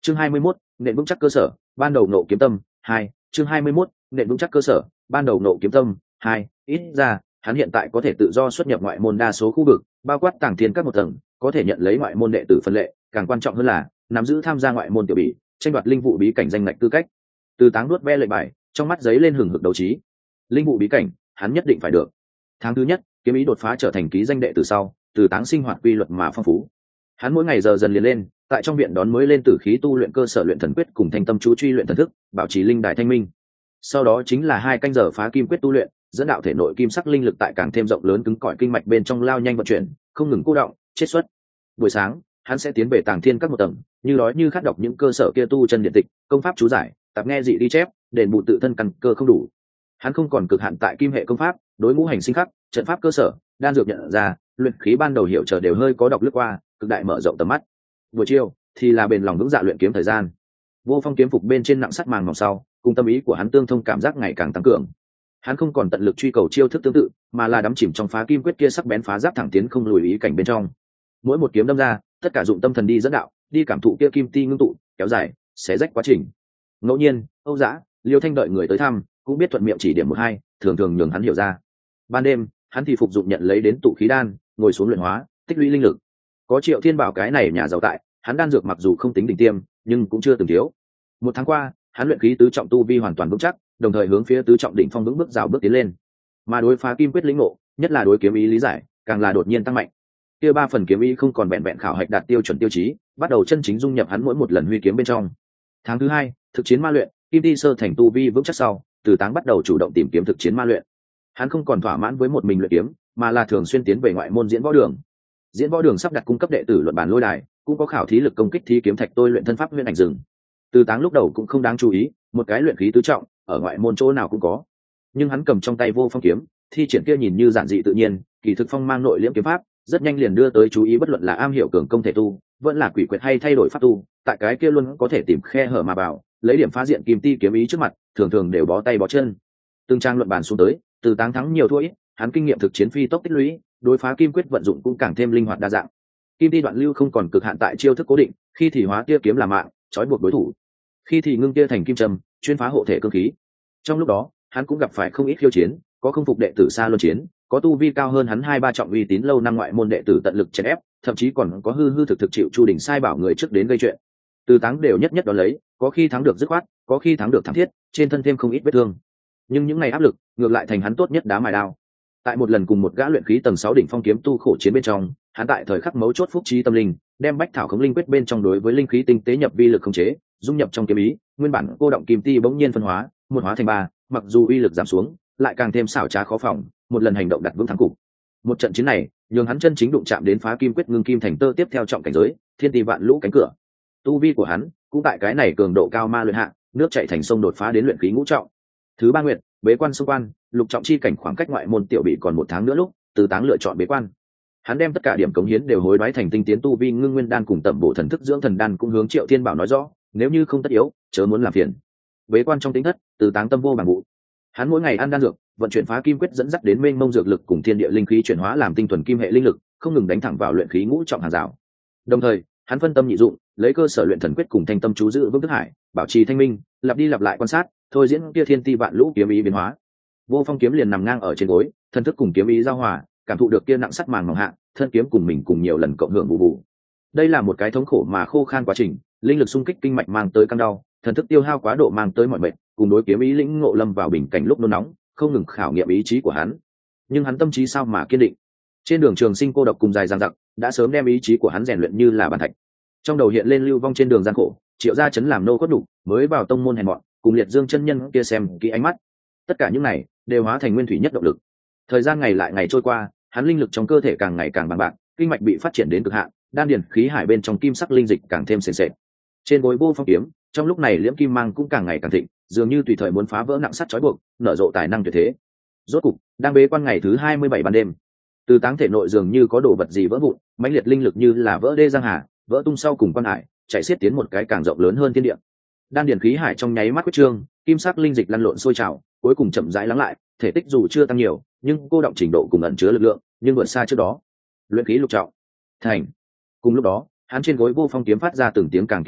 Chương 21, nện vững chắc cơ sở, ban đầu nộ kiếm tâm 2. Chương 21, nện vững chắc cơ sở, ban đầu nộ kiếm tâm 2. Ít ra hắn hiện tại có thể tự do xuất nhập ngoại môn đa số khu vực, bao quát Tàng Thiên các một tầng, có thể nhận lấy ngoại môn đệ tử phân lệ, càng quan trọng hơn là nắm giữ tham gia ngoại môn tiểu bỉ, tranh đoạt linh vụ bí cảnh danh ngạch tư cách. Từ Táng nuốt ve lệnh bài, trong mắt giấy lên hừng hực đấu trí. Linh vụ bí cảnh, hắn nhất định phải được. Tháng thứ nhất, kiếm ý đột phá trở thành ký danh đệ từ sau, Từ Táng sinh hoạt quy luật mà phong phú. Hắn mỗi ngày giờ dần liền lên, tại trong viện đón mới lên tử khí tu luyện cơ sở luyện thần quyết cùng thanh tâm chú truy luyện thần thức, bảo trì linh đài thanh minh. Sau đó chính là 2 canh giờ phá kim quyết tu luyện, dẫn đạo thể nội kim sắc linh lực tại càng thêm rộng lớn cứng cỏi kinh mạch bên trong lao nhanh vận chuyển, không ngừng cô động, chiết xuất. Buổi sáng, hắn sẽ tiến về Tàng Thiên các một tầng, như nói như khát đọc những cơ sở kia tu chân điện tịch, công pháp chú giải, tạp nghe dị đi chép, đền bù tự thân căn cơ không đủ. Hắn không còn cực hạn tại kim hệ công pháp, đối ngũ hành sinh khắc, trận pháp cơ sở, đan dược nhận ra, luyện khí ban đầu hiểu chờ đều hơi có đọc lướt qua, cực đại mở rộng tầm mắt. Buổi chiều thì là bền lòng vững dạ luyện kiếm thời gian. Vô Phong kiếm phục bên trên nặng sắt màng mỏng sau, cùng tâm ý của hắn tương thông cảm giác ngày càng tăng cường. Hắn không còn tận lực truy cầu chiêu thức tương tự, mà là đắm chìm trong phá kim quyết kia sắc bén phá giáp thẳng tiến không lùi ý cảnh bên trong. Mỗi một kiếm đâm ra, tất cả dụng tâm thần đi dẫn đạo, đi cảm thụ kia kim ti ngưng tụ, kéo dài, xé rách quá trình. Ngẫu nhiên, Âu Dã, Liêu Thanh đợi người tới thăm, cũng biết thuận miệng chỉ điểm một hai, thường thường nhường hắn hiểu ra. Ban đêm, hắn thì phục dụng nhận lấy đến tụ khí đan, ngồi xuống luyện hóa, tích lũy linh lực. Có Triệu Thiên Bảo cái này nhà giàu tại, hắn đan dược mặc dù không tính đỉnh tiêm, nhưng cũng chưa từng thiếu. Một tháng qua, hắn luyện khí tứ trọng tu vi hoàn toàn vững chắc, đồng thời hướng phía tứ trọng đỉnh phong vững bước rào bước tiến lên. Mà đối phá kim quyết lĩnh ngộ, nhất là đối kiếm ý lý giải, càng là đột nhiên tăng mạnh. Kia 3 phần kiếm ý không còn vẹn vẹn khảo hạch đạt tiêu chuẩn tiêu chí, bắt đầu chân chính dung nhập hắn mỗi một lần huy kiếm bên trong. Tháng thứ 2, thực chiến ma luyện, kim ti sơ thành tu vi vững chắc sau, Từ Táng bắt đầu chủ động tìm kiếm thực chiến ma luyện. Hắn không còn thỏa mãn với một mình luyện kiếm, mà là thường xuyên tiến về ngoại môn diễn võ đường. Diễn võ đường sắp đặt cung cấp đệ tử luận bàn lôi đài, cũng có khảo thí lực công kích thí kiếm thạch tôi luyện thân pháp nguyên ảnh rừng. Từ Táng lúc đầu cũng không đáng chú ý, một cái luyện khí tứ trọng, ở ngoại môn chỗ nào cũng có. Nhưng hắn cầm trong tay Vô Phong kiếm, thi triển kia nhìn như giản dị tự nhiên, kỳ thực phong mang nội liễm kiếm pháp, rất nhanh liền đưa tới chú ý, bất luận là am hiểu cường công thể tu, vẫn là quỷ quyệt hay thay đổi pháp tu, tại cái kia luôn có thể tìm khe hở mà vào, lấy điểm phá diện kim ti kiếm ý trước mặt, thường thường đều bó tay bó chân. Từng trang luận bàn xuống tới, Từ Táng thắng nhiều thua ít, hắn kinh nghiệm thực chiến phi tốc tích lũy, đối phá kim quyết vận dụng cũng càng thêm linh hoạt đa dạng. Kim ti đoạn lưu không còn cực hạn tại chiêu thức cố định, khi thì hóa tia kiếm làm mạng, trói buộc đối thủ, khi thì ngưng tia thành kim trầm, chuyên phá hộ thể cơ khí. Trong lúc đó, hắn cũng gặp phải không ít khiêu chiến, có không phục đệ tử xa luân chiến, có tu vi cao hơn hắn 2-3 trọng uy tín lâu năm ngoại môn đệ tử tận lực chèn ép, thậm chí còn có hư hư thực thực chịu Chu Đình sai bảo người trước đến gây chuyện. Từ Táng đều nhất nhất đón lấy, có khi thắng được dứt khoát, có khi thắng được thảm thiết, trên thân thêm không ít vết thương. Nhưng những ngày áp lực, ngược lại thành hắn tốt nhất đá mài đao. Tại một lần cùng một gã luyện khí tầng 6 đỉnh phong kiếm tu khổ chiến bên trong, hắn tại thời khắc mấu chốt phúc trí tâm linh, đem bách thảo khống linh quyết bên trong đối với linh khí tinh tế nhập vi lực khống chế, dung nhập trong kiếm ý, nguyên bản cô động kim ti bỗng nhiên phân hóa, một hóa thành 3, mặc dù uy lực giảm xuống, lại càng thêm xảo trá khó phòng, một lần hành động đặt vững thắng cục. Một trận chiến này, nhường hắn chân chính đụng chạm đến phá kim quyết ngưng kim thành tơ tiếp theo trọng cảnh giới, thiên ti vạn lũ cánh cửa. Tu vi của hắn cũng tại cái này cường độ cao ma luyện hạ, nước chảy thành sông đột phá đến luyện khí ngũ trọng. Thứ 3 nguyệt, bế quan xung quan, lục trọng chi cảnh khoảng cách ngoại môn tiểu bị còn 1 tháng nữa lúc, Từ Táng lựa chọn bế quan. Hắn đem tất cả điểm cống hiến đều hối đoái thành tinh tiến tu vi ngưng nguyên đan cùng tẩm bổ thần thức dưỡng thần đan, cũng hướng Triệu Thiên Bảo nói rõ, nếu như không tất yếu, chớ muốn làm phiền. Bế quan trong tính thất, Từ Táng tâm vô bằng vụ. Hắn mỗi ngày ăn đan dược, vận chuyển phá kim quyết dẫn dắt đến mênh mông dược lực cùng thiên địa linh khí chuyển hóa làm tinh thuần kim hệ linh lực, không ngừng đánh thẳng vào luyện khí ngũ trọng hàng rào. Đồng thời, hắn phân tâm nhị dụng, lấy cơ sở luyện thần quyết cùng thanh tâm chú giữ vững thức hải, bảo trì thanh minh, lặp đi lặp lại quan sát, thôi diễn kia thiên ti vạn lũ kiếm ý biến hóa. Vô Phong kiếm liền nằm ngang ở trên gối, thần thức cùng kiếm ý giao hòa, cảm thụ được kia nặng sắt màng mỏng hạ, thân kiếm cùng mình cùng nhiều lần cộng hưởng bù bù. Đây là một cái thống khổ mà khô khan quá trình, linh lực xung kích kinh mạch mang tới căng đau, thần thức tiêu hao quá độ mang tới mọi mệt, cùng đối kiếm ý lĩnh ngộ lâm vào bình cảnh lúc nôn nóng, không ngừng khảo nghiệm ý chí của hắn. Nhưng hắn tâm trí sao mà kiên định. Trên đường trường sinh cô độc cùng dài dằng dặc, đã sớm đem ý chí của hắn rèn luyện như là bàn thạch. Trong đầu hiện lên Lưu Vong trên đường gian khổ, Triệu gia chấn làm nô cốt đủ, mới vào tông môn hèn mọn, cùng Liệt Dương chân nhân kia xem kỹ ánh mắt. Tất cả những này đều hóa thành nguyên thủy nhất động lực. Thời gian ngày lại ngày trôi qua, hắn linh lực trong cơ thể càng ngày càng bằng bạc, kinh mạch bị phát triển đến cực hạn, đan điền khí hải bên trong kim sắc linh dịch càng thêm sền sệt. Trên gối Vô Phong kiếm, trong lúc này liễm kim mang cũng càng ngày càng thịnh, dường như tùy thời muốn phá vỡ nặng sắt trói buộc, nở rộ tài năng tuyệt thế. Rốt cục, đang bế quan ngày thứ 27 ban đêm, Từ Táng thể nội dường như có đồ vật gì vỡ vụn, mãnh liệt linh lực như là vỡ đê giang hà, vỡ tung sau cùng quan hải, chạy xiết tiến một cái càng rộng lớn hơn thiên địa. Đan điền khí hải trong nháy mắt quyết trương, kim sắc linh dịch lăn lộn sôi trào, cuối cùng chậm rãi lắng lại, thể tích dù chưa tăng nhiều, nhưng cô động trình độ cùng ẩn chứa lực lượng, nhưng vượt xa trước đó. Luyện khí lục trọng thành. Cùng lúc đó, hắn trên gối Vô Phong kiếm phát ra từng tiếng càng kiếm minh,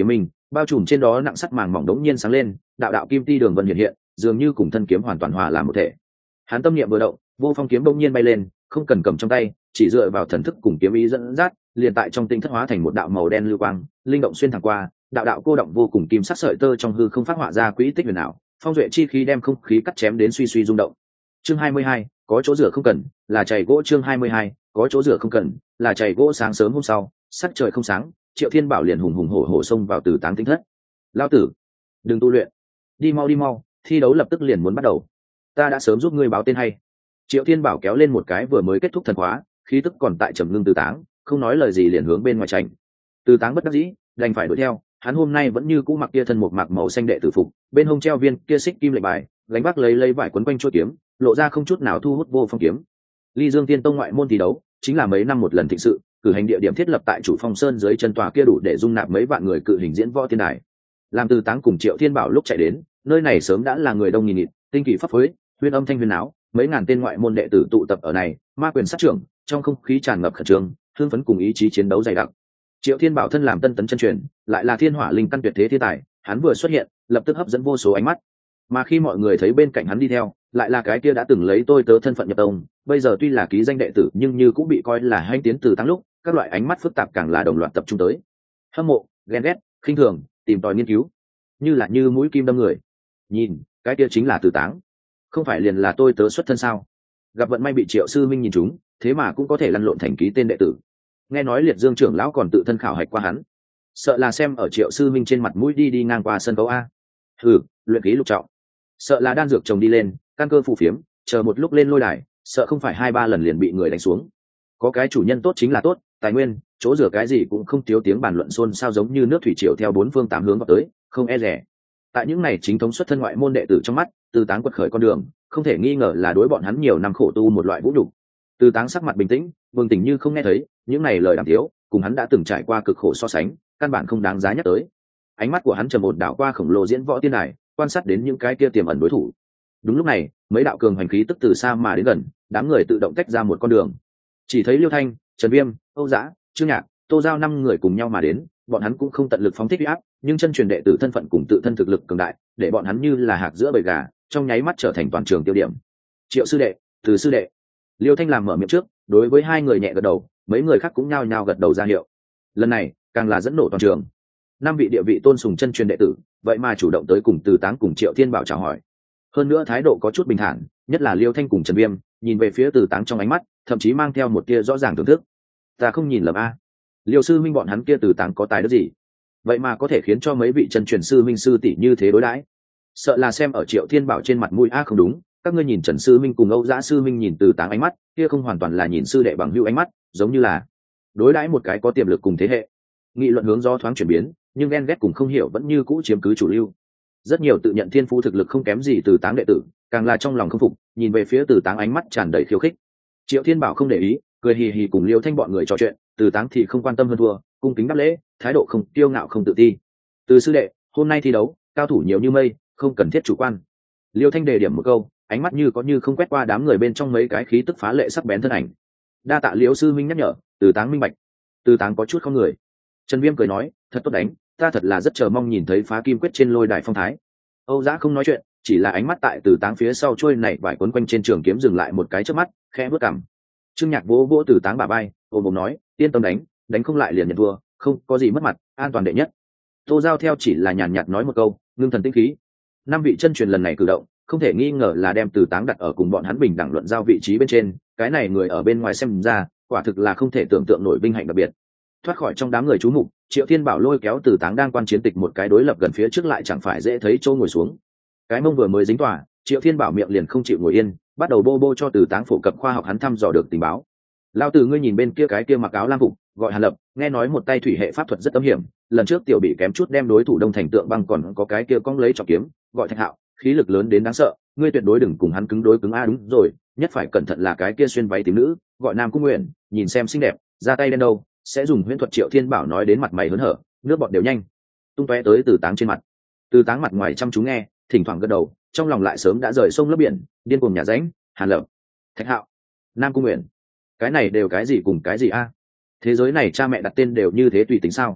bao trùm trên đó nặng sắt màng mỏng đống nhiên sáng lên, đạo đạo kim ti đường vân hiện hiện, dường như cùng thân kiếm hoàn toàn hòa làm một thể. Hắn tâm niệm vừa động, vô phong kiếm đống nhiên bay lên, không cần cầm trong tay, chỉ dựa vào thần thức cùng kiếm ý dẫn dắt, liền tại trong tinh thất hóa thành một đạo màu đen lưu quang, linh động xuyên thẳng qua, đạo đạo cô động vô cùng kim sắc sợi tơ trong hư không phát họa ra quỹ tích huyền ảo, phong duệ chi khí đem không khí cắt chém đến suy suy rung động. Chương 22, có chỗ rửa không cần, là chày gỗ. Chương 22, có chỗ rửa không cần, là chày gỗ. Sáng sớm hôm sau, sắc trời không sáng, Triệu Thiên Bảo liền hùng hùng hổ hổ xông vào Từ Táng tinh thất. Lão tử, đừng tu luyện, đi mau, thi đấu lập tức liền muốn bắt đầu. Ta đã sớm giúp ngươi báo tên hay. Triệu Thiên Bảo kéo lên một cái vừa mới kết thúc thần khóa, khí tức còn tại trầm ngưng Từ Táng, không nói lời gì liền hướng bên ngoài tranh. Từ Táng bất đắc dĩ, đành phải đuổi theo. Hắn hôm nay vẫn như cũ mặc kia thân một mặc màu xanh đệ tử phục, bên hông treo viên kia xích kim lệnh bài, gánh vác lấy vải quấn quanh chuôi kiếm, lộ ra không chút nào thu hút vô phong kiếm. Ly Dương Tiên Tông ngoại môn thi đấu chính là mấy năm một lần thịnh sự, cử hành địa điểm thiết lập tại Chủ Phong Sơn dưới chân tòa kia đủ để dung nạp mấy vạn người cự hình diễn võ thiên đài. Làm Từ Táng cùng Triệu Thiên Bảo lúc chạy đến, nơi này sớm đã là người đông nghìn nghịt, tinh kỳ pháp phối, huyên âm thanh huyền áo, mấy ngàn tên ngoại môn đệ tử tụ tập ở này, ma quyền sát trưởng, trong không khí tràn ngập khẩn trương, hưng phấn cùng ý chí chiến đấu dày đặc. Triệu Thiên Bảo thân làm tân tấn chân truyền, lại là thiên hỏa linh căn tuyệt thế thiên tài, hắn vừa xuất hiện, lập tức hấp dẫn vô số ánh mắt. Mà khi mọi người thấy bên cạnh hắn đi theo, lại là cái kia đã từng lấy tôi tớ thân phận nhập tông, bây giờ tuy là ký danh đệ tử nhưng như cũng bị coi là hanh tiến Từ Táng lúc, các loại ánh mắt phức tạp càng là đồng loạt tập trung tới. Hâm mộ, ghen ghét, khinh thường, tìm tòi nghiên cứu, như mũi kim đâm người. Nhìn, cái kia chính là Từ Táng, không phải liền là tôi tớ xuất thân sao? Gặp vận may bị Triệu sư minh nhìn trúng, thế mà cũng có thể lăn lộn thành ký tên đệ tử. Nghe nói Liệt Dương trưởng lão còn tự thân khảo hạch qua hắn, sợ là xem ở Triệu sư minh trên mặt mũi đi ngang qua sân khấu a. Luyện khí lục trọng, sợ là đan dược trồng đi lên, căn cơ phù phiếm, chờ một lúc lên lôi đài, sợ không phải 2-3 lần liền bị người đánh xuống. Có cái chủ nhân tốt chính là tốt, tài nguyên, chỗ rửa cái gì cũng không thiếu tiếng bàn luận xôn xao giống như nước thủy triều theo bốn phương tám hướng vào tới, không e rẻ. Tại những này chính thống xuất thân ngoại môn đệ tử trong mắt, Từ Táng quật khởi con đường, không thể nghi ngờ là đối bọn hắn nhiều năm khổ tu một loại vũ nhục. Từ Táng sắc mặt bình tĩnh, bừng tỉnh như không nghe thấy, những này lời đàm tiếu, cùng hắn đã từng trải qua cực khổ so sánh, căn bản không đáng giá nhắc tới. Ánh mắt của hắn trầm ổn đảo qua khổng lồ diễn võ tiên đài, quan sát đến những cái kia tiềm ẩn đối thủ. Đúng lúc này, mấy đạo cường hành khí tức từ xa mà đến gần, đám người tự động tách ra một con đường. Chỉ thấy Liêu Thanh, Trần Viêm, Âu Dã, Trương Nhạc, Tô Giao 5 người cùng nhau mà đến, bọn hắn cũng không tận lực phóng thích uy áp, nhưng chân truyền đệ tử thân phận cùng tự thân thực lực cường đại, để bọn hắn như là hạc giữa bầy gà, trong nháy mắt trở thành toàn trường tiêu điểm. Triệu sư đệ, Từ sư đệ. Liêu Thanh làm mở miệng trước, đối với hai người nhẹ gật đầu, mấy người khác cũng nhao nhao gật đầu ra hiệu. Lần này, càng là dẫn nổ toàn trường. 5 vị địa vị tôn sùng chân truyền đệ tử, vậy mà chủ động tới cùng Từ Táng cùng Triệu Thiên Bảo chào hỏi. Hơn nữa thái độ có chút bình thản, nhất là Liêu Thanh cùng Trần Viêm, nhìn về phía Từ Táng trong ánh mắt, thậm chí mang theo một tia rõ ràng thưởng thức. Ta không nhìn lầm a, Liêu sư minh bọn hắn kia Từ Táng có tài đức gì, vậy mà có thể khiến cho mấy vị chân truyền sư minh sư tỷ như thế đối đãi. Sợ là xem ở Triệu Thiên Bảo trên mặt mũi a không đúng, các ngươi nhìn Trần sư minh cùng Âu Dã sư minh nhìn Từ Táng ánh mắt, kia không hoàn toàn là nhìn sư đệ bằng hữu ánh mắt, giống như là đối đãi một cái có tiềm lực cùng thế hệ. Nghị luận hướng do thoáng chuyển biến, nhưng ghen ghét cùng không hiểu vẫn như cũ chiếm cứ chủ lưu. Rất nhiều tự nhận thiên phú thực lực không kém gì Từ Táng đệ tử, càng là trong lòng không phục, nhìn về phía Từ Táng ánh mắt tràn đầy khiêu khích. Triệu Thiên Bảo không để ý, cười hì hì cùng Liêu Thanh bọn người trò chuyện, Từ Táng thì không quan tâm hơn thua, cung kính đáp lễ, thái độ không kiêu ngạo không tự ti. Từ sư đệ, hôm nay thi đấu, cao thủ nhiều như mây, không cần thiết chủ quan. Liêu Thanh đề điểm một câu, ánh mắt như có như không quét qua đám người bên trong mấy cái khí tức phá lệ sắc bén thân ảnh. Đa tạ Liêu sư minh nhắc nhở, Từ Táng minh bạch. Từ Táng có chút không người. Trần Viêm cười nói, thật tốt đánh, ta thật là rất chờ mong nhìn thấy phá kim quyết trên lôi đài phong thái. Âu Dã không nói chuyện, chỉ là ánh mắt tại Từ Táng phía sau trôi này vải quấn quanh trên trường kiếm dừng lại một cái chớp mắt, khẽ bước cằm. Trương Nhạc vỗ vỗ Từ Táng bả vai, ôm nói, yên tâm đánh, đánh không lại liền nhận thua, không có gì mất mặt, an toàn đệ nhất. Tô Giao theo chỉ là nhàn nhạt nói một câu, ngưng thần tinh khí. 5 vị chân truyền lần này cử động, không thể nghi ngờ là đem Từ Táng đặt ở cùng bọn hắn bình đẳng luận giao vị trí bên trên, cái này người ở bên ngoài xem ra, quả thực là không thể tưởng tượng nổi vinh hạnh đặc biệt. Thoát khỏi trong đám người chú mục, Triệu Thiên Bảo lôi kéo Từ Táng đang quan chiến tịch một cái đối lập gần phía trước lại chẳng phải dễ thấy chỗ ngồi xuống. Cái mông vừa mới dính tỏa, Triệu Thiên Bảo miệng liền không chịu ngồi yên, bắt đầu bô bô cho Từ Táng phổ cập khoa học hắn thăm dò được tình báo. Lao Từ ngươi nhìn bên kia cái kia mặc áo lam phục, gọi Hàn Lập, nghe nói một tay thủy hệ pháp thuật rất âm hiểm, lần trước tiểu bị kém chút đem đối thủ đông thành tượng băng, còn có cái kia cong lấy trọc kiếm, gọi Thạch Hạo, khí lực lớn đến đáng sợ, ngươi tuyệt đối đừng cùng hắn cứng đối cứng a. Đúng rồi, nhất phải cẩn thận là cái kia xuyên váy tím nữ, gọi Nam Cung Nguyện, nhìn xem xinh đẹp, ra tay đen đâu, sẽ dùng huyễn thuật. Triệu Thiên Bảo nói đến mặt mày hớn hở, nước bọt đều nhanh tung tóe tới Từ Táng trên mặt. Từ Táng mặt ngoài chăm chú nghe, thỉnh thoảng gật đầu, trong lòng lại sớm đã rời sông lấp biển, điên cuồng nhà ránh. Hàn Lập, Thạch Hạo, Nam Cung Nguyện, cái này đều cái gì cùng cái gì a? Thế giới này cha mẹ đặt tên đều như thế tùy tính sao?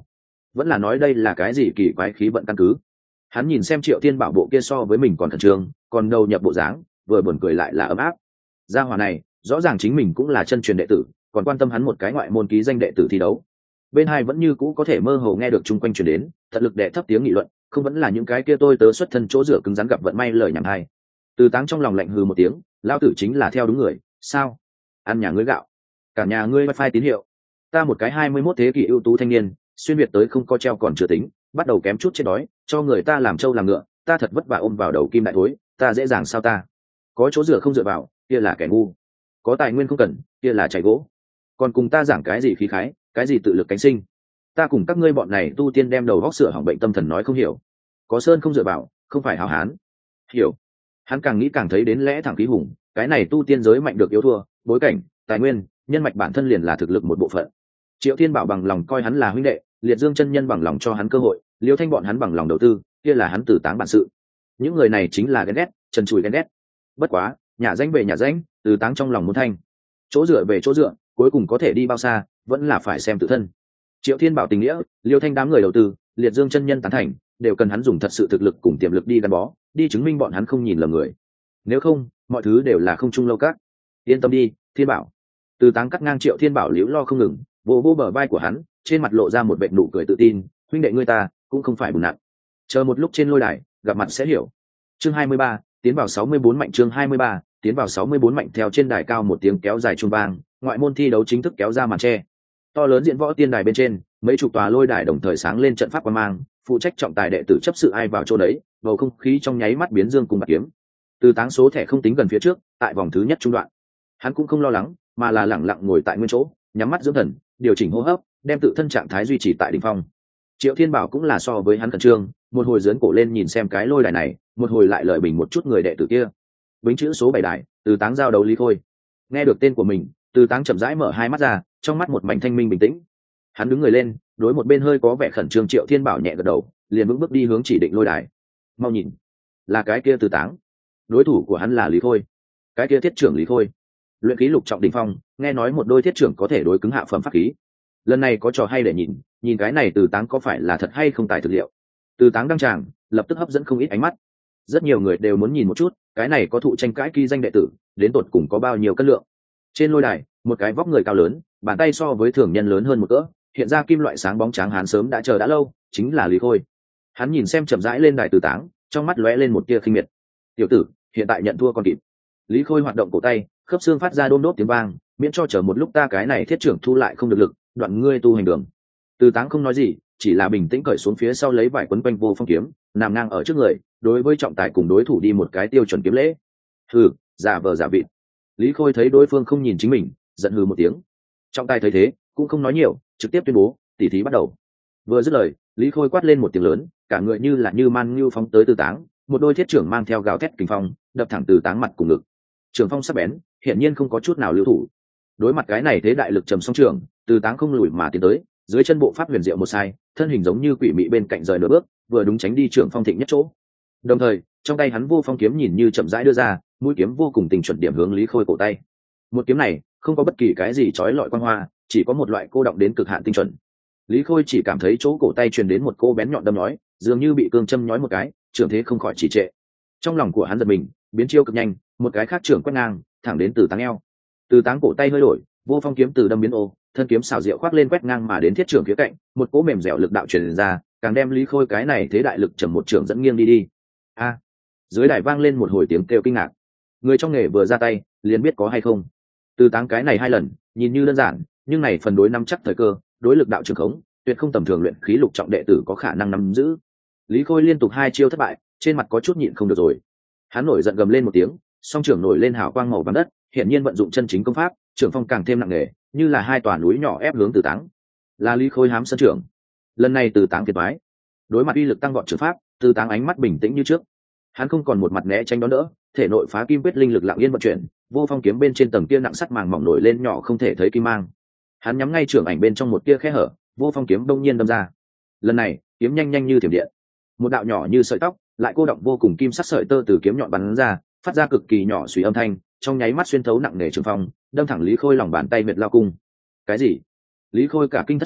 vẫn là nói đây là cái gì kỳ quái khí vận căn cứ? Hắn nhìn xem Triệu Thiên Bảo bộ kia so với mình còn khẩn trương, còn đầu nhập bộ dáng, vừa buồn cười lại là ấm áp. Gia hỏa này rõ ràng chính mình cũng là chân truyền đệ tử, còn quan tâm hắn một cái ngoại môn ký danh đệ tử thi đấu. Bên hai vẫn như cũ có thể mơ hồ nghe được chung quanh truyền đến thật lực đệ thấp tiếng nghị luận, không vẫn là những cái kia tôi tớ xuất thân chỗ dựa cứng rắn gặp vận may lời nhảm hay. Từ Táng trong lòng lạnh hừ một tiếng, lao tử chính là theo đúng người, sao? Ăn nhà ngươi gạo, cả nhà ngươi wifi tín hiệu. Ta một cái 21 thế kỷ ưu tú thanh niên, xuyên việt tới không có treo còn chưa tính, bắt đầu kém chút chết đói, cho người ta làm trâu làm ngựa, ta thật vất vả ôm vào đầu kim đại thối, ta dễ dàng sao ta? Có chỗ dựa không dựa vào, kia là kẻ ngu. Có tài nguyên không cần, kia là chảy gỗ. Còn cùng ta giảng cái gì khí khái, cái gì tự lực cánh sinh? Ta cùng các ngươi bọn này tu tiên đem đầu góc sửa hỏng bệnh tâm thần nói không hiểu. Có sơn không dựa vào, không phải hào hán. Hiểu. Hắn càng nghĩ càng thấy đến lẽ thẳng khí hùng, cái này tu tiên giới mạnh được yếu thua, bối cảnh, tài nguyên, nhân mạch bản thân liền là thực lực một bộ phận. Triệu Thiên Bảo bằng lòng coi hắn là huynh đệ, Liệt Dương chân nhân bằng lòng cho hắn cơ hội, Liêu Thanh bọn hắn bằng lòng đầu tư, kia là hắn Từ Táng bản sự. Những người này chính là ghen ghét, trần trụi ghen ghét. Bất quá, nhà danh về nhà danh, Từ Táng trong lòng muốn thanh. Chỗ dựa về chỗ dựa, cuối cùng có thể đi bao xa, vẫn là phải xem tự thân. Triệu Thiên Bảo tình nghĩa, Liêu Thanh đám người đầu tư, Liệt Dương chân nhân tán thành, đều cần hắn dùng thật sự thực lực cùng tiềm lực đi gắn bó, đi chứng minh bọn hắn không nhìn lầm người. Nếu không, mọi thứ đều là không trung lâu các. Yên tâm đi, Thiên Bảo. Từ Táng cắt ngang Triệu Thiên Bảo liễu lo không ngừng, vỗ vỗ bờ vai của hắn, trên mặt lộ ra một vệt nụ cười tự tin, huynh đệ ngươi ta cũng không phải bùn nặng. Chờ một lúc trên lôi đài, gặp mặt sẽ hiểu. Chương 23, tiến vào 64 mạnh. Chương 23, tiến vào 64 mạnh. Theo trên đài cao một tiếng kéo dài chuông vang, ngoại môn thi đấu chính thức kéo ra màn che. To lớn diễn võ tiên đài bên trên, mấy chục tòa lôi đài đồng thời sáng lên trận pháp quang mang, phụ trách trọng tài đệ tử chấp sự ai vào chỗ đấy, bầu không khí trong nháy mắt biến dương cùng bạc kiếm. Từ Táng số thẻ không tính gần phía trước, tại vòng thứ nhất trung đoạn, hắn cũng không lo lắng, mà là lẳng lặng ngồi tại nguyên chỗ, nhắm mắt dưỡng thần, điều chỉnh hô hấp, đem tự thân trạng thái duy trì tại đỉnh phong. Triệu Thiên Bảo cũng là so với hắn khẩn trương, một hồi giớn cổ lên nhìn xem cái lôi đài này, một hồi lại lợi bình một chút người đệ tử kia. Bính chữ số 7 đài, Từ Táng giao đấu Lý Khôi. Nghe được tên của mình, Từ Táng chậm rãi mở hai mắt ra, trong mắt một mảnh thanh minh bình tĩnh. Hắn đứng người lên, đối một bên hơi có vẻ khẩn trương Triệu Thiên Bảo nhẹ gật đầu, liền vững bước đi hướng chỉ định lôi đài. Mau nhìn, là cái kia Từ Táng. Đối thủ của hắn là Lý Khôi. Cái kia thiết trưởng Lý Khôi, luyện khí lục trọng đỉnh phong, nghe nói một đôi thiết trưởng có thể đối cứng hạ phẩm pháp khí. Lần này có trò hay để nhìn, nhìn cái này Từ Táng có phải là thật hay không tài thực liệu. Từ Táng đăng tràng, lập tức hấp dẫn không ít ánh mắt. Rất nhiều người đều muốn nhìn một chút, cái này có thụ tranh cãi ký danh đệ tử, đến tột cùng có bao nhiêu cân lượng. Trên lôi đài, một cái vóc người cao lớn, bàn tay so với thường nhân lớn hơn một cỡ, hiện ra kim loại sáng bóng tráng hán sớm đã chờ đã lâu, chính là Lý Khôi. Hắn nhìn xem chậm rãi lên đài Từ Táng, trong mắt lóe lên một tia khinh miệt. Tiểu tử, hiện tại nhận thua còn kịp. Lý Khôi hoạt động cổ tay, khớp xương phát ra đôm đốt tiếng vang, miễn cho chờ một lúc ta cái này thiết trưởng thu lại không được lực, đoạn ngươi tu hành đường. Từ Táng không nói gì, chỉ là bình tĩnh cởi xuống phía sau lấy vải quấn quanh vô phong kiếm, nằm ngang ở trước người, đối với trọng tài cùng đối thủ đi một cái tiêu chuẩn kiếm lễ. Hừ, giả vờ giả vịt. Lý Khôi thấy đối phương không nhìn chính mình, giận hừ một tiếng. Trọng tài thấy thế, cũng không nói nhiều, trực tiếp tuyên bố, tỉ thí bắt đầu. Vừa dứt lời, Lý Khôi quát lên một tiếng lớn, cả người như là như man như phóng tới Từ Táng, một đôi thiết trưởng mang theo gào thét kình phong, đập thẳng Từ Táng mặt cùng ngực. Trường phong sắc bén, hiển nhiên không có chút nào lưu thủ. Đối mặt cái này thế đại lực trầm song trường, Từ Táng không lùi mà tiến tới, dưới chân bộ pháp huyền diệu một sai, thân hình giống như quỷ mị bên cạnh rời nửa bước, vừa đúng tránh đi trường phong thịnh nhất chỗ. Đồng thời, trong tay hắn vô phong kiếm nhìn như chậm rãi đưa ra, mũi kiếm vô cùng tình chuẩn điểm hướng Lý Khôi cổ tay. Một kiếm này không có bất kỳ cái gì chói lọi quang hoa, chỉ có một loại cô động đến cực hạn tinh chuẩn. Lý Khôi chỉ cảm thấy chỗ cổ tay truyền đến một cô bén nhọn đâm nhói, dường như bị cương châm nhói một cái, trưởng thế không khỏi trì trệ. Trong lòng của hắn giật mình, biến chiêu cực nhanh, một cái khác trưởng quét ngang, thẳng đến Từ Táng eo. Từ Táng cổ tay hơi đổi, vô phong kiếm từ đâm biến ô, thân kiếm xảo diệu khoác lên quét ngang mà đến thiết trưởng phía cạnh, một cỗ mềm dẻo lực đạo truyền ra, càng đem Lý Khôi cái này thế đại lực trầm một trưởng dẫn nghiêng đi đi. A! Dưới đài vang lên một hồi tiếng kêu kinh ngạc. Người trong nghề vừa ra tay, liền biết có hay không. Từ Táng cái này hai lần, nhìn như đơn giản, nhưng này phần đối nắm chắc thời cơ, đối lực đạo trường khống, tuyệt không tầm thường luyện khí lục trọng đệ tử có khả năng nắm giữ. Lý Khôi liên tục hai chiêu thất bại, trên mặt có chút nhịn không được rồi. Hắn nổi giận gầm lên một tiếng, song trưởng nổi lên hào quang màu vàng đất, hiện nhiên vận dụng chân chính công pháp, trưởng phong càng thêm nặng nề, như là hai tòa núi nhỏ ép hướng Từ Táng. Là Lý Khôi hám sân trưởng. Lần này Từ Táng thiệt vái. Đối mặt uy lực tăng vọt trưởng pháp, Từ Táng ánh mắt bình tĩnh như trước. Hắn không còn một mặt né tránh đón đỡ, thể nội phá kim quyết linh lực lặng yên vận chuyển, vô phong kiếm bên trên tầng kia nặng sắt màng mỏng nổi lên nhỏ không thể thấy kim mang. Hắn nhắm ngay trưởng ảnh bên trong một tia khe hở, vô phong kiếm đông nhiên đâm ra. Lần này, kiếm nhanh nhanh như thiểm điện. Một đạo nhỏ như sợi tóc, lại cô động vô cùng kim sắc sợi tơ từ kiếm nhọn bắn ra, phát ra cực kỳ nhỏ suy âm thanh, trong nháy mắt xuyên thấu nặng nề trường phong, đâm thẳng Lý Khôi lòng bàn tay Việt lao cung. Cái gì? Lý Khôi cả kinh thất sắc,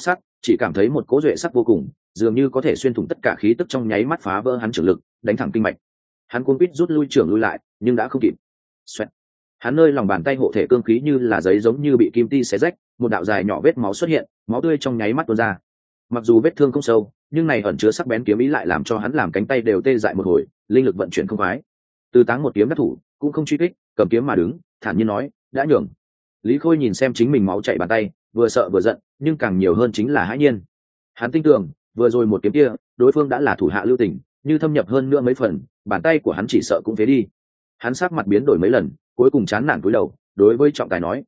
chỉ cảm thấy một cỗ duệ sắc vô cùng, dường như có thể xuyên thủng tất cả khí tức, trong nháy mắt phá vỡ hắn trưởng lực, đánh thẳng kinh mạch. Hắn cuống quýt rút lui trưởng lui lại, nhưng đã không kịp. Xoẹt. Hắn nơi lòng bàn tay hộ thể cương khí như là giấy giống như bị kim ti xé rách, một đạo dài nhỏ vết máu xuất hiện, máu tươi trong nháy mắt tuôn ra. Mặc dù vết thương không sâu, nhưng này ẩn chứa sắc bén kiếm ý lại làm cho hắn làm cánh tay đều tê dại một hồi, linh lực vận chuyển không khoái. Từ Táng một kiếm đắc thủ, cũng không truy kích, cầm kiếm mà đứng, thản nhiên nói, đã nhường. Lý Khôi nhìn xem chính mình máu chảy bàn tay, vừa sợ vừa giận, nhưng càng nhiều hơn chính là hãi nhiên. Hắn tin tưởng, vừa rồi một kiếm kia, đối phương đã là thủ hạ lưu tình, như thâm nhập hơn nữa mấy phần, bàn tay của hắn chỉ sợ cũng phế đi. Hắn sắc mặt biến đổi mấy lần, cuối cùng chán nản cúi đầu, đối với trọng tài nói,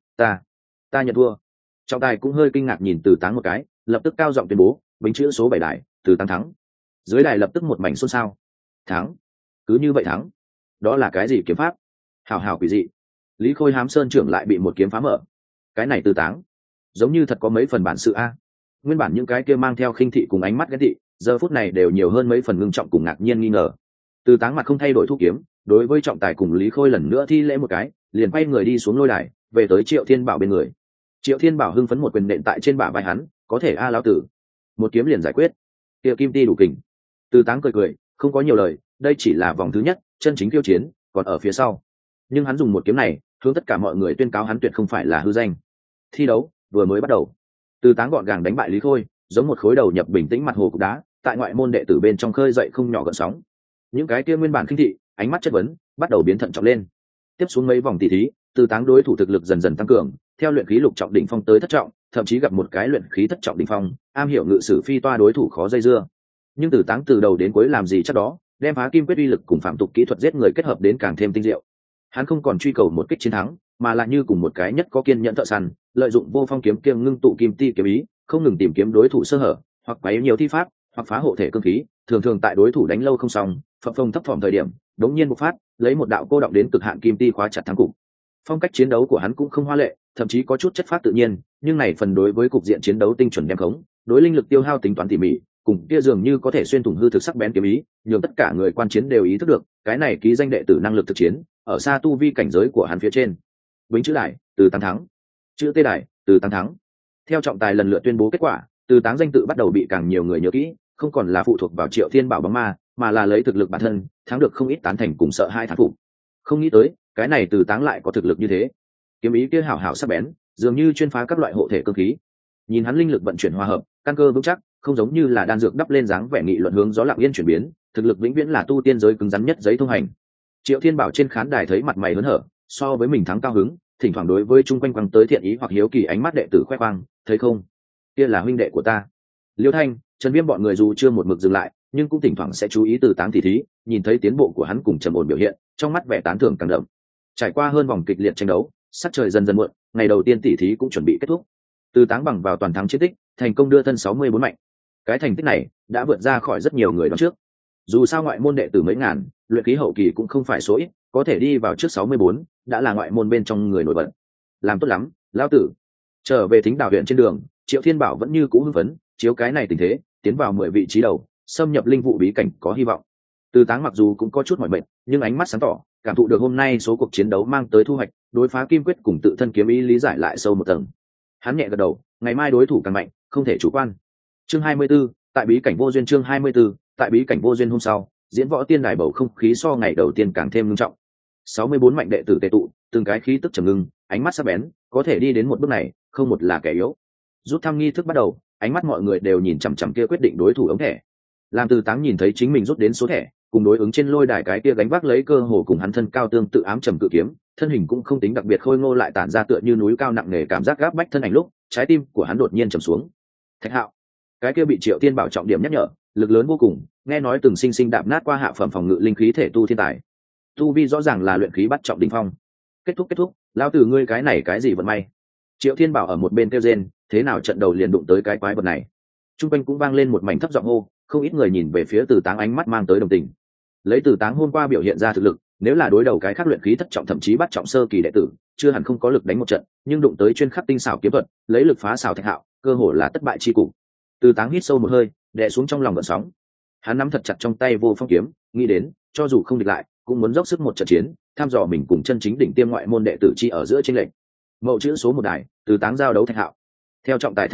ta nhận thua. Trọng tài cũng hơi kinh ngạc nhìn Từ Táng một cái, lập tức cao giọng tuyên bố, bính chữ số 7 đài, Từ Táng thắng. Dưới đài lập tức một mảnh xôn xao. Thắng? Cứ như vậy thắng? Đó là cái gì kiếm pháp? Hào hào quỷ dị. Lý Khôi Hám Sơn trưởng lại bị một kiếm phá mở. Cái này Từ Táng, giống như thật có mấy phần bản sự a. Nguyên bản những cái kia mang theo khinh thị cùng ánh mắt ghét thị, giờ phút này đều nhiều hơn mấy phần ngưng trọng cùng ngạc nhiên nghi ngờ. Từ Táng mặt không thay đổi thu kiếm, đối với trọng tài cùng Lý Khôi lần nữa thi lễ một cái, liền quay người đi xuống lôi đài, về tới Triệu Thiên Bảo bên người. Triệu Thiên Bảo hưng phấn một quyền nện tại trên bả vai hắn, có thể a lão tử, một kiếm liền giải quyết. Kia kim ti đủ kình. Từ Táng cười cười, không có nhiều lời, đây chỉ là vòng thứ nhất, chân chính khiêu chiến còn ở phía sau. Nhưng hắn dùng một kiếm này, hướng tất cả mọi người tuyên cáo hắn tuyệt không phải là hư danh. Thi đấu vừa mới bắt đầu. Từ Táng gọn gàng đánh bại Lý Khôi, giống một khối đầu nhập bình tĩnh mặt hồ cục đá, tại ngoại môn đệ tử bên trong khơi dậy không nhỏ gợn sóng. Những cái kia nguyên bản khinh thị, ánh mắt chất vấn, bắt đầu biến thận trọng lên. Tiếp xuống mấy vòng tỷ thí, Từ Táng đối thủ thực lực dần dần tăng cường, theo luyện khí lục trọng đỉnh phong tới thất trọng, thậm chí gặp một cái luyện khí thất trọng đỉnh phong, am hiểu ngự sử phi toa đối thủ khó dây dưa. Nhưng Từ Táng từ đầu đến cuối làm gì chắc đó, đem phá kim quyết uy lực cùng phạm tục kỹ thuật giết người kết hợp đến càng thêm tinh diệu. Hắn không còn truy cầu một kích chiến thắng, mà lại như cùng một cái nhất có kiên nhẫn thợ săn, lợi dụng vô phong kiếm kiêng ngưng tụ kim ti kiếm ý, không ngừng tìm kiếm đối thủ sơ hở, hoặc quấy nhiều thi pháp, hoặc phá hộ thể cương khí, thường thường tại đối thủ đánh lâu không xong, phập phồng thấp phỏng thời điểm, đống nhiên bộc phát, lấy một đạo cô động đến cực hạn kim ti khóa chặt thắng cục. Phong cách chiến đấu của hắn cũng không hoa lệ, thậm chí có chút chất phác tự nhiên, nhưng này phần đối với cục diện chiến đấu tinh chuẩn đem khống, đối linh lực tiêu hao tính toán tỉ mỉ, cùng kia dường như có thể xuyên thủng hư thực sắc bén kiếm ý, nhường tất cả người quan chiến đều ý thức được, cái này ký danh đệ tử năng lực thực chiến, ở xa tu vi cảnh giới của hắn phía trên. Bính chữ đài, Từ Táng thắng. Chữ Tê đài, Từ Táng thắng. Theo trọng tài lần lượt tuyên bố kết quả, Từ Táng danh tự bắt đầu bị càng nhiều người nhớ kỹ, không còn là phụ thuộc vào Triệu Thiên Bảo bóng ma, mà là lấy thực lực bản thân, thắng được không ít tán thành cùng sợ hai thán phục. Không nghĩ tới, cái này Từ Táng lại có thực lực như thế. Kiếm ý kia hảo hảo sắc bén, dường như chuyên phá các loại hộ thể cương khí. Nhìn hắn linh lực vận chuyển hòa hợp, căn cơ vững chắc, không giống như là đan dược đắp lên dáng vẻ nghị luận hướng gió lặng yên chuyển biến, thực lực vĩnh viễn là tu tiên giới cứng rắn nhất giấy thông hành. Triệu Thiên Bảo trên khán đài thấy mặt mày hớn hở, so với mình thắng cao hứng, thỉnh thoảng đối với chung quanh quăng tới thiện ý hoặc hiếu kỳ ánh mắt đệ tử khoe khoang, thấy không, kia là huynh đệ của ta. Liêu Thanh, Trần Viêm bọn người dù chưa một mực dừng lại, nhưng cũng thỉnh thoảng sẽ chú ý Từ Táng tỷ thí, nhìn thấy tiến bộ của hắn cùng trầm ổn biểu hiện, trong mắt vẻ tán thưởng càng đậm. Trải qua hơn vòng kịch liệt tranh đấu, sắc trời dần dần muộn, ngày đầu tiên tỷ thí cũng chuẩn bị kết thúc. Từ Táng bằng vào toàn thắng chiến tích, thành công đưa thân 64 mạnh. Cái thành tích này đã vượt ra khỏi rất nhiều người đón trước. Dù sao ngoại môn đệ tử mấy ngàn, luyện khí hậu kỳ cũng không phải số ít, có thể đi vào trước 64, đã là ngoại môn bên trong người nổi bật. Làm tốt lắm, lão tử. Trở về Thính Đảo huyện trên đường, Triệu Thiên Bảo vẫn như cũ hưng phấn, chiếu cái này tình thế, tiến vào 10 vị trí đầu, xâm nhập linh vụ bí cảnh có hy vọng. Từ Táng mặc dù cũng có chút mỏi mệt, nhưng ánh mắt sáng tỏ, cảm thụ được hôm nay số cuộc chiến đấu mang tới thu hoạch, đối phá kim quyết cùng tự thân kiếm ý lý giải lại sâu một tầng. Hắn nhẹ gật đầu, ngày mai đối thủ càng mạnh, không thể chủ quan. Chương 24, tại bí cảnh vô duyên. Chương 24, tại bí cảnh vô duyên. Hôm sau, diễn võ tiên đài bầu không khí so ngày đầu tiên càng thêm nghiêm trọng. 64 mạnh đệ tử tề tụ, từng cái khí tức trầm ngưng, ánh mắt sắc bén, có thể đi đến một bước này, không một là kẻ yếu. Rút thăm nghi thức bắt đầu, ánh mắt mọi người đều nhìn chằm chằm kia quyết định đối thủ ống thẻ. Làm Từ Táng nhìn thấy chính mình rút đến số thẻ, cùng đối ứng trên lôi đài cái kia gánh vác lấy cơ hồ cùng hắn thân cao tương tự ám trầm cự kiếm, thân hình cũng không tính đặc biệt khôi ngô lại tản ra tựa như núi cao nặng nề cảm giác gáp bách thân ảnh lúc, trái tim của hắn đột nhiên trầm xuống. Thạch Hạo, cái kia bị Triệu Thiên Bảo trọng điểm nhắc nhở, lực lớn vô cùng, nghe nói từng sinh sinh đạp nát qua hạ phẩm phòng ngự linh khí thể tu thiên tài. Tu vi rõ ràng là luyện khí bắt trọng đỉnh phong. Kết thúc, lao tử ngươi cái này cái gì vận may. Triệu Thiên Bảo ở một bên kêu rên, thế nào trận đầu liền đụng tới cái quái vật này. Trung quanh cũng vang lên một mảnh thấp giọng hô, không ít người nhìn về phía Từ Táng ánh mắt mang tới đồng tình. Lấy Từ Táng hôm qua biểu hiện ra thực lực, nếu là đối đầu cái khác luyện khí thất trọng thậm chí bắt trọng sơ kỳ đệ tử, chưa hẳn không có lực đánh một trận, nhưng đụng tới chuyên khắc tinh xảo kiếm thuật, lấy lực phá xảo Thạch Hạo, cơ hồ là thất bại chi cục. Từ Táng hít sâu một hơi, đè xuống trong lòng gợn sóng. Hắn nắm thật chặt trong tay vô phong kiếm, nghĩ đến, cho dù không địch lại, cũng muốn dốc sức một trận chiến, tham dò mình cùng chân chính đỉnh tiêm ngoại môn đệ tử chi ở giữa chênh lệch. Mậu chữ số 1 đài, Từ Táng giao đấu Thạch Hạo. Theo trọng tài thanh âm,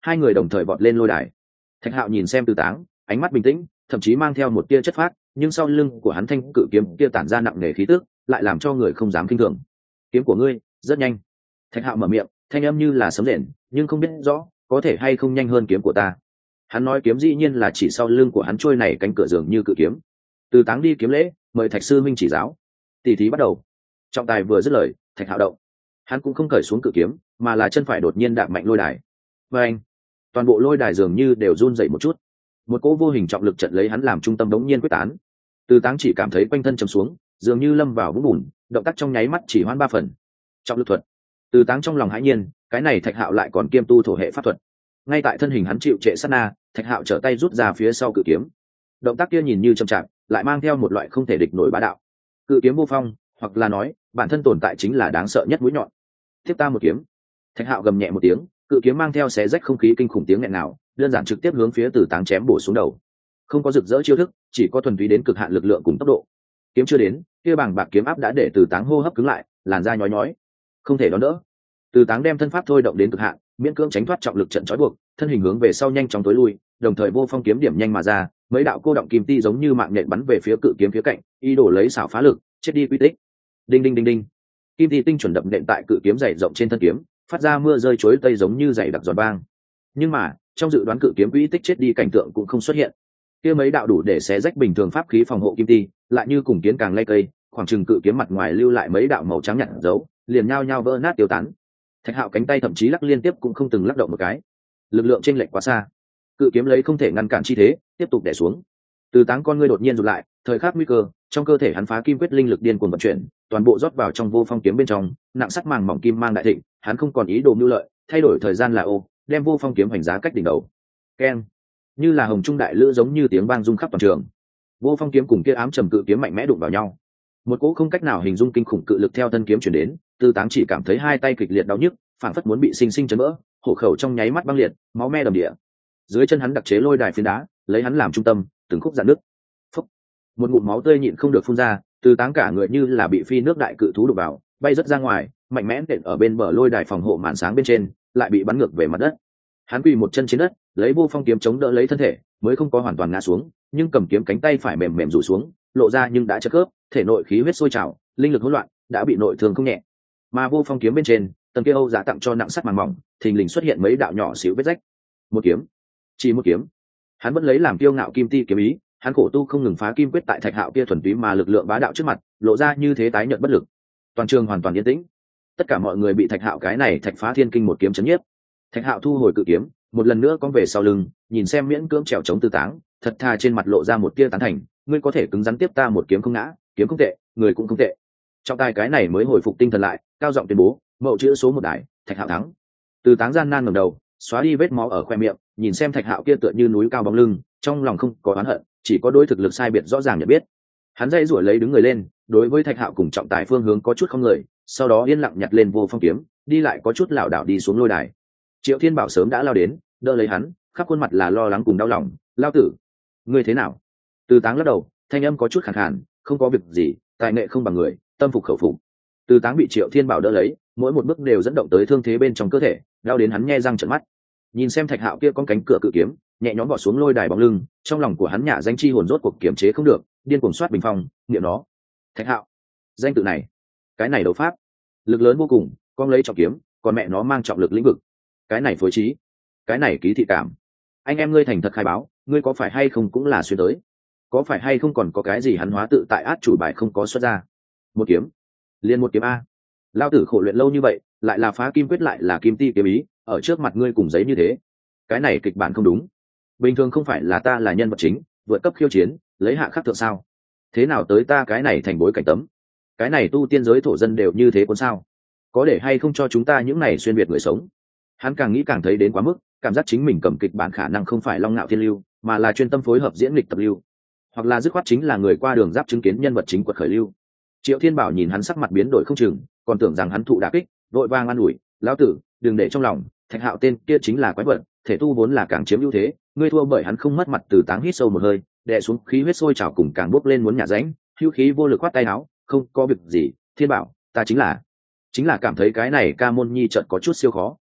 hai người đồng thời vọt lên lôi đài. Thạch Hạo nhìn xem Từ Táng, ánh mắt bình tĩnh, thậm chí mang theo một tia chất phác, nhưng sau lưng của hắn thanh cự kiếm kia tản ra nặng nề khí tức, lại làm cho người không dám kinh thường. Kiếm của ngươi rất nhanh. Thạch Hạo mở miệng, thanh âm như là sấm rền, nhưng không biết rõ có thể hay không nhanh hơn kiếm của ta. Hắn nói kiếm dĩ nhiên là chỉ sau lưng của hắn trôi này cánh cửa dường như cự kiếm. Từ Táng đi kiếm lễ, mời Thạch sư minh chỉ giáo. Tỷ thí bắt đầu. Trọng tài vừa dứt lời, Thạch Hạo động. Hắn cũng không cởi xuống cự kiếm, mà là chân phải đột nhiên đạp mạnh lôi đài. Và anh, toàn bộ lôi đài dường như đều run dậy một chút. Một cỗ vô hình trọng lực trận lấy hắn làm trung tâm đống nhiên quyết tán. Từ Táng chỉ cảm thấy quanh thân trầm xuống, dường như lâm vào vũng bùn, động tác trong nháy mắt chỉ hoãn 3 phần. Trọng lực thuật. Từ Táng trong lòng hãi nhiên, cái này Thạch Hạo lại còn kiêm tu thổ hệ pháp thuật. Ngay tại thân hình hắn chịu trệ sát na, Thạch Hạo trở tay rút ra phía sau cự kiếm. Động tác kia nhìn như chậm chạp, lại mang theo một loại không thể địch nổi bá đạo. Cự kiếm vô phong, hoặc là nói, bản thân tồn tại chính là đáng sợ nhất mũi nhọn. Tiếp ta một kiếm. Thạch Hạo gầm nhẹ một tiếng, cự kiếm mang theo xé rách không khí kinh khủng tiếng nghẹn nào, đơn giản trực tiếp hướng phía Từ Táng chém bổ xuống đầu. Không có rực rỡ chiêu thức, chỉ có thuần túy đến cực hạn lực lượng cùng tốc độ. Kiếm chưa đến, kia bảng bạc kiếm áp đã để Từ Táng hô hấp cứng lại, làn da nhói nhói, không thể đón đỡ. Từ Táng đem thân pháp thôi động đến cực hạn, miễn cưỡng tránh thoát trọng lực trận trói buộc, thân hình hướng về sau nhanh chóng tối lui, đồng thời vô phong kiếm điểm nhanh mà ra, mấy đạo cô động kim ti giống như mạng nhện bắn về phía cự kiếm phía cạnh, ý đồ lấy xảo phá lực, chết đi quy tích. Đinh đinh đinh đinh, kim ti tinh chuẩn đập nện tại cự kiếm dày rộng trên thân kiếm, phát ra mưa rơi chối tây giống như dày đặc giọt băng. Nhưng mà trong dự đoán cự kiếm quy tích chết đi cảnh tượng cũng không xuất hiện. Kia mấy đạo đủ để xé rách bình thường pháp khí phòng hộ kim ti, lại như cùng kiến càng lay cây, khoảng chừng cự kiếm mặt ngoài lưu lại mấy đạo màu trắng nhạt dấu, liền nhao nhao vỡ nát tiêu tán. Thạch Hạo cánh tay thậm chí lắc liên tiếp cũng không từng lắc động một cái. Lực lượng chênh lệch quá xa, cự kiếm lấy không thể ngăn cản chi thế, tiếp tục đè xuống. Từ Táng con ngươi đột nhiên rụt lại, thời khắc nguy cơ, trong cơ thể hắn phá kim quyết linh lực điên cuồng vận chuyển, toàn bộ rót vào trong vô phong kiếm bên trong, nặng sắt màng mỏng kim mang đại thịnh, hắn không còn ý đồ mưu lợi, thay đổi thời gian là ô, đem vô phong kiếm hành giá cách đỉnh đầu. Keng, như là hồng trung đại lữ giống như tiếng vang rung khắp toàn trường. Vô phong kiếm cùng kia ám trầm cự kiếm mạnh mẽ đụng vào nhau. Một cỗ không cách nào hình dung kinh khủng cự lực theo thân kiếm truyền đến, Từ Táng chỉ cảm thấy hai tay kịch liệt đau nhức, phản phất muốn bị sinh sinh chấn vỡ, hổ khẩu trong nháy mắt băng liệt, máu me đầm địa. Dưới chân hắn đặc chế lôi đài phiến đá, lấy hắn làm trung tâm, từng khúc rạn nứt. Phốc. Một ngụm máu tươi nhịn không được phun ra, Từ Táng cả người như là bị phi nước đại cự thú đụng vào, bay rất ra ngoài, mạnh mẽ nện ở bên bờ lôi đài phòng hộ màn sáng bên trên, lại bị bắn ngược về mặt đất. Hắn quỳ một chân trên đất, lấy vô phong kiếm chống đỡ lấy thân thể, mới không có hoàn toàn ngã xuống, nhưng cầm kiếm cánh tay phải mềm mềm rủ xuống, lộ ra nhưng đã chật khớp, thể nội khí huyết sôi trào, linh lực hỗn loạn, đã bị nội thương không nhẹ. Mà vô phong kiếm bên trên, tầng kia Âu giá tặng cho nặng sắt màng mỏng, thình lình xuất hiện mấy đạo nhỏ xíu vết rách. Một kiếm, chỉ một kiếm. Hắn vẫn lấy làm kiêu ngạo kim ti kiếm ý, hắn khổ tu không ngừng phá kim quyết tại Thạch Hạo kia thuần túy mà lực lượng bá đạo trước mặt, lộ ra như thế tái nhợt bất lực. Toàn trường hoàn toàn yên tĩnh. Tất cả mọi người bị Thạch Hạo cái này Thạch Phá Thiên Kinh một kiếm chấn nhiếp. Thạch Hạo thu hồi cự kiếm, một lần nữa cong về sau lưng, nhìn xem miễn cưỡng trèo chống Từ Táng, thật thà trên mặt lộ ra một tia tán thành, ngươi có thể cứng rắn tiếp ta một kiếm không ngã, kiếm không tệ, người cũng không tệ. Trọng tài cái này mới hồi phục tinh thần lại, cao giọng tuyên bố, mậu chữ số 1 đài, Thạch Hạo thắng. Từ Táng gian nan ngẩng đầu, xóa đi vết máu ở khoe miệng, nhìn xem Thạch Hạo kia tựa như núi cao bóng lưng, trong lòng không có oán hận, chỉ có đối thực lực sai biệt rõ ràng nhận biết. Hắn dãy rủa lấy đứng người lên, đối với Thạch Hạo cùng trọng tài phương hướng có chút không người, sau đó yên lặng nhặt lên vô phong kiếm, đi lại có chút lảo đảo đi xuống lôi đài. Triệu Thiên Bảo sớm đã lao đến, đỡ lấy hắn, khắp khuôn mặt là lo lắng cùng đau lòng, "Lao tử, ngươi thế nào?" Từ Táng lắc đầu, thanh âm có chút khàn khàn, "Không có việc gì, tài nghệ không bằng người, tâm phục khẩu phục." Từ Táng bị Triệu Thiên Bảo đỡ lấy, mỗi một bước đều dẫn động tới thương thế bên trong cơ thể, đau đến hắn nhe răng trợn mắt. Nhìn xem Thạch Hạo kia con cánh cửa cự kiếm, nhẹ nhõm bỏ xuống lôi đài bóng lưng, trong lòng của hắn nhả danh chi hồn rốt cuộc kiềm chế không được, điên cuồng soát bình phong, niệm nó. Thạch Hạo, danh tự này, cái này đấu pháp, lực lớn vô cùng, con lấy trọng kiếm, còn mẹ nó mang trọng lực lĩnh vực. Cái này phối trí, cái này ký thị cảm. Anh em ngươi thành thật khai báo, ngươi có phải hay không cũng là xuyên tới? Có phải hay không còn có cái gì hắn hóa tự tại át chủ bài không có xuất ra? Một kiếm, liền một kiếm a. Lao tử khổ luyện lâu như vậy, lại là phá kim quyết lại là kim ti kiếm ý, ở trước mặt ngươi cùng giấy như thế. Cái này kịch bản không đúng. Bình thường không phải là ta là nhân vật chính, vượt cấp khiêu chiến, lấy hạ khắc thượng sao? Thế nào tới ta cái này thành bối cảnh tấm? Cái này tu tiên giới thổ dân đều như thế cuốn sao? Có để hay không cho chúng ta những này xuyên việt người sống? Hắn càng nghĩ càng thấy đến quá mức, cảm giác chính mình cầm kịch bản khả năng không phải Long Ngạo Thiên lưu, mà là chuyên tâm phối hợp diễn lịch tập lưu, hoặc là dứt khoát chính là người qua đường giáp chứng kiến nhân vật chính quật khởi lưu. Triệu Thiên Bảo nhìn hắn sắc mặt biến đổi không chừng, còn tưởng rằng hắn thụ đả kích, vội vàng an ủi, "Lão tử, đừng để trong lòng, Thạch Hạo tên kia chính là quái vật, thể tu vốn là càng chiếm ưu thế, ngươi thua bởi hắn không mất mặt." Từ Táng hít sâu một hơi, đè xuống khí huyết sôi trào cùng càng bốc lên muốn nhả rãnh, hữu khí vô lực khoát tay áo, "Không có việc gì, Thiên Bảo, ta chính là cảm thấy cái này ca môn nhi trận có chút siêu khó."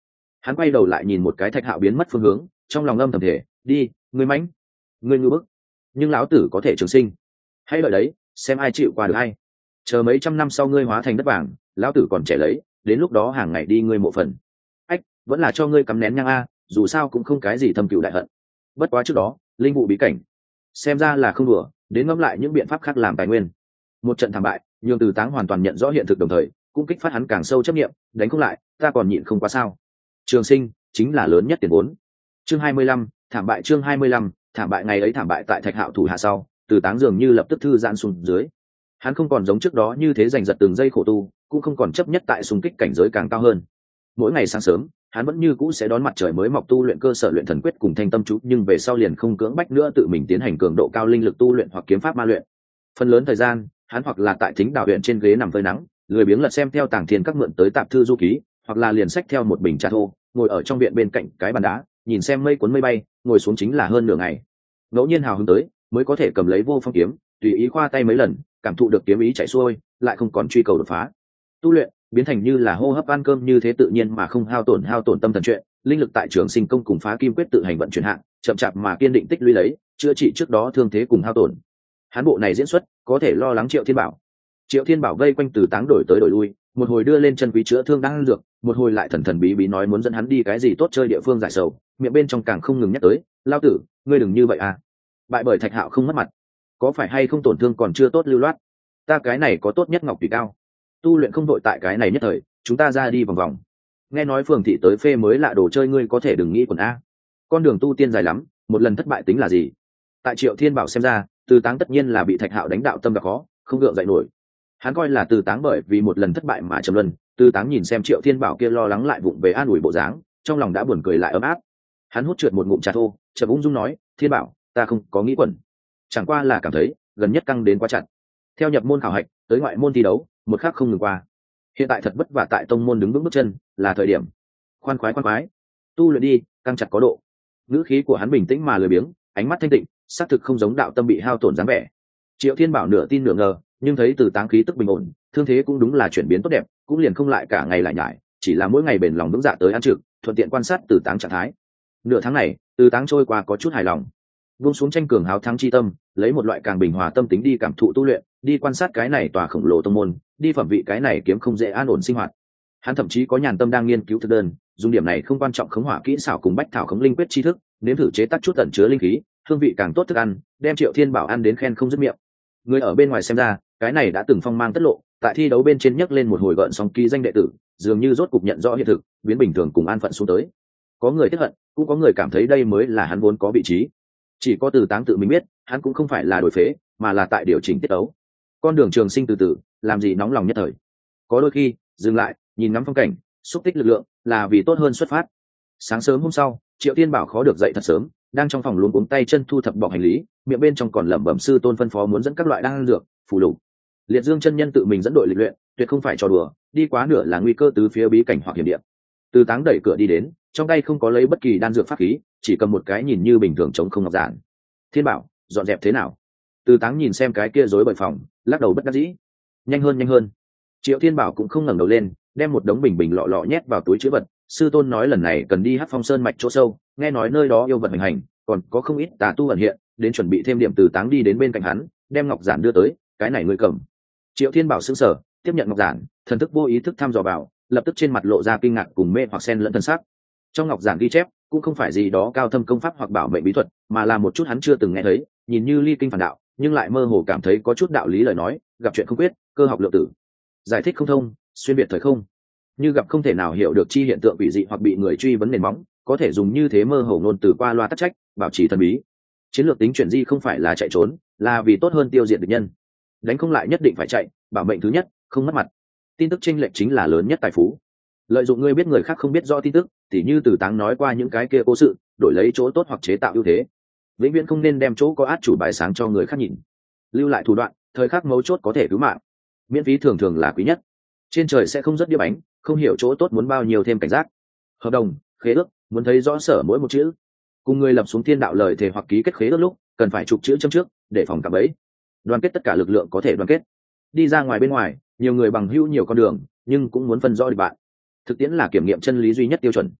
Hắn quay đầu lại nhìn một cái Thạch Hạo biến mất phương hướng, trong lòng âm thầm thể, đi, ngươi mãnh, ngươi ngư bức, nhưng lão tử có thể trường sinh. Hãy đợi đấy, xem ai chịu qua được hay. Chờ mấy trăm năm sau ngươi hóa thành đất vàng, lão tử còn trẻ lấy, đến lúc đó hàng ngày đi ngươi mộ phần. Ách, vẫn là cho ngươi cắm nén nhang a, dù sao cũng không cái gì thâm cừu đại hận. Bất quá trước đó, linh vụ bí cảnh, xem ra là không đùa, đến ngẫm lại những biện pháp khác làm tài nguyên. Một trận thảm bại, nhường Từ Táng hoàn toàn nhận rõ hiện thực, đồng thời cũng kích phát hắn càng sâu chấp niệm, đánh không lại, ta còn nhịn không qua sao? Trường sinh chính là lớn nhất tiền vốn. Chương 25, thảm bại. Chương 25, thảm bại. Ngày ấy thảm bại tại Thạch Hạo thủ hạ sau, Từ Táng dường như lập tức thư giãn xuống dưới. Hắn không còn giống trước đó như thế giành giật từng giây khổ tu, cũng không còn chấp nhất tại xung kích cảnh giới càng cao hơn. Mỗi ngày sáng sớm, hắn vẫn như cũ sẽ đón mặt trời mới mọc tu luyện cơ sở luyện thần quyết cùng thanh tâm chú, nhưng về sau liền không cưỡng bách nữa tự mình tiến hành cường độ cao linh lực tu luyện hoặc kiếm pháp ma luyện. Phần lớn thời gian, hắn hoặc là tại Thính Đào huyện trên ghế nằm phơi nắng, lười biếng lật xem theo Tàng Thiên các mượn tới tạp thư du ký, hoặc là liền xách theo một bình trà thô, ngồi ở trong viện bên cạnh cái bàn đá, nhìn xem mây cuốn mây bay, ngồi xuống chính là hơn nửa ngày. Ngẫu nhiên hào hứng tới, mới có thể cầm lấy vô phong kiếm, tùy ý khoa tay mấy lần, cảm thụ được kiếm ý chảy xuôi, lại không còn truy cầu đột phá. Tu luyện biến thành như là hô hấp ăn cơm như thế tự nhiên mà không hao tổn tâm thần chuyện, linh lực tại Trường Sinh công cùng Phá Kim quyết tự hành vận chuyển hạng, chậm chạp mà kiên định tích lũy lấy, chữa trị trước đó thương thế cùng hao tổn. Hắn bộ này diễn xuất, có thể lo lắng Triệu Thiên Bảo. Triệu Thiên Bảo vây quanh Từ Táng đổi tới đổi lui, một hồi đưa lên chân quý chữa thương đang ăn dược, một hồi lại thần thần bí bí nói muốn dẫn hắn đi cái gì tốt chơi địa phương giải sầu, miệng bên trong càng không ngừng nhắc tới, lao tử, ngươi đừng như vậy à. Bại bởi Thạch Hạo không mất mặt, có phải hay không tổn thương còn chưa tốt lưu loát, ta cái này có tốt nhất ngọc tùy cao, tu luyện không đội tại cái này nhất thời, chúng ta ra đi vòng vòng. Nghe nói Phường thị tới phê mới lạ đồ chơi, ngươi có thể đừng nghĩ quần a, con đường tu tiên dài lắm, một lần thất bại tính là gì. Tại Triệu Thiên Bảo xem ra, Từ Táng tất nhiên là bị Thạch Hạo đánh đạo tâm gặp khó, không gượng dậy nổi. Hắn coi là Từ Táng bởi vì một lần thất bại mà trầm luân. Từ Táng nhìn xem Triệu Thiên Bảo kia lo lắng lại vụng về an ủi bộ dáng, trong lòng đã buồn cười lại ấm áp. Hắn hút trượt một ngụm trà thô, chợt ung dung nói, Thiên Bảo, ta không có nghĩ quẩn, chẳng qua là cảm thấy gần nhất căng đến quá chặt. Theo nhập môn khảo hạch tới ngoại môn thi đấu, một khắc không ngừng qua. Hiện tại thật vất vả tại tông môn đứng vững bước chân, là thời điểm khoan khoái, tu luyện đi, căng chặt có độ. Ngữ khí của hắn bình tĩnh mà lười biếng, ánh mắt thanh tịnh, xác thực không giống đạo tâm bị hao tổn dáng vẻ. Triệu Thiên Bảo nửa tin nửa ngờ, nhưng thấy Từ Táng khí tức bình ổn, thương thế cũng đúng là chuyển biến tốt đẹp, cũng liền không lại cả ngày lại nhải, chỉ là mỗi ngày bền lòng vững dạ tới ăn trực, thuận tiện quan sát Từ Táng trạng thái. Nửa tháng này, Từ Táng trôi qua có chút hài lòng, buông xuống tranh cường háo thắng chi tâm, lấy một loại càng bình hòa tâm tính đi cảm thụ tu luyện, đi quan sát cái này tòa khổng lồ tông môn, đi phẩm vị cái này kiếm không dễ an ổn sinh hoạt. Hắn thậm chí có nhàn tâm đang nghiên cứu thực đơn, dùng điểm này không quan trọng khống hỏa kỹ xảo cùng bách thảo khống linh quyết tri thức, nếm thử chế tác chút ẩn chứa linh khí, hương vị càng tốt thức ăn, đem Triệu Thiên Bảo ăn đến khen không dứt miệng. Người ở bên ngoài xem ra, cái này đã từng phong mang tất lộ, tại thi đấu bên trên nhấc lên một hồi gợn sóng ký danh đệ tử, dường như rốt cục nhận rõ hiện thực, biến bình thường cùng an phận xuống tới. Có người tiếc hận, cũng có người cảm thấy đây mới là hắn vốn có vị trí. Chỉ có Từ Táng tự mình biết, hắn cũng không phải là đổi phế, mà là tại điều chỉnh tiết đấu. Con đường trường sinh từ từ, làm gì nóng lòng nhất thời. Có đôi khi, dừng lại, nhìn ngắm phong cảnh, xúc tích lực lượng, là vì tốt hơn xuất phát. Sáng sớm hôm sau, Triệu Thiên Bảo khó được dậy thật sớm, đang trong phòng luống cuống tay chân thu thập bọc hành lý, miệng bên trong còn lẩm bẩm sư tôn phân phó muốn dẫn các loại đan dược, phù lục. Liệt Dương chân nhân tự mình dẫn đội lịch luyện, tuyệt không phải trò đùa, đi quá nửa là nguy cơ từ phía bí cảnh hoặc hiểm địa. Từ Táng đẩy cửa đi đến, trong tay không có lấy bất kỳ đan dược pháp khí, chỉ cầm một cái nhìn như bình thường trống không ngọc giản. Thiên Bảo, dọn dẹp thế nào? Từ Táng nhìn xem cái kia rối bời phòng, lắc đầu bất đắc dĩ. Nhanh hơn. Triệu Thiên Bảo cũng không ngẩng đầu lên, đem một đống bình bình lọ lọ nhét vào túi trữ vật. Sư tôn nói lần này cần đi Hắc Phong Sơn mạch chỗ sâu, nghe nói nơi đó yêu vật hành hành, còn có không ít tà tu ẩn hiện, đến chuẩn bị thêm điểm. Từ Táng đi đến bên cạnh hắn, đem ngọc giản đưa tới, cái này ngươi cầm. Triệu Thiên Bảo sững sờ, tiếp nhận ngọc giản, thần thức vô ý thức thăm dò vào, lập tức trên mặt lộ ra kinh ngạc cùng mê hoặc xen lẫn thân sắc. Trong ngọc giản ghi chép cũng không phải gì đó cao thâm công pháp hoặc bảo mệnh bí thuật, mà là một chút hắn chưa từng nghe thấy, nhìn như ly kinh phản đạo, nhưng lại mơ hồ cảm thấy có chút đạo lý lời nói, gặp chuyện không quyết, cơ học lượng tử, giải thích không thông, xuyên biệt thời không, như gặp không thể nào hiểu được chi hiện tượng quỷ dị hoặc bị người truy vấn nền móng, có thể dùng như thế mơ hồ ngôn từ qua loa tắc trách, bảo trì thần bí. Chiến lược tính chuyển di không phải là chạy trốn, là vì tốt hơn tiêu diệt địch nhân. Đánh không lại nhất định phải chạy, bảo mệnh thứ nhất, không mất mặt. Tin tức chênh lệch chính là lớn nhất tài phú. Lợi dụng ngươi biết người khác không biết rõ tin tức, tỉ như Từ Táng nói qua những cái kia cố sự, đổi lấy chỗ tốt hoặc chế tạo ưu thế. Vĩnh viễn không nên đem chỗ có át chủ bài sáng cho người khác nhìn. Lưu lại thủ đoạn, thời khắc mấu chốt có thể cứu mạng. Miễn phí thường thường là quý nhất. Trên trời sẽ không rất đĩa bánh, không hiểu chỗ tốt muốn bao nhiêu thêm cảnh giác. Hợp đồng, khế ước, muốn thấy rõ sở mỗi một chữ. Cùng người lập xuống thiên đạo lời thề hoặc ký kết khế ước lúc, cần phải chụp chữ châm trước, để phòng cạm bẫy. Đoàn kết tất cả lực lượng có thể đoàn kết. Đi ra ngoài bên ngoài, nhiều người bằng hữu nhiều con đường, nhưng cũng muốn phân rõ địch bạn. Thực tiễn là kiểm nghiệm chân lý duy nhất tiêu chuẩn.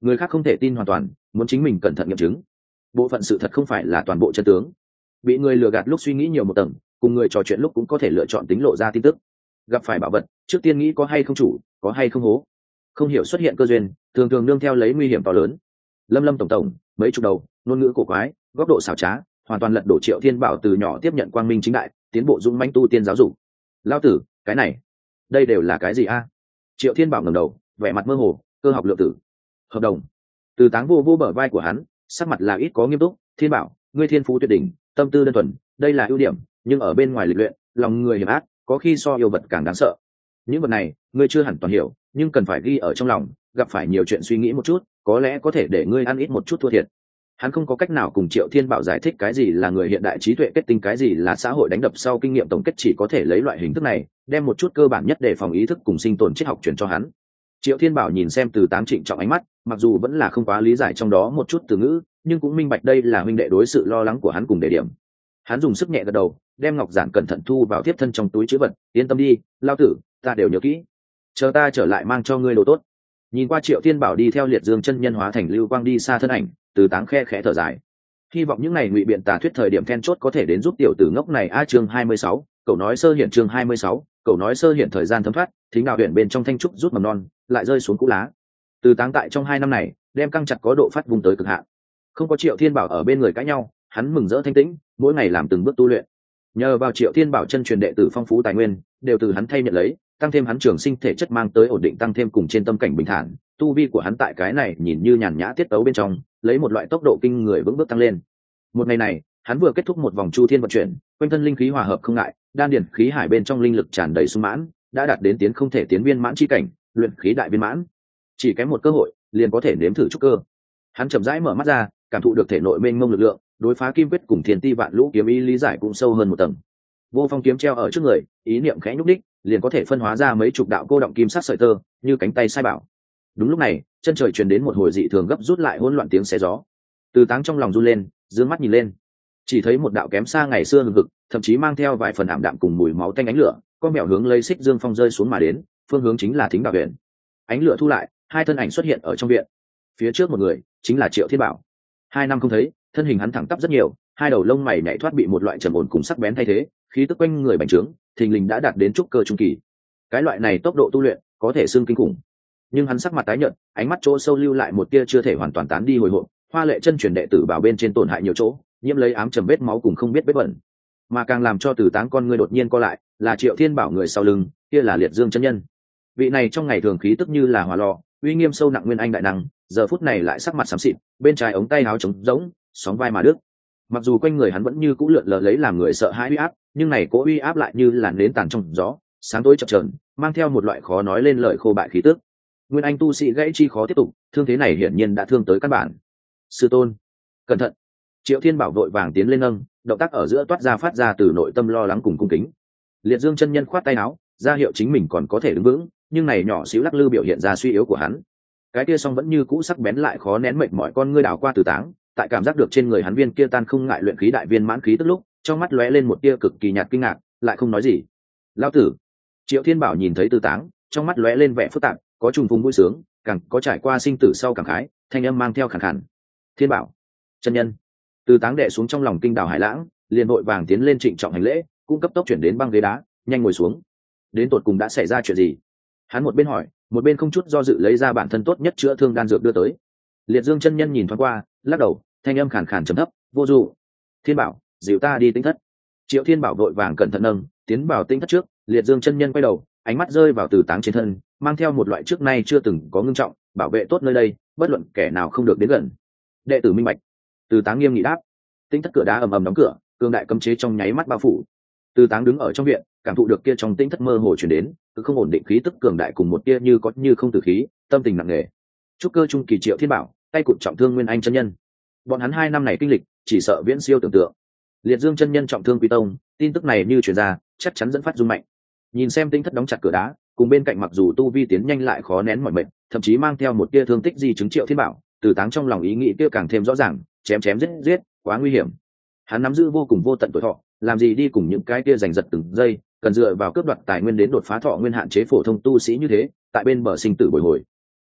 người khác không thể tin hoàn toàn, muốn chính mình cẩn thận nghiệm chứng. Bộ phận sự thật không phải là toàn bộ chân tướng. Bị người lừa gạt lúc suy nghĩ nhiều một tầng, cùng người trò chuyện lúc cũng có thể lựa chọn tính lộ ra tin tức. Gặp phải bảo vật, trước tiên nghĩ có hay không chủ, có hay không hố. Không hiểu xuất hiện cơ duyên, thường thường nương theo lấy nguy hiểm to lớn. Lâm tổng tổng, mấy chục đầu, ngôn ngữ cổ quái, góc độ xảo trá, hoàn toàn lật đổ Triệu Thiên Bảo từ nhỏ tiếp nhận quang minh chính đại, tiến bộ dũng mãnh tu tiên giáo dục. Lao tử, cái này, đây đều là cái gì a? Triệu Thiên Bảo ngẩng đầu, vẻ mặt mơ hồ, cơ học lượng tử. Hợp đồng. Từ Táng vô bờ vai của hắn, sắc mặt là ít có nghiêm túc. Thiên Bảo, ngươi thiên phú tuyệt đỉnh, tâm tư đơn thuần, đây là ưu điểm, nhưng ở bên ngoài lịch luyện, lòng người hiểm ác, có khi so yêu vật càng đáng sợ. Những vật này, ngươi chưa hẳn toàn hiểu, nhưng cần phải ghi ở trong lòng, gặp phải nhiều chuyện suy nghĩ một chút, có lẽ có thể để ngươi ăn ít một chút thua thiệt. Hắn không có cách nào cùng Triệu Thiên Bảo giải thích cái gì là người hiện đại trí tuệ kết tinh, cái gì là xã hội đánh đập sau kinh nghiệm tổng kết, chỉ có thể lấy loại hình thức này đem một chút cơ bản nhất để phòng ý thức cùng sinh tồn triết học truyền cho hắn. Triệu Thiên Bảo nhìn xem Từ Táng trịnh trọng ánh mắt, mặc dù vẫn là không quá lý giải trong đó một chút từ ngữ, nhưng cũng minh bạch đây là huynh đệ đối sự lo lắng của hắn cùng đề điểm. Hắn dùng sức nhẹ gật đầu, đem ngọc giản cẩn thận thu vào tiếp thân trong túi trữ vật. Yên tâm đi, lao tử, ta đều nhớ kỹ, chờ ta trở lại mang cho ngươi đồ tốt. Nhìn qua Triệu Thiên Bảo đi theo Liệt Dương chân nhân hóa thành lưu quang đi xa thân ảnh, Từ Táng khe khẽ thở dài, hy vọng những ngày ngụy biện tà thuyết thời điểm then chốt có thể đến giúp tiểu tử ngốc này. Chương 26, cậu nói sơ hiển. Chương 26, cậu nói sơ hiển. Thời gian thấm thoát, thính đạo huyện bên trong thanh trúc rút mầm non, lại rơi xuống cũ lá. Từ Táng tại trong 2 năm này đem căng chặt có độ phát vùng tới cực hạn, không có Triệu Thiên Bảo ở bên người cãi nhau, hắn mừng rỡ thanh tĩnh, mỗi ngày làm từng bước tu luyện. Nhờ vào Triệu Thiên Bảo chân truyền đệ tử phong phú tài nguyên đều từ hắn thay nhận lấy, tăng thêm hắn trường sinh thể chất mang tới ổn định, tăng thêm cùng trên tâm cảnh bình thản, tu vi của hắn tại cái này nhìn như nhàn nhã tiết tấu bên trong lấy một loại tốc độ kinh người vững bước tăng lên. Một ngày này, hắn vừa kết thúc một vòng chu thiên vận chuyển, quanh thân linh khí hòa hợp không ngại, đan điển khí hải bên trong linh lực tràn đầy sung mãn, đã đạt đến tiến không thể tiến viên mãn chi cảnh, luyện khí đại viên mãn. Chỉ kém một cơ hội, liền có thể nếm thử trúc cơ. Hắn chậm rãi mở mắt ra, cảm thụ được thể nội mênh mông lực lượng, đối phá kim quyết cùng thiên ti vạn lũ kiếm ý lý giải cũng sâu hơn một tầng. Vô phong kiếm treo ở trước người, ý niệm khẽ nhúc đích, liền có thể phân hóa ra mấy chục đạo cô động kim sắc sợi tơ, như cánh tay sai bảo. Đúng lúc này, chân trời truyền đến một hồi dị thường gấp rút lại hỗn loạn tiếng xé gió. Từ Táng trong lòng run lên, dương mắt nhìn lên, chỉ thấy một đạo kém xa ngày xưa hừng hực, thậm chí mang theo vài phần ảm đạm cùng mùi máu tanh ánh lửa, con mèo hướng lấy xích dương phong rơi xuống mà đến, phương hướng chính là thính đạo viện. Ánh lửa thu lại, 2 thân ảnh xuất hiện ở trong viện. Phía trước một người chính là Triệu Thiên Bảo. 2 năm không thấy, thân hình hắn thẳng tắp rất nhiều, 2 đầu lông mày nhảy thoát bị một loại trầm ổn cùng sắc bén thay thế, khí tức quanh người bành trướng, thình lình đã đạt đến trúc cơ trung kỳ. Cái loại này tốc độ tu luyện có thể xưng kinh khủng. Nhưng hắn sắc mặt tái nhợt, ánh mắt chỗ sâu lưu lại một tia chưa thể hoàn toàn tán đi hồi hộp, hoa lệ chân truyền đệ tử bảo bên trên tổn hại nhiều chỗ, nhiễm lấy ám trầm vết máu cùng không biết vết bẩn. Mà càng làm cho Từ Táng con ngươi đột nhiên co lại, là Triệu Thiên Bảo người sau lưng, kia là Liệt Dương chân nhân. Vị này trong ngày thường khí tức như là hỏa lò, uy nghiêm sâu nặng nguyên anh đại năng, giờ phút này lại sắc mặt xám xịt, bên trái ống tay áo trống rỗng, sóng vai mà đứt. Mặc dù quanh người hắn vẫn như cũ lượn lờ lấy làm người sợ hãi uy áp, nhưng này cố uy áp lại như là nến tàn trong gió, sáng tối chập chờn, mang theo một loại khó nói lên lời khô bại khí tức. Nguyên anh tu sĩ gãy chi khó tiếp tục, thương thế này hiển nhiên đã thương tới căn bản. Sư tôn, cẩn thận! Triệu Thiên Bảo vội vàng tiến lên nâng, động tác ở giữa toát ra phát ra từ nội tâm lo lắng cùng cung kính. Liệt Dương chân nhân khoát tay áo, ra hiệu chính mình còn có thể đứng vững, nhưng này nhỏ xíu lắc lư biểu hiện ra suy yếu của hắn. Cái kia song vẫn như cũ sắc bén lại khó nén mệt mỏi con ngươi đảo qua Từ Táng, tại cảm giác được trên người hắn viên kia tan không ngại luyện khí đại viên mãn khí tức lúc, trong mắt lóe lên một tia cực kỳ nhạt kinh ngạc, lại không nói gì. Lão tử! Triệu Thiên Bảo nhìn thấy Từ Táng, trong mắt lóe lên vẻ phức tạp, có trùng phùng vui sướng, càng có trải qua sinh tử sau cảm khái, thanh âm mang theo khàn khàn. Thiên Bảo, chân nhân. Từ Táng đệ xuống trong lòng kinh đảo hải lãng, liền vội vàng tiến lên trịnh trọng hành lễ, cũng cấp tốc chuyển đến băng ghế đá, nhanh ngồi xuống. Đến tột cùng đã xảy ra chuyện gì? Hắn một bên hỏi, một bên không chút do dự lấy ra bản thân tốt nhất chữa thương đan dược đưa tới. Liệt Dương chân nhân nhìn thoáng qua, lắc đầu, thanh âm khàn khàn trầm thấp, vô dụ. Thiên Bảo, dìu ta đi tinh thất. Triệu Thiên Bảo vội vàng cẩn thận nâng, tiến vào tinh thất trước. Liệt Dương chân nhân quay đầu, ánh mắt rơi vào Từ Táng trên thân, mang theo một loại trước nay chưa từng có ngưng trọng, bảo vệ tốt nơi đây, bất luận kẻ nào không được đến gần. Đệ tử minh bạch. Từ Táng nghiêm nghị đáp. Tinh thất cửa đá ầm ầm đóng cửa, cường đại cấm chế trong nháy mắt bao phủ. Từ Táng đứng ở trong viện, cảm thụ được kia trong tinh thất mơ hồ truyền đến, cứ không ổn định khí tức cường đại cùng một tia như có như không từ khí, tâm tình nặng nề. Trúc cơ trung kỳ Triệu Thiên Bảo, tay cụt trọng thương Nguyên Anh chân nhân. Bọn hắn 2 năm này kinh lịch, chỉ sợ viễn siêu tưởng tượng. Liệt Dương chân nhân trọng thương Quy Tông, tin tức này như truyền ra, chắc chắn dẫn phát rung mạnh. Nhìn xem tinh thất đóng chặt cửa đá, cùng bên cạnh mặc dù tu vi tiến nhanh lại khó nén mọi mệt, thậm chí mang theo một tia thương tích di chứng Triệu Thiên Bảo, Từ Táng trong lòng ý nghĩ kia càng thêm rõ ràng, chém chém giết giết, quá nguy hiểm. Hắn nắm giữ vô cùng vô tận tuổi thọ, làm gì đi cùng những cái kia giành giật từng giây, cần dựa vào cướp đoạt tài nguyên đến đột phá thọ nguyên hạn chế phổ thông tu sĩ như thế, tại bên bờ sinh tử bồi hồi.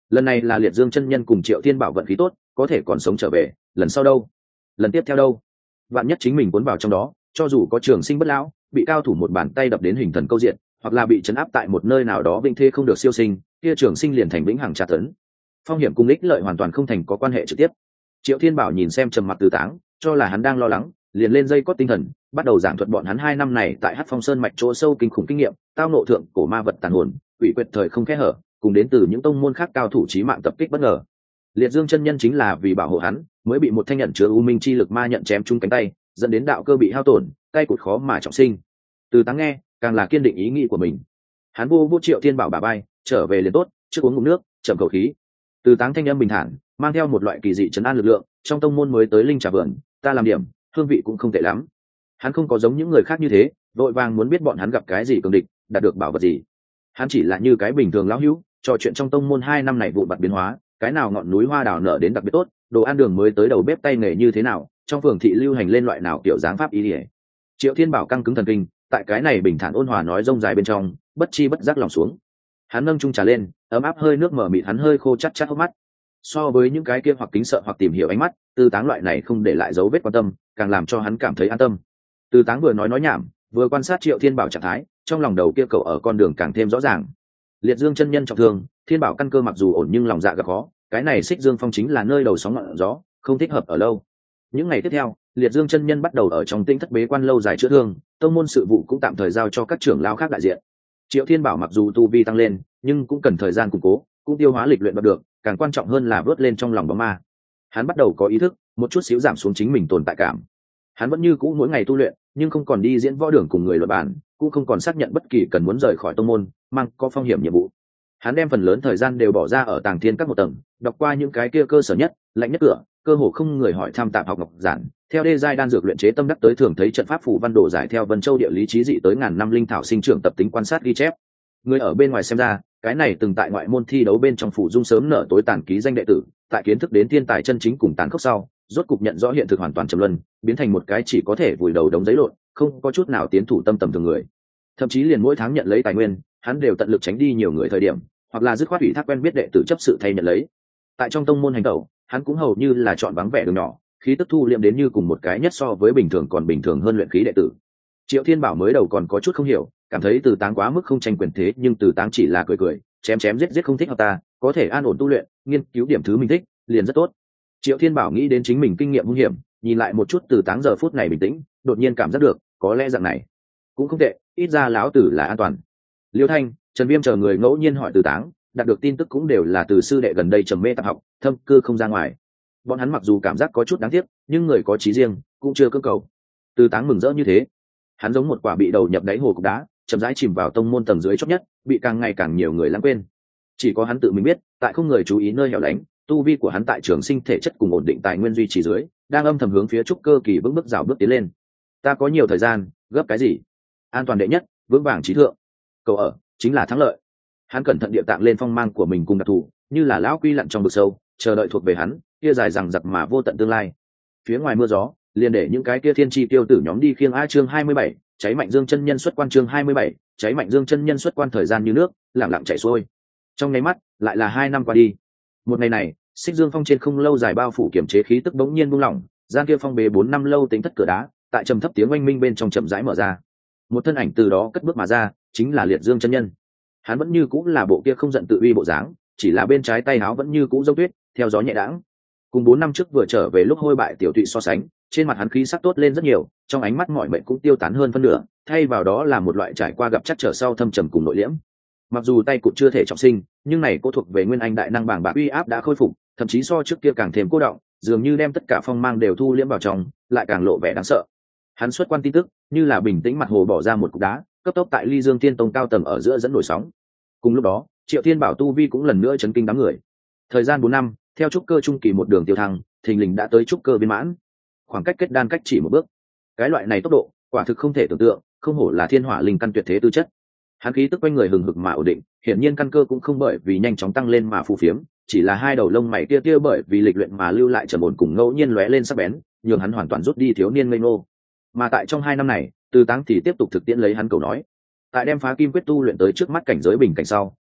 lần này là Liệt Dương chân nhân cùng Triệu Thiên Bảo vận khí tốt, có thể còn sống trở về. Lần sau đâu? Lần tiếp theo đâu? Vạn nhất chính mình cuốn vào trong đó, cho dù có trường sinh bất lão, bị cao thủ một bàn tay đập đến hình thần câu diện, hoặc là bị trấn áp tại một nơi nào đó vĩnh thế không được siêu sinh, kia trường sinh liền thành vĩnh hằng tra tấn. Phong hiểm cùng ích lợi hoàn toàn không thành có quan hệ trực tiếp. Triệu Thiên Bảo nhìn xem trầm mặc Từ Táng, cho là hắn đang lo lắng, liền lên dây cót tinh thần, bắt đầu giảng thuật bọn hắn 2 năm này tại Hắc Phong Sơn mạch chỗ sâu kinh khủng kinh nghiệm, tao ngộ thượng cổ ma vật tàn hồn, quỷ quyệt thời không kẽ hở, cùng đến từ những tông môn khác cao thủ chí mạng tập kích bất ngờ. Liệt Dương chân nhân chính là vì bảo hộ hắn, mới bị một thanh nhận chứa u minh chi lực ma nhận chém trúng cánh tay, dẫn đến đạo cơ bị hao tổn, tay cụt khó mà trọng sinh. Từ Táng nghe, càng là kiên định ý nghĩ của mình. Hắn vô Triệu Thiên Bảo bà bay, trở về liền tốt, trước uống ngụm nước, chậm khẩu khí. Từ Táng thanh âm bình thản, mang theo một loại kỳ dị trấn an lực lượng, trong tông môn mới tới linh trà vườn, ta làm điểm, hương vị cũng không tệ lắm. Hắn không có giống những người khác như thế, vội vàng muốn biết bọn hắn gặp cái gì cường địch, đạt được bảo vật gì. Hắn chỉ là như cái bình thường lão hữu, trò chuyện trong tông môn 2 năm này vụn vặt biến hóa, cái nào ngọn núi hoa đào nở đến đặc biệt tốt, đồ ăn đường mới tới đầu bếp tay nghề như thế nào, trong phường thị lưu hành lên loại nào kiểu dáng pháp ý ỉa. Triệu Thiên Bảo căng cứng thần kinh, tại cái này bình thản ôn hòa nói rông dài bên trong, bất chi bất giác lòng xuống. Hắn nâng chung trà lên, ấm áp hơi nước mở mịt hắn hơi khô chát chát hốc mắt. So với những cái kia hoặc kính sợ hoặc tìm hiểu ánh mắt, Từ Táng loại này không để lại dấu vết quan tâm, càng làm cho hắn cảm thấy an tâm. Từ Táng vừa nói nhảm, vừa quan sát Triệu Thiên Bảo trạng thái, trong lòng đầu kia cậu ở con đường càng thêm rõ ràng. Liệt Dương chân nhân trọng thương, Thiên Bảo căn cơ mặc dù ổn nhưng lòng dạ gặp khó, cái này Xích Dương Phong chính là nơi đầu sóng ngọn gió, không thích hợp ở lâu. Những ngày tiếp theo, Liệt Dương chân nhân bắt đầu ở trong tinh thất bế quan lâu dài chữa thương, tông môn sự vụ cũng tạm thời giao cho các trưởng lão khác đại diện. Triệu Thiên Bảo mặc dù tu vi tăng lên, nhưng cũng cần thời gian củng cố, cũng tiêu hóa lịch luyện được, càng quan trọng hơn là vớt lên trong lòng bóng ma. Hắn bắt đầu có ý thức, một chút xíu giảm xuống chính mình tồn tại cảm. Hắn vẫn như cũ mỗi ngày tu luyện, nhưng không còn đi diễn võ đường cùng người luận bàn, cũng không còn xác nhận bất kỳ cần muốn rời khỏi tông môn, mang có phong hiểm nhiệm vụ. Hắn đem phần lớn thời gian đều bỏ ra ở Tàng Thiên các một tầng, đọc qua những cái kia cơ sở nhất, lạnh nhất cửa, cơ hồ không người hỏi thăm tạp học ngọc giản, theo đê giai đan dược luyện chế tâm đắc tới thường thấy trận pháp phù văn đồ giải theo Vân Châu địa lý trí dị tới ngàn năm linh thảo sinh trưởng tập tính quan sát ghi chép. Người ở bên ngoài xem ra, cái này từng tại ngoại môn thi đấu bên trong phủ dung sớm nở tối tàn ký danh đệ tử, tại kiến thức đến thiên tài chân chính cùng tàn khốc sau, rốt cục nhận rõ hiện thực hoàn toàn trầm luân, biến thành một cái chỉ có thể vùi đầu đống giấy lộn, không có chút nào tiến thủ tâm tầm thường người. Thậm chí liền mỗi tháng nhận lấy tài nguyên, hắn đều tận lực tránh đi nhiều người thời điểm, hoặc là dứt khoát ủy thác quen biết đệ tử chấp sự thay nhận lấy. Tại trong tông môn hành tẩu, hắn cũng hầu như là chọn vắng vẻ đường nhỏ, khí tức thu liệm đến như cùng một cái nhất so với bình thường còn bình thường hơn luyện khí đệ tử. Triệu Thiên Bảo mới đầu còn có chút không hiểu, cảm thấy Từ Táng quá mức không tranh quyền thế, nhưng Từ Táng chỉ là cười, chém giết không thích hợp ta, có thể an ổn tu luyện, nghiên cứu điểm thứ mình thích, liền rất tốt. Triệu Thiên Bảo nghĩ đến chính mình kinh nghiệm hung hiểm, nhìn lại một chút Từ Táng giờ phút này bình tĩnh, đột nhiên cảm giác được, có lẽ dạng này cũng không tệ, ít ra lão tử là an toàn. Liêu Thanh, Trần Viêm chờ người ngẫu nhiên hỏi Từ Táng, đạt được tin tức cũng đều là từ sư đệ gần đây trầm mê tạp học, thâm cư không ra ngoài. Bọn hắn mặc dù cảm giác có chút đáng tiếc, nhưng người có chí riêng, cũng chưa cưỡng cầu. Từ Táng mừng rỡ như thế, hắn giống một quả bị đầu nhập đáy hồ cục đá, chậm rãi chìm vào tông môn tầng dưới chót nhất, bị càng ngày càng nhiều người lãng quên. Chỉ có hắn tự mình biết, tại không người chú ý nơi hẻo lánh, tu vi của hắn tại trường sinh thể chất cùng ổn định tài nguyên duy trì dưới, đang âm thầm hướng phía trúc cơ kỳ vững bước rào bước tiến lên. Ta có nhiều thời gian, gấp cái gì? An toàn đệ nhất, vững vàng trí thượng. Cầu ở chính là thắng lợi. Hắn cẩn thận địa tạng lên phong mang của mình cùng đặc thù, như là lão quy lặn trong vực sâu, chờ đợi thuộc về hắn, kia dài rằng giặc mà vô tận tương lai. Phía ngoài mưa gió, liền để những cái kia thiên chi tiêu tử nhóm đi khiêng a chương 27, cháy mạnh dương chân nhân xuất quan chương 27, cháy mạnh dương chân nhân xuất quan thời gian như nước, lặng lặng chảy xuôi. Trong nháy mắt, lại là 2 năm qua đi. Một ngày này, Xích Dương Phong trên không lâu dài bao phủ kiểm chế khí tức bỗng nhiên buông lỏng, gian kia phong bế 4 năm lâu tính thất cửa đá, tại trầm thấp tiếng oanh minh bên trong chậm rãi mở ra. Một thân ảnh từ đó cất bước mà ra, chính là Liệt Dương chân nhân. Hắn vẫn như cũng là bộ kia không giận tự uy bộ dáng, chỉ là bên trái tay áo vẫn như cũ dốc tuyết, theo gió nhẹ đãng. Cùng 4 năm trước vừa trở về lúc hôi bại tiểu tụy so sánh, trên mặt hắn khí sắc tốt lên rất nhiều, trong ánh mắt mọi mệnh cũng tiêu tán hơn phân nửa, thay vào đó là một loại trải qua gặp chắc trở sau thâm trầm cùng nội liễm. Mặc dù tay cụt chưa thể trọng sinh, nhưng này cô thuộc về nguyên anh đại năng bảng bạc uy áp đã khôi phục, thậm chí so trước kia càng thêm cô động, dường như đem tất cả phong mang đều thu liễm vào trong, lại càng lộ vẻ đáng sợ. Hắn xuất quan tin tức, như là bình tĩnh mặt hồ bỏ ra một cục đá, cấp tốc tại Ly Dương Tiên Tông cao tầng ở giữa dẫn nổi sóng. Cùng lúc đó, Triệu Thiên Bảo tu vi cũng lần nữa chấn kinh đám người. Thời gian 4 năm, theo trúc cơ trung kỳ một đường tiêu thăng, thình lình đã tới trúc cơ viên mãn. Khoảng cách kết đan cách chỉ một bước. Cái loại này tốc độ, quả thực không thể tưởng tượng, không hổ là thiên hỏa linh căn tuyệt thế tư chất. Hắn khí tức quanh người hừng hực mà ổn định, hiển nhiên căn cơ cũng không bởi vì nhanh chóng tăng lên mà phù phiếm, chỉ là hai đầu lông mày kia bởi vì lịch luyện mà lưu lại trầm ổn cùng ngẫu nhiên lóe lên sắc bén, nhường hắn hoàn toàn rút đi thiếu niên ngây ngô. Mà tại trong 2 năm này, Từ Táng thì tiếp tục thực tiễn lấy hắn cầu nói. Tại đem phá kim quyết tu luyện tới trước mắt cảnh giới bình cảnh sau,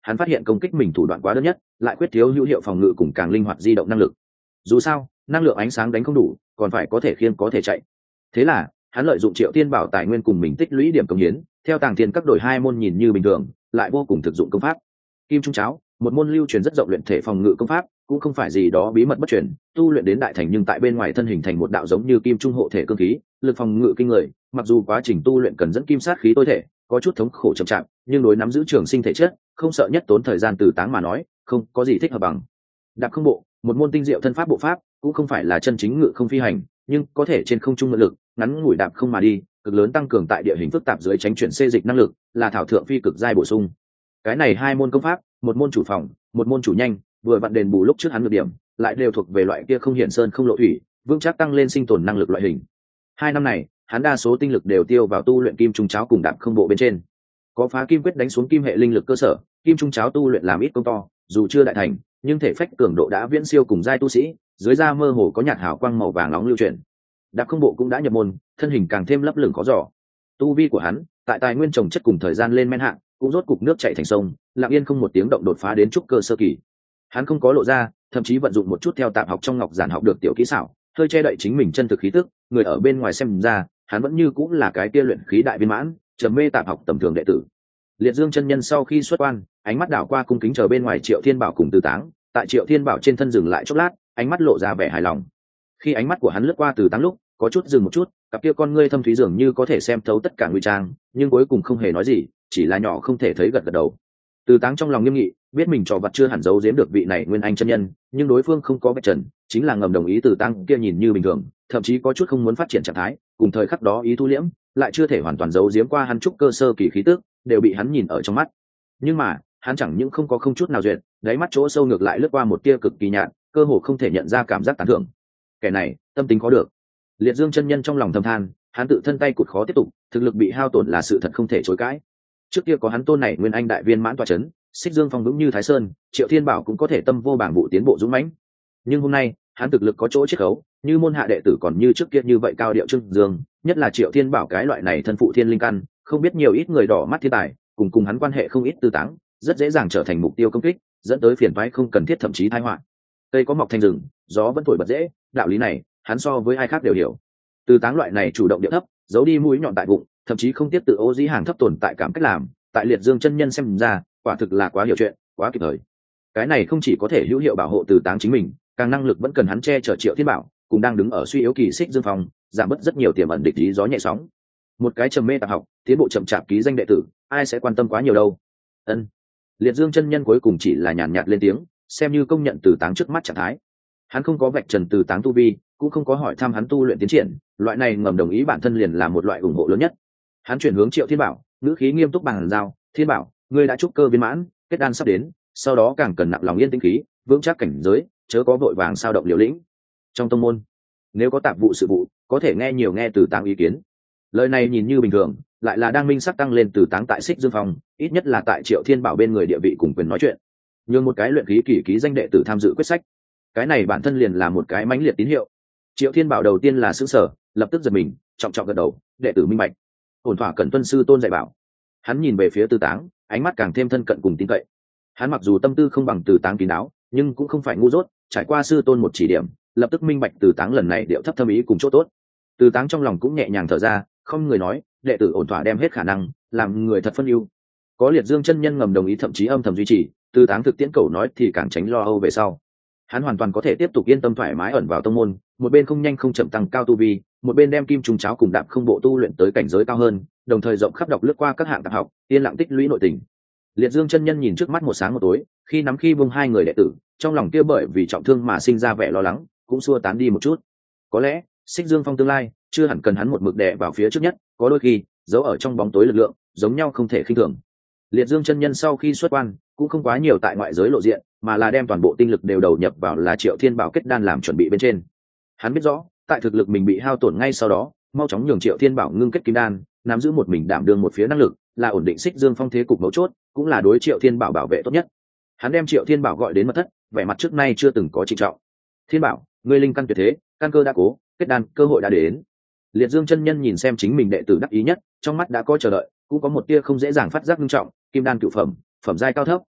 hắn phát hiện công kích mình thủ đoạn quá đơn nhất, lại quyết thiếu hữu hiệu phòng ngự cùng càng linh hoạt di động năng lực. Dù sao năng lượng ánh sáng đánh không đủ, còn phải có thể khiêng có thể chạy. Thế là hắn lợi dụng Triệu Thiên Bảo tài nguyên cùng mình tích lũy điểm công hiến, theo Tàng Thiên các đổi hai môn nhìn như bình thường lại vô cùng thực dụng công pháp. Kim Trung Cháo, một môn lưu truyền rất rộng luyện thể phòng ngự công pháp, cũng không phải gì đó bí mật bất truyền, tu luyện đến đại thành nhưng tại bên ngoài thân hình thành một đạo giống như kim trung hộ thể cương khí, lực phòng ngự kinh người, mặc dù quá trình tu luyện cần dẫn kim sát khí tối thể, có chút thống khổ chậm chạp, nhưng đối nắm giữ trường sinh thể chất, không sợ nhất tốn thời gian từ táng mà nói, không có gì thích hợp bằng. Đạp không bộ, một môn tinh diệu thân pháp bộ pháp, cũng không phải là chân chính ngự không phi hành, nhưng có thể trên không trung ngự lực, ngắn ngủi đạp không mà đi, cực lớn tăng cường tại địa hình phức tạp dưới tránh chuyển xê dịch năng lực, là thảo thượng phi cực giai bổ sung. Cái này hai môn công pháp, một môn chủ phòng, một môn chủ nhanh, vừa vặn đền bù lúc trước hắn được điểm, lại đều thuộc về loại kia không hiển sơn không lộ thủy, vững chắc tăng lên sinh tồn năng lực loại hình. 2 năm này hắn đa số tinh lực đều tiêu vào tu luyện kim trung cháo cùng đạp không bộ bên trên. Có phá kim quyết đánh xuống kim hệ linh lực cơ sở, kim trung cháo tu luyện làm ít công to, dù chưa đại thành nhưng thể phách cường độ đã viễn siêu cùng giai tu sĩ, dưới da mơ hồ có nhạt hào quang màu vàng nóng lưu chuyển. Đạp không bộ cũng đã nhập môn, thân hình càng thêm lấp lửng khó dò. Tu vi của hắn tại tài nguyên trồng chất cùng thời gian lên men hạng, cũng rốt cục nước chảy thành sông, lặng yên không một tiếng động đột phá đến trúc cơ sơ kỳ. Hắn không có lộ ra, thậm chí vận dụng một chút theo tạp học trong ngọc giản học được tiểu kỹ xảo, hơi che đậy chính mình chân thực khí tức, người ở bên ngoài xem ra hắn vẫn như cũng là cái kia luyện khí đại viên mãn, trầm mê tạp học tầm thường đệ tử. Liệt Dương chân nhân sau khi xuất quan, ánh mắt đảo qua cung kính chờ bên ngoài Triệu Thiên Bảo cùng Từ Táng, tại Triệu Thiên Bảo trên thân dừng lại chốc lát, ánh mắt lộ ra vẻ hài lòng. Khi ánh mắt của hắn lướt qua Từ Táng lúc, có chút dừng một chút, cặp kia con ngươi thâm thúy dường như có thể xem thấu tất cả ngụy trang, nhưng cuối cùng không hề nói gì, chỉ là nhỏ không thể thấy gật gật đầu. Từ Táng trong lòng nghiêm nghị, biết mình trò vặt chưa hẳn giấu giếm được vị này Nguyên Anh chân nhân, nhưng đối phương không có vạch trần, chính là ngầm đồng ý. Từ Táng kia nhìn như bình thường, thậm chí có chút không muốn phát triển trạng thái, cùng thời khắc đó ý thu liễm, lại chưa thể hoàn toàn giấu giếm qua hắn trúc cơ sơ kỳ khí tức, đều bị hắn nhìn ở trong mắt. Nhưng mà hắn chẳng những không có không chút nào duyệt, đáy mắt chỗ sâu ngược lại lướt qua một tia cực kỳ nhạt, cơ hồ không thể nhận ra cảm giác tán thưởng. Kẻ này tâm tính có được. Liệt Dương chân nhân trong lòng thầm than, hắn tự thân tay cụt khó tiếp tục, thực lực bị hao tổn là sự thật không thể chối cãi. Trước kia có hắn tôn này Nguyên Anh đại viên mãn tọa chấn, Xích Dương phong vững như Thái Sơn, Triệu Thiên Bảo cũng có thể tâm vô bảng vụ tiến bộ dũng mãnh. Nhưng hôm nay hắn thực lực có chỗ chiết khấu, như môn hạ đệ tử còn như trước kia như vậy cao điệu trưng dương, nhất là Triệu Thiên Bảo cái loại này thân phụ thiên linh căn, không biết nhiều ít người đỏ mắt thiên tài, cùng hắn quan hệ không ít Tư Táng, rất dễ dàng trở thành mục tiêu công kích, dẫn tới phiền toái không cần thiết thậm chí tai họa. Cây có mọc thành rừng, gió vẫn thổi bật dễ, đạo lý này hắn so với ai khác đều hiểu. Tư Táng loại này chủ động điệu thấp, giấu đi mũi nhọn tại bụng, thậm chí không tiếp tự ô dĩ hàng thấp tồn tại cảm cách làm, tại Liệt Dương chân nhân xem ra, quả thực là quá hiểu chuyện, quá kịp thời. Cái này không chỉ có thể hữu hiệu bảo hộ Tư Táng chính mình, càng năng lực vẫn cần hắn che chở Triệu Thiên Bảo, cũng đang đứng ở suy yếu kỳ Xích Dương phong, giảm bớt rất nhiều tiềm ẩn địch ý gió nhẹ sóng. Một cái trầm mê tạp học, tiến bộ chậm chạp ký danh đệ tử, ai sẽ quan tâm quá nhiều đâu. Ân. Liệt Dương chân nhân cuối cùng chỉ là nhàn nhạt lên tiếng, xem như công nhận Từ Táng trước mắt trạng thái. Hắn không có vạch trần Từ Táng tu vi, cũng không có hỏi thăm hắn tu luyện tiến triển, loại này ngầm đồng ý bản thân liền là một loại ủng hộ lớn nhất. Hắn chuyển hướng Triệu Thiên Bảo, ngữ khí nghiêm túc bằng giao, "Thiên Bảo, ngươi đã trúc cơ viên mãn, kết đan sắp đến, sau đó càng cần nặng lòng yên tĩnh khí, vững chắc cảnh giới, chớ có vội vàng sao động liều lĩnh. Trong tông môn, nếu có tạp vụ sự vụ, có thể nghe Từ Táng ý kiến." Lời này nhìn như bình thường, lại là đang minh sắc tăng lên Từ Táng tại Xích Dương phong, ít nhất là tại Triệu Thiên Bảo bên người địa vị cùng quyền nói chuyện. Nhưng một cái luyện khí kỳ ký danh đệ tử tham dự quyết sách, cái này bản thân liền là một cái mãnh liệt tín hiệu. Triệu Thiên Bảo đầu tiên là sững sờ, lập tức giật mình, trọng trọng gật đầu, đệ tử minh bạch, ổn thỏa cần tuân sư tôn dạy bảo. Hắn nhìn về phía Từ Táng, ánh mắt càng thêm thân cận cùng tin cậy. Hắn mặc dù tâm tư không bằng Từ Táng kín đáo, nhưng cũng không phải ngu dốt, trải qua sư tôn một chỉ điểm, lập tức minh bạch Từ Táng lần này điệu thấp thâm ý cùng chỗ tốt. Từ Táng trong lòng cũng nhẹ nhàng thở ra, không người nói, đệ tử ổn thỏa đem hết khả năng, làm người thật phân ưu. Có Liệt Dương chân nhân ngầm đồng ý thậm chí âm thầm duy trì, Từ Táng thực tiễn cầu nói thì càng tránh lo âu về sau. Hắn hoàn toàn có thể tiếp tục yên tâm thoải mái ẩn vào tông môn, một bên không nhanh không chậm tăng cao tu vi, một bên đem kim trùng cháo cùng đạp không bộ tu luyện tới cảnh giới cao hơn, đồng thời rộng khắp đọc lướt qua các hạng tạp học, yên lặng tích lũy nội tình. Liệt Dương chân nhân nhìn trước mắt một sáng một tối, khi nắm khi buông hai người đệ tử, trong lòng kia bởi vì trọng thương mà sinh ra vẻ lo lắng, cũng xua tán đi một chút. Có lẽ Xích Dương phong tương lai chưa hẳn cần hắn một mực đè vào phía trước nhất, có đôi khi giấu ở trong bóng tối lực lượng giống nhau không thể khinh thường. Liệt Dương chân nhân sau khi xuất quan cũng không quá nhiều tại ngoại giới lộ diện, mà là đem toàn bộ tinh lực đều đầu nhập vào là Triệu Thiên Bảo kết đan làm chuẩn bị bên trên. Hắn biết rõ, tại thực lực mình bị hao tổn ngay sau đó, mau chóng nhường Triệu Thiên Bảo ngưng kết kim đan, nắm giữ một mình đảm đương một phía năng lực, là ổn định Xích Dương phong thế cục mấu chốt, cũng là đối Triệu Thiên Bảo bảo vệ tốt nhất. Hắn đem Triệu Thiên Bảo gọi đến mật thất, vẻ mặt trước nay chưa từng có trịnh trọng. "Thiên Bảo, ngươi linh căn tuyệt thế, căn cơ đã cố, kết đan cơ hội đã đến." Liệt Dương chân nhân nhìn xem chính mình đệ tử đắc ý nhất, trong mắt đã có chờ đợi, cũng có một tia không dễ dàng phát giác nghiêm trọng, kim đan cửu phẩm, phẩm giai cao thấp,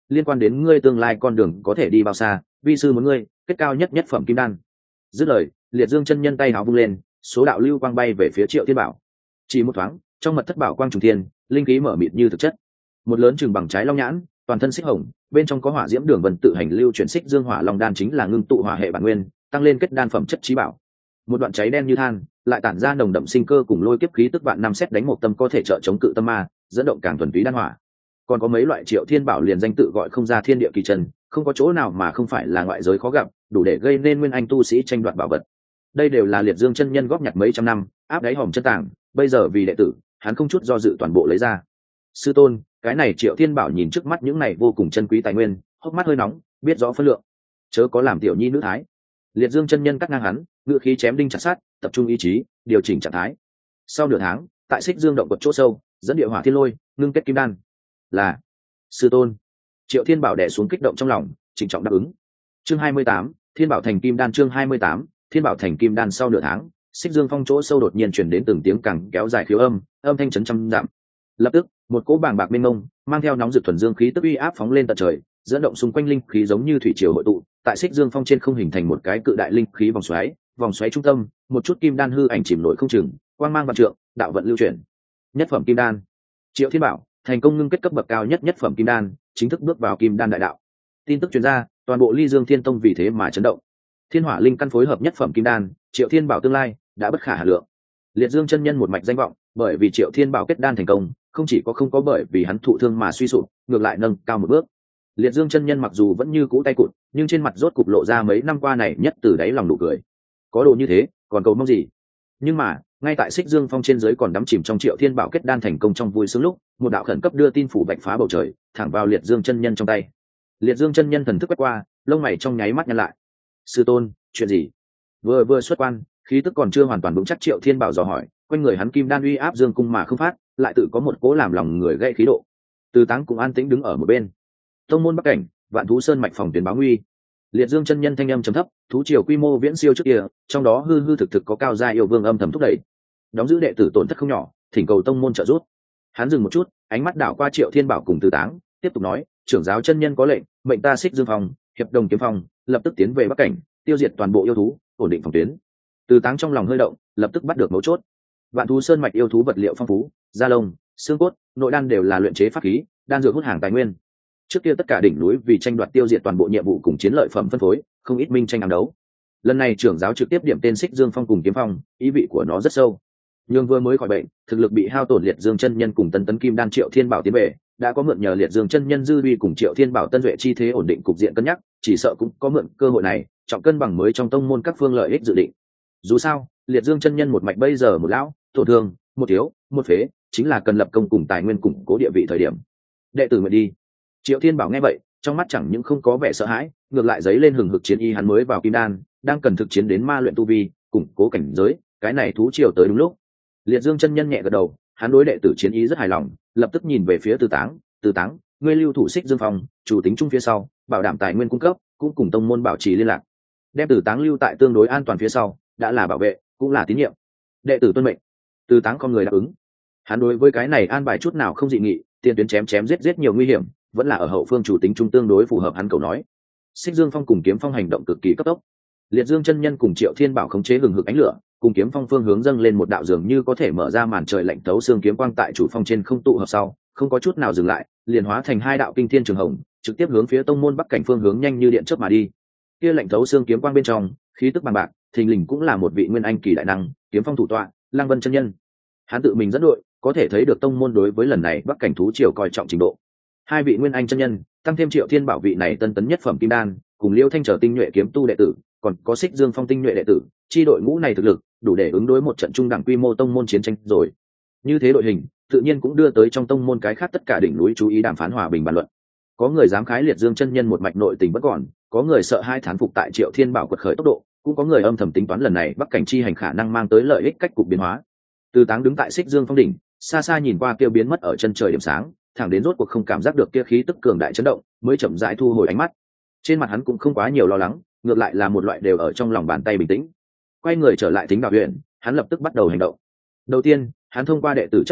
liên quan đến ngươi tương lai con đường có thể đi bao xa, vi sư muốn ngươi kết cao nhất nhất phẩm kim đan. Dứt lời, Liệt Dương chân nhân tay áo vung lên, số đạo lưu quang bay về phía Triệu Thiên Bảo. Chỉ một thoáng, trong mật thất bảo quang trùng thiên, linh khí mở mịt như thực chất. Một lớn chừng bằng trái long nhãn, toàn thân xích hồng, bên trong có hỏa diễm đường vân tự hành lưu chuyển xích dương hỏa long đan chính là ngưng tụ hỏa hệ bản nguyên, tăng lên kết đan phẩm chất trí bảo. Một đoạn cháy đen như than, lại tản ra nồng đậm sinh cơ cùng lôi kiếp khí tức vạn năm xét đánh một tâm có thể trợ chống cự tâm ma, dẫn động càng thuần túy đan hỏa. Còn có mấy loại Triệu Thiên Bảo liền danh tự gọi không ra thiên địa kỳ trần, không có chỗ nào mà không phải là ngoại giới khó gặp, đủ để gây nên nguyên anh tu sĩ tranh đoạt bảo vật. Đây đều là Liệt Dương chân nhân góp nhặt mấy trăm năm, áp đáy hòm chân tàng, bây giờ vì đệ tử, hắn không chút do dự toàn bộ lấy ra. Sư tôn, cái này Triệu Thiên Bảo nhìn trước mắt những này vô cùng chân quý tài nguyên, hốc mắt hơi nóng, biết rõ phân lượng, chớ có làm tiểu nhi nữ thái. Liệt Dương chân nhân cắt ngang hắn, ngự khí chém đinh chặt sát, tập trung ý chí, điều chỉnh trạng thái. Sau nửa tháng, tại Xích Dương động quật chỗ sâu, dẫn địa hỏa thiên lôi, ngưng kết kim đan. Là sư tôn. Triệu Thiên Bảo đè xuống kích động trong lòng, trịnh trọng đáp ứng. Chương 28, Thiên Bảo thành kim đan. Chương 28, Thiên Bảo thành kim đan. Sau nửa tháng, Xích Dương phong chỗ sâu đột nhiên truyền đến từng tiếng càng kéo dài khiếu âm, âm thanh chấn trăm dặm. Lập tức, một cỗ bàng bạc mênh mông, mang theo nóng rực thuần dương khí tức uy áp phóng lên tận trời, dẫn động xung quanh linh khí giống như thủy triều hội tụ, tại Xích Dương phong trên không hình thành một cái cự đại linh khí vòng xoáy trung tâm, một chút kim đan hư ảnh chìm nổi không chừng, quang mang vạn trượng, đạo vận lưu chuyển. Nhất phẩm kim đan. Triệu Thiên Bảo thành công ngưng kết cấp bậc cao nhất nhất phẩm kim đan, chính thức bước vào kim đan đại đạo. Tin tức truyền ra, toàn bộ Ly Dương Thiên Tông vì thế mà chấn động. Thiên Hỏa Linh căn phối hợp nhất phẩm kim đan, Triệu Thiên Bảo tương lai đã bất khả hà lượng. Liệt Dương chân nhân một mạch danh vọng, bởi vì Triệu Thiên Bảo kết đan thành công, không chỉ không có bởi vì hắn thụ thương mà suy sụp, ngược lại nâng cao một bước. Liệt Dương chân nhân mặc dù vẫn như cũ tay cụt, nhưng trên mặt rốt cục lộ ra mấy năm qua này nhất từ đáy lòng nụ cười. Có đồ như thế, còn cầu mong gì? Nhưng mà, ngay tại Xích Dương phong trên dưới còn đắm chìm trong Triệu Thiên Bảo kết đan thành công trong vui sướng lúc, một đạo khẩn cấp đưa tin phủ bạch phá bầu trời, thẳng vào Liệt Dương chân nhân trong tay. Liệt Dương chân nhân thần thức quét qua, lông mày trong nháy mắt nhăn lại. Sư tôn, chuyện gì? Vừa xuất quan, khí tức còn chưa hoàn toàn vững chắc, Triệu Thiên Bảo dò hỏi, quanh người hắn kim đan uy áp dương cung mà không phát, lại tự có một cố làm lòng người gây khí độ. Từ Táng cũng an tĩnh đứng ở một bên. Tông môn Bắc Cảnh, Vạn Thú Sơn mạch phòng tuyến báo nguy. Liệt Dương chân nhân thanh âm trầm thấp, thú triều quy mô viễn siêu trước kia, trong đó hư hư thực thực có cao gia yêu vương âm thầm thúc đẩy. Đóng giữ đệ tử tổn thất không nhỏ, thỉnh cầu tông môn trợ giúp. Hắn dừng một chút, ánh mắt đảo qua Triệu Thiên Bảo cùng Từ Táng, tiếp tục nói, trưởng giáo chân nhân có lệnh, mệnh ta Xích Dương phòng, hiệp đồng kiếm phòng, lập tức tiến về Bắc Cảnh, tiêu diệt toàn bộ yêu thú, ổn định phòng tuyến. Từ Táng trong lòng hơi động, lập tức bắt được mấu chốt. Vạn Thú Sơn mạch yêu thú vật liệu phong phú, da lông, xương cốt, nội đan đều là luyện chế pháp khí, đan dược hút hàng tài nguyên. Trước kia tất cả đỉnh núi vì tranh đoạt tiêu diệt toàn bộ nhiệm vụ cùng chiến lợi phẩm phân phối, không ít minh tranh ám đấu. Lần này trưởng giáo trực tiếp điểm tên Xích Dương phong cùng kiếm phong, ý vị của nó rất sâu. Nhưng vừa mới khỏi bệnh, thực lực bị hao tổn Liệt Dương chân nhân cùng tân tấn kim đan Triệu Thiên Bảo tiến về, đã có mượn nhờ Liệt Dương chân nhân dư uy cùng Triệu Thiên Bảo tân duệ chi thế ổn định cục diện cân nhắc, chỉ sợ cũng có mượn cơ hội này, trọng cân bằng mới trong tông môn các phương lợi ích dự định. Dù sao, Liệt Dương chân nhân một mạch bây giờ một lão, tổn thương, một thiếu, một phế, chính là cần lập công cùng tài nguyên củng cố địa vị thời điểm. Đệ tử nguyện đi. Triệu Thiên Bảo nghe vậy, trong mắt chẳng những không có vẻ sợ hãi, ngược lại dấy lên hừng hực chiến ý, hắn mới vào kim đan, đang cần thực chiến đến ma luyện tu vi, củng cố cảnh giới, cái này thú triều tới đúng lúc. Liệt Dương chân nhân nhẹ gật đầu, hắn đối đệ tử chiến ý rất hài lòng, lập tức nhìn về phía Từ Táng, ngươi lưu thủ Xích Dương phòng, chủ tính chung phía sau, bảo đảm tài nguyên cung cấp, cũng cùng tông môn bảo trì liên lạc. Đem Từ Táng lưu tại tương đối an toàn phía sau, đã là bảo vệ, cũng là tín nhiệm. Đệ tử tuân mệnh. Từ Táng con người đáp ứng. Hắn đối với cái này an bài chút nào không dị nghị, tiền tuyến chém giết nhiều nguy hiểm, vẫn là ở hậu phương chủ tính trung tương đối phù hợp, hắn cầu nói. Xích Dương phong cùng kiếm phong hành động cực kỳ cấp tốc. Liệt Dương chân nhân cùng Triệu Thiên Bảo khống chế hừng hực ánh lửa, cùng kiếm phong phương hướng dâng lên một đạo dường như có thể mở ra màn trời lạnh tấu xương kiếm quang tại chủ phong trên không tụ hợp sau, không có chút nào dừng lại, liền hóa thành hai đạo kinh thiên trường hồng, trực tiếp hướng phía tông môn Bắc Cảnh phương hướng nhanh như điện chớp mà đi. Kia lạnh tấu xương kiếm quang bên trong, khí tức bằng bạc, thình lình cũng là một vị nguyên anh kỳ đại năng, kiếm phong thủ tọa, Lăng Vân chân nhân. Hắn tự mình dẫn đội, có thể thấy được tông môn đối với lần này Bắc Cảnh thú triều coi trọng trình độ. Hai vị nguyên anh chân nhân, tăng thêm Triệu Thiên Bảo vị này tân tấn nhất phẩm kim đan, cùng Liêu Thanh trở tinh nhuệ kiếm tu đệ tử, còn có Xích Dương phong tinh nhuệ đệ tử, chi đội ngũ này thực lực đủ để ứng đối một trận trung đẳng quy mô tông môn chiến tranh rồi. Như thế đội hình, tự nhiên cũng đưa tới trong tông môn cái khác tất cả đỉnh núi chú ý đàm phán hòa bình bàn luận. Có người dám khái Liệt Dương chân nhân một mạch nội tình bất còn, có người sợ hai thán phục tại Triệu Thiên Bảo quật khởi tốc độ, cũng có người âm thầm tính toán lần này Bắc Cảnh chi hành khả năng mang tới lợi ích cách cục biến hóa. Từ Táng đứng tại Xích Dương phong đỉnh, xa xa nhìn qua kia biến mất ở chân trời điểm sáng, thẳng đến rốt cuộc không cảm giác được kia khí tức cường đại chấn động, mới chậm rãi thu hồi ánh mắt. Trên mặt hắn cũng không quá nhiều lo lắng, ngược lại là một loại đều ở trong lòng bàn tay bình tĩnh. Quay người trở lại Thính Đạo huyện, hắn lập tức bắt đầu hành động. Đầu tiên, hắn thông qua đệ tử chấp sự,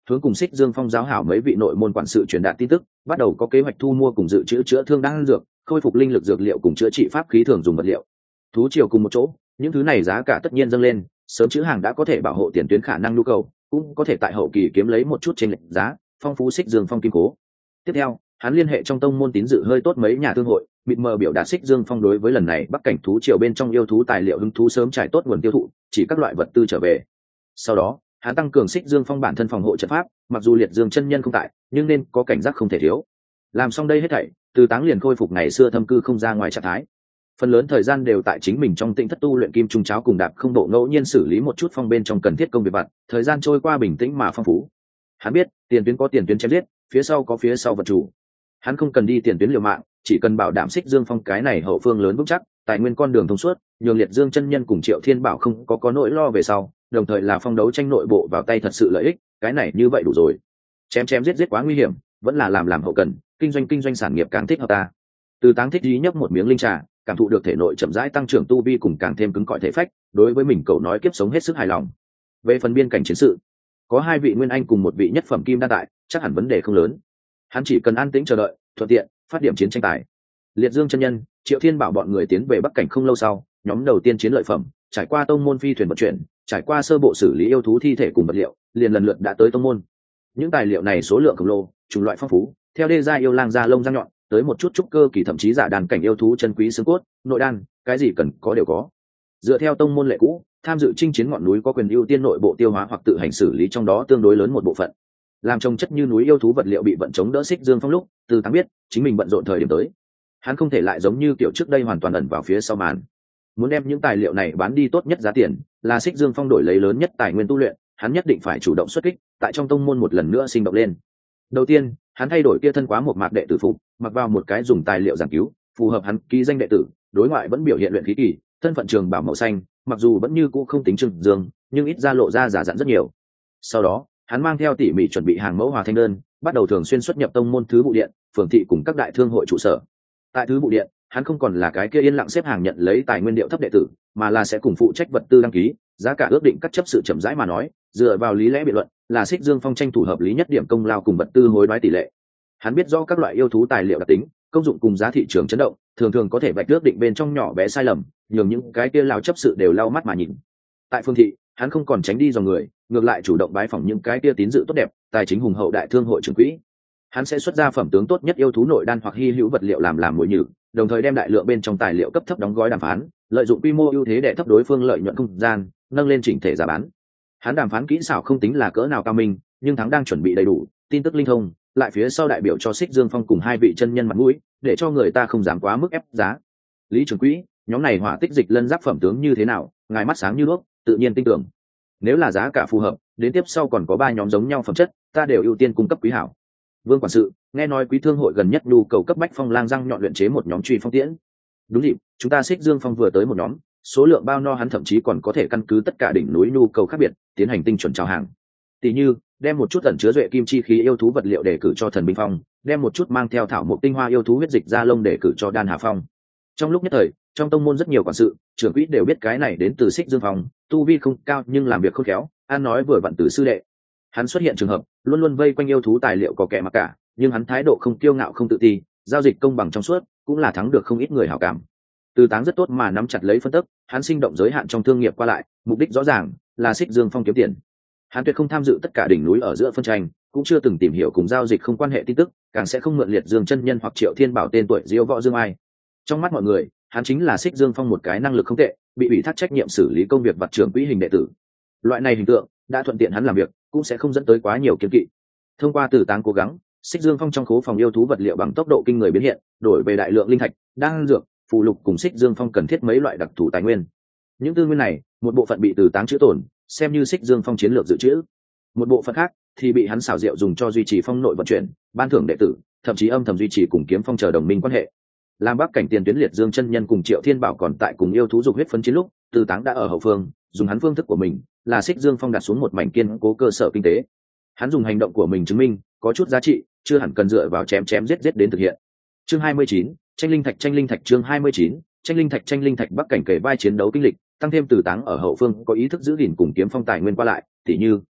hướng cùng Xích Dương Phong giáo hảo mấy vị nội môn quản sự truyền đạt tin tức, bắt đầu có kế hoạch thu mua cùng dự trữ chữa thương đan dược, khôi phục linh lực dược liệu cùng chữa trị pháp khí thường dùng vật liệu. Thú triều cùng một chỗ, những thứ này giá cả tất nhiên dâng lên, sớm chữ hàng đã có thể bảo hộ tiền tuyến khả năng nhu cầu, cũng có thể tại hậu kỳ kiếm lấy một chút trên lệch giá, phong phú Xích Dương Phong kim cố. Tiếp theo, hắn liên hệ trong tông môn tín dự hơi tốt mấy nhà thương hội, mịt mờ biểu đạt Xích Dương Phong đối với lần này bắc cảnh thú triều bên trong yêu thú tài liệu hứng thú sớm trải tốt nguồn tiêu thụ, chỉ các loại vật tư trở về. Sau đó, hắn tăng cường Xích Dương Phong bản thân phòng hộ trận pháp, mặc dù Liệt Dương chân nhân không tại, nhưng nên có cảnh giác không thể thiếu. Làm xong đây hết thảy, Từ Táng liền khôi phục ngày xưa thâm cư không ra ngoài trạng thái. Phần lớn thời gian đều tại chính mình trong tĩnh thất tu luyện kim trung cháo cùng đạp không độ ngẫu nhiên xử lý một chút phong bên trong cần thiết công việc vặt, thời gian trôi qua bình tĩnh mà phong phú. Hắn biết, tiền tuyến có tiền tuyến chém giết, phía sau có phía sau vật chủ. Hắn không cần đi tiền tuyến liều mạng, chỉ cần bảo đảm Xích Dương Phong cái này hậu phương lớn vững chắc, tài nguyên con đường thông suốt, nhường Liệt Dương chân nhân cùng Triệu Thiên Bảo không có nỗi lo về sau, đồng thời là phong đấu tranh nội bộ vào tay thật sự lợi ích, cái này như vậy đủ rồi. Chém giết quá nguy hiểm, vẫn là làm hậu cần, kinh doanh sản nghiệp càng thích hợp ta. Từ Táng thích ý nhấp một miếng linh trà, cảm thụ được thể nội chậm rãi tăng trưởng tu vi cùng càng thêm cứng cỏi thể phách, đối với mình cậu nói kiếp sống hết sức hài lòng. Về phần biên cảnh chiến sự, có 2 vị nguyên anh cùng 1 vị nhất phẩm kim đan tại, chắc hẳn vấn đề không lớn. Hắn chỉ cần an tĩnh chờ đợi, thuận tiện phát điểm chiến tranh tài. Liệt Dương chân nhân, Triệu Thiên Bảo bọn người tiến về bắc cảnh không lâu sau, nhóm đầu tiên chiến lợi phẩm, trải qua tông môn phi thuyền vận chuyển, trải qua sơ bộ xử lý yêu thú thi thể cùng vật liệu, liền lần lượt đã tới tông môn. Những tài liệu này số lượng khổng lồ, chủng loại phong phú, theo đê gia yêu lang da lông răng nhọn, tới một chút trúc cơ kỳ thậm chí giả đàn cảnh yêu thú chân quý xương cốt, nội đan, cái gì cần có đều có. Dựa theo tông môn lệ cũ, tham dự chinh chiến ngọn núi có quyền ưu tiên nội bộ tiêu hóa hoặc tự hành xử lý trong đó tương đối lớn một bộ phận. Làm trồng chất như núi yêu thú vật liệu bị vận chống đỡ Xích Dương Phong lúc, Từ Táng biết chính mình bận rộn thời điểm tới. Hắn không thể lại giống như kiểu trước đây hoàn toàn ẩn vào phía sau màn. Muốn đem những tài liệu này bán đi tốt nhất giá tiền, là Xích Dương Phong đổi lấy lớn nhất tài nguyên tu luyện, hắn nhất định phải chủ động xuất kích, tại trong tông môn một lần nữa sinh động lên. Đầu tiên, hắn thay đổi kia thân quá một mạc đệ tử phục, mặc vào một cái dùng tài liệu giảng cứu, phù hợp hắn ký danh đệ tử, đối ngoại vẫn biểu hiện luyện khí kỳ, thân phận trường bảo màu xanh, mặc dù vẫn như cũ không tính trừng dương, nhưng ít ra lộ ra giả dặn rất nhiều. Sau đó, hắn mang theo tỉ mỉ chuẩn bị hàng mẫu hòa thanh đơn, bắt đầu thường xuyên xuất nhập tông môn thứ vụ điện, phường thị cùng các đại thương hội trụ sở. Tại thứ vụ điện, hắn không còn là cái kia yên lặng xếp hàng nhận lấy tài nguyên điệu thấp đệ tử, mà là sẽ cùng phụ trách vật tư đăng ký, giá cả ước định cắt chấp sự chậm rãi mà nói, dựa vào lý lẽ biện luận, là Xích Dương Phong tranh thủ hợp lý nhất điểm công lao cùng vật tư hối đoái tỷ lệ. Hắn biết rõ các loại yêu thú tài liệu đặc tính, công dụng cùng giá thị trường chấn động, thường có thể vạch ước định bên trong nhỏ bé sai lầm, nhường những cái kia lao chấp sự đều lau mắt mà nhìn. Tại phương thị, hắn không còn tránh đi dòng người, ngược lại chủ động bái phỏng những cái kia tín dự tốt đẹp, tài chính hùng hậu đại thương hội trưởng quỹ. Hắn sẽ xuất ra phẩm tướng tốt nhất yêu thú nội đan hoặc hy hữu vật liệu làm mồi nhử, đồng thời đem đại lượng bên trong tài liệu cấp thấp đóng gói đàm phán, lợi dụng quy mô ưu thế để thấp đối phương lợi nhuận không gian, nâng lên chỉnh thể giá bán. Hắn đàm phán kỹ xảo không tính là cỡ nào cao minh, nhưng thắng đang chuẩn bị đầy đủ, tin tức linh thông, lại phía sau đại biểu cho Xích Dương Phong cùng 2 vị chân nhân mặt mũi, để cho người ta không dám quá mức ép giá. Lý trưởng quỹ, nhóm này hỏa tích dịch lân giáp phẩm tướng như thế nào? Ngài mắt sáng như đuốc, tự nhiên tin tưởng. Nếu là giá cả phù hợp, đến tiếp sau còn có 3 nhóm giống nhau phẩm chất, ta đều ưu tiên cung cấp quý hảo. Vương quản sự, nghe nói quý thương hội gần nhất nhu cầu cấp bách phong lang răng nhọn luyện chế một nhóm truy phong tiễn. Đúng dịp, chúng ta Xích Dương Phong vừa tới một nhóm, số lượng bao no hắn thậm chí còn có thể căn cứ tất cả đỉnh núi nhu cầu khác biệt, tiến hành tinh chuẩn chào hàng. Tỷ như, đem một chút ẩn chứa duệ kim chi khí yêu thú vật liệu để cử cho Thần Binh Phong, đem một chút mang theo thảo mộc tinh hoa yêu thú huyết dịch ra lông để cử cho Đan Hà Phong. Trong lúc nhất thời, trong tông môn rất nhiều quản sự, trưởng quỹ đều biết cái này đến từ Xích Dương Phong, tu vi không cao nhưng làm việc khôn khéo, ăn nói vừa vặn từ sư đệ. Hắn xuất hiện trường hợp, luôn luôn vây quanh yêu thú tài liệu có kẻ mặc cả, nhưng hắn thái độ không kiêu ngạo không tự ti, giao dịch công bằng trong suốt, cũng là thắng được không ít người hảo cảm. Từ Táng rất tốt mà nắm chặt lấy phân tức, hắn sinh động giới hạn trong thương nghiệp qua lại, mục đích rõ ràng là Xích Dương Phong kiếm tiền. Hắn tuyệt không tham dự tất cả đỉnh núi ở giữa phân tranh, cũng chưa từng tìm hiểu cùng giao dịch không quan hệ tin tức, càng sẽ không mượn Liệt Dương chân nhân hoặc Triệu Thiên Bảo tên tuổi diêu võ dương ai. Trong mắt mọi người, hắn chính là Xích Dương Phong một cái năng lực không tệ, bị ủy thác trách nhiệm xử lý công việc vặt trưởng quỹ hình đệ tử. Loại này hình tượng đã thuận tiện hắn làm việc, cũng sẽ không dẫn tới quá nhiều kiêng kỵ. Thông qua Từ Táng cố gắng, Xích Dương Phong trong khố phòng yêu thú vật liệu bằng tốc độ kinh người biến hiện, đổi về đại lượng linh thạch, đan dược, phù lục cùng Xích Dương Phong cần thiết mấy loại đặc thù tài nguyên. Những tư nguyên này, một bộ phận bị Từ Táng chữ tổn, xem như Xích Dương Phong chiến lược dự trữ. Một bộ phận khác thì bị hắn xảo diệu dùng cho duy trì phong nội vận chuyển, ban thưởng đệ tử, thậm chí âm thầm duy trì cùng kiếm phong chờ đồng minh quan hệ. Làm bắc cảnh tiền tuyến Liệt Dương chân nhân cùng Triệu Thiên Bảo còn tại cùng yêu thú dục huyết phấn chiến lúc, Từ Táng đã ở hậu phương, dùng hắn phương thức của mình, là Xích Dương Phong đặt xuống một mảnh kiên cố cơ sở kinh tế. Hắn dùng hành động của mình chứng minh có chút giá trị, chưa hẳn cần dựa vào chém giết đến thực hiện. Chương 29, tranh linh thạch chương 29, tranh linh thạch bắc cảnh kề vai chiến đấu kinh lịch, tăng thêm Từ Táng ở hậu phương có ý thức giữ gìn cùng kiếm phong tài nguyên qua lại, tỉ như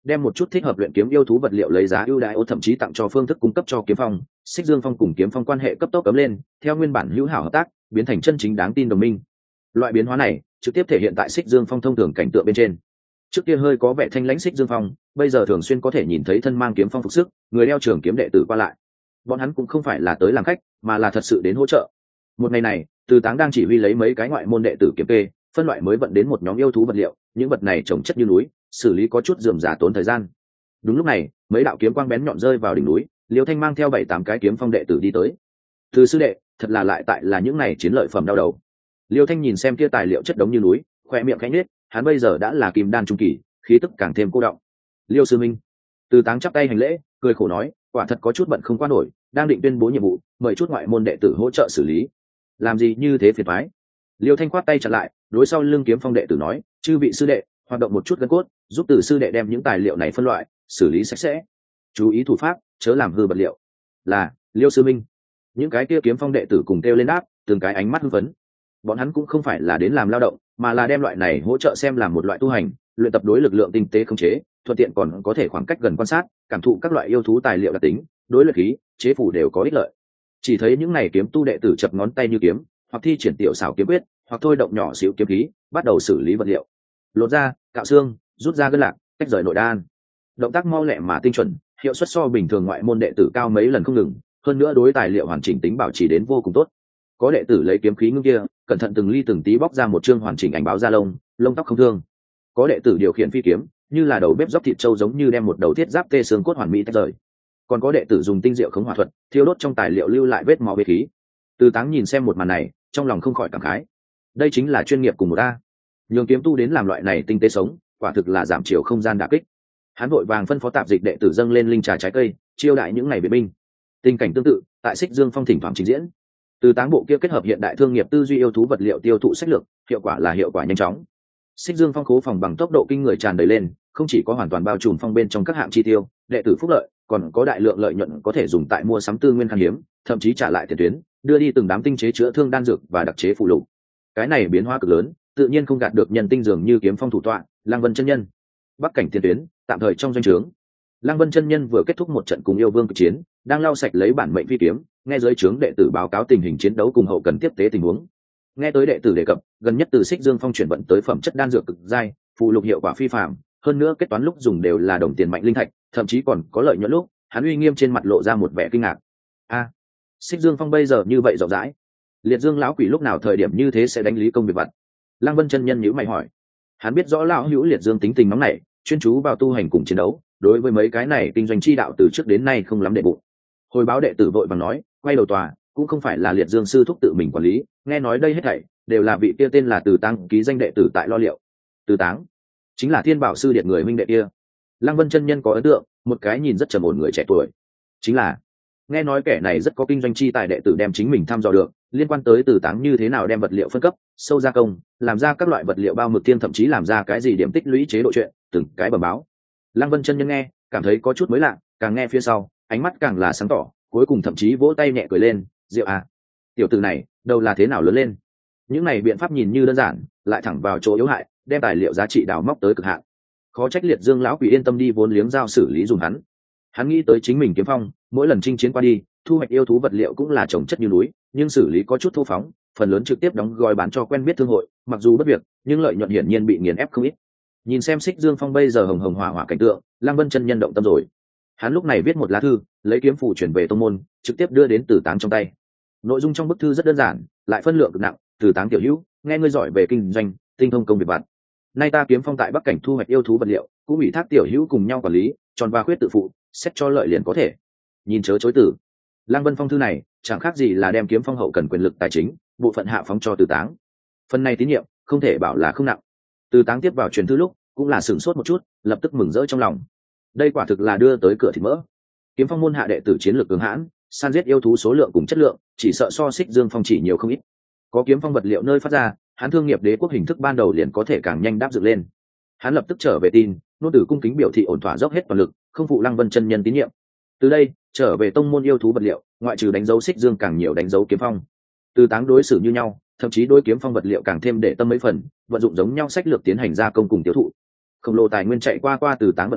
đem một chút thích hợp luyện kiếm yêu thú vật liệu lấy giá ưu đãi, thậm chí tặng cho phương thức cung cấp cho kiếm phong. Xích Dương Phong cùng kiếm phong quan hệ cấp tốc cấm lên, theo nguyên bản hữu hảo hợp tác biến thành chân chính đáng tin đồng minh. Loại biến hóa này trực tiếp thể hiện tại Xích Dương Phong thông thường cảnh tượng bên trên. Trước kia hơi có vẻ thanh lãnh Xích Dương Phong, bây giờ thường xuyên có thể nhìn thấy thân mang kiếm phong phục sức, người đeo trường kiếm đệ tử qua lại. Bọn hắn cũng không phải là tới làm khách, mà là thật sự đến hỗ trợ. Một ngày này, Từ Táng đang chỉ huy lấy mấy cái ngoại môn đệ tử kiểm kê, phân loại mới vận đến một nhóm yêu thú vật liệu, những vật này trồng chất như núi, xử lý có chút rườm rà tốn thời gian. Đúng lúc này, mấy đạo kiếm quang bén nhọn rơi vào đỉnh núi, Liêu Thanh mang theo 7-8 cái kiếm phong đệ tử đi tới. Từ sư đệ, thật là lại tại là những này chiến lợi phẩm đau đầu. Liêu Thanh nhìn xem kia tài liệu chất đống như núi, khoe miệng khẽ nhếch, hắn bây giờ đã là kim đan trung kỳ, khí tức càng thêm cô đọng. Liêu sư minh. Từ Táng chắp tay hành lễ, cười khổ nói, quả thật có chút bận không qua nổi, đang định tuyên bố nhiệm vụ, mời chút ngoại môn đệ tử hỗ trợ xử lý. Làm gì như thế phiền toái? Liêu Thanh khoát tay chặn lại, đối sau lưng kiếm phong đệ tử nói, chư vị sư đệ, hoạt động một chút gân cốt, giúp Từ sư đệ đem những tài liệu này phân loại, xử lý sạch sẽ. Chú ý thủ pháp, chớ làm hư vật liệu. Là, Liêu sư minh. Những cái kia kiếm phong đệ tử cùng kêu lên đáp, từng cái ánh mắt hưng phấn. Bọn hắn cũng không phải là đến làm lao động, mà là đem loại này hỗ trợ xem làm một loại tu hành, luyện tập đối lực lượng tinh tế khống chế, thuận tiện còn có thể khoảng cách gần quan sát, cảm thụ các loại yêu thú tài liệu đặc tính, đối luyện khí, chế phủ đều có ích lợi. Chỉ thấy những này kiếm tu đệ tử chập ngón tay như kiếm, hoặc thi triển tiểu xảo kiếm quyết, hoặc thôi động nhỏ xíu kiếm khí, bắt đầu xử lý vật liệu. Lột ra, cạo xương, rút ra gân lạc, tách rời nội đan. Động tác mau lẹ mà tinh chuẩn, hiệu suất so bình thường ngoại môn đệ tử cao mấy lần không ngừng, hơn nữa đối tài liệu hoàn chỉnh tính bảo trì đến vô cùng tốt. Có đệ tử lấy kiếm khí ngưng kia, cẩn thận từng ly từng tí bóc ra một chương hoàn chỉnh ảnh báo da lông, lông tóc không thương. Có đệ tử điều khiển phi kiếm, như là đầu bếp dốc thịt trâu, giống như đem một đầu thiết giáp tê xương cốt hoàn mỹ tách rời. Còn có đệ tử dùng tinh diệu khống hỏa thuật, thiêu đốt trong tài liệu lưu lại vết máu vết khí. Từ Táng nhìn xem một màn này, trong lòng không khỏi cảm khái. Đây chính là chuyên nghiệp cùng một a. Nhường kiếm tu đến làm loại này tinh tế sống, quả thực là giảm chiều không gian đả kích. Hắn vội vàng phân phó tạp dịch đệ tử dâng lên linh trà trái cây, chiêu đại những ngày vệ binh. Tình cảnh tương tự, tại Xích Dương Phong thỉnh thoảng trình diễn. Từ Táng bộ kia kết hợp hiện đại thương nghiệp tư duy yêu thú vật liệu tiêu thụ sách lược, hiệu quả là hiệu quả nhanh chóng. Xích Dương Phong khố phòng bằng tốc độ kinh người tràn đầy lên, không chỉ có hoàn toàn bao trùm phong bên trong các hạng chi tiêu, đệ tử phúc lợi, còn có đại lượng lợi nhuận có thể dùng tại mua sắm tư nguyên khan hiếm, thậm chí trả lại tiền tuyến, đưa đi từng đám tinh chế chữa thương đan dược và đặc chế phụ lục. Cái này biến hóa cực lớn, tự nhiên không gạt được nhân tinh dường như kiếm phong thủ tọa, Lăng Vân chân nhân. Bắc cảnh tiền tuyến, tạm thời trong doanh trướng. Lăng Vân chân nhân vừa kết thúc một trận cùng yêu vương cực chiến, đang lau sạch lấy bản mệnh phi kiếm, nghe giới trướng đệ tử báo cáo tình hình chiến đấu cùng hậu cần tiếp tế tình huống. Nghe tới đệ tử đề cập, gần nhất từ Xích Dương Phong chuyển vận tới phẩm chất đan dược cực giai, phụ lục hiệu quả phi phàm, hơn nữa kết toán lúc dùng đều là đồng tiền mạnh linh thạch, thậm chí còn có lợi nhuận lúc, hắn uy nghiêm trên mặt lộ ra một vẻ kinh ngạc. A, Xích Dương Phong bây giờ như vậy rộng rãi, Liệt Dương lão quỷ lúc nào thời điểm như thế sẽ đánh lý công việc vặt? Lăng Vân chân nhân nhíu mày hỏi. Hắn biết rõ lão hữu Liệt Dương tính tình nóng nảy, chuyên chú vào tu hành cùng chiến đấu, đối với mấy cái này kinh doanh chi đạo từ trước đến nay không lắm để bụng. Hồi báo đệ tử vội vàng nói, quay đầu tòa, cũng không phải là Liệt Dương sư thúc tự mình quản lý, nghe nói đây hết thảy đều là vị kia tên là Từ Táng ký danh đệ tử tại lo liệu. Từ Táng chính là Thiên Bảo sư điện người huynh đệ kia. Lăng Vân chân nhân có ấn tượng, một cái nhìn rất trầm ổn người trẻ tuổi. Chính là, nghe nói kẻ này rất có kinh doanh chi tài, đệ tử đem chính mình thăm dò được, liên quan tới Từ Táng như thế nào đem vật liệu phân cấp, sâu gia công, làm ra các loại vật liệu bao mực tiên, thậm chí làm ra cái gì điểm tích lũy chế độ chuyện, từng cái bẩm báo. Lăng Vân chân nhân nghe, cảm thấy có chút mới lạ, càng nghe phía sau, ánh mắt càng là sáng tỏ, cuối cùng thậm chí vỗ tay nhẹ cười lên, "Diệu à, tiểu tử này, đâu là thế nào lớn lên?" Những này biện pháp nhìn như đơn giản, lại thẳng vào chỗ yếu hại, đem tài liệu giá trị đào móc tới cực hạn. Khó trách Liệt Dương lão quỷ yên tâm đi vốn liếng giao xử lý dùng hắn. Hắn nghĩ tới chính mình kiếm phong, mỗi lần chinh chiến qua đi, thu hoạch yêu thú vật liệu cũng là trồng chất như núi, nhưng xử lý có chút thô phóng, phần lớn trực tiếp đóng gói bán cho quen biết thương hội, mặc dù bất việc, nhưng lợi nhuận hiển nhiên bị nghiền ép không ít. Nhìn xem Xích Dương Phong bây giờ hồng hồng hỏa hỏa cảnh tượng, Lăng Vân chân nhân động tâm rồi. Hắn lúc này viết một lá thư, lấy kiếm phủ chuyển về tông môn, trực tiếp đưa đến Từ Táng trong tay. Nội dung trong bức thư rất đơn giản, lại phân lượng cực nặng. Từ Táng tiểu hữu, nghe ngươi giỏi về kinh doanh, tinh thông công việc vặt. Nay ta kiếm phong tại Bắc cảnh thu hoạch yêu thú vật liệu, cũng ủy thác tiểu hữu cùng nhau quản lý, tròn và khuyết tự phụ, xét cho lợi liền có thể. Nhìn chớ chối từ. Lăng Vân Phong thư này chẳng khác gì là đem kiếm phong hậu cần quyền lực tài chính, bộ phận hạ phóng cho Từ Táng. Phần này tín nhiệm không thể bảo là không nặng. Từ Táng tiếp vào truyền thư lúc cũng là sửng sốt một chút, lập tức mừng rỡ trong lòng. Đây quả thực là đưa tới cửa thịt mỡ. Kiếm phong môn hạ đệ tử chiến lược cường hãn, san giết yêu thú số lượng cùng chất lượng chỉ sợ so Xích Dương Phong chỉ nhiều không ít. Có kiếm phong vật liệu nơi phát ra, hắn thương nghiệp đế quốc hình thức ban đầu liền có thể càng nhanh đáp dựng lên. Hắn lập tức trở về tin, nô tử cung kính biểu thị ổn thỏa dốc hết toàn lực, không phụ Lăng Vân chân nhân tín nhiệm. Từ đây trở về tông môn yêu thú vật liệu, ngoại trừ đánh dấu Xích Dương càng nhiều đánh dấu kiếm phong. Từ Táng đối xử như nhau, thậm chí đối kiếm phong vật liệu càng thêm để tâm mấy phần, vận dụng giống nhau sách lược tiến hành gia công cùng tiêu thụ. Khổng lồ tài nguyên chạy qua Từ Táng vận hành,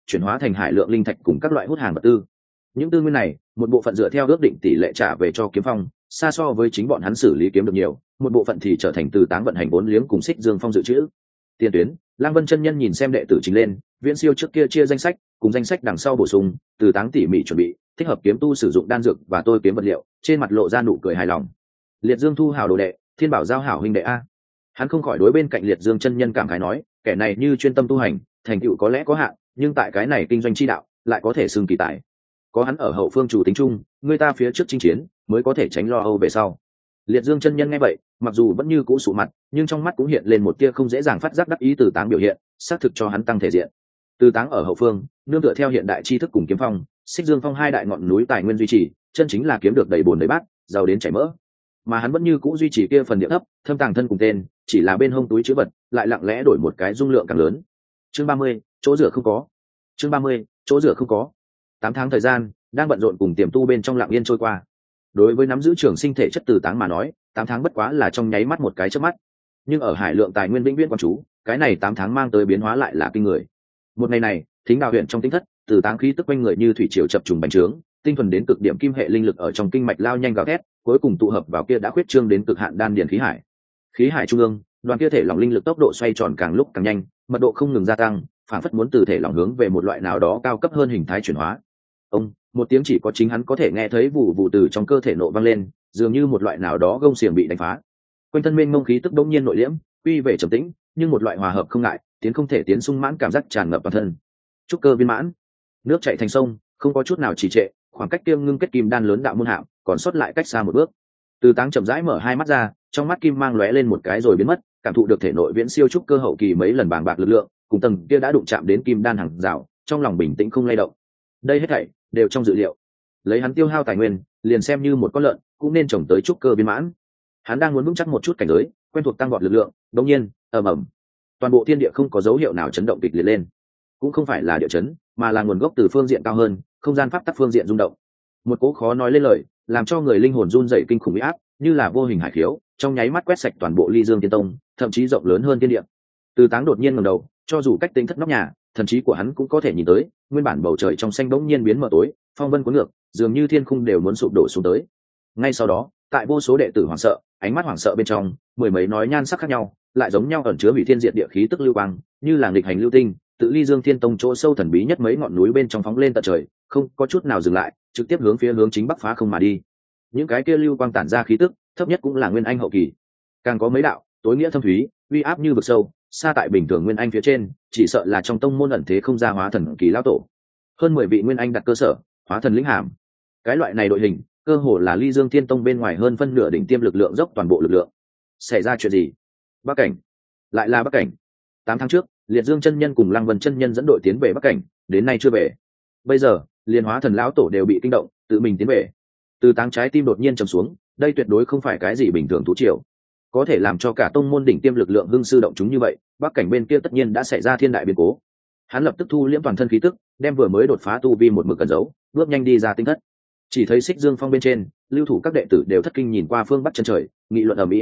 chuyển hóa thành hải lượng linh thạch cùng các loại hút hàng vật tư. Những tư nguyên này một bộ phận dựa theo ước định tỷ lệ trả về cho kiếm phong, xa so với chính bọn hắn xử lý kiếm được nhiều, một bộ phận thì trở thành Từ Táng vận hành vốn liếng cùng Xích Dương Phong dự trữ. Tiền tuyến, Lăng Vân chân nhân nhìn xem đệ tử trình lên, Viễn Siêu trước kia chia danh sách, cùng danh sách đằng sau bổ sung, Từ Táng tỉ mỉ chuẩn bị, thích hợp kiếm tu sử dụng đan dược và tôi kiếm vật liệu, trên mặt lộ ra nụ cười hài lòng. Liệt Dương thu hào đồ đệ, Thiên Bảo giao hảo huynh đệ a. Hắn không khỏi đối bên cạnh Liệt Dương chân nhân cảm khái nói, kẻ này như chuyên tâm tu hành, thành tựu có lẽ có hạn, nhưng tại cái này kinh doanh chi đạo, lại có thể xưng kỳ tài. Có hắn ở hậu phương chủ tính chung, người ta phía trước chinh chiến, mới có thể tránh lo âu về sau. Liệt Dương chân nhân nghe vậy, mặc dù vẫn như cũ sụ mặt, nhưng trong mắt cũng hiện lên một tia không dễ dàng phát giác đắc ý Từ Táng biểu hiện, xác thực cho hắn tăng thể diện. Từ Táng ở hậu phương, nương tựa theo hiện đại tri thức cùng kiếm phong, Xích Dương Phong hai đại ngọn núi tài nguyên duy trì, chân chính là kiếm được đầy bồn đầy bát, giàu đến chảy mỡ. Mà hắn vẫn như cũ duy trì kia phần địa thấp, thâm tàng thân cùng tên, chỉ là bên hông túi chứa vật, lại lặng lẽ đổi một cái dung lượng càng lớn. Chương 30, chỗ rửa không có. Chương 30, chỗ rửa không có. 8 tháng thời gian, đang bận rộn cùng tiềm tu bên trong lặng yên trôi qua. Đối với nắm giữ trường sinh thể chất Từ Táng mà nói, 8 tháng bất quá là trong nháy mắt một cái chớp mắt. Nhưng ở hải lượng tài nguyên vĩnh viễn quan chú, cái này 8 tháng mang tới biến hóa lại là kinh người. Một ngày này, Thính Đào huyện trong tinh thất, Từ Táng khí tức quanh người như thủy triều chập trùng bành trướng, tinh thuần đến cực điểm kim hệ linh lực ở trong kinh mạch lao nhanh gào thét, cuối cùng tụ hợp vào kia đã khuyết trương đến cực hạn đan điền khí hải. Khí hải trung ương, đoàn kia thể lỏng linh lực tốc độ xoay tròn càng lúc càng nhanh, mật độ không ngừng gia tăng, phản phất muốn từ thể lỏng hướng về một loại nào đó cao cấp hơn hình thái chuyển hóa. Ông, một tiếng chỉ có chính hắn có thể nghe thấy vụ vụ từ trong cơ thể nộ vang lên, dường như một loại nào đó gông xiềng bị đánh phá. Quanh thân mênh mông khí tức đống nhiên nội liễm, quy về trầm tĩnh, nhưng một loại hòa hợp không ngại, tiến không thể tiến sung mãn cảm giác tràn ngập toàn thân. Trúc cơ viên mãn, nước chảy thành sông, không có chút nào trì trệ, khoảng cách kiêm ngưng kết kim đan lớn đạo môn hạm, còn sót lại cách xa một bước. Từ Táng chậm rãi mở hai mắt ra, trong mắt kim mang lóe lên một cái rồi biến mất, cảm thụ được thể nội viễn siêu trúc cơ hậu kỳ mấy lần bàng bạc lực lượng, cùng tầng kia đã đụng chạm đến kim đan hàng rào, trong lòng bình tĩnh không lay động. Đây hết thảy đều trong dự liệu. Lấy hắn tiêu hao tài nguyên, liền xem như một con lợn, cũng nên trồng tới trúc cơ viên mãn. Hắn đang muốn vững chắc một chút cảnh giới, quen thuộc tăng vọt lực lượng, đột nhiên, ầm ầm, toàn bộ thiên địa không có dấu hiệu nào chấn động kịch liệt lên. Cũng không phải là địa chấn, mà là nguồn gốc từ phương diện cao hơn, không gian pháp tắc phương diện rung động. Một cỗ khó nói lên lời, làm cho người linh hồn run rẩy kinh khủng uy áp, như là vô hình hải khiếu, trong nháy mắt quét sạch toàn bộ Ly Dương Tiên Tông, thậm chí rộng lớn hơn thiên địa. Từ Táng đột nhiên ngẩng đầu, cho dù cách tính thất nóc nhà, thần trí của hắn cũng có thể nhìn tới, nguyên bản bầu trời trong xanh bỗng nhiên biến mờ tối, phong vân cuốn ngược, dường như thiên khung đều muốn sụp đổ xuống tới. Ngay sau đó, tại vô số đệ tử hoảng sợ, ánh mắt hoảng sợ bên trong, mười mấy nói nhan sắc khác nhau, lại giống nhau ẩn chứa hủy thiên diệt địa khí tức lưu quang, như là nghịch hành lưu tinh, tự Ly Dương Thiên Tông chỗ sâu thần bí nhất mấy ngọn núi bên trong phóng lên tận trời, không có chút nào dừng lại, trực tiếp hướng phía hướng chính bắc phá không mà đi. Những cái kia lưu quang tản ra khí tức, thấp nhất cũng là nguyên anh hậu kỳ, càng có mấy đạo tối nghĩa thâm thúy, uy áp như vực sâu, xa tại bình thường nguyên anh phía trên, chỉ sợ là trong tông môn ẩn thế không ra hóa thần kỳ lão tổ. Hơn 10 vị nguyên anh đặt cơ sở, hóa thần lĩnh hàm. Cái loại này đội hình, cơ hồ là Ly Dương Thiên Tông bên ngoài hơn phân nửa đỉnh tiêm lực lượng dốc toàn bộ lực lượng. Xảy ra chuyện gì? Bắc Cảnh, lại là Bắc Cảnh. 8 tháng trước, Liệt Dương chân nhân cùng Lăng Vân chân nhân dẫn đội tiến về Bắc Cảnh, đến nay chưa về. Bây giờ, liên hóa thần lão tổ đều bị kinh động, tự mình tiến về. Từ Táng trái tim đột nhiên trầm xuống, đây tuyệt đối không phải cái gì bình thường thú triều, có thể làm cho cả tông môn đỉnh tiêm lực lượng hưng sư động chúng như vậy. Bắc Cảnh bên kia tất nhiên đã xảy ra thiên đại biến cố. Hắn lập tức thu liễm toàn thân khí tức, đem vừa mới đột phá tu vi một mực cẩn giấu, bước nhanh đi ra tinh thất. Chỉ thấy Xích Dương Phong bên trên, lưu thủ các đệ tử đều thất kinh nhìn qua phương bắc chân trời, nghị luận ầm ĩ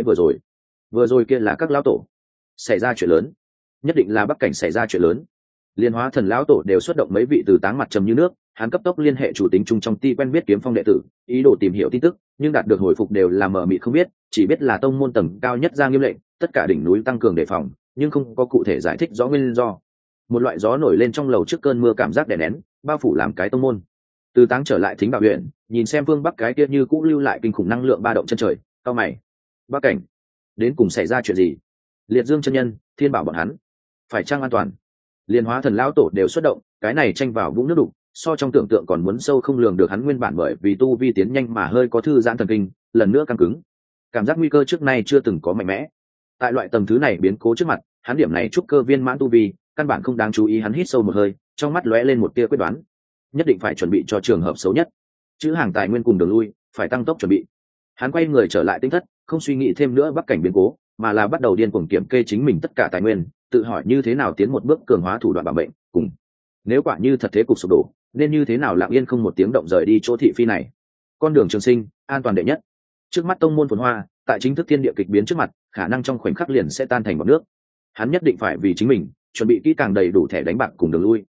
vừa rồi kia là các lão tổ, xảy ra chuyện lớn, nhất định là Bắc Cảnh xảy ra chuyện lớn. Liên hóa thần lão tổ đều xuất động mấy vị Từ Táng mặt trầm như nước, hắn cấp tốc liên hệ chủ tính chung trong ti quen biết kiếm phong đệ tử, ý đồ tìm hiểu tin tức, nhưng đạt được hồi phục đều là mờ mịt không biết, chỉ biết là tông môn tầng cao nhất ra nghiêm lệnh, tất cả đỉnh núi tăng cường đề phòng, nhưng không có cụ thể giải thích rõ nguyên do. Một loại gió nổi lên trong lầu trước cơn mưa cảm giác đè nén, bao phủ làm cái tông môn. Từ Táng trở lại Thính Bảo huyện, nhìn xem phương bắc cái kia như cũ lưu lại kinh khủng năng lượng ba động chân trời, cao mày. Bắc Cảnh, đến cùng xảy ra chuyện gì? Liệt Dương chân nhân, Thiên Bảo bọn hắn, phải chăng an toàn? Liên hóa thần lão tổ đều xuất động, cái này tranh vào vũng nước đục, so trong tưởng tượng còn muốn sâu không lường được. Hắn nguyên bản bởi vì tu vi tiến nhanh mà hơi có thư giãn thần kinh, lần nữa căng cứng, cảm giác nguy cơ trước nay chưa từng có mạnh mẽ. Tại loại tầng thứ này biến cố trước mặt, hắn điểm này trúc cơ viên mãn tu vi, căn bản không đáng chú ý. Hắn hít sâu một hơi, trong mắt lóe lên một tia quyết đoán, nhất định phải chuẩn bị cho trường hợp xấu nhất, chữ hàng tài nguyên cùng đường lui, phải tăng tốc chuẩn bị. Hắn quay người trở lại tinh thất, không suy nghĩ thêm nữa Bắc Cảnh biến cố, mà là bắt đầu điên cuồng kiểm kê chính mình tất cả tài nguyên, tự hỏi như thế nào tiến một bước cường hóa thủ đoạn bảo mệnh, cùng nếu quả như thật thế cục sụp đổ, nên như thế nào lặng yên không một tiếng động rời đi chỗ thị phi này. Con đường trường sinh, an toàn đệ nhất. Trước mắt tông môn phồn hoa, tại chính thức thiên địa kịch biến trước mặt, khả năng trong khoảnh khắc liền sẽ tan thành bọt nước. Hắn nhất định phải vì chính mình chuẩn bị kỹ càng đầy đủ thẻ đánh bạc cùng đường lui.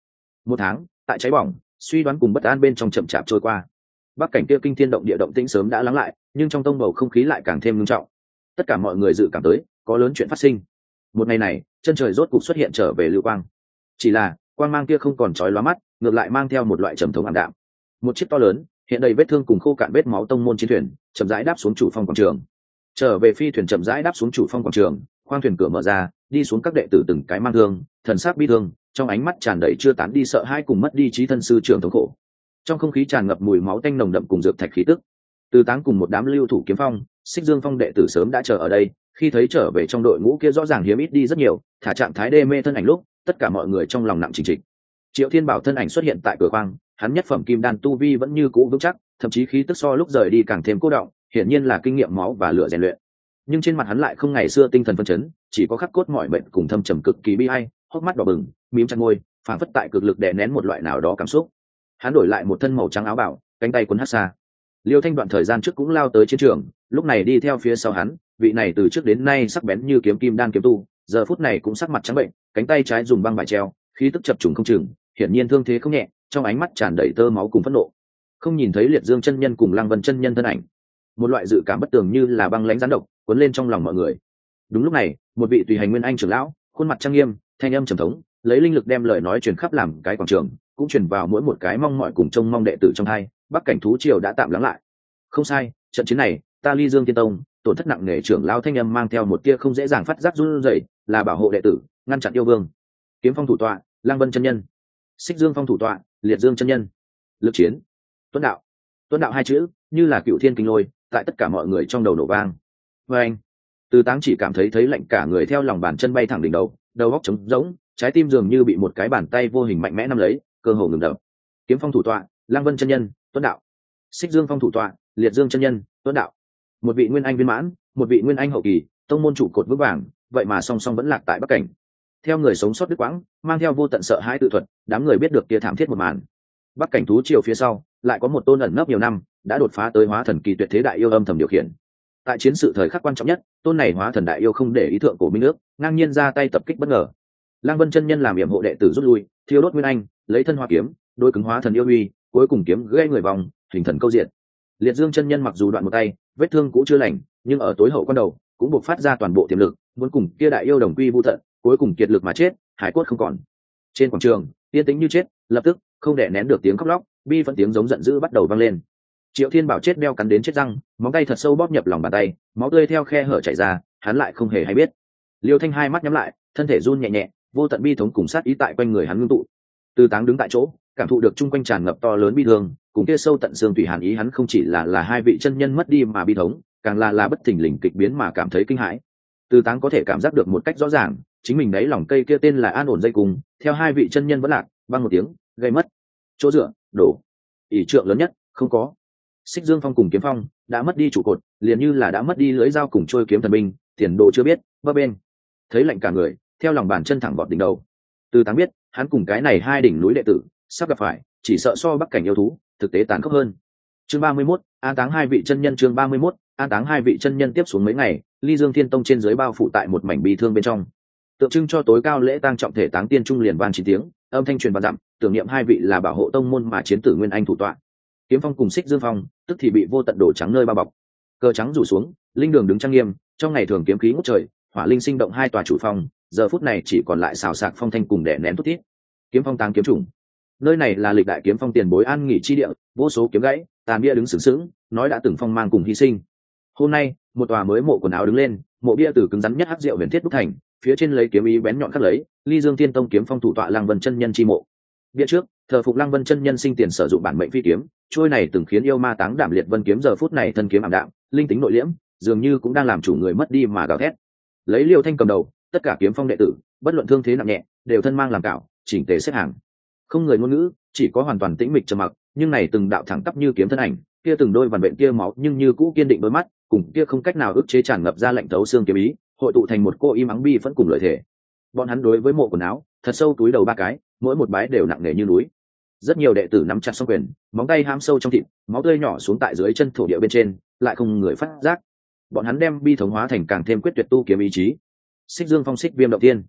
1 tháng tại cháy bỏng suy đoán cùng bất an bên trong chậm chạp trôi qua. Bắc cảnh kia kinh thiên động địa động tĩnh sớm đã lắng lại, nhưng trong tông bầu không khí lại càng thêm nghiêm trọng. Tất cả mọi người dự cảm tới có lớn chuyện phát sinh. Một ngày này, chân trời rốt cục xuất hiện trở về lưu quang. Chỉ là quang mang kia không còn chói lóa mắt, ngược lại mang theo một loại trầm thống ảm đạm. Một chiếc to lớn, hiện đầy vết thương cùng khô cạn vết máu tông môn chiến thuyền, chậm rãi đáp xuống chủ phong quảng trường. Trở về phi thuyền chậm rãi đáp xuống chủ phong quảng trường, khoang thuyền cửa mở ra, đi xuống các đệ tử từng cái mang thương, thần sắc bi thương, trong ánh mắt tràn đầy chưa tán đi sợ hãi cùng mất đi trí thân sư trưởng thống khổ. Trong không khí tràn ngập mùi máu tanh nồng đậm cùng dược thạch khí tức. Từ Táng cùng một đám lưu thủ kiếm phong, Xích Dương Phong đệ tử sớm đã chờ ở đây, khi thấy trở về trong đội ngũ kia rõ ràng hiếm ít đi rất nhiều, thả trạng thái đê mê thân ảnh lúc, tất cả mọi người trong lòng nặng chỉnh trịch. Triệu Thiên Bảo thân ảnh xuất hiện tại cửa khoang, hắn nhất phẩm kim đan tu vi vẫn như cũ vững chắc, thậm chí khí tức so lúc rời đi càng thêm cố động, hiển nhiên là kinh nghiệm máu và lửa rèn luyện. Nhưng trên mặt hắn lại không ngày xưa tinh thần phấn chấn, chỉ có khắc cốt mỏi mệt cùng thâm trầm cực kỳ bi ai, hốc mắt đỏ bừng, mím chặt môi, phảng phất tại cực lực đè nén một loại nào đó cảm xúc. Hắn đổi lại một thân màu trắng áo bảo, cánh tay quấn hắc xa. Liêu Thanh đoạn thời gian trước cũng lao tới chiến trường, lúc này đi theo phía sau hắn, vị này từ trước đến nay sắc bén như kiếm kim đan kiếm tu, giờ phút này cũng sắc mặt trắng bệnh, cánh tay trái dùng băng vải treo, khí tức chập trùng không chừng, hiển nhiên thương thế không nhẹ, trong ánh mắt tràn đầy tơ máu cùng phẫn nộ. Không nhìn thấy Liệt Dương chân nhân cùng Lăng Vân chân nhân thân ảnh, một loại dự cảm bất tường như là băng lãnh rắn độc cuốn lên trong lòng mọi người. Đúng lúc này, một vị tùy hành nguyên anh trưởng lão, khuôn mặt trang nghiêm, thanh âm trầm thống, lấy linh lực đem lời nói truyền khắp làm cái quảng trường, cũng truyền vào mỗi một cái mong mỏi cùng trông mong đệ tử trong hai. Bắc cảnh thú triều đã tạm lắng lại. Không sai, trận chiến này, ta Ly Dương Tiên Tông, tổn thất nặng nề, trưởng lão thanh âm mang theo một tia không dễ dàng phát giác run rẩy, là bảo hộ đệ tử, ngăn chặn yêu vương. Kiếm Phong thủ tọa, Lăng Vân chân nhân. Xích Dương Phong thủ tọa, Liệt Dương chân nhân. Lực chiến. Tuấn đạo. Tuấn đạo hai chữ, như là cựu thiên kinh lôi, tại tất cả mọi người trong đầu nổ vang. Và anh, Từ Táng chỉ cảm thấy lạnh cả người theo lòng bàn chân bay thẳng đỉnh đầu, đầu óc trống rỗng, trái tim dường như bị một cái bàn tay vô hình mạnh mẽ nắm lấy, cơ hồ ngừng đập. Kiếm Phong thủ tọa, Lăng Vân chân nhân, Tuấn đạo. Xích Dương Phong thủ tọa, Liệt Dương chân nhân, Tuấn đạo. Một vị nguyên anh viên mãn, một vị nguyên anh hậu kỳ, tông môn trụ cột vững vàng, vậy mà song song vẫn lạc tại Bắc cảnh. Theo người sống sót đứt quãng, mang theo vô tận sợ hãi tự thuật, đám người biết được kia thảm thiết một màn. Bắc cảnh thú triều phía sau, lại có một tôn ẩn nấp nhiều năm, đã đột phá tới hóa thần kỳ tuyệt thế đại yêu âm thầm điều khiển. Tại chiến sự thời khắc quan trọng nhất, tôn này hóa thần đại yêu không để ý thượng cổ minh nước, ngang nhiên ra tay tập kích bất ngờ. Lăng Vân chân nhân làm yểm hộ đệ tử rút lui, thiêu đốt nguyên anh, lấy thân hoa kiếm, đôi cứng hóa thần yêu uy, cuối cùng kiếm gãy người vòng, hình thần câu diện. Liệt Dương chân nhân mặc dù đoạn một tay, vết thương cũ chưa lành, nhưng ở tối hậu quan đầu, cũng buộc phát ra toàn bộ tiềm lực, muốn cùng kia đại yêu đồng quy vu tận, cuối cùng kiệt lực mà chết, hải cốt không còn. Trên quảng trường, yên tĩnh như chết, lập tức không đè nén được tiếng khóc lóc, bi phẫn tiếng giống giận dữ bắt đầu vang lên. Triệu Thiên Bảo chết đeo cắn đến chết răng, móng tay thật sâu bóp nhập lòng bàn tay, máu tươi theo khe hở chảy ra, hắn lại không hề hay biết. Liêu Thanh hai mắt nhắm lại, thân thể run nhẹ nhẹ, vô tận bi thống cùng sát ý tại quanh người hắn ngưng tụ. Từ Táng đứng tại chỗ, cảm thụ được chung quanh tràn ngập to lớn bi thương, cùng kia sâu tận xương tủy hàn ý, hắn không chỉ là hai vị chân nhân mất đi mà bi thống, càng là bất thình lình kịch biến mà cảm thấy kinh hãi. Từ Táng có thể cảm giác được một cách rõ ràng, chính mình đấy lòng cây kia tên là an ổn dây cùng, theo hai vị chân nhân vẫn lạc, vang một tiếng, gây mất. Chỗ dựa, đổ. ỷ trượng lớn nhất, không có. Xích Dương Phong cùng Kiếm Phong đã mất đi trụ cột, liền như là đã mất đi lưỡi dao cùng trôi kiếm thần binh, tiền đồ chưa biết, bấp bên. Thấy lạnh cả người, theo lòng bàn chân thẳng vọt đỉnh đầu. Từ Táng biết, hắn cùng cái này hai đỉnh núi đệ tử sắp gặp phải, chỉ sợ so Bắc cảnh yêu thú, thực tế tàn khốc hơn. Chương 31, an táng hai vị chân nhân. Chương 31, an táng hai vị chân nhân. Tiếp xuống mấy ngày, Ly Dương Thiên Tông trên dưới bao phủ tại một mảnh bi thương bên trong. Tượng trưng cho tối cao lễ tang trọng thể táng tiên trung liền vang 9 tiếng, âm thanh truyền vạn dặm, tưởng niệm hai vị là bảo hộ tông môn mà chiến tử nguyên anh thủ tọa. Kiếm Phong cùng Xích Dương Phong tức thì bị vô tận đổ trắng nơi bao bọc. Cờ trắng rủ xuống, linh đường đứng trang nghiêm, trong ngày thường kiếm khí ngút trời, hỏa linh sinh động hai tòa chủ phong, giờ phút này chỉ còn lại xào xạc phong thanh cùng đè nén thút thít. Kiếm Phong táng kiếm trùng. Nơi này là lịch đại kiếm phong tiền bối an nghỉ chi địa, vô số kiếm gãy, tàn bia đứng sừng sững, nói đã từng phong mang cùng hy sinh. Hôm nay, một tòa mới mộ quần áo đứng lên, mộ bia từ cứng rắn nhất hắc diệu huyền thiết đúc thành, phía trên lấy kiếm ý bén nhọn khắc lấy Ly Dương Tiên Tông kiếm phong thủ tọa Lăng Vân chân nhân chi mộ. Bia trước thờ phụng Lăng Vân chân nhân sinh tiền sử dụng bản mệnh phi kiếm, trôi này từng khiến yêu ma táng đảm liệt vân kiếm giờ phút này thân kiếm ảm đạm, linh tính nội liễm, dường như cũng đang làm chủ người mất đi mà gào thét. Lấy Liêu Thanh cầm đầu, tất cả kiếm phong đệ tử, bất luận thương thế nặng nhẹ, đều thân mang làm cạo, chỉnh tề xếp hàng. Không người ngôn ngữ, chỉ có hoàn toàn tĩnh mịch trầm mặc, nhưng này từng đạo thẳng tắp như kiếm thân ảnh, kia từng đôi vằn vện kia máu nhưng như cũ kiên định đôi mắt, cùng kia không cách nào ức chế tràn ngập ra lạnh thấu xương kiếm ý, hội tụ thành một cô im ắng bi vẫn cùng lợi thể. Bọn hắn đối với mộ quần áo, thật sâu túi đầu ba cái, mỗi một bái đều nặng nề như núi. Rất nhiều đệ tử nắm chặt song quyền, móng tay hãm sâu trong thịt, máu tươi nhỏ xuống tại dưới chân thổ địa bên trên, lại không người phát giác. Bọn hắn đem bi thống hóa thành càng thêm quyết tuyệt tu kiếm ý chí. Xích Dương Phong xích viêm động tiên.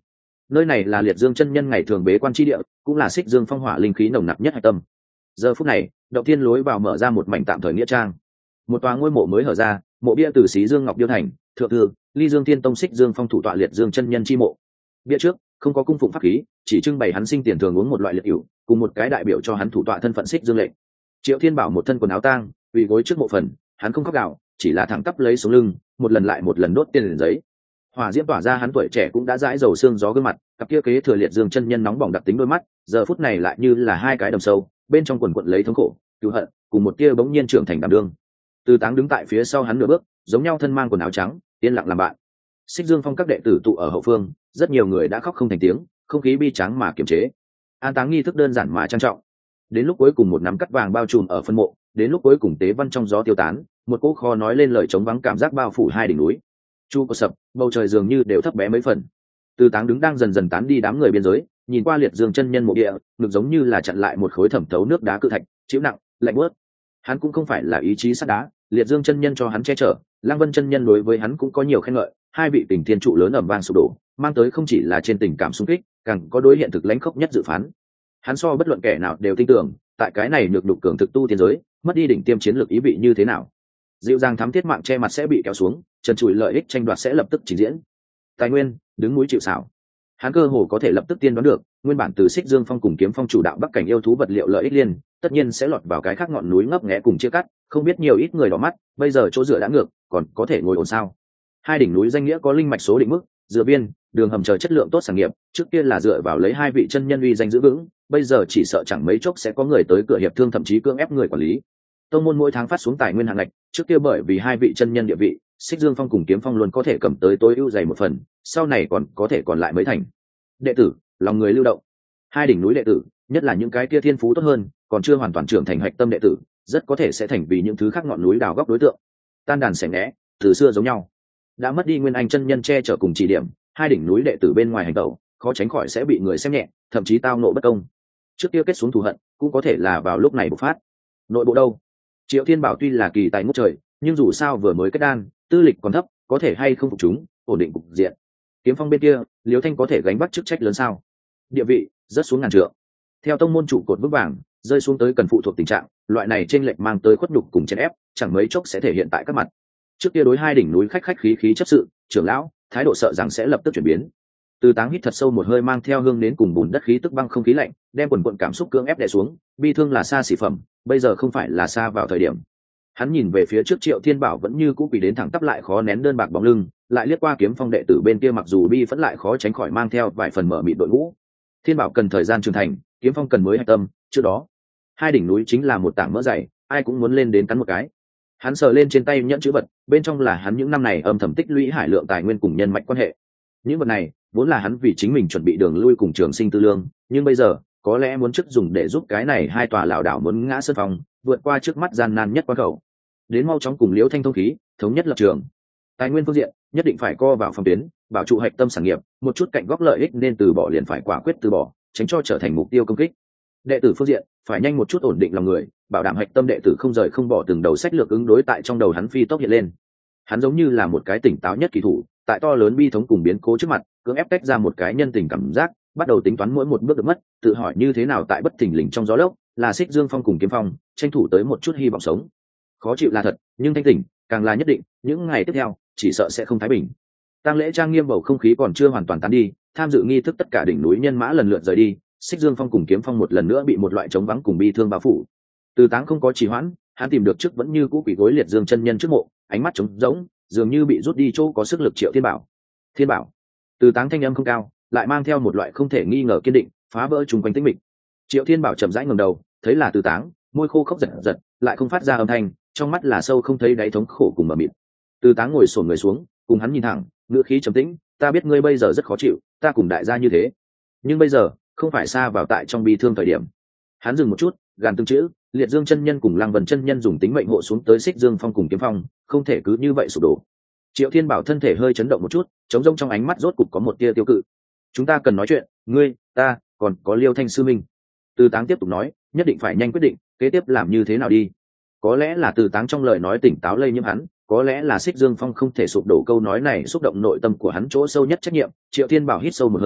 nơi này là liệt dương chân nhân ngày thường bế quan tri địa, cũng là xích dương phong hỏa linh khí nồng nặc nhất hạch tâm. Giờ phút này động thiên lối vào mở ra một mảnh tạm thời nghĩa trang, một tòa ngôi mộ mới hở ra, mộ bia từ xí dương ngọc điêu thành, thượng thư ly dương thiên tông xích dương phong thủ tọa liệt dương chân nhân chi mộ. Bia trước không có cung phụng pháp khí, chỉ trưng bày hắn sinh tiền thường uống một loại liệt ỉu, cùng một cái đại biểu cho hắn thủ tọa thân phận xích dương lệnh. Triệu Thiên Bảo một thân quần áo tang, quỳ gối trước mộ phần, hắn không khóc gạo, chỉ là thẳng tắp lấy xuống lưng, một lần lại một lần đốt tiền giấy. Hỏa diễm tỏa ra, hắn tuổi trẻ cũng đã dãi dầu xương gió gương mặt, cặp kia kế thừa liệt dương chân nhân nóng bỏng đặc tính đôi mắt, giờ phút này lại như là hai cái đầm sâu, bên trong quần quật lấy thống khổ, cừu hận, cùng một tia bỗng nhiên trưởng thành đảm đương. Từ Táng đứng tại phía sau hắn nửa bước, giống nhau thân mang quần áo trắng, yên lặng làm bạn. Xích Dương Phong các đệ tử tụ ở hậu phương, rất nhiều người đã khóc không thành tiếng, không khí bi tráng mà kiềm chế. An táng nghi thức đơn giản mà trang trọng. Đến lúc cuối cùng một nắm cắt vàng bao trùm ở phân mộ, đến lúc cuối cùng tế văn trong gió tiêu tán, một cỗ kho nói lên lời trống vắng cảm giác bao phủ hai đỉnh núi. Chu có sập, bầu trời dường như đều thấp bé mấy phần. Từ Táng đứng đang dần dần tán đi đám người biên giới, nhìn qua liệt dương chân nhân mộ địa, ngực giống như là chặn lại một khối thẩm thấu nước đá cự thạch, chịu nặng, lạnh buốt. Hắn cũng không phải là ý chí sắt đá, liệt dương chân nhân cho hắn che chở, Lăng Vân chân nhân đối với hắn cũng có nhiều khen ngợi, hai vị tình thiên trụ lớn ầm vang sụp đổ, mang tới không chỉ là trên tình cảm xung kích, càng có đối hiện thực lãnh khốc nhất dự phán. Hắn so bất luận kẻ nào đều tin tưởng, tại cái này nhược đục cường thực tu tiên giới, mất đi đỉnh tiêm chiến lược ý vị như thế nào. Dịu dàng thám thiết mạng che mặt sẽ bị kéo xuống, trần trụi lợi ích tranh đoạt sẽ lập tức trình diễn. Tài nguyên, đứng núi chịu sào. Hắn cơ hồ có thể lập tức tiên đoán được, nguyên bản từ Xích Dương Phong cùng Kiếm Phong chủ đạo bắc cảnh yêu thú vật liệu lợi ích liên, tất nhiên sẽ lọt vào cái khác ngọn núi ngấp nghé cùng chia cắt, không biết nhiều ít người đỏ mắt, bây giờ chỗ dựa đã ngược, còn có thể ngồi ổn sao? Hai đỉnh núi danh nghĩa có linh mạch số định mức, dựa biên, đường hầm chờ chất lượng tốt sản nghiệp, trước kia là dựa vào lấy hai vị chân nhân uy danh giữ vững, bây giờ chỉ sợ chẳng mấy chốc sẽ có người tới cửa hiệp thương, thậm chí cưỡng ép người quản lý. Tông môn mỗi tháng phát xuống tài nguyên hạng ngạch, trước kia bởi vì hai vị chân nhân địa vị, Xích Dương Phong cùng Kiếm Phong luôn có thể cầm tới tối ưu dày một phần, sau này còn có thể còn lại mấy thành. Đệ tử, lòng người lưu động. Hai đỉnh núi đệ tử, nhất là những cái kia thiên phú tốt hơn, còn chưa hoàn toàn trưởng thành hạch tâm đệ tử, rất có thể sẽ thành vì những thứ khác ngọn núi đào góc đối tượng. Tan đàn xẻ né, từ xưa giống nhau. Đã mất đi nguyên anh chân nhân che chở cùng chỉ điểm, hai đỉnh núi đệ tử bên ngoài hành tẩu, khó tránh khỏi sẽ bị người xem nhẹ, thậm chí tao nộ bất công. Trước kia kết xuống thù hận, cũng có thể là vào lúc này bộc phát. Nội bộ đâu? Triệu Thiên Bảo tuy là kỳ tài ngút trời, nhưng dù sao vừa mới kết đan, tư lịch còn thấp, có thể hay không phục chúng, ổn định cục diện. Kiếm Phong bên kia, Liễu Thanh có thể gánh vác chức trách lớn sao? Địa vị rất xuống ngàn trượng. Theo tông môn trụ cột vững vàng, rơi xuống tới cần phụ thuộc tình trạng, loại này chênh lệch mang tới khuất nhục cùng chèn ép, chẳng mấy chốc sẽ thể hiện tại các mặt. Trước kia đối hai đỉnh núi khách khách khí khí chấp sự, trưởng lão, thái độ sợ rằng sẽ lập tức chuyển biến. Từ Táng hít thật sâu một hơi, mang theo hương đến cùng bùn đất khí tức băng không khí lạnh, đem quần quần cảm xúc cưỡng ép đè xuống, bi thương là xa xỉ phẩm, bây giờ không phải là xa vào thời điểm. Hắn nhìn về phía trước Triệu Thiên Bảo vẫn như cũ quỳ đến thẳng tắp lại khó nén đơn bạc bóng lưng, lại liếc qua Kiếm Phong đệ tử bên kia, mặc dù bi phẫn lại khó tránh khỏi mang theo vài phần mở mịt đội ngũ. Thiên Bảo cần thời gian trưởng thành, Kiếm Phong cần mới hạch tâm, trước đó hai đỉnh núi chính là một tảng mỡ dày, ai cũng muốn lên đến cắn một cái. Hắn sờ lên trên tay nhẫn chữ vật, bên trong là hắn những năm này âm thầm tích lũy hải lượng tài nguyên cùng nhân mạch quan hệ. Những vật này vốn là hắn vì chính mình chuẩn bị đường lui cùng trường sinh tư lương, nhưng bây giờ có lẽ muốn trước dùng để giúp cái này hai tòa lão đảo muốn ngã sơn phòng, vượt qua trước mắt gian nan nhất quan khẩu. Đến mau chóng cùng Liễu Thanh thông khí, thống nhất lập trường. Tài nguyên phương diện nhất định phải co vào phòng tuyến, bảo trụ hạch tâm sản nghiệp, một chút cạnh góc lợi ích nên từ bỏ liền phải quả quyết từ bỏ, tránh cho trở thành mục tiêu công kích. Đệ tử phương diện phải nhanh một chút ổn định lòng người, bảo đảm hạch tâm đệ tử không rời không bỏ từng đầu sách lược ứng đối tại trong đầu hắn phi tốc hiện lên. Hắn giống như là một cái tỉnh táo nhất kỳ thủ, tại to lớn bi thống cùng biến cố trước mặt, cưỡng ép tách ra một cái nhân tình cảm giác, bắt đầu tính toán mỗi một bước được mất, tự hỏi như thế nào tại bất thình lình trong gió lốc, là Xích Dương Phong cùng Kiếm Phong, tranh thủ tới một chút hy vọng sống. Khó chịu là thật, nhưng thanh tỉnh càng là nhất định, những ngày tiếp theo chỉ sợ sẽ không thái bình. Tang lễ trang nghiêm, bầu không khí còn chưa hoàn toàn tán đi, tham dự nghi thức tất cả đỉnh núi nhân mã lần lượt rời đi, Xích Dương Phong cùng Kiếm Phong một lần nữa bị một loại trống vắng cùng bi thương bao phủ. Từ Táng không có trì hoãn, hắn tìm được trước vẫn như cũ quỷ gối liệt dương chân nhân trước mộ, ánh mắt trống rỗng, dường như bị rút đi chỗ có sức lực. Triệu Thiên Bảo, Thiên Bảo. Từ Táng thanh âm không cao, lại mang theo một loại không thể nghi ngờ kiên định, phá vỡ chung quanh tĩnh mịch. Triệu Thiên Bảo chậm rãi ngẩng đầu, thấy là Từ Táng, môi khô khốc giật giật, lại không phát ra âm thanh, trong mắt là sâu không thấy đáy thống khổ cùng mờ mịt. Từ Táng ngồi xổm người xuống, cùng hắn nhìn thẳng, ngữ khí trầm tĩnh, ta biết ngươi bây giờ rất khó chịu, ta cùng đại gia như thế, nhưng bây giờ không phải xa vào tại trong bi thương thời điểm. Hắn dừng một chút, gàn từng chữ, liệt dương chân nhân cùng Lăng Vân chân nhân dùng tính mệnh hộ xuống tới Xích Dương Phong cùng Kiếm Phong, không thể cứ như vậy sụp đổ. Triệu Thiên Bảo thân thể hơi chấn động một chút, trống rỗng trong ánh mắt rốt cục có một tia tiêu cự. Chúng ta cần nói chuyện, ngươi, ta, còn có Liêu Thanh sư minh. Từ Táng tiếp tục nói, nhất định phải nhanh quyết định, kế tiếp làm như thế nào đi. Có lẽ là Từ Táng trong lời nói tỉnh táo lây nhiễm hắn, có lẽ là Xích Dương Phong không thể sụp đổ câu nói này xúc động nội tâm của hắn chỗ sâu nhất trách nhiệm. Triệu Thiên Bảo hít sâu một hơi,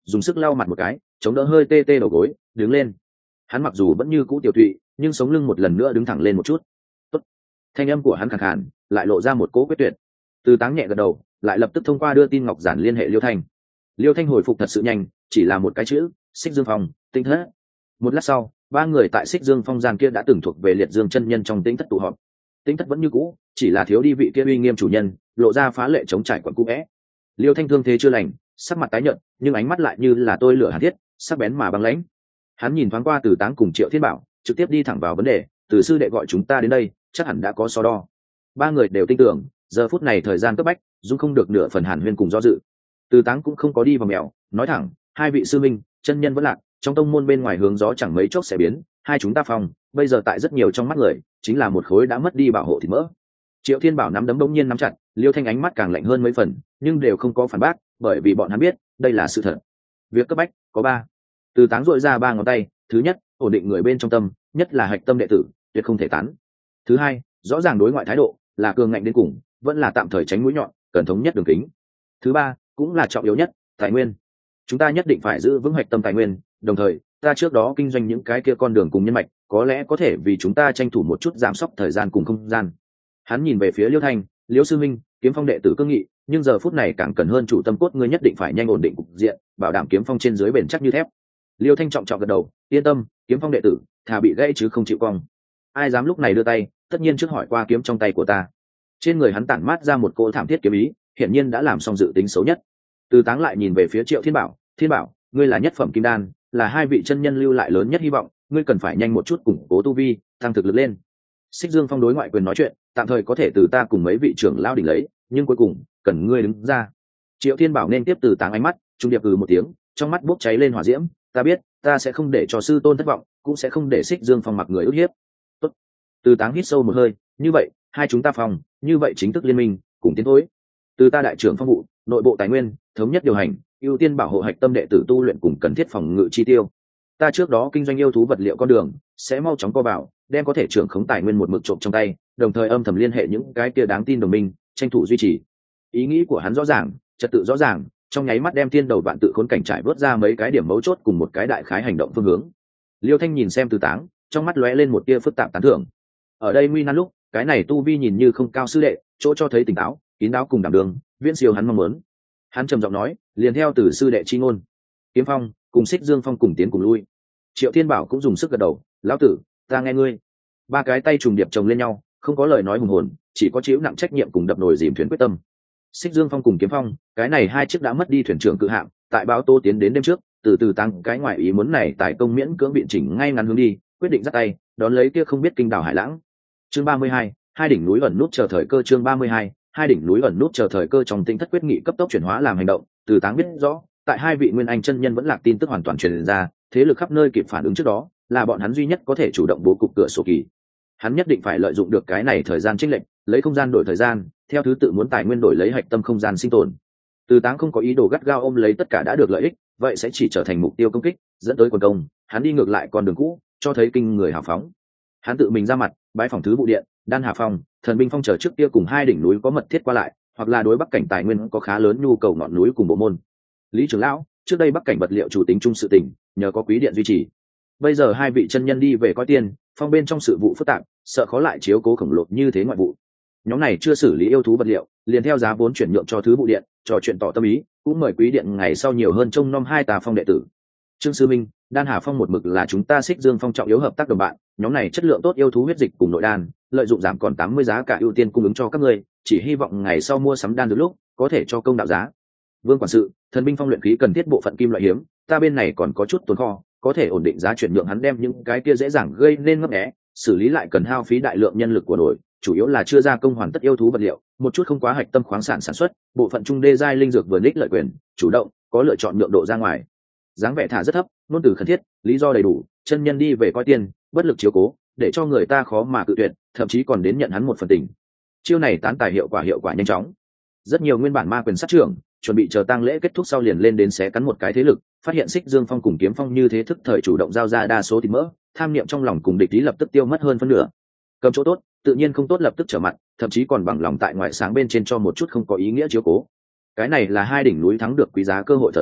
dùng sức lau mặt một cái, chống đỡ hơi tê tê đầu gối, đứng lên. Hắn mặc dù vẫn như cũ tiểu tụy, nhưng sống lưng một lần nữa đứng thẳng lên một chút. Tốt. Thanh âm của hắn khàn khàn, lại lộ ra một cỗ quyết tuyệt. Từ Táng nhẹ gật đầu, lại lập tức thông qua đưa tin ngọc giản liên hệ Liêu Thanh. Liêu Thanh hồi phục thật sự nhanh, chỉ là một cái chữ: Xích Dương Phong, Tinh Thất. Một lát sau, ba người tại Xích Dương Phong gian kia đã từng thuộc về Liệt Dương chân nhân trong Tinh Thất tụ họp. Tinh Thất vẫn như cũ, chỉ là thiếu đi vị kia uy nghiêm chủ nhân, lộ ra phá lệ chống trải quận cũ vẽ. Liêu Thanh thương thế chưa lành, sắc mặt tái nhợt, nhưng ánh mắt lại như là tôi lửa hàn thiết, sắc bén mà băng lãnh. Hắn nhìn thoáng qua Từ Táng cùng Triệu Thiên Bảo, trực tiếp đi thẳng vào vấn đề: Từ sư đệ gọi chúng ta đến đây, chắc hẳn đã có so đo. Ba người đều tin tưởng, giờ phút này thời gian cấp bách, dung không được nửa phần hàn huyên cùng do dự. Từ Táng cũng không có đi vào mèo, nói thẳng: hai vị sư minh, chân nhân vẫn lạc, trong tông môn bên ngoài hướng gió chẳng mấy chốc sẽ biến, hai chúng ta phòng, bây giờ tại rất nhiều trong mắt người, chính là một khối đã mất đi bảo hộ thịt mỡ. Triệu Thiên Bảo nắm đấm bỗng nhiên nắm chặt, Liêu Thanh ánh mắt càng lạnh hơn mấy phần, nhưng đều không có phản bác, bởi vì bọn hắn biết, đây là sự thật. Việc cấp bách có ba. Từ Táng dội ra ba ngón tay: thứ nhất, ổn định người bên trong tâm, nhất là hạch tâm đệ tử, tuyệt không thể tán. Thứ hai, rõ ràng đối ngoại thái độ, là cường ngạnh đến cùng, vẫn là tạm thời tránh mũi nhọn, cần thống nhất đường kính. Thứ ba, cũng là trọng yếu nhất, tài nguyên. Chúng ta nhất định phải giữ vững hạch tâm tài nguyên, đồng thời, ta trước đó kinh doanh những cái kia con đường cùng nhân mạch, có lẽ có thể vì chúng ta tranh thủ một chút giảm sốc thời gian cùng không gian. Hắn nhìn về phía Liêu Thanh: Liêu sư minh, Kiếm Phong đệ tử cương nghị, nhưng giờ phút này càng cần hơn chủ tâm cốt ngươi nhất định phải nhanh ổn định cục diện, bảo đảm Kiếm Phong trên dưới bền chắc như thép. Liêu Thanh trọng trọng gật đầu: yên tâm, Kiếm Phong đệ tử, thà bị gãy chứ không chịu cong. Ai dám lúc này đưa tay, tất nhiên trước hỏi qua kiếm trong tay của ta. Trên người hắn tản mát ra một cỗ thảm thiết kiếm ý, hiển nhiên đã làm xong dự tính xấu nhất. Từ Táng lại nhìn về phía Triệu Thiên Bảo: Thiên Bảo, ngươi là nhất phẩm kim đan, là hai vị chân nhân lưu lại lớn nhất hy vọng, ngươi cần phải nhanh một chút củng cố tu vi, tăng thực lực lên. Xích Dương Phong đối ngoại quyền nói chuyện, tạm thời có thể từ ta cùng mấy vị trưởng lao đỉnh lấy, nhưng cuối cùng cần ngươi đứng ra. Triệu Thiên Bảo nên tiếp Từ Táng ánh mắt, trung điệp một tiếng, trong mắt bốc cháy lên hỏa diễm: ta biết, ta sẽ không để cho sư tôn thất vọng, cũng sẽ không để Xích Dương Phong mặc người ức hiếp. Tốt. Từ Táng hít sâu một hơi: như vậy, hai chúng ta phòng, như vậy chính thức liên minh, cùng tiến thối. Từ ta đại trưởng phong vụ, nội bộ tài nguyên, thống nhất điều hành, ưu tiên bảo hộ hạch tâm đệ tử tu luyện cùng cần thiết phòng ngự chi tiêu. Ta trước đó kinh doanh yêu thú vật liệu con đường, sẽ mau chóng co vào, đem có thể trưởng khống tài nguyên một mực trộm trong tay, đồng thời âm thầm liên hệ những cái kia đáng tin đồng minh, tranh thủ duy trì. Ý nghĩ của hắn rõ ràng, trật tự rõ ràng, trong nháy mắt đem thiên đầu vạn tự khốn cảnh trải vớt ra mấy cái điểm mấu chốt cùng một cái đại khái hành động phương hướng. Liêu Thanh nhìn xem Từ Táng, trong mắt lóe lên một tia phức tạp tán thưởng. Ở đây nguy nan lúc, cái này tu vi nhìn như không cao sư đệ, chỗ cho thấy tỉnh táo, kín đáo cùng đảm đường, viễn siêu hắn mong muốn. Hắn trầm giọng nói: liền theo từ sư đệ chi ngôn, Kiếm Phong cùng Xích Dương Phong cùng tiến cùng lui. Triệu Thiên Bảo cũng dùng sức gật đầu: lão tử, ta nghe ngươi. Ba cái tay trùng điệp chồng lên nhau, không có lời nói hùng hồn, chỉ có chịu nặng trách nhiệm cùng đập nồi dìm thuyền quyết tâm. Xích Dương Phong cùng Kiếm Phong, cái này hai chiếc đã mất đi thuyền trưởng cự hạm, tại báo tô tiến đến đêm trước, từ từ tăng cái ngoại ý muốn này tại công miễn cưỡng biện chỉnh ngay ngắn hướng đi, quyết định dắt tay đón lấy kia không biết kinh đảo hải lãng. Chương 32, hai đỉnh núi ẩn nút chờ thời cơ. Chương 32, hai đỉnh núi ẩn nút chờ thời cơ. Trong tinh thất quyết nghị cấp tốc chuyển hóa làm hành động, Từ Táng biết rõ, tại hai vị nguyên anh chân nhân vẫn lạc tin tức hoàn toàn truyền ra, thế lực khắp nơi kịp phản ứng trước đó, là bọn hắn duy nhất có thể chủ động bố cục cửa sổ kỳ. Hắn nhất định phải lợi dụng được cái này thời gian chênh lệch, lấy không gian đổi thời gian, theo thứ tự muốn tài nguyên đổi lấy hạch tâm không gian sinh tồn. Từ Táng không có ý đồ gắt gao ôm lấy tất cả đã được lợi ích, vậy sẽ chỉ trở thành mục tiêu công kích, dẫn tới quần công. Hắn đi ngược lại con đường cũ, cho thấy kinh người hào phóng. Hắn tự mình ra mặt, bái phỏng thứ vụ điện, Đan Hà Phong, Thần Binh Phong chờ trước kia cùng hai đỉnh núi có mật thiết qua lại, hoặc là đối bắc cảnh tài nguyên có khá lớn nhu cầu ngọn núi cùng bộ môn. Lý trưởng lão, trước đây bắc cảnh vật liệu chủ tính chung sự tình, nhờ có quý điện duy trì. Bây giờ hai vị chân nhân đi về coi tiền, phong bên trong sự vụ phức tạp, sợ khó lại chiếu cố khổng lồ như thế ngoại vụ. Nhóm này chưa xử lý yêu thú vật liệu, liền theo giá vốn chuyển nhượng cho thứ vụ điện, trò chuyện tỏ tâm ý, cũng mời quý điện ngày sau nhiều hơn trông nom hai tà phong đệ tử. Trương sư minh, Đan Hà Phong một mực là chúng ta Xích Dương Phong trọng yếu hợp tác đồng bạn, nhóm này chất lượng tốt yêu thú huyết dịch cùng nội đan, lợi dụng giảm còn 80 giá cả ưu tiên cung ứng cho các ngươi, chỉ hy vọng ngày sau mua sắm đan được lúc có thể cho công đạo giá. Vương quản sự, Thần Binh Phong luyện khí cần thiết bộ phận kim loại hiếm, ta bên này còn có chút tồn kho, có thể ổn định giá chuyển nhượng hắn đem những cái kia dễ dàng gây nên ngấp nghé, xử lý lại cần hao phí đại lượng nhân lực của đội, chủ yếu là chưa ra công hoàn tất yêu thú vật liệu, một chút không quá hạch tâm khoáng sản sản xuất, bộ phận trung đê giai linh dược vừa ních lợi quyền, chủ động, có lựa chọn nhượng độ ra ngoài. Dáng vẻ thả rất thấp, ngôn từ khẩn thiết, lý do đầy đủ, chân nhân đi về coi tiền, bất lực chiếu cố, để cho người ta khó mà cự tuyệt, thậm chí còn đến nhận hắn một phần tình. Chiêu này tán tài hiệu quả nhanh chóng. Rất nhiều nguyên bản ma quyền sát trưởng, chuẩn bị chờ tang lễ kết thúc sau liền lên đến xé cắn một cái thế lực, phát hiện Xích Dương Phong cùng Kiếm Phong như thế thức thời chủ động giao ra đa số thịt mỡ, tham niệm trong lòng cùng địch ý lập tức tiêu mất hơn phân nửa. Cầm chỗ tốt, tự nhiên không tốt lập tức trở mặt, thậm chí còn bằng lòng tại ngoại sáng bên trên cho một chút không có ý nghĩa chiếu cố. Cái này là hai đỉnh núi thắng được quý giá cơ hội thở dốc,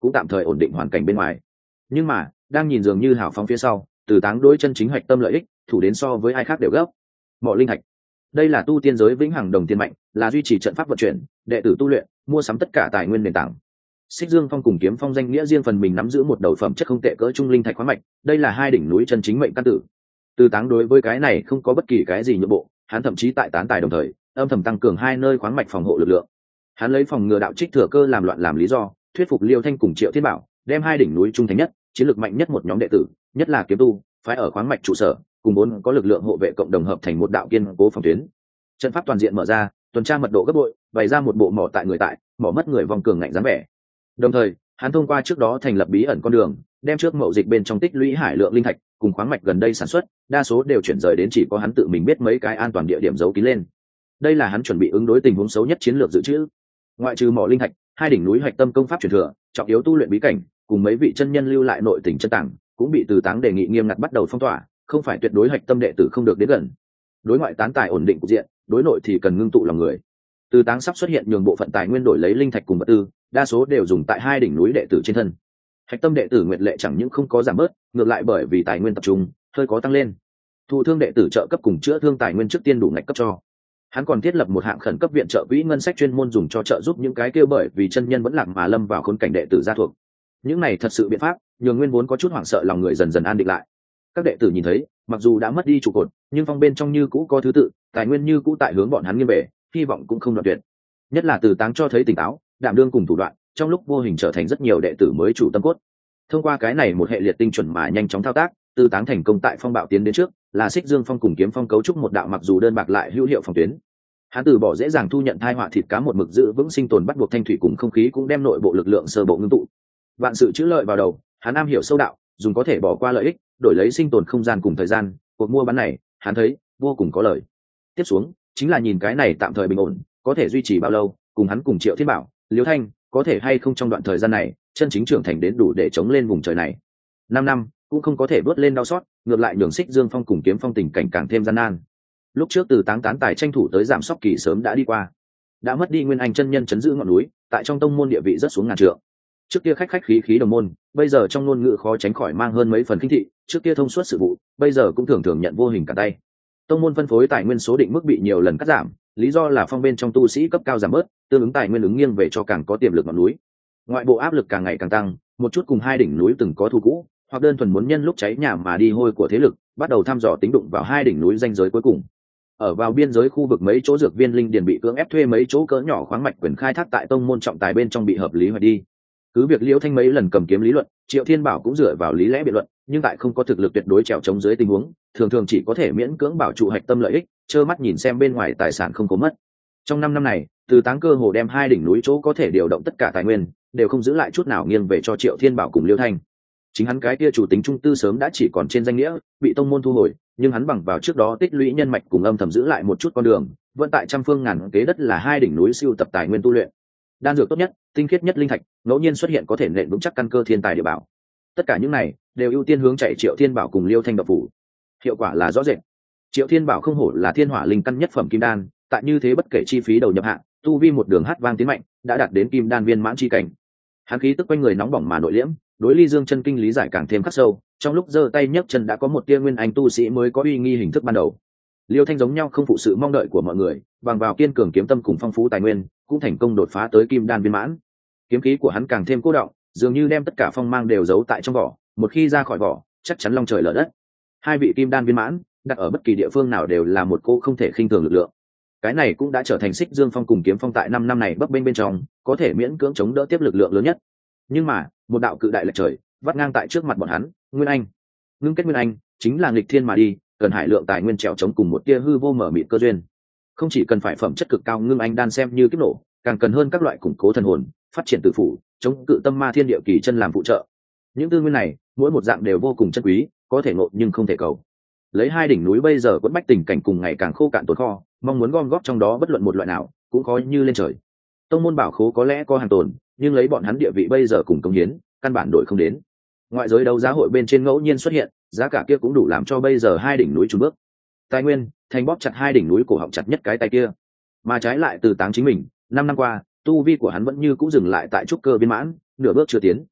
cũng tạm thời ổn định hoàn cảnh bên ngoài. Nhưng mà đang nhìn dường như hào phóng phía sau, Từ Táng đối chân chính hoạch tâm lợi ích thủ đến so với ai khác đều gấp. Mỏ linh thạch, đây là tu tiên giới vĩnh hằng đồng tiền mạnh, là duy trì trận pháp vận chuyển, đệ tử tu luyện, mua sắm tất cả tài nguyên nền tảng. Xích Dương Phong cùng Kiếm Phong danh nghĩa riêng phần mình nắm giữ một đầu phẩm chất không tệ cỡ trung linh thạch khoáng mạch, đây là hai đỉnh núi chân chính mệnh căn tử. Từ Táng đối với cái này không có bất kỳ cái gì nhượng bộ, hắn thậm chí tại tán tài đồng thời âm thầm tăng cường hai nơi khoáng mạch phòng hộ lực lượng. Hắn lấy phòng ngừa đạo trích thừa cơ làm loạn làm lý do, thuyết phục Liêu Thanh cùng Triệu Thiên Bảo, đem hai đỉnh núi trung thành nhất, chiến lược mạnh nhất một nhóm đệ tử, nhất là kiếm tu, phái ở khoáng mạch trụ sở, cùng bốn có lực lượng hộ vệ cộng đồng hợp thành một đạo kiên cố phòng tuyến. Trận pháp toàn diện mở ra, tuần tra mật độ gấp bội, bày ra một bộ mỏ tại người tại, mỏ mất người vòng cường ngạnh dáng vẻ. Đồng thời, hắn thông qua trước đó thành lập bí ẩn con đường, đem trước mậu dịch bên trong tích lũy hải lượng linh thạch cùng khoáng mạch gần đây sản xuất, đa số đều chuyển rời đến chỉ có hắn tự mình biết mấy cái an toàn địa điểm giấu kín lên. Đây là hắn chuẩn bị ứng đối tình huống xấu nhất chiến lược dự trữ. Ngoại trừ mỏ linh thạch, hai đỉnh núi hoạch tâm công pháp truyền thừa, trọng yếu tu luyện bí cảnh, cùng mấy vị chân nhân lưu lại nội tình chân tàng, cũng bị Từ Táng đề nghị nghiêm ngặt bắt đầu phong tỏa, không phải tuyệt đối hoạch tâm đệ tử không được đến gần. Đối ngoại tán tài ổn định cục diện, đối nội thì cần ngưng tụ lòng người. Từ Táng sắp xuất hiện nhường bộ phận tài nguyên đổi lấy linh thạch cùng vật tư, đa số đều dùng tại hai đỉnh núi đệ tử trên thân. Hạch tâm đệ tử nguyện lệ chẳng những không có giảm bớt, ngược lại bởi vì tài nguyên tập trung hơi có tăng lên. Thụ thương đệ tử trợ cấp cùng chữa thương tài nguyên trước tiên đủ ngạch cấp cho. Hắn còn thiết lập một hạng khẩn cấp viện trợ quỹ ngân sách chuyên môn dùng cho trợ giúp những cái kia bởi vì chân nhân vẫn lạc mà lâm vào khốn cảnh đệ tử gia thuộc. Những này thật sự biện pháp, nhường nguyên vốn có chút hoảng sợ lòng người dần dần an định lại. Các đệ tử nhìn thấy, mặc dù đã mất đi trụ cột, nhưng phong bên trong như cũ có thứ tự, tài nguyên như cũ tại hướng bọn hắn nghiêng về, hy vọng cũng không đoạn tuyệt. Nhất là Từ Táng cho thấy tỉnh táo, đảm đương cùng thủ đoạn, trong lúc vô hình trở thành rất nhiều đệ tử mới chủ tâm cốt. Thông qua cái này một hệ liệt tinh chuẩn mà nhanh chóng thao tác, Từ Táng thành công tại phong bạo tiến đến trước, là Xích Dương Phong cùng Kiếm Phong cấu trúc một đạo mặc dù đơn bạc lại hữu hiệu phòng tuyến. Hắn từ bỏ dễ dàng thu nhận thai họa thịt cá một mực giữ vững sinh tồn bắt buộc thanh thủy cùng không khí cũng đem nội bộ lực lượng sơ bộ ngưng tụ. Vạn sự chữ lợi vào đầu, hắn am hiểu sâu đạo, dùng có thể bỏ qua lợi ích, đổi lấy sinh tồn không gian cùng thời gian, cuộc mua bán này, hắn thấy vô cùng có lợi. Tiếp xuống, chính là nhìn cái này tạm thời bình ổn, có thể duy trì bao lâu, cùng hắn cùng Triệu Thiên Bảo, Liêu Thanh, có thể hay không trong đoạn thời gian này, chân chính trưởng thành đến đủ để chống lên vùng trời này. 5 năm cũng không có thể bước lên đau xót, ngược lại nhường Xích Dương Phong cùng Kiếm Phong tình cảnh càng thêm gian nan. Lúc trước Từ Táng tán tài tranh thủ tới giảm sóc kỳ sớm đã đi qua, đã mất đi nguyên anh chân nhân chấn giữ ngọn núi, tại trong tông môn địa vị rất xuống ngàn trượng. Trước kia khách khí khí đồng môn, bây giờ trong ngôn ngữ khó tránh khỏi mang hơn mấy phần khinh thị, trước kia thông suốt sự vụ, bây giờ cũng thường thường nhận vô hình cả tay. Tông môn phân phối tài nguyên số định mức bị nhiều lần cắt giảm, lý do là phong bên trong tu sĩ cấp cao giảm bớt, tương ứng tài nguyên ứng nghiêng về cho càng có tiềm lực ngọn núi. Ngoại bộ áp lực càng ngày càng tăng, một chút cùng hai đỉnh núi từng có thù cũ, hoặc đơn thuần muốn nhân lúc cháy nhà mà đi hôi của thế lực, bắt đầu thăm dò tính đụng vào hai đỉnh núi ranh giới cuối cùng. Ở vào biên giới khu vực mấy chỗ dược viên linh điền bị cưỡng ép thuê mấy chỗ cỡ nhỏ khoáng mạch quyền khai thác tại tông môn trọng tài bên trong bị hợp lý hoạch đi. Cứ việc Liễu Thanh mấy lần cầm kiếm lý luận, Triệu Thiên Bảo cũng dựa vào lý lẽ biện luận, nhưng tại không có thực lực tuyệt đối trèo chống dưới tình huống, thường thường chỉ có thể miễn cưỡng bảo trụ hạch tâm lợi ích, trơ mắt nhìn xem bên ngoài tài sản không có mất. Trong 5 năm này, Từ Táng cơ hồ đem hai đỉnh núi chỗ có thể điều động tất cả tài nguyên, đều không giữ lại chút nào nghiêng về cho Triệu Thiên Bảo cùng Liêu Thanh. Chính hắn cái kia chủ tính trung tư sớm đã chỉ còn trên danh nghĩa, bị tông môn thu hồi, nhưng hắn bằng vào trước đó tích lũy nhân mạch cùng âm thầm giữ lại một chút con đường, vẫn tại trăm phương ngàn kế đất là hai đỉnh núi siêu tập tài nguyên tu luyện. Đan dược tốt nhất, tinh khiết nhất linh thạch, ngẫu nhiên xuất hiện có thể nện vững chắc căn cơ thiên tài địa bảo. Tất cả những này đều ưu tiên hướng chạy Triệu Thiên Bảo cùng Liêu Thanh đập phủ. Hiệu quả là rõ rệt. Triệu Thiên Bảo không hổ là thiên hỏa linh căn nhất phẩm kim đan, tại như thế bất kể chi phí đầu nhập hạng, tu vi một đường hát vang tiến mạnh, đã đạt đến kim đan viên mãn chi cảnh. Hắn khí tức quanh người nóng bỏng mà nội liễm, đối Ly Dương chân kinh lý giải càng thêm khắc sâu, trong lúc giơ tay nhấc chân đã có một tia nguyên anh tu sĩ mới có uy nghi hình thức ban đầu. Liêu Thanh giống nhau không phụ sự mong đợi của mọi người, bằng vào kiên cường kiếm tâm cùng phong phú tài nguyên, cũng thành công đột phá tới kim đan viên mãn. Kiếm khí của hắn càng thêm cố động, dường như đem tất cả phong mang đều giấu tại trong vỏ, một khi ra khỏi vỏ, chắc chắn long trời lở đất. Hai vị kim đan viên mãn, đặt ở bất kỳ địa phương nào đều là một cô không thể khinh thường lực lượng. Cái này cũng đã trở thành Xích Dương Phong cùng Kiếm Phong tại 5 năm này bấp bênh bên trong, có thể miễn cưỡng chống đỡ tiếp lực lượng lớn nhất. Nhưng mà, một đạo cự đại lệch trời, vắt ngang tại trước mặt bọn hắn, Nguyên Anh. Ngưng kết Nguyên Anh, chính là nghịch thiên mà đi, cần hải lượng tài nguyên trèo chống cùng một tia hư vô mở mịt cơ duyên. Không chỉ cần phải phẩm chất cực cao ngưng anh đan xem như kiếp nổ, càng cần hơn các loại củng cố thần hồn, phát triển tự phủ, chống cự tâm ma thiên địa kỳ chân làm phụ trợ. Những tư nguyên này, mỗi một dạng đều vô cùng chân quý, có thể ngộ nhưng không thể cầu. Lấy hai đỉnh núi bây giờ quẫn bách tình cảnh cùng ngày càng khô cạn tồn kho, mong muốn gom góp trong đó bất luận một loại nào, cũng khó như lên trời. Tông môn bảo khố có lẽ có hàng tồn, nhưng lấy bọn hắn địa vị bây giờ cùng công hiến, căn bản đổi không đến. Ngoại giới đấu giá hội bên trên ngẫu nhiên xuất hiện, giá cả kia cũng đủ làm cho bây giờ hai đỉnh núi chùn bước. Tài nguyên, thành bóp chặt hai đỉnh núi cổ họng chặt nhất cái tay kia. Mà trái lại Từ Táng chính mình, 5 năm qua, tu vi của hắn vẫn như cũng dừng lại tại trúc cơ viên mãn, nửa bước chưa tiến,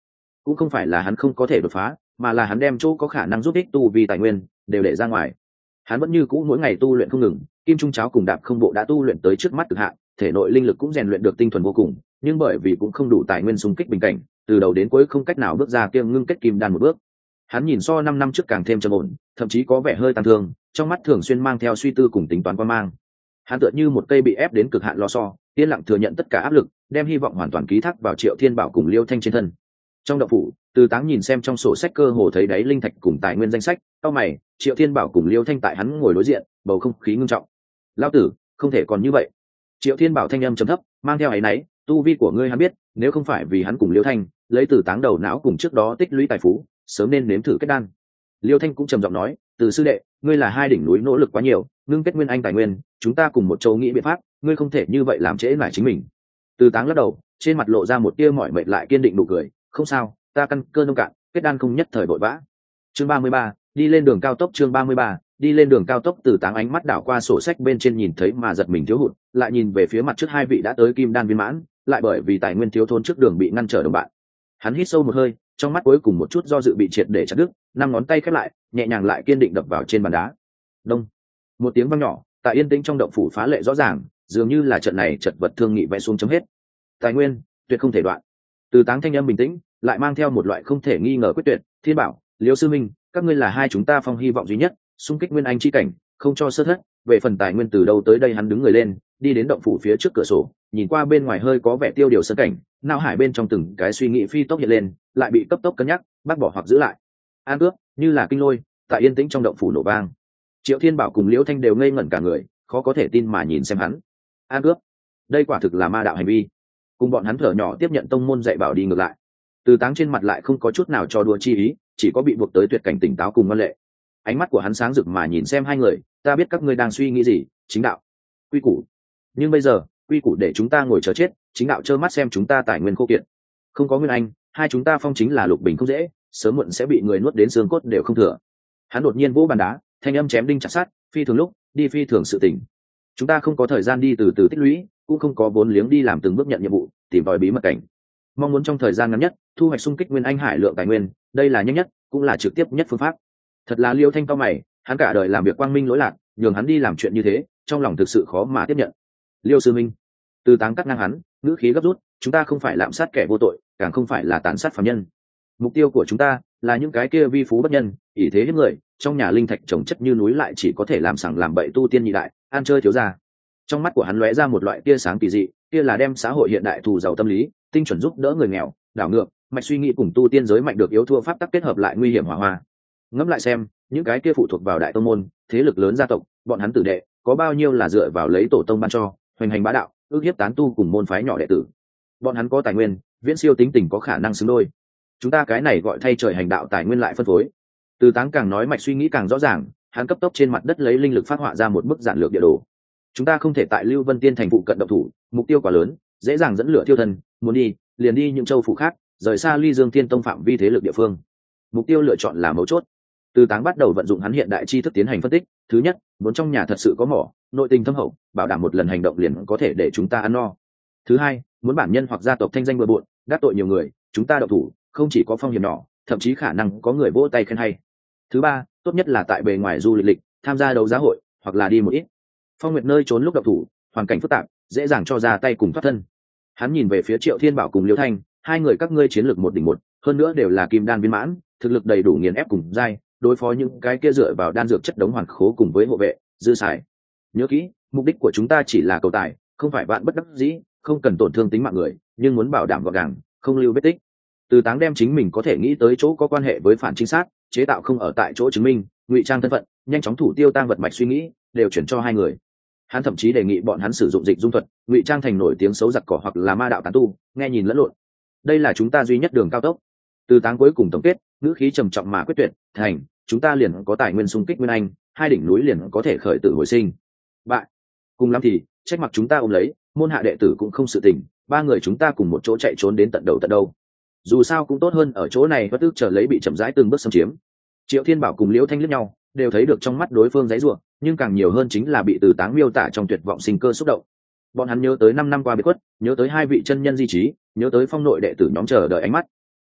cũng không phải là hắn không có thể đột phá, mà là hắn đem chỗ có khả năng giúp ích tu vì tài nguyên đều để ra ngoài. Hắn vẫn như cũ mỗi ngày tu luyện không ngừng, kim trung cháo cùng đạp không bộ đã tu luyện tới trước mắt cực hạn, thể nội linh lực cũng rèn luyện được tinh thuần vô cùng, nhưng bởi vì cũng không đủ tài nguyên xung kích bình cảnh, từ đầu đến cuối không cách nào bước ra kia ngưng kết kim đan một bước. Hắn nhìn so 5 năm trước càng thêm trầm ổn, thậm chí có vẻ hơi tăng thương, trong mắt thường xuyên mang theo suy tư cùng tính toán quan mang. Hắn tựa như một cây bị ép đến cực hạn lò xo, yên lặng thừa nhận tất cả áp lực, đem hy vọng hoàn toàn ký thác vào Triệu Thiên Bảo cùng Liêu Thanh trên thân. Trong động phủ, Từ Táng nhìn xem trong sổ sách cơ hồ thấy đáy linh thạch cùng tài nguyên danh sách, cau mày, Triệu Thiên Bảo cùng Liêu Thanh tại hắn ngồi đối diện, bầu không khí ngưng trọng. "Lão tử, không thể còn như vậy." Triệu Thiên Bảo thanh âm trầm thấp, mang theo áy náy, "Tu vi của ngươi hắn biết, nếu không phải vì hắn cùng Liêu Thanh, lấy Từ Táng đầu não cùng trước đó tích lũy tài phú, sớm nên nếm thử kết đan." Liêu Thanh cũng trầm giọng nói, "Từ sư đệ, ngươi là hai đỉnh núi nỗ lực quá nhiều, ngưng kết nguyên anh tài nguyên, chúng ta cùng một châu nghĩ biện pháp, ngươi không thể như vậy làm trễ nải chính mình." Từ Táng lắc đầu, trên mặt lộ ra một tia mỏi mệt lại kiên định nụ cười, "Không sao, ta căn cơ nông cạn, kết đan không nhất thời vội vã." Chương 33, đi lên đường cao tốc. Chương 33, đi lên đường cao tốc. Từ Táng ánh mắt đảo qua sổ sách bên trên nhìn thấy mà giật mình thiếu hụt, lại nhìn về phía mặt trước hai vị đã tới kim đan viên mãn, lại bởi vì tài nguyên thiếu thốn trước đường bị ngăn trở đồng bạn. Hắn hít sâu một hơi, trong mắt cuối cùng một chút do dự bị triệt để chặt đứt, năm ngón tay khép lại, nhẹ nhàng lại kiên định đập vào trên bàn đá. Đông, một tiếng vang nhỏ, tại yên tĩnh trong động phủ phá lệ rõ ràng, dường như là trận này chật vật thương nghị vẽ xuống chấm hết. Tài nguyên tuyệt không thể đoạn. Từ Táng thanh âm bình tĩnh, lại mang theo một loại không thể nghi ngờ quyết tuyệt, "Thiên Bảo, Liêu sư minh, các ngươi là hai chúng ta phong hy vọng duy nhất, xung kích nguyên anh chi cảnh, không cho sơ thất. Về phần tài nguyên từ đâu tới đây." Hắn đứng người lên, đi đến động phủ phía trước cửa sổ, nhìn qua bên ngoài hơi có vẻ tiêu điều sân cảnh, não hải bên trong từng cái suy nghĩ phi tốc hiện lên, lại bị cấp tốc cân nhắc, bác bỏ hoặc giữ lại. An cướp như là kinh lôi, tại yên tĩnh trong động phủ nổ vang. Triệu Thiên Bảo cùng Liễu Thanh đều ngây ngẩn cả người, khó có thể tin mà nhìn xem hắn. An cướp, đây quả thực là ma đạo hành vi. Cùng bọn hắn thở nhỏ tiếp nhận tông môn dạy bảo đi ngược lại. Từ Táng trên mặt lại không có chút nào cho đùa chi ý, chỉ có bị buộc tới tuyệt cảnh tỉnh táo cùng ngoan lệ. Ánh mắt của hắn sáng rực mà nhìn xem hai người, "Ta biết các ngươi đang suy nghĩ gì, chính đạo, quy củ. Nhưng bây giờ, quy củ để chúng ta ngồi chờ chết, chính đạo trơ mắt xem chúng ta tài nguyên khô kiệt. Không có nguyên anh, hai chúng ta phong chính là lục bình không dễ, sớm muộn sẽ bị người nuốt đến xương cốt đều không thừa." Hắn đột nhiên vỗ bàn đá, thanh âm chém đinh chặt sắt, "Phi thường lúc, đi phi thường sự tình. Chúng ta không có thời gian đi từ từ tích lũy, cũng không có vốn liếng đi làm từng bước nhận nhiệm vụ, tìm tòi bí mật cảnh. Mong muốn trong thời gian ngắn nhất thu hoạch xung kích nguyên anh hải lượng tài nguyên, đây là nhanh nhất cũng là trực tiếp nhất phương pháp." Thật là Liêu Thanh cao mày, hắn cả đời làm việc quang minh lỗi lạc, nhường hắn đi làm chuyện như thế, trong lòng thực sự khó mà tiếp nhận. "Liêu sư minh." Từ Táng cắt ngang hắn, ngữ khí gấp rút, "Chúng ta không phải lạm sát kẻ vô tội, càng không phải là tàn sát phàm nhân. Mục tiêu của chúng ta là những cái kia vi phú bất nhân, ỷ thế hiếp người, trong nhà linh thạch trồng chất như núi lại chỉ có thể làm sằng làm bậy tu tiên nhị đại, ăn chơi thiếu gia." Trong mắt của hắn lóe ra một loại tia sáng kỳ dị, kia là đem xã hội hiện đại thù giàu tâm lý, tinh chuẩn giúp đỡ người nghèo, đảo ngược, mạch suy nghĩ cùng tu tiên giới mạnh được yếu thua pháp tắc kết hợp lại nguy hiểm hòa hòa. Ngẫm lại xem, những cái kia phụ thuộc vào đại tông môn, thế lực lớn gia tộc, bọn hắn tử đệ, có bao nhiêu là dựa vào lấy tổ tông ban cho, hoành hành bá đạo, ước hiếp tán tu cùng môn phái nhỏ đệ tử. Bọn hắn có tài nguyên, viễn siêu tính tình có khả năng xứng đôi. Chúng ta cái này gọi thay trời hành đạo tài nguyên lại phân phối. Từ Táng càng nói mạch suy nghĩ càng rõ ràng, hắn cấp tốc trên mặt đất lấy linh lực phát họa ra một bức giản lược địa đồ. Chúng ta không thể tại Lưu Vân Tiên thành phụ cận động thủ, mục tiêu quá lớn, dễ dàng dẫn lửa thiêu thân, muốn đi, liền đi những châu phủ khác, rời xa Ly Dương Thiên Tông phạm vi thế lực địa phương. Mục tiêu lựa chọn là mấu chốt. Từ Táng bắt đầu vận dụng hắn hiện đại tri thức tiến hành phân tích. Thứ nhất, muốn trong nhà thật sự có mỏ, nội tình thâm hậu, bảo đảm một lần hành động liền có thể để chúng ta ăn no. Thứ hai, muốn bản nhân hoặc gia tộc thanh danh bừa bộn, đắc tội nhiều người, chúng ta động thủ, không chỉ có phong hiểm nhỏ, thậm chí khả năng có người vỗ tay khen hay. Thứ ba, tốt nhất là tại bề ngoài du lịch, tham gia đấu giá hội, hoặc là đi một ít phong nguyệt nơi trốn lúc động thủ, hoàn cảnh phức tạp, dễ dàng cho ra tay cùng thoát thân. Hắn nhìn về phía Triệu Thiên Bảo cùng Liêu Thanh, "Hai người các ngươi chiến lược 1-1, hơn nữa đều là kim đan viên mãn, thực lực đầy đủ nghiền ép cùng giai, đối phó những cái kia dựa vào đan dược chất đống hoàn khố cùng với hộ vệ, dư xài. Nhớ kỹ, mục đích của chúng ta chỉ là cầu tài, không phải vạn bất đắc dĩ, không cần tổn thương tính mạng người, nhưng muốn bảo đảm gọn gàng, không lưu vết tích." Từ Táng đem chính mình có thể nghĩ tới chỗ có quan hệ với phản trinh sát, chế tạo không ở tại chỗ chứng minh, ngụy trang thân phận, nhanh chóng thủ tiêu tang vật mạch suy nghĩ, đều chuyển cho hai người. Hắn thậm chí đề nghị bọn hắn sử dụng dịch dung thuật, ngụy trang thành nổi tiếng xấu giặc cỏ hoặc là ma đạo tán tu, nghe nhìn lẫn lộn. Đây là chúng ta duy nhất đường cao tốc. Từ Táng cuối cùng tổng kết, ngữ khí trầm trọng mà quyết tuyệt, "Thành, chúng ta liền có tài nguyên xung kích nguyên anh, hai đỉnh núi liền có thể khởi tử hồi sinh. Bại, cùng lắm thì trách mặc chúng ta ôm lấy, môn hạ đệ tử cũng không sự tình, ba người chúng ta cùng một chỗ chạy trốn đến tận đầu tận đâu. Dù sao cũng tốt hơn ở chỗ này bất tức chờ lấy bị chậm rãi từng bước xâm chiếm." Triệu Thiên Bảo cùng Liễu Thanh liếc nhau, đều thấy được trong mắt đối phương giãy giụa, nhưng càng nhiều hơn chính là bị Từ Táng miêu tả trong tuyệt vọng sinh cơ xúc động. Bọn hắn nhớ tới 5 năm qua biệt khuất, nhớ tới hai vị chân nhân di trí, nhớ tới phong nội đệ tử nhóm chờ đợi ánh mắt.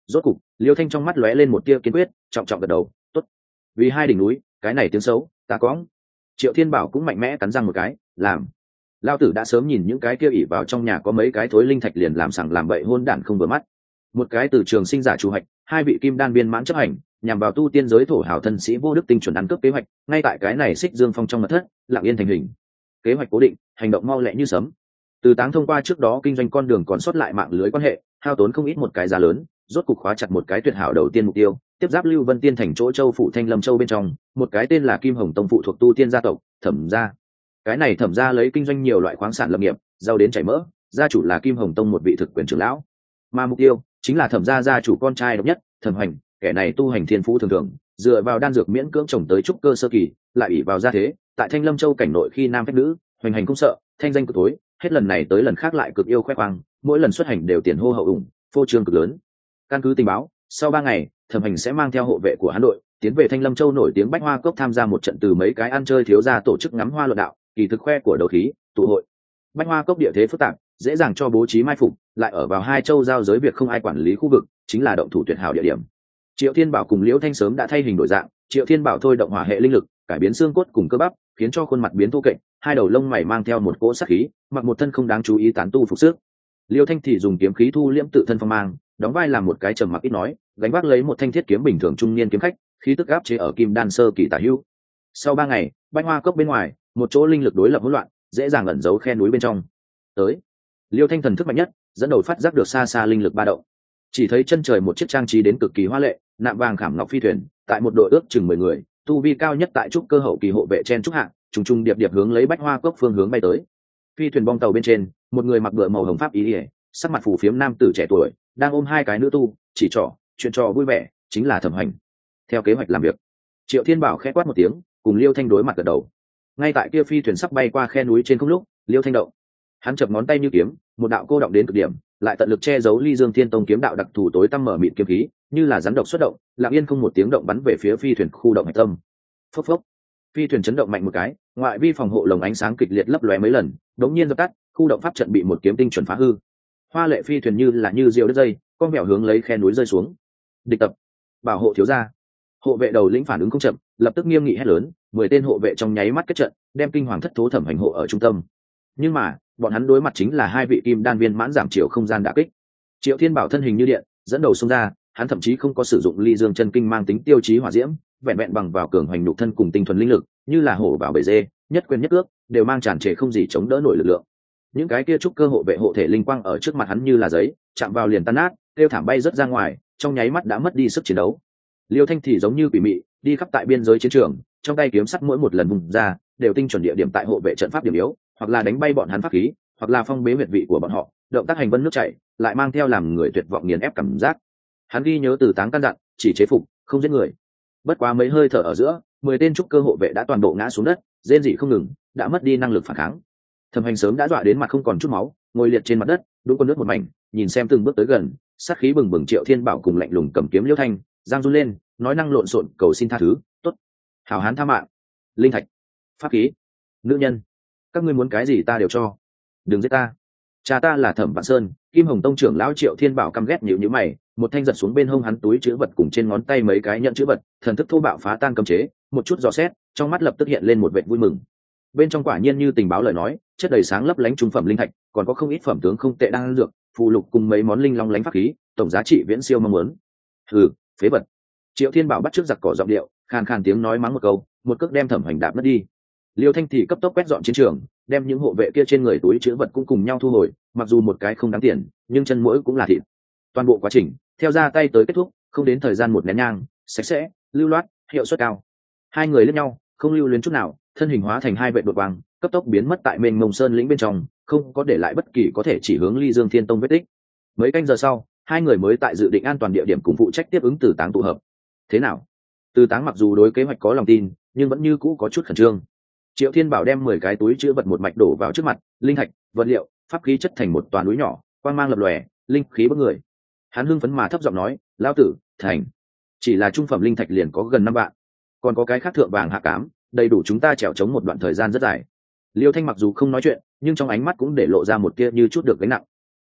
Rốt cục Liêu Thanh trong mắt lóe lên một tia kiên quyết, trọng trọng gật đầu, tốt. Vì hai đỉnh núi, cái này tiếng xấu ta có. Triệu Thiên Bảo cũng mạnh mẽ cắn răng một cái, làm. Lao tử đã sớm nhìn những cái kia ỉ vào trong nhà có mấy cái thối linh thạch liền làm sằng làm bậy hôn đản không vừa mắt. Một cái từ trường sinh giả chủ hạch, hai vị kim đan viên mãn chấp hành, nhằm vào tu tiên giới thổ hào thân sĩ vô đức tinh chuẩn ăn cướp kế hoạch, ngay tại cái này xích dương phong trong mật thất, lặng yên thành hình. Kế hoạch cố định, hành động mau lẹ như sấm. Từ Táng thông qua trước đó kinh doanh con đường còn sót lại mạng lưới quan hệ, hao tốn không ít một cái giá lớn, rốt cục khóa chặt một cái tuyệt hảo đầu tiên mục tiêu, tiếp giáp Lưu Vân Tiên thành chỗ châu phụ Thanh Lâm Châu bên trong, một cái tên là Kim Hồng Tông phụ thuộc tu tiên gia tộc, Thẩm gia. Cái này Thẩm gia lấy kinh doanh nhiều loại khoáng sản lập nghiệp, giàu đến chảy mỡ, gia chủ là Kim Hồng Tông một vị thực quyền trưởng lão. Mà mục tiêu chính là Thẩm gia gia chủ con trai độc nhất, Thẩm Hoành, kẻ này tu hành thiên phú thường thường, dựa vào đan dược miễn cưỡng trồng tới trúc cơ sơ kỳ, lại ủy vào gia thế, tại Thanh Lâm Châu cảnh nội khi nam phách nữ, hoành hành không sợ, thanh danh cực tối, hết lần này tới lần khác lại cực yêu khoe khoang, mỗi lần xuất hành đều tiền hô hậu ủng, phô trương cực lớn. Căn cứ tình báo, sau 3 ngày, Thẩm Hành sẽ mang theo hộ vệ của hắn đội tiến về Thanh Lâm Châu nổi tiếng Bách Hoa Cốc tham gia một trận từ mấy cái ăn chơi thiếu gia tổ chức ngắm hoa luận đạo, kỳ thực khoe của đấu khí, tụ hội. Bách Hoa Cốc địa thế phức tạp, dễ dàng cho bố trí mai phục, lại ở vào hai châu giao giới việc không ai quản lý khu vực, chính là động thủ tuyệt hảo địa điểm. Triệu Thiên Bảo cùng Liễu Thanh sớm đã thay hình đổi dạng, Triệu Thiên Bảo thôi động hỏa hệ linh lực, cải biến xương cốt cùng cơ bắp, khiến cho khuôn mặt biến thô kệch, hai đầu lông mày mang theo một cỗ sát khí, mặc một thân không đáng chú ý tán tu phục sức. Liêu Thanh thì dùng kiếm khí thu liễm tự thân phong mang, đóng vai làm một cái trầm mặc ít nói, gánh vác lấy một thanh thiết kiếm bình thường trung niên kiếm khách, khí tức áp chế ở kim đan sơ kỳ tả hữu. Sau 3 ngày, Bách Hoa Cốc bên ngoài, một chỗ linh lực đối lập hỗn loạn, dễ dàng ẩn giấu khe núi bên trong. Tới, Liêu Thanh thần thức mạnh nhất, dẫn đầu phát giác được xa xa linh lực ba động. Chỉ thấy chân trời một chiếc trang trí đến cực kỳ hoa lệ, nạm vàng khảm ngọc phi thuyền, tại một đội ước chừng 10 người, tu vi cao nhất tại trúc cơ hậu kỳ hộ vệ chen trúc hạng, trùng trùng điệp điệp hướng lấy Bách Hoa Cốc phương hướng bay tới. Phi thuyền bong tàu bên trên, một người mặc bựa màu hồng pháp ý ỉa, sắc mặt phù phiếm nam tử trẻ tuổi, đang ôm hai cái nữ tu, chỉ trỏ, chuyện trò vui vẻ, chính là Thẩm Hành. Theo kế hoạch làm việc, Triệu Thiên Bảo khẽ quát một tiếng, cùng Liêu Thanh đối mặt gật đầu. Ngay tại kia phi thuyền sắp bay qua khe núi trên không lúc, Liêu Thanh động, hắn chập ngón tay như kiếm, một đạo cô động đến cực điểm, lại tận lực che giấu Ly Dương Thiên Tông kiếm đạo đặc thù tối tăm mở mịt kiếm khí, như là rắn độc xuất động, lặng yên không một tiếng động bắn về phía phi thuyền khu động hạch tâm. Phốc phốc, phi thuyền chấn động mạnh một cái, ngoại vi phòng hộ lồng ánh sáng kịch liệt lấp lóe mấy lần, đống nhiên dập tắt, khu động pháp trận bị một kiếm tinh chuẩn phá hư. Hoa lệ phi thuyền như là như diều đứt dây, con mèo hướng lấy khe núi rơi xuống. Địch tập, bảo hộ thiếu gia. Hộ vệ đầu lĩnh phản ứng không chậm, lập tức nghiêm nghị hét lớn, 10 tên hộ vệ trong nháy mắt kết trận, đem kinh hoàng thất thố Thẩm Hành hộ ở trung tâm. Nhưng mà, bọn hắn đối mặt chính là hai vị kim đan viên mãn giảm chiều không gian đả kích. Triệu Thiên Bảo thân hình như điện, dẫn đầu xông ra, hắn thậm chí không có sử dụng Ly Dương chân kinh mang tính tiêu chí hỏa diễm, vẹn vẹn bằng vào cường hoành nhục thân cùng tinh thuần linh lực, như là hổ vào bầy dê, nhất quyền nhất cước, đều mang tràn trề không gì chống đỡ nổi lực lượng. Những cái kia trúc cơ hộ vệ hộ thể linh quang ở trước mặt hắn như là giấy, chạm vào liền tan nát, tiêu thảm bay rất ra ngoài, trong nháy mắt đã mất đi sức chiến đấu. Liêu Thanh thì giống như quỷ mị, đi khắp tại biên giới chiến trường, trong tay kiếm sắt mỗi một lần vùng ra, đều tinh chuẩn địa điểm tại hộ vệ trận pháp điểm yếu, hoặc là đánh bay bọn hắn pháp khí, hoặc là phong bế huyệt vị của bọn họ, động tác hành vân nước chảy, lại mang theo làm người tuyệt vọng nghiền ép cảm giác. Hắn ghi nhớ từ Táng căn dặn, chỉ chế phục, không giết người. Bất quá mấy hơi thở ở giữa, 10 tên trúc cơ hộ vệ đã toàn bộ ngã xuống đất, rên rỉ không ngừng, đã mất đi năng lực phản kháng. Thẩm Hành sớm đã dọa đến mặt không còn chút máu, ngồi liệt trên mặt đất, đúng con nước một mảnh, nhìn xem từng bước tới gần, sát khí bừng bừng Triệu Thiên Bảo cùng lạnh lùng cầm kiếm Liêu Thanh, giang run lên, nói năng lộn xộn cầu xin tha thứ, tốt, hảo hán tha mạng, linh thạch, pháp khí, nữ nhân, các ngươi muốn cái gì ta đều cho, đừng giết ta. Cha ta là Thẩm Vạn Sơn, Kim Hồng Tông trưởng lão Triệu Thiên Bảo căm ghét nhíu nhíu mày, một thanh giật xuống bên hông hắn túi chữ vật cùng trên ngón tay mấy cái nhận chữ vật, thần thức thô bạo phá tan cấm chế, một chút dò xét, trong mắt lập tức hiện lên một vẻ vui mừng. Bên trong quả nhiên như tình báo lời nói, chất đầy sáng lấp lánh trung phẩm linh thạch, còn có không ít phẩm tướng không tệ đang dược, phù lục cùng mấy món linh long lánh pháp khí, tổng giá trị viễn siêu mong muốn. Hừ, phế vật. Triệu Thiên Bảo bắt trước giặc cỏ giọng điệu, khàn khàn tiếng nói mắng một câu, một cước đem Thẩm Hành đạp mất đi. Liêu Thanh thì cấp tốc quét dọn chiến trường, đem những hộ vệ kia trên người túi chứa vật cũng cùng nhau thu hồi, mặc dù một cái không đáng tiền, nhưng chân mũi cũng là thịt. Toàn bộ quá trình, theo ra tay tới kết thúc, không đến thời gian một nén nhang, sạch sẽ, lưu loát, hiệu suất cao. Hai người liếc nhau, không lưu luyến chút nào, thân hình hóa thành hai vệ đột vàng, cấp tốc biến mất tại mênh mông sơn lĩnh bên trong, không có để lại bất kỳ có thể chỉ hướng Ly Dương Thiên Tông vết tích. Mấy canh giờ sau, hai người mới tại dự định an toàn địa điểm cùng phụ trách tiếp ứng Từ Táng tụ hợp. Thế nào? Từ Táng mặc dù đối kế hoạch có lòng tin, nhưng vẫn như cũ có chút khẩn trương. Triệu Thiên Bảo đem 10 cái túi chứa vật một mạch đổ vào trước mặt, linh thạch, vật liệu, pháp khí chất thành một toàn núi nhỏ, quang mang lập lòe, linh khí bức người. Hắn hưng phấn mà thấp giọng nói, lão tử, thành. Chỉ là trung phẩm linh thạch liền có gần 5 vạn, còn có cái khác thượng vàng hạ cám, đầy đủ chúng ta trèo chống một đoạn thời gian rất dài. Liêu Thanh mặc dù không nói chuyện, nhưng trong ánh mắt cũng để lộ ra một tia như chút được gánh nặng.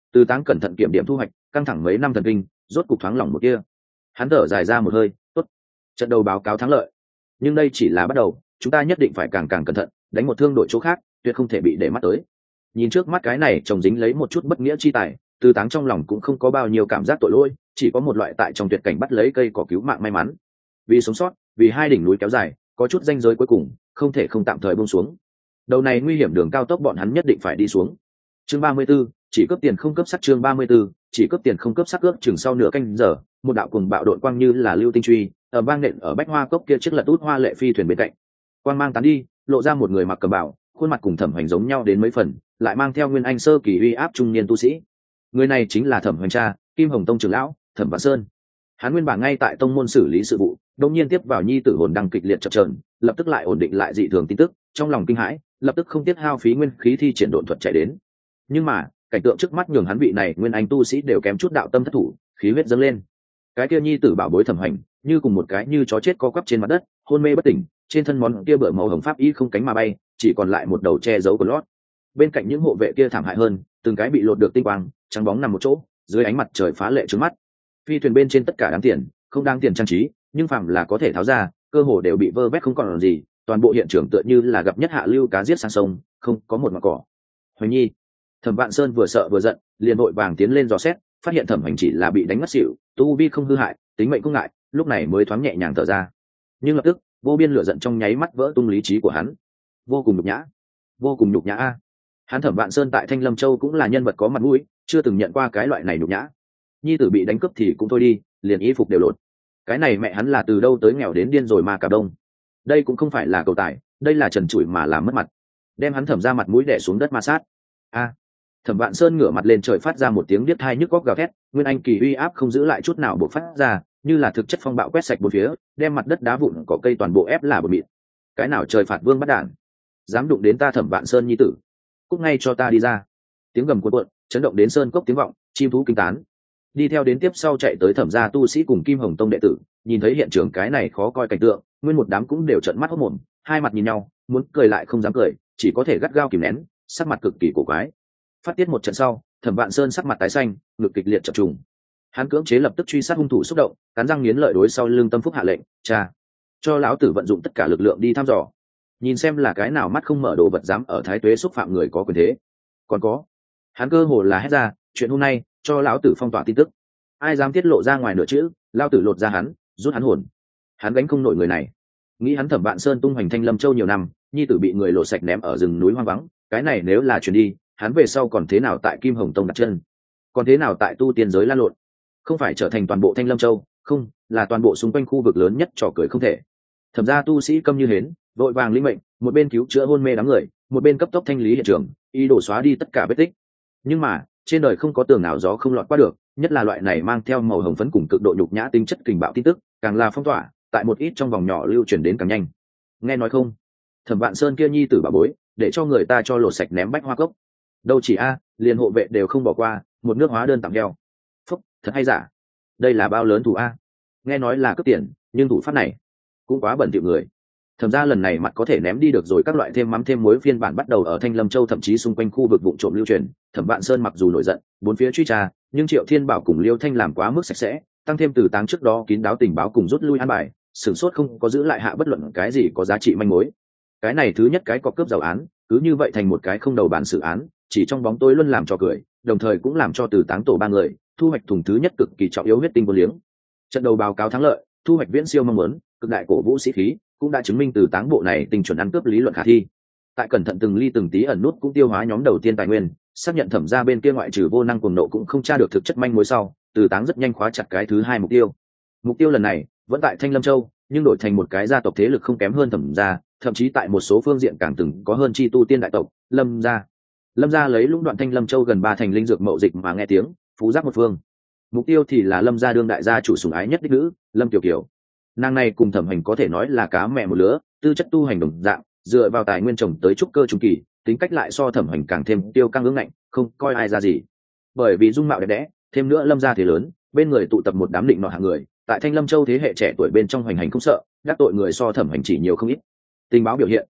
Từ Táng cẩn thận kiểm điểm thu hoạch, căng thẳng mấy năm thần kinh rốt cục thoáng lỏng một kia. Hắn thở dài ra một hơi, tốt, trận đầu báo cáo thắng lợi, nhưng đây chỉ là bắt đầu, chúng ta nhất định phải càng càng cẩn thận, đánh một thương đội chỗ khác tuyệt không thể bị để mắt tới. Nhìn trước mắt cái này chồng dính lấy một chút bất nghĩa chi tài, Từ Táng trong lòng cũng không có bao nhiêu cảm giác tội lỗi, chỉ có một loại tại trong tuyệt cảnh bắt lấy cây cỏ cứu mạng may mắn. Vì sống sót, vì hai đỉnh núi kéo dài, có chút ranh giới cuối cùng không thể không tạm thời buông xuống. Đầu này nguy hiểm đường cao tốc bọn hắn nhất định phải đi xuống. Chương 34, chỉ cướp tiền không cướp sắc. Chương 34, chỉ cướp tiền không cướp sắc. Ước chừng sau nửa canh giờ, một đạo cuồng bạo đội quang như là lưu tinh truy ở vang nện ở bách hoa cốc kia chiếc lật út hoa lệ phi thuyền bên cạnh. Quang mang tán đi, lộ ra một người mặc cẩm bào, khuôn mặt cùng Thẩm Hoành giống nhau đến mấy phần, lại mang theo nguyên anh sơ kỳ uy áp trung niên tu sĩ. Người này chính là Thẩm Hoành cha, Kim Hồng Tông trưởng lão, Thẩm Vạn Sơn. Hắn nguyên bản ngay tại tông môn xử lý sự vụ, đột nhiên tiếp vào nhi tử hồn đăng kịch liệt chập chờn, lập tức lại ổn định lại dị thường tin tức, trong lòng kinh hãi, lập tức không tiếc hao phí nguyên khí thi triển độn thuật chạy đến. Nhưng mà, cảnh tượng trước mắt nhường hắn vị này nguyên anh tu sĩ đều kém chút đạo tâm thất thủ, khí huyết dâng lên. Cái kia nhi tử bảo bối Thẩm Hoành, như cùng một cái như chó chết co quắp trên mặt đất, hôn mê bất tỉnh, trên thân món kia bựa màu hồng pháp y không cánh mà bay, chỉ còn lại một đầu che giấu của lót. Bên cạnh những hộ vệ kia thảm hại hơn, từng cái bị lột được tinh quang, trắng bóng nằm một chỗ, dưới ánh mặt trời phá lệ trước mắt. Phi thuyền bên trên tất cả đáng tiền, không đáng tiền trang trí, nhưng phàm là có thể tháo ra, cơ hồ đều bị vơ vét không còn gì, toàn bộ hiện trường tựa như là gặp nhất hạ lưu cá giết sang sông, không có một mảng cỏ. Hoành nhi, Thẩm Vạn Sơn vừa sợ vừa giận, liền vội vàng tiến lên dò xét, phát hiện Thẩm Hoành chỉ là bị đánh ngất xỉu, tu vi không hư hại, tính mệnh cũng ngại, lúc này mới thoáng nhẹ nhàng thở ra. Nhưng lập tức, vô biên lửa giận trong nháy mắt vỡ tung lý trí của hắn. Vô cùng nhục nhã, vô cùng nhục nhã a. Hắn Thẩm Vạn Sơn tại Thanh Lâm Châu cũng là nhân vật có mặt mũi, chưa từng nhận qua cái loại này nhục nhã. Nhi tử bị đánh cướp thì cũng thôi đi, liền y phục đều lột. Cái này mẹ hắn là từ đâu tới nghèo đến điên rồi mà cả đông. Đây cũng không phải là cầu tài, đây là trần trụi mà làm mất mặt. Đem hắn Thẩm ra mặt mũi đè xuống đất ma sát. A. Thẩm Vạn Sơn ngửa mặt lên trời phát ra một tiếng điếc tai nhức óc gào thét, nguyên anh kỳ uy áp không giữ lại chút nào bộc phát ra, như là thực chất phong bạo quét sạch bốn phía, đem mặt đất đá vụn cỏ cây toàn bộ ép là bột mịn. Cái nào trời phạt vương bắt đản, dám đụng đến ta Thẩm Vạn Sơn nhi tử, cút ngay cho ta đi ra. Tiếng gầm cuộn cuộn, chấn động đến sơn cốc tiếng vọng, chim thú kinh tán. Đi theo đến tiếp sau chạy tới Thẩm gia tu sĩ cùng Kim Hồng Tông đệ tử, nhìn thấy hiện trường cái này khó coi cảnh tượng, nguyên một đám cũng đều trợn mắt hốt mồm, hai mặt nhìn nhau, muốn cười lại không dám cười, chỉ có thể gắt gao kìm nén, sắc mặt cực kỳ cổ quái. Phát tiết một trận sau, Thẩm Vạn Sơn sắc mặt tái xanh, ngực kịch liệt chập trùng. Hắn cưỡng chế lập tức truy sát hung thủ xúc động, cắn răng nghiến lợi đối sau lưng Tâm Phúc hạ lệnh, "Cha, cho lão tử vận dụng tất cả lực lượng đi thăm dò, nhìn xem là cái nào mắt không mở đồ vật dám ở Thái Tuế xúc phạm người có quyền thế." Còn có, hắn cơ hồ là hét ra, "Chuyện hôm nay, cho lão tử phong tỏa tin tức. Ai dám tiết lộ ra ngoài nửa chữ, lão tử lột ra hắn, rút hắn hồn." Hắn gánh không nổi người này. Nghĩ hắn Thẩm Vạn Sơn tung hoành Thanh Lâm Châu nhiều năm, nhi tử bị người lột sạch ném ở rừng núi hoang vắng, cái này nếu là truyền đi, hắn về sau còn thế nào tại Kim Hồng Tông đặt chân, còn thế nào tại tu tiên giới lan lộn, không phải trở thành toàn bộ Thanh Lâm Châu, không, là toàn bộ xung quanh khu vực lớn nhất trò cười không thể. Thẩm gia tu sĩ câm như hến, vội vàng linh mệnh, một bên cứu chữa hôn mê đám người, một bên cấp tốc thanh lý hiện trường, ý đồ xóa đi tất cả vết tích. Nhưng mà, trên đời không có tường nào gió không lọt qua được, nhất là loại này mang theo màu hồng phấn cùng cực độ nhục nhã tính chất kình bạo tin tức, càng là phong tỏa, tại một ít trong vòng nhỏ lưu truyền đến càng nhanh. Nghe nói không, Thẩm Vạn Sơn kia nhi tử bà bối, để cho người ta cho lột sạch ném bách hoa cốc. Đâu chỉ liền hộ vệ đều không bỏ qua, một nước hóa đơn tặng heo. Phúc, thật hay giả? Đây là bao lớn thủ a? Nghe nói là cướp tiền, nhưng thủ pháp này cũng quá bẩn thỉu người. Thẩm ra lần này mặt có thể ném đi được rồi, các loại thêm mắm thêm muối phiên bản bắt đầu ở Thanh Lâm Châu, thậm chí xung quanh khu vực vụ trộm lưu truyền. Thẩm Vạn Sơn mặc dù nổi giận, bốn phía truy tra, nhưng Triệu Thiên Bảo cùng Liêu Thanh làm quá mức sạch sẽ, tăng thêm Từ Táng trước đó kín đáo tình báo cùng rút lui an bài, sửng sốt không có giữ lại hạ bất luận cái gì có giá trị manh mối. Cái này thứ nhất cái cọc cướp giàu án, cứ như vậy thành một cái không đầu bản xử án, chỉ trong bóng tối luôn làm cho cười, đồng thời cũng làm cho Từ Táng tổ ba người thu hoạch thùng thứ nhất cực kỳ trọng yếu huyết tinh vô liếng. Trận đầu báo cáo thắng lợi, thu hoạch viễn siêu mong muốn, cực đại cổ vũ sĩ khí, cũng đã chứng minh Từ Táng bộ này tình chuẩn ăn cướp lý luận khả thi. Tại cẩn thận từng ly từng tí ẩn nút cũng tiêu hóa nhóm đầu tiên tài nguyên, xác nhận Thẩm ra bên kia ngoại trừ vô năng cuồng nộ cũng không tra được thực chất manh mối sau, Từ Táng rất nhanh khóa chặt cái thứ hai mục tiêu. Mục tiêu lần này vẫn tại Thanh Lâm Châu, nhưng đổi thành một cái gia tộc thế lực không kém hơn Thẩm gia, thậm chí tại một số phương diện càng từng có hơn chi tu tiên đại tộc, Lâm gia. Lâm gia lấy lũng đoạn Thanh Lâm Châu gần 3 thành linh dược mậu dịch mà nghe tiếng, phú giác một phương. Mục tiêu thì là Lâm gia đương đại gia chủ sủng ái nhất đích nữ, Lâm Kiều Kiều. Nàng này cùng Thẩm Hành có thể nói là cá mẹ một lứa, tư chất tu hành đồng dạng, dựa vào tài nguyên trồng tới trúc cơ trung kỳ, tính cách lại so Thẩm Hành càng thêm tiêu căng ương ngạnh, không coi ai ra gì. Bởi vì dung mạo đẹp đẽ, thêm nữa Lâm gia thế lớn, bên người tụ tập một đám định nọ hạng người, tại Thanh Lâm Châu thế hệ trẻ tuổi bên trong hoành hành không sợ, đắc tội người so Thẩm Hành chỉ nhiều không ít. Tình báo biểu hiện,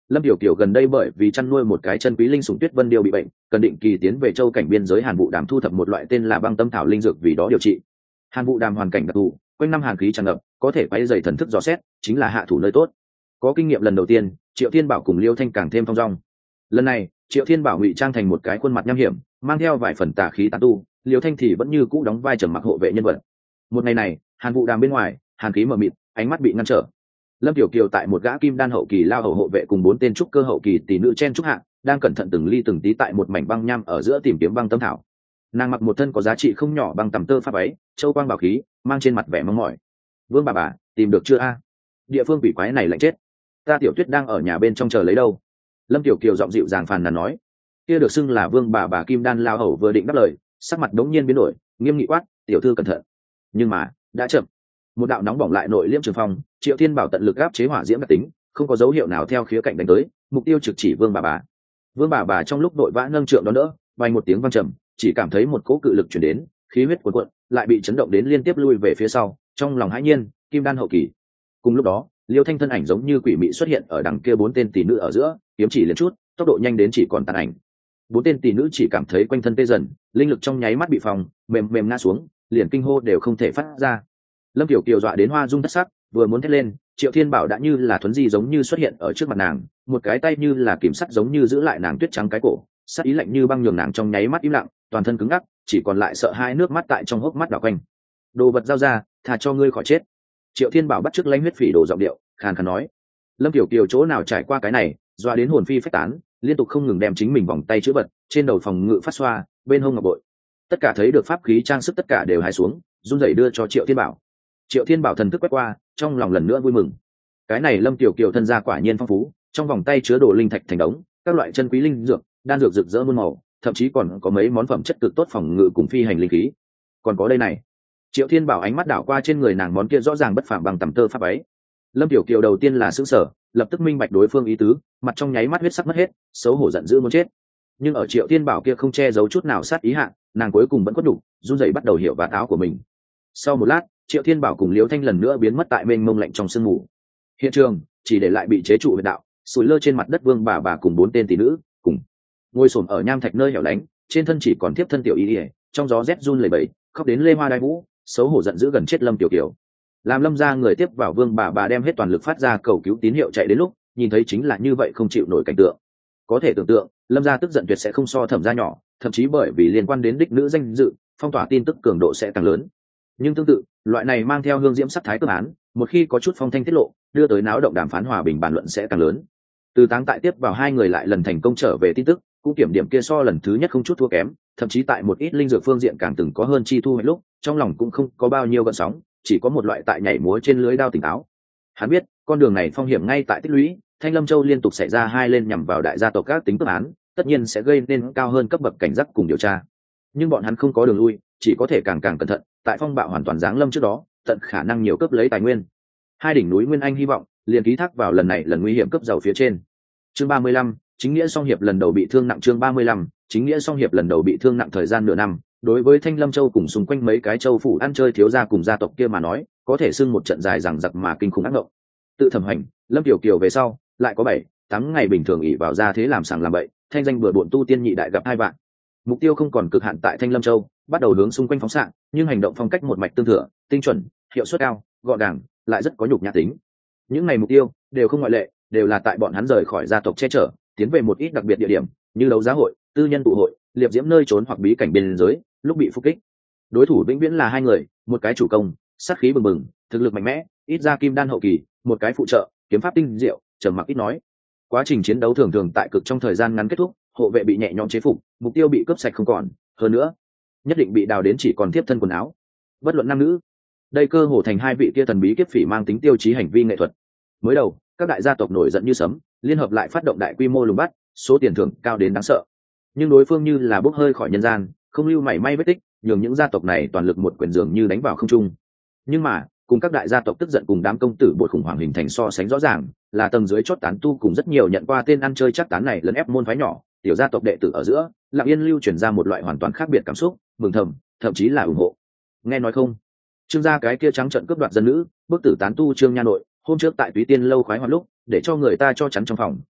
Lâm Tiểu Kiều gần đây bởi vì chăn nuôi một cái chân quý linh sủng tuyết vân điêu bị bệnh, cần định kỳ tiến về châu cảnh biên giới Hàn Vũ Đàm thu thập một loại tên là băng tâm thảo linh dược vì đó điều trị. Hàn Vũ Đàm hoàn cảnh đặc thù, quanh năm hàn khí tràn ngập, có thể quấy dày thần thức dò xét, chính là hạ thủ nơi tốt. Có kinh nghiệm lần đầu tiên, Triệu Thiên Bảo cùng Liêu Thanh càng thêm phong dong. Lần này, Triệu Thiên Bảo ngụy trang thành một cái khuôn mặt nham hiểm, mang theo vài phần tà khí tán tu, Liêu Thanh thì vẫn như cũ đóng vai trầm mặc hộ vệ nhân vật. Một ngày này, Hàn Vũ Đàm bên ngoài, hàn khí mờ mịt, ánh mắt bị ngăn trở. Lâm Tiểu Kiều tại một gã kim đan hậu kỳ lao hầu hộ vệ cùng 4 tên trúc cơ hậu kỳ tỷ nữ chen trúc hạ, đang cẩn thận từng ly từng tí tại một mảnh băng nham ở giữa tìm kiếm băng tâm thảo. Nàng mặc một thân có giá trị không nhỏ băng tầm tơ pháp váy, châu quang bảo khí, mang trên mặt vẻ mong mỏi. Vương bà, tìm được chưa a? Địa phương quỷ quái này lạnh chết. Ta Tiểu Tuyết đang ở nhà bên trong chờ lấy đâu. Lâm Tiểu Kiều giọng dịu dàng phàn nàn nói. Kia được xưng là Vương bà kim đan lao hầu vừa định đáp lời, sắc mặt đống nhiên biến đổi, nghiêm nghị quát, tiểu thư cẩn thận. Nhưng mà, đã chậm. Một đạo nóng bỏng lại nội liễm trường phong, Triệu Thiên Bảo tận lực áp chế hỏa diễm đặc tính, không có dấu hiệu nào theo khía cạnh đánh tới, mục tiêu trực chỉ Vương bà. Vương bà trong lúc đội vã nâng trượng đón đỡ, vang một tiếng vang trầm, chỉ cảm thấy một cỗ cự lực truyền đến, khí huyết cuồn cuộn, lại bị chấn động đến liên tiếp lui về phía sau, trong lòng hãi nhiên, kim đan hậu kỳ. Cùng lúc đó, Liêu Thanh thân ảnh giống như quỷ mị xuất hiện ở đằng kia 4 tên tỷ nữ ở giữa, kiếm chỉ liền chút, tốc độ nhanh đến chỉ còn tàn ảnh. 4 tên tỷ nữ chỉ cảm thấy quanh thân tê dần, linh lực trong nháy mắt bị phòng, mềm ngã xuống, liền kinh hô đều không thể phát ra. Lâm Tiểu Kiều dọa đến hoa rung thất sắc, vừa muốn thét lên, Triệu Thiên Bảo đã như là thuấn di giống như xuất hiện ở trước mặt nàng, một cái tay như là kìm sắt giống như giữ lại nàng tuyết trắng cái cổ, sát ý lạnh như băng nhường nàng trong nháy mắt im lặng, toàn thân cứng ngắc, chỉ còn lại sợ hai nước mắt tại trong hốc mắt đảo quanh. Đồ vật giao ra, thà cho ngươi khỏi chết. Triệu Thiên Bảo bắt chước lãnh huyết phỉ đồ giọng điệu, khàn khàn nói. Lâm Tiểu Kiều chỗ nào trải qua cái này, dọa đến hồn phi phách tán, liên tục không ngừng đem chính mình vòng tay chữa vật, trên đầu phòng ngự phát xoa, bên hông ngọc bội. Tất cả thấy được pháp khí trang sức tất cả đều hái xuống, run rẩy đưa cho Triệu Thiên Bảo. Triệu Thiên Bảo thần thức quét qua, trong lòng lần nữa vui mừng. Cái này Lâm Tiểu Kiều thân gia quả nhiên phong phú, trong vòng tay chứa đồ linh thạch thành đống, các loại chân quý linh dược, đan dược rực rỡ muôn màu, thậm chí còn có mấy món phẩm chất cực tốt phòng ngự cùng phi hành linh khí. Còn có đây này. Triệu Thiên Bảo ánh mắt đảo qua trên người nàng món kia rõ ràng bất phàm bằng tầm tơ pháp váy. Lâm Tiểu Kiều đầu tiên là sửng sở, lập tức minh bạch đối phương ý tứ, mặt trong nháy mắt huyết sắc mất hết, xấu hổ giận dữ muốn chết. Nhưng ở Triệu Thiên Bảo kia không che giấu chút nào sát ý hạ, nàng cuối cùng vẫn có đủ, run rẩy bắt đầu hiểu vạt áo của mình. Sau một lát, Triệu Thiên Bảo cùng Liễu Thanh lần nữa biến mất tại mênh mông lạnh trong sương mù. Hiện trường chỉ để lại bị chế trụ huyệt đạo, sủi lơ trên mặt đất Vương bà cùng 4 tên tỷ nữ, cùng ngồi xổm ở nham thạch nơi hẻo lánh, trên thân chỉ còn tiếp thân tiểu y, trong gió rét run lẩy bẩy, khóc đến lê hoa đai vũ, xấu hổ giận dữ gần chết Lâm Tiểu Kiều. Làm Lâm gia người tiếp vào Vương bà đem hết toàn lực phát ra cầu cứu tín hiệu chạy đến lúc, nhìn thấy chính là như vậy không chịu nổi cảnh tượng. Có thể tưởng tượng, Lâm gia tức giận tuyệt sẽ không so Thẩm gia nhỏ, thậm chí bởi vì liên quan đến đích nữ danh dự, phong tỏa tin tức cường độ sẽ càng lớn. Nhưng tương tự, loại này mang theo hương diễm sắc thái cơ án, một khi có chút phong thanh tiết lộ, đưa tới náo động đàm phán hòa bình bàn luận sẽ càng lớn. Từ Táng tại tiếp vào 2 người lại lần thành công trở về tin tức, cũng kiểm điểm kia so lần thứ nhất không chút thua kém, thậm chí tại một ít linh dược phương diện càng từng có hơn chi thu hoạch lúc, trong lòng cũng không có bao nhiêu gợn sóng, chỉ có một loại tại nhảy múa trên lưới đao tỉnh táo. Hắn biết, con đường này phong hiểm ngay tại tích lũy, Thanh Lâm Châu liên tục xảy ra 2 lên nhằm vào đại gia tộc các tính cướp án, tất nhiên sẽ gây nên cao hơn cấp bậc cảnh giác cùng điều tra. Nhưng bọn hắn không có đường lui, chỉ có thể càng cẩn thận, tại phong bạo hoàn toàn giáng lâm trước đó, tận khả năng nhiều cướp lấy tài nguyên. 2 đỉnh núi Nguyên Anh hy vọng liền ký thác vào lần này lần nguy hiểm cướp giàu phía trên. Chương 35, chính nghĩa song hiệp lần đầu bị thương nặng. Chương 35, chính nghĩa song hiệp lần đầu bị thương nặng. Thời gian nửa năm, đối với Thanh Lâm Châu cùng xung quanh mấy cái châu phủ ăn chơi thiếu gia cùng gia tộc kia mà nói, có thể xưng một trận dài dằng dặc mà kinh khủng ác mộng. Tự thẩm hành, Lâm Tiểu Kiều về sau, lại có 7-8 ngày bình thường ỷ vào ra thế làm sàng làm bậy, thanh danh vừa bộn tu tiên nhị đại gặp 2 vạn. Mục tiêu không còn cực hạn tại Thanh Lâm Châu, bắt đầu hướng xung quanh phóng xạ, nhưng hành động phong cách một mạch tương thừa, tinh chuẩn, hiệu suất cao, gọn gàng, lại rất có nhục nhã tính. Những ngày mục tiêu đều không ngoại lệ, đều là tại bọn hắn rời khỏi gia tộc che chở, tiến về một ít đặc biệt địa điểm, như đấu giá hội, tư nhân tụ hội, liệp diễm nơi trốn hoặc bí cảnh biên giới, lúc bị phục kích. Đối thủ vĩnh viễn là 2 người, một cái chủ công, sát khí bừng bừng, thực lực mạnh mẽ, ít ra kim đan hậu kỳ, một cái phụ trợ, kiếm pháp tinh diệu, trầm mặc ít nói. Quá trình chiến đấu thường thường tại cực trong thời gian ngắn kết thúc, hộ vệ bị nhẹ nhõm chế phục, mục tiêu bị cướp sạch không còn, hơn nữa, nhất định bị đào đến chỉ còn tiếp thân quần áo. Bất luận nam nữ, đây cơ hồ thành 2 vị kia thần bí kiếp phỉ mang tính tiêu chí hành vi nghệ thuật. Mới đầu, các đại gia tộc nổi giận như sấm, liên hợp lại phát động đại quy mô lùng bắt, số tiền thưởng cao đến đáng sợ. Nhưng đối phương như là bốc hơi khỏi nhân gian, không lưu mảy may vết tích, nhường những gia tộc này toàn lực một quyền dường như đánh vào không trung. Nhưng mà, cùng các đại gia tộc tức giận cùng đám công tử bột khủng hoảng hình thành so sánh rõ ràng, là tầng dưới chót tán tu cùng rất nhiều nhận qua tên ăn chơi chắc tán này lấn ép môn phái nhỏ, tiểu gia tộc đệ tử ở giữa, lặng yên lưu truyền ra một loại hoàn toàn khác biệt cảm xúc, mừng thầm, thậm chí là ủng hộ. Nghe nói không? Trương gia cái kia trắng trợn cướp đoạt dân nữ, bức tử tán tu Trương nha nội, hôm trước tại Túy Tiên lâu khoái hoạt lúc, để cho người ta cho chắn trong phòng,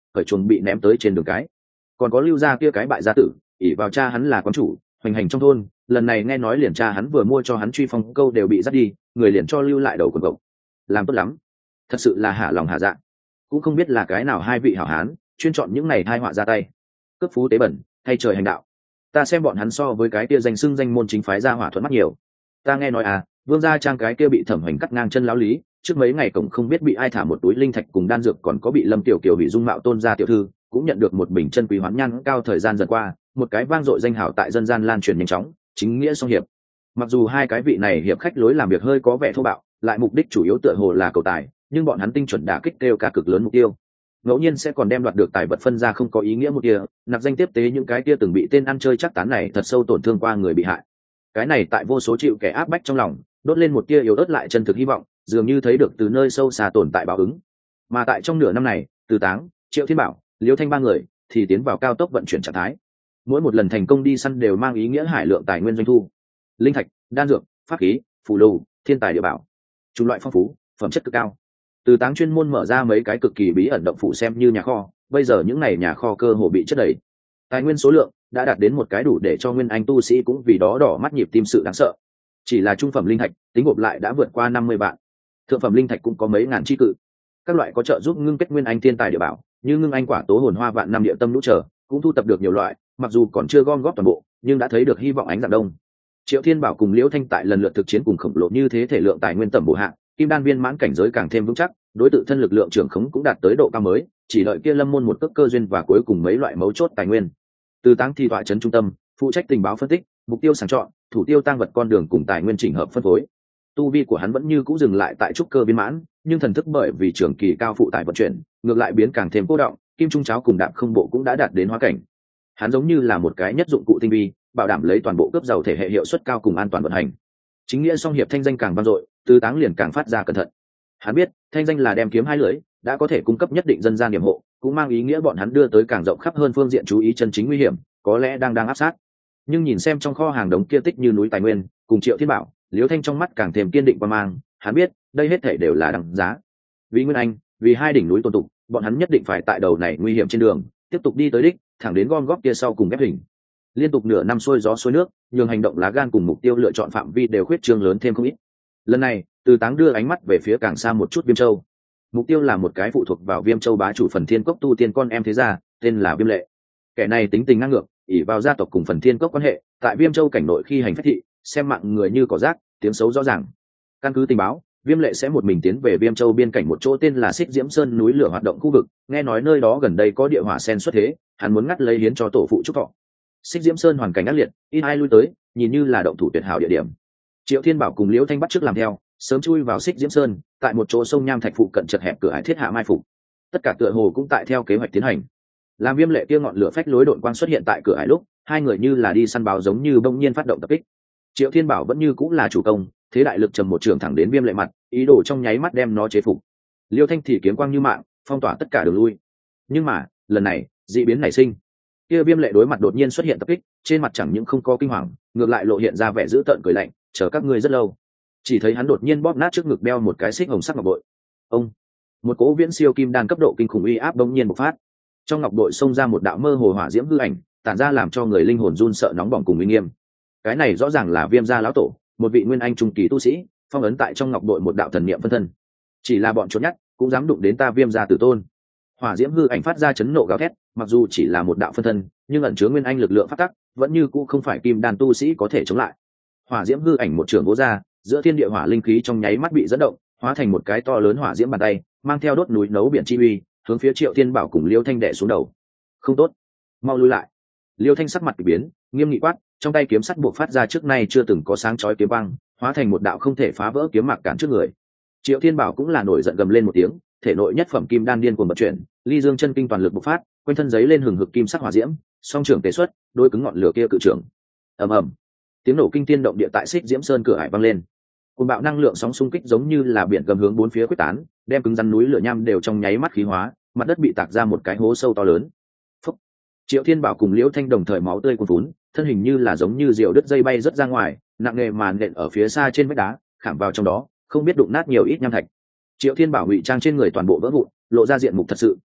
khởi chuồng bị ném tới trên đường cái. Còn có Lưu gia kia cái bại gia tử, ỷ vào cha hắn là quán chủ, hoành hành trong thôn, lần này nghe nói liền cha hắn vừa mua cho hắn truy phong câu đều bị dắt đi, người liền cho lưu lại đầu quần cộc. Làm tốt lắm, thật sự là hạ lòng hạ dạ. Cũng không biết là cái nào hai vị hảo hán chuyên chọn những này thai họa ra tay, cướp phú tế bẩn thay trời hành đạo. Ta xem bọn hắn so với cái kia danh xưng danh môn chính phái gia hỏa thuận mắt nhiều. Ta nghe nói Vương gia trang cái kia bị Thẩm Hoành cắt ngang chân lão lý, trước mấy ngày cổng không biết bị ai thả một túi linh thạch cùng đan dược, còn có bị Lâm Tiểu Kiều hủy dung mạo tôn gia tiểu thư cũng nhận được một bình chân quý hoán nhan cao. Thời gian dần qua, một cái vang dội danh hào tại dân gian lan truyền nhanh chóng, chính nghĩa song hiệp. Mặc dù hai cái vị này hiệp khách lối làm việc hơi có vẻ thô bạo, lại mục đích chủ yếu tựa hồ là cầu tài, nhưng bọn hắn tinh chuẩn đả kích kêu cả cực lớn mục tiêu. Ngẫu nhiên sẽ còn đem đoạt được tài vật phân ra không có ý nghĩa một kia, nạp danh tiếp tế những cái kia từng bị tên ăn chơi chắc tán này thật sâu tổn thương qua người bị hại. Cái này tại vô số chịu kẻ áp bách trong lòng, đốt lên một tia yếu ớt lại chân thực hy vọng, dường như thấy được từ nơi sâu xa tồn tại báo ứng. Mà tại trong nửa năm này, Từ Táng, Triệu Thiên Bảo, Liêu Thanh ba người thì tiến vào cao tốc vận chuyển trạng thái. Mỗi một lần thành công đi săn đều mang ý nghĩa hải lượng tài nguyên doanh thu, linh thạch, đan dược, pháp khí, phù lưu, thiên tài địa bảo, chủng loại phong phú, phẩm chất cực cao. Từ Táng chuyên môn mở ra mấy cái cực kỳ bí ẩn động phủ xem như nhà kho, bây giờ những này nhà kho cơ hồ bị chất đầy, tài nguyên số lượng đã đạt đến một cái đủ để cho nguyên anh tu sĩ cũng vì đó đỏ mắt nhịp tim sự đáng sợ. Chỉ là trung phẩm linh thạch tính gộp lại đã vượt qua 50 vạn, thượng phẩm linh thạch cũng có mấy ngàn chi cự. Các loại có trợ giúp ngưng kết nguyên anh thiên tài địa bảo, như ngưng anh quả tố hồn hoa vạn năm địa tâm lũ trở, cũng thu tập được nhiều loại, mặc dù còn chưa gom góp toàn bộ, nhưng đã thấy được hy vọng ánh dạng đông. Triệu Thiên Bảo cùng Liễu Thanh tại lần lượt thực chiến cùng khổng lồ như thế thể lượng tài nguyên tầm bổ hạng, kim đan viên mãn cảnh giới càng thêm vững chắc, đối tự thân lực lượng trưởng khống cũng đạt tới độ cao mới, chỉ đợi kia lâm môn một cước cơ duyên và cuối cùng mấy loại mấu chốt tài nguyên. Từ Táng thì tọa trấn trung tâm, phụ trách tình báo phân tích, mục tiêu sàng chọn, thủ tiêu tăng vật con đường cùng tài nguyên chỉnh hợp phân phối. Tu vi của hắn vẫn như cũ dừng lại tại trúc cơ viên mãn, nhưng thần thức bởi vì trường kỳ cao phụ tải vận chuyển, ngược lại biến càng thêm cố động, kim trung cháo cùng đạm không bộ cũng đã đạt đến hóa cảnh. Hắn giống như là một cái nhất dụng cụ tinh vi, bảo đảm lấy toàn bộ cướp giàu thể hệ hiệu suất cao cùng an toàn vận hành. Chính nghĩa song hiệp thanh danh càng vang dội, Từ Táng liền càng phát ra cẩn thận. Hắn biết, thanh danh là đem kiếm hai lưỡi, đã có thể cung cấp nhất định dân gian điểm hộ, cũng mang ý nghĩa bọn hắn đưa tới càng rộng khắp hơn phương diện chú ý chân chính nguy hiểm, có lẽ đang áp sát. Nhưng nhìn xem trong kho hàng đống kia tích như núi tài nguyên, cùng Triệu Thiên Bảo, Liễu Thanh trong mắt càng thêm kiên định và mang, hắn biết, đây hết thảy đều là đằng giá. Vì Nguyên Anh, vì hai đỉnh núi tồn tụ, bọn hắn nhất định phải tại đầu này nguy hiểm trên đường, tiếp tục đi tới đích, thẳng đến gom góp kia sau cùng ghép hình. Liên tục nửa năm xuôi gió xuôi nước, nhường hành động lá gan cùng mục tiêu lựa chọn phạm vi đều khuyết trương lớn thêm không ít. Lần này, Từ Táng đưa ánh mắt về phía càng xa một chút Viêm Châu. Mục tiêu là một cái phụ thuộc vào Viêm Châu bá chủ Phần Thiên Cốc tu tiên con em thế gia, tên là Viêm Lệ. Kẻ này tính tình ngang ngược, ỷ vào gia tộc cùng Phần Thiên Cốc quan hệ, tại Viêm Châu cảnh nội khi hành phách thị, xem mạng người như cỏ rác, tiếng xấu rõ ràng. Căn cứ tình báo, Viêm Lệ sẽ một mình tiến về Viêm Châu biên cảnh một chỗ tên là Xích Diễm Sơn núi lửa hoạt động khu vực, nghe nói nơi đó gần đây có địa hỏa sen xuất thế, hắn muốn ngắt lấy hiến cho tổ phụ trúc thọ. Xích Diễm Sơn hoàn cảnh ác liệt, ít ai lui tới, nhìn như là động thủ tuyệt hảo địa điểm. Triệu Thiên Bảo cùng Liễu Thanh bắt chước làm theo, sớm chui vào Xích Diễm Sơn, tại một chỗ sông nham thạch phụ cận chật hẹp cửa ải thiết hạ mai phục. Tất cả tựa hồ cũng tại theo kế hoạch tiến hành. Làm Viêm Lệ kia ngọn lửa phách lối độn quang xuất hiện tại cửa ải lúc, hai người như là đi săn báo giống như bỗng nhiên phát động tập kích. Triệu Thiên Bảo vẫn như cũng là chủ công, thế đại lực trầm một trường thẳng đến Viêm Lệ mặt, ý đồ trong nháy mắt đem nó chế phục. Liêu Thanh thì kiếm quang như mạng, phong tỏa tất cả đường lui. Nhưng mà, lần này, dị biến nảy sinh. Kia Viêm Lệ đối mặt đột nhiên xuất hiện tập kích, trên mặt chẳng những không có kinh hoàng, ngược lại lộ hiện ra vẻ dữ tợn cười lạnh, chờ các ngươi rất lâu. Chỉ thấy hắn đột nhiên bóp nát trước ngực đeo một cái xích hồng sắc ngọc bội. Ông, một cỗ viễn siêu kim đan cấp độ kinh khủng uy áp bỗng nhiên bộc phát. Trong ngọc bội xông ra một đạo mơ hồ hỏa diễm hư ảnh, tản ra làm cho người linh hồn run sợ nóng bỏng cùng uy nghiêm. Cái này rõ ràng là Viêm gia lão tổ, một vị nguyên anh trung kỳ tu sĩ, phong ấn tại trong ngọc bội một đạo thần niệm phân thân. Chỉ là bọn chốn nhắt cũng dám đụng đến ta Viêm gia tử tôn. Hỏa diễm hư ảnh phát ra chấn nộ gào thét, mặc dù chỉ là một đạo phân thân, nhưng ẩn chứa nguyên anh lực lượng phát tắc, vẫn như cũ không phải kim đan tu sĩ có thể chống lại. Hỏa diễm hư ảnh một trường vỗ ra, giữa thiên địa hỏa linh khí trong nháy mắt bị dẫn động, hóa thành một cái to lớn hỏa diễm bàn tay, mang theo đốt núi nấu biển chi uy, hướng phía Triệu Thiên Bảo cùng Liêu Thanh đè xuống đầu. Không tốt, mau lui lại. Liêu Thanh sắc mặt kỳ biến, nghiêm nghị quát, trong tay kiếm sắt buộc phát ra trước nay chưa từng có sáng chói kiếm băng, hóa thành một đạo không thể phá vỡ kiếm mạc cản trước người. Triệu Thiên Bảo cũng là nổi giận gầm lên một tiếng, thể nội nhất phẩm kim đan điên cuồng vận chuyển, ly dương chân kinh toàn lực bộc phát, quanh thân giấy lên hừng hực kim sắc hỏa diễm, song trưởng tế xuất, đối cứng ngọn lửa kia cự trưởng. Ầm ầm, tiếng nổ kinh thiên động địa tại Xích Diễm Sơn cửa hải vang lên. Cuồng bạo năng lượng sóng xung kích giống như là biển gầm hướng bốn phía quyết tán, đem cứng rắn núi lửa nham đều trong nháy mắt khí hóa, mặt đất bị tạc ra một cái hố sâu to lớn. Phúc. Triệu Thiên Bảo cùng Liễu Thanh đồng thời máu tươi cuồn phún, thân hình như là giống như diều đứt dây bay rất ra ngoài, nặng nề màn nện ở phía xa trên vách đá, khảm vào trong đó, không biết đụng nát nhiều ít nham thạch. Triệu Thiên Bảo ngụy trang trên người toàn bộ vỡ vụn, lộ ra diện mục thật sự,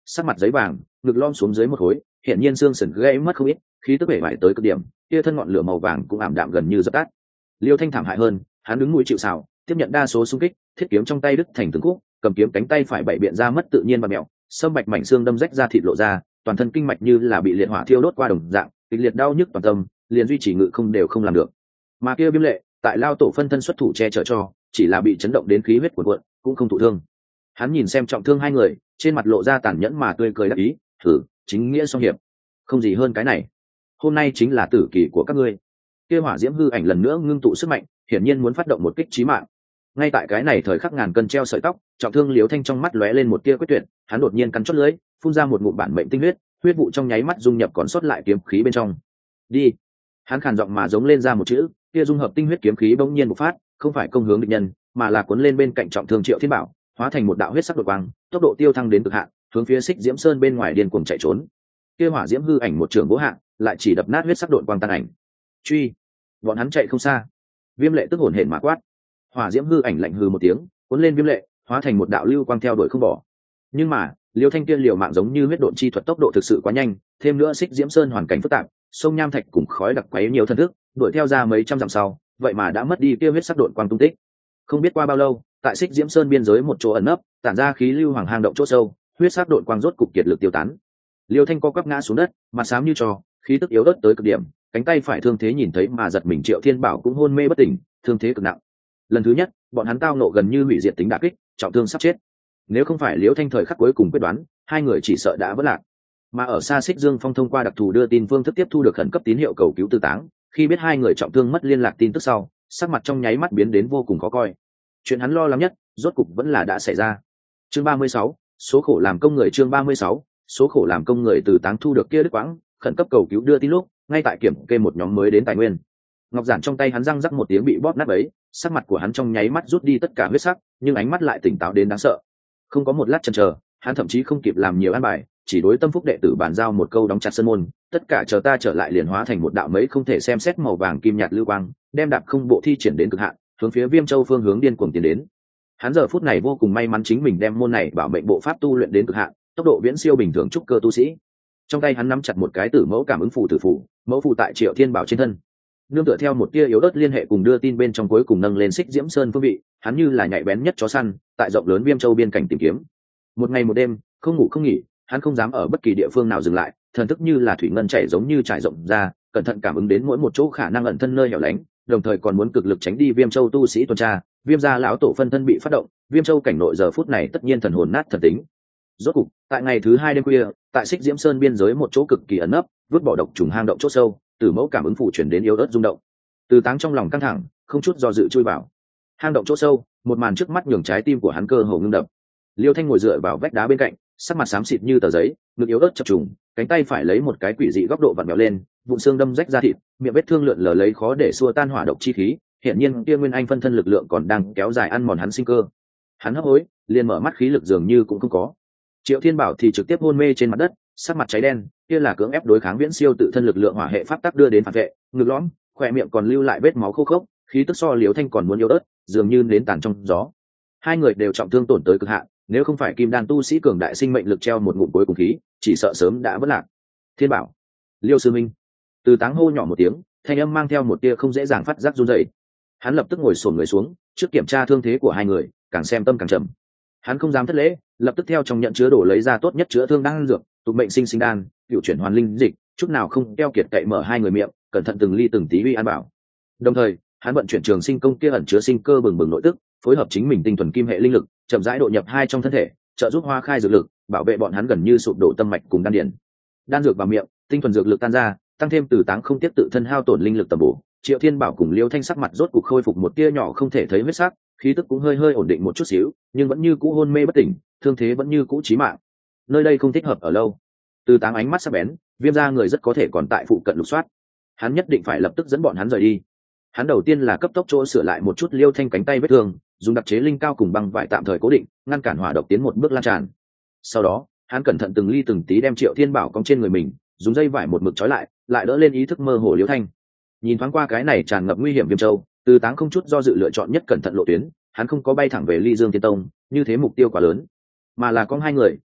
sắc mặt giấy vàng, ngực lom xuống dưới một khối, hiện nhiên xương sườn gãy mất không ít, khí tức bể bại tới cực điểm, kia thân ngọn lửa màu vàng cũng ảm đạm gần như dập tắt. Liêu Thanh thảm hại hơn, hắn đứng mũi chịu sào, tiếp nhận đa số xung kích, thiết kiếm trong tay đứt thành từng khúc, cầm kiếm cánh tay phải bảy biện ra mất tự nhiên và mèo, sâm bạch mảnh xương đâm rách ra thịt lộ ra, toàn thân kinh mạch như là bị liệt hỏa thiêu đốt qua đồng dạng, kịch liệt đau nhức toàn tâm, liền duy trì ngự không đều không làm được. Mà kia Viêm Lệ, tại lao tổ phân thân xuất thủ che chở cho, chỉ là bị chấn động đến khí huyết cuồn cuộn, cũng không thụ thương. Hắn nhìn xem trọng thương hai người, trên mặt lộ ra tàn nhẫn mà tươi cười đắc ý, thử, chính nghĩa song hiệp, không gì hơn cái này. Hôm nay chính là tử kỳ của các ngươi. Kia hỏa diễm hư ảnh lần nữa ngưng tụ sức mạnh, hiển nhiên muốn phát động một kích chí mạng. Ngay tại cái này thời khắc ngàn cân treo sợi tóc, trọng thương Liễu Thanh trong mắt lóe lên một tia quyết tuyệt, hắn đột nhiên cắn chót lưỡi, phun ra một ngụm bản mệnh tinh huyết, huyết vụ trong nháy mắt dung nhập còn sót lại kiếm khí bên trong. Đi. Hắn khàn giọng mà giống lên ra một chữ, kia dung hợp tinh huyết kiếm khí bỗng nhiên bộc phát, không phải công hướng địch nhân, mà là cuốn lên bên cạnh trọng thương Triệu Thiên Bảo, hóa thành một đạo huyết sắc đột quang, tốc độ tiêu thăng đến cực hạn, hướng phía Xích Diễm Sơn bên ngoài điên cuồng chạy trốn. Kia hỏa diễm hư ảnh một trường vỗ hạ, lại chỉ đập nát huyết sắc đột quang tan ảnh. Truy, bọn hắn chạy không xa. Viêm Lệ tức hổn hển mà quát. Hỏa diễm hư ảnh lạnh hừ một tiếng, cuốn lên Viêm Lệ, hóa thành một đạo lưu quang theo đuổi không bỏ. Nhưng mà, Liêu Thanh Tiên liều mạng giống như huyết độn chi thuật tốc độ thực sự quá nhanh, thêm nữa Xích Diễm Sơn hoàn cảnh phức tạp, sông nham thạch cùng khói đặc quấy nhiều thân thức, đuổi theo ra mấy trăm dặm sau, vậy mà đã mất đi kia huyết sắc độn quang tung tích. Không biết qua bao lâu, tại Xích Diễm Sơn biên giới một chỗ ẩn nấp, tản ra khí lưu hoàng hang động chỗ sâu, huyết sắc độn quang rốt cục kiệt lực tiêu tán. Liêu Thanh co quắp ngã xuống đất, mặt xám như trò, khí tức yếu ớt tới cực điểm, cánh tay phải thương thế nhìn thấy mà giật mình. Triệu Thiên Bảo cũng hôn mê bất tỉnh, thương thế cực nặng. Lần thứ nhất, bọn hắn tao nộ gần như hủy diệt tính đả kích, trọng thương sắp chết. Nếu không phải Liêu Thanh thời khắc cuối cùng quyết đoán, hai người chỉ sợ đã vỡ lạc. Mà ở xa Xích Dương Phong thông qua đặc thù đưa tin phương thức tiếp thu được khẩn cấp tín hiệu cầu cứu tư táng, khi biết hai người trọng thương mất liên lạc tin tức sau, sắc mặt trong nháy mắt biến đến vô cùng khó coi. Chuyện hắn lo lắng nhất, rốt cục vẫn là đã xảy ra. Chương 36, số khổ làm công người. Chương 36, số khổ làm công người. Từ táng thu được kia đứt quãng khẩn cấp cầu cứu đưa tin lúc, ngay tại kiểm kê một nhóm mới đến tài nguyên. Ngọc giản trong tay hắn răng rắc một tiếng bị bóp nát ấy, sắc mặt của hắn trong nháy mắt rút đi tất cả huyết sắc, nhưng ánh mắt lại tỉnh táo đến đáng sợ. Không có một lát chần chờ, hắn thậm chí không kịp làm nhiều an bài, chỉ đối tâm phúc đệ tử bàn giao một câu đóng chặt sân môn, tất cả chờ ta trở lại liền hóa thành một đạo mấy không thể xem xét màu vàng kim nhạt lưu quang, đem đạp không bộ thi triển đến cực hạn, hướng phía Viêm Châu phương hướng điên cuồng tiến đến. Hắn giờ phút này vô cùng may mắn chính mình đem môn này bảo mệnh bộ pháp tu luyện đến cực hạn, tốc độ viễn siêu bình thường trúc cơ tu sĩ. Trong tay hắn nắm chặt một cái tử mẫu cảm ứng phù tử phù, mẫu phù tại Triệu Thiên Bảo trên thân. Nương tựa theo một tia yếu ớt liên hệ cùng đưa tin bên trong cuối cùng nâng lên Xích Diễm Sơn phương vị, hắn như là nhạy bén nhất chó săn, tại rộng lớn Viêm Châu biên cảnh tìm kiếm. Một ngày một đêm, không ngủ không nghỉ, hắn không dám ở bất kỳ địa phương nào dừng lại, thần thức như là thủy ngân chảy giống như trải rộng ra, cẩn thận cảm ứng đến mỗi một chỗ khả năng ẩn thân nơi hẻo lánh, đồng thời còn muốn cực lực tránh đi Viêm Châu tu sĩ tuần tra. Viêm gia lão tổ phân thân bị phát động, Viêm Châu cảnh nội giờ phút này tất nhiên thần hồn nát thần tính. Rốt cục, tại ngày thứ hai đêm khuya, tại Xích Diễm Sơn biên giới một chỗ cực kỳ ẩn nấp, vứt bỏ độc trùng hang động chỗ sâu, Tử mẫu cảm ứng phủ chuyển đến yếu ớt rung động. Từ táng trong lòng căng thẳng, không chút do dự chui vào hang động chỗ sâu, một màn trước mắt nhường trái tim của hắn cơ hồ ngưng đập. Liêu Thanh ngồi dựa vào vách đá bên cạnh, sắc mặt xám xịt như tờ giấy, ngực yếu ớt chập trùng, cánh tay phải lấy một cái quỷ dị góc độ vặn vẹo lên, vụn xương đâm rách ra thịt, miệng vết thương lượn lờ lấy khó để xua tan hỏa độc chi khí, hiện nhiên kia nguyên anh phân thân lực lượng còn đang kéo dài ăn mòn hắn sinh cơ. Hắn hấp hối, liền mở mắt khí lực dường như cũng không có. Triệu Thiên Bảo thì trực tiếp hôn mê trên mặt đất, sắc mặt cháy đen, kia là cưỡng ép đối kháng viễn siêu tự thân lực lượng hỏa hệ pháp tắc đưa đến phản vệ, ngực lõm, khỏe miệng còn lưu lại vết máu khô khốc, khí tức so Liêu Thanh còn muốn yếu ớt, dường như nến tàn trong gió. Hai người đều trọng thương tổn tới cực hạn, nếu không phải kim đan tu sĩ cường đại sinh mệnh lực treo một ngụm cuối cùng khí, chỉ sợ sớm đã vỡ lạc. Thiên Bảo, Liêu sư minh. Từ táng hô nhỏ một tiếng, thanh âm mang theo một tia không dễ dàng phát giác run rẩy. Hắn lập tức ngồi xổm người xuống, trước kiểm tra thương thế của hai người, càng xem tâm càng trầm. Hắn không dám thất lễ, lập tức theo trong nhận chứa đồ lấy ra tốt nhất chữa thương đan dược, tụ mệnh sinh sinh đan, cựu chuyển hoàn linh dịch, chút nào không keo kiệt cậy mở hai người miệng, cẩn thận từng ly từng tí uy an bảo. Đồng thời, hắn vận chuyển trường sinh công kia ẩn chứa sinh cơ bừng bừng nội tức, phối hợp chính mình tinh thuần kim hệ linh lực, chậm rãi độ nhập hai trong thân thể, trợ giúp hoa khai dược lực, bảo vệ bọn hắn gần như sụp đổ tâm mạch cùng đan điền. Đan dược vào miệng, tinh thuần dược lực tan ra, tăng thêm từ táng không tiếp tự thân hao tổn linh lực tầm bổ. Triệu Thiên Bảo cùng Liêu Thanh sắc mặt rốt cục khôi phục một tia nhỏ không thể thấy huyết sắc, khí tức cũng hơi hơi ổn định một chút xíu, nhưng vẫn như cũ hôn mê bất tỉnh, thương thế vẫn như cũ chí mạng. Nơi đây không thích hợp ở lâu. Từ táng ánh mắt sắc bén, Viêm gia người rất có thể còn tại phụ cận lục soát. Hắn nhất định phải lập tức dẫn bọn hắn rời đi. Hắn đầu tiên là cấp tốc chỗ sửa lại một chút Liêu Thanh cánh tay vết thương, dùng đặc chế linh cao cùng băng vải tạm thời cố định, ngăn cản hỏa độc tiến một bước lan tràn. Sau đó, hắn cẩn thận từng ly từng tí đem Triệu Thiên Bảo cong trên người mình, dùng dây vải một mực trói lại đỡ lên ý thức mơ hồ Liêu Thanh. Nhìn thoáng qua cái này tràn ngập nguy hiểm Viêm Châu, Từ táng không chút do dự lựa chọn nhất cẩn thận lộ tuyến, hắn không có bay thẳng về Ly Dương Tiên Tông, như thế mục tiêu quá lớn, mà là có hai người,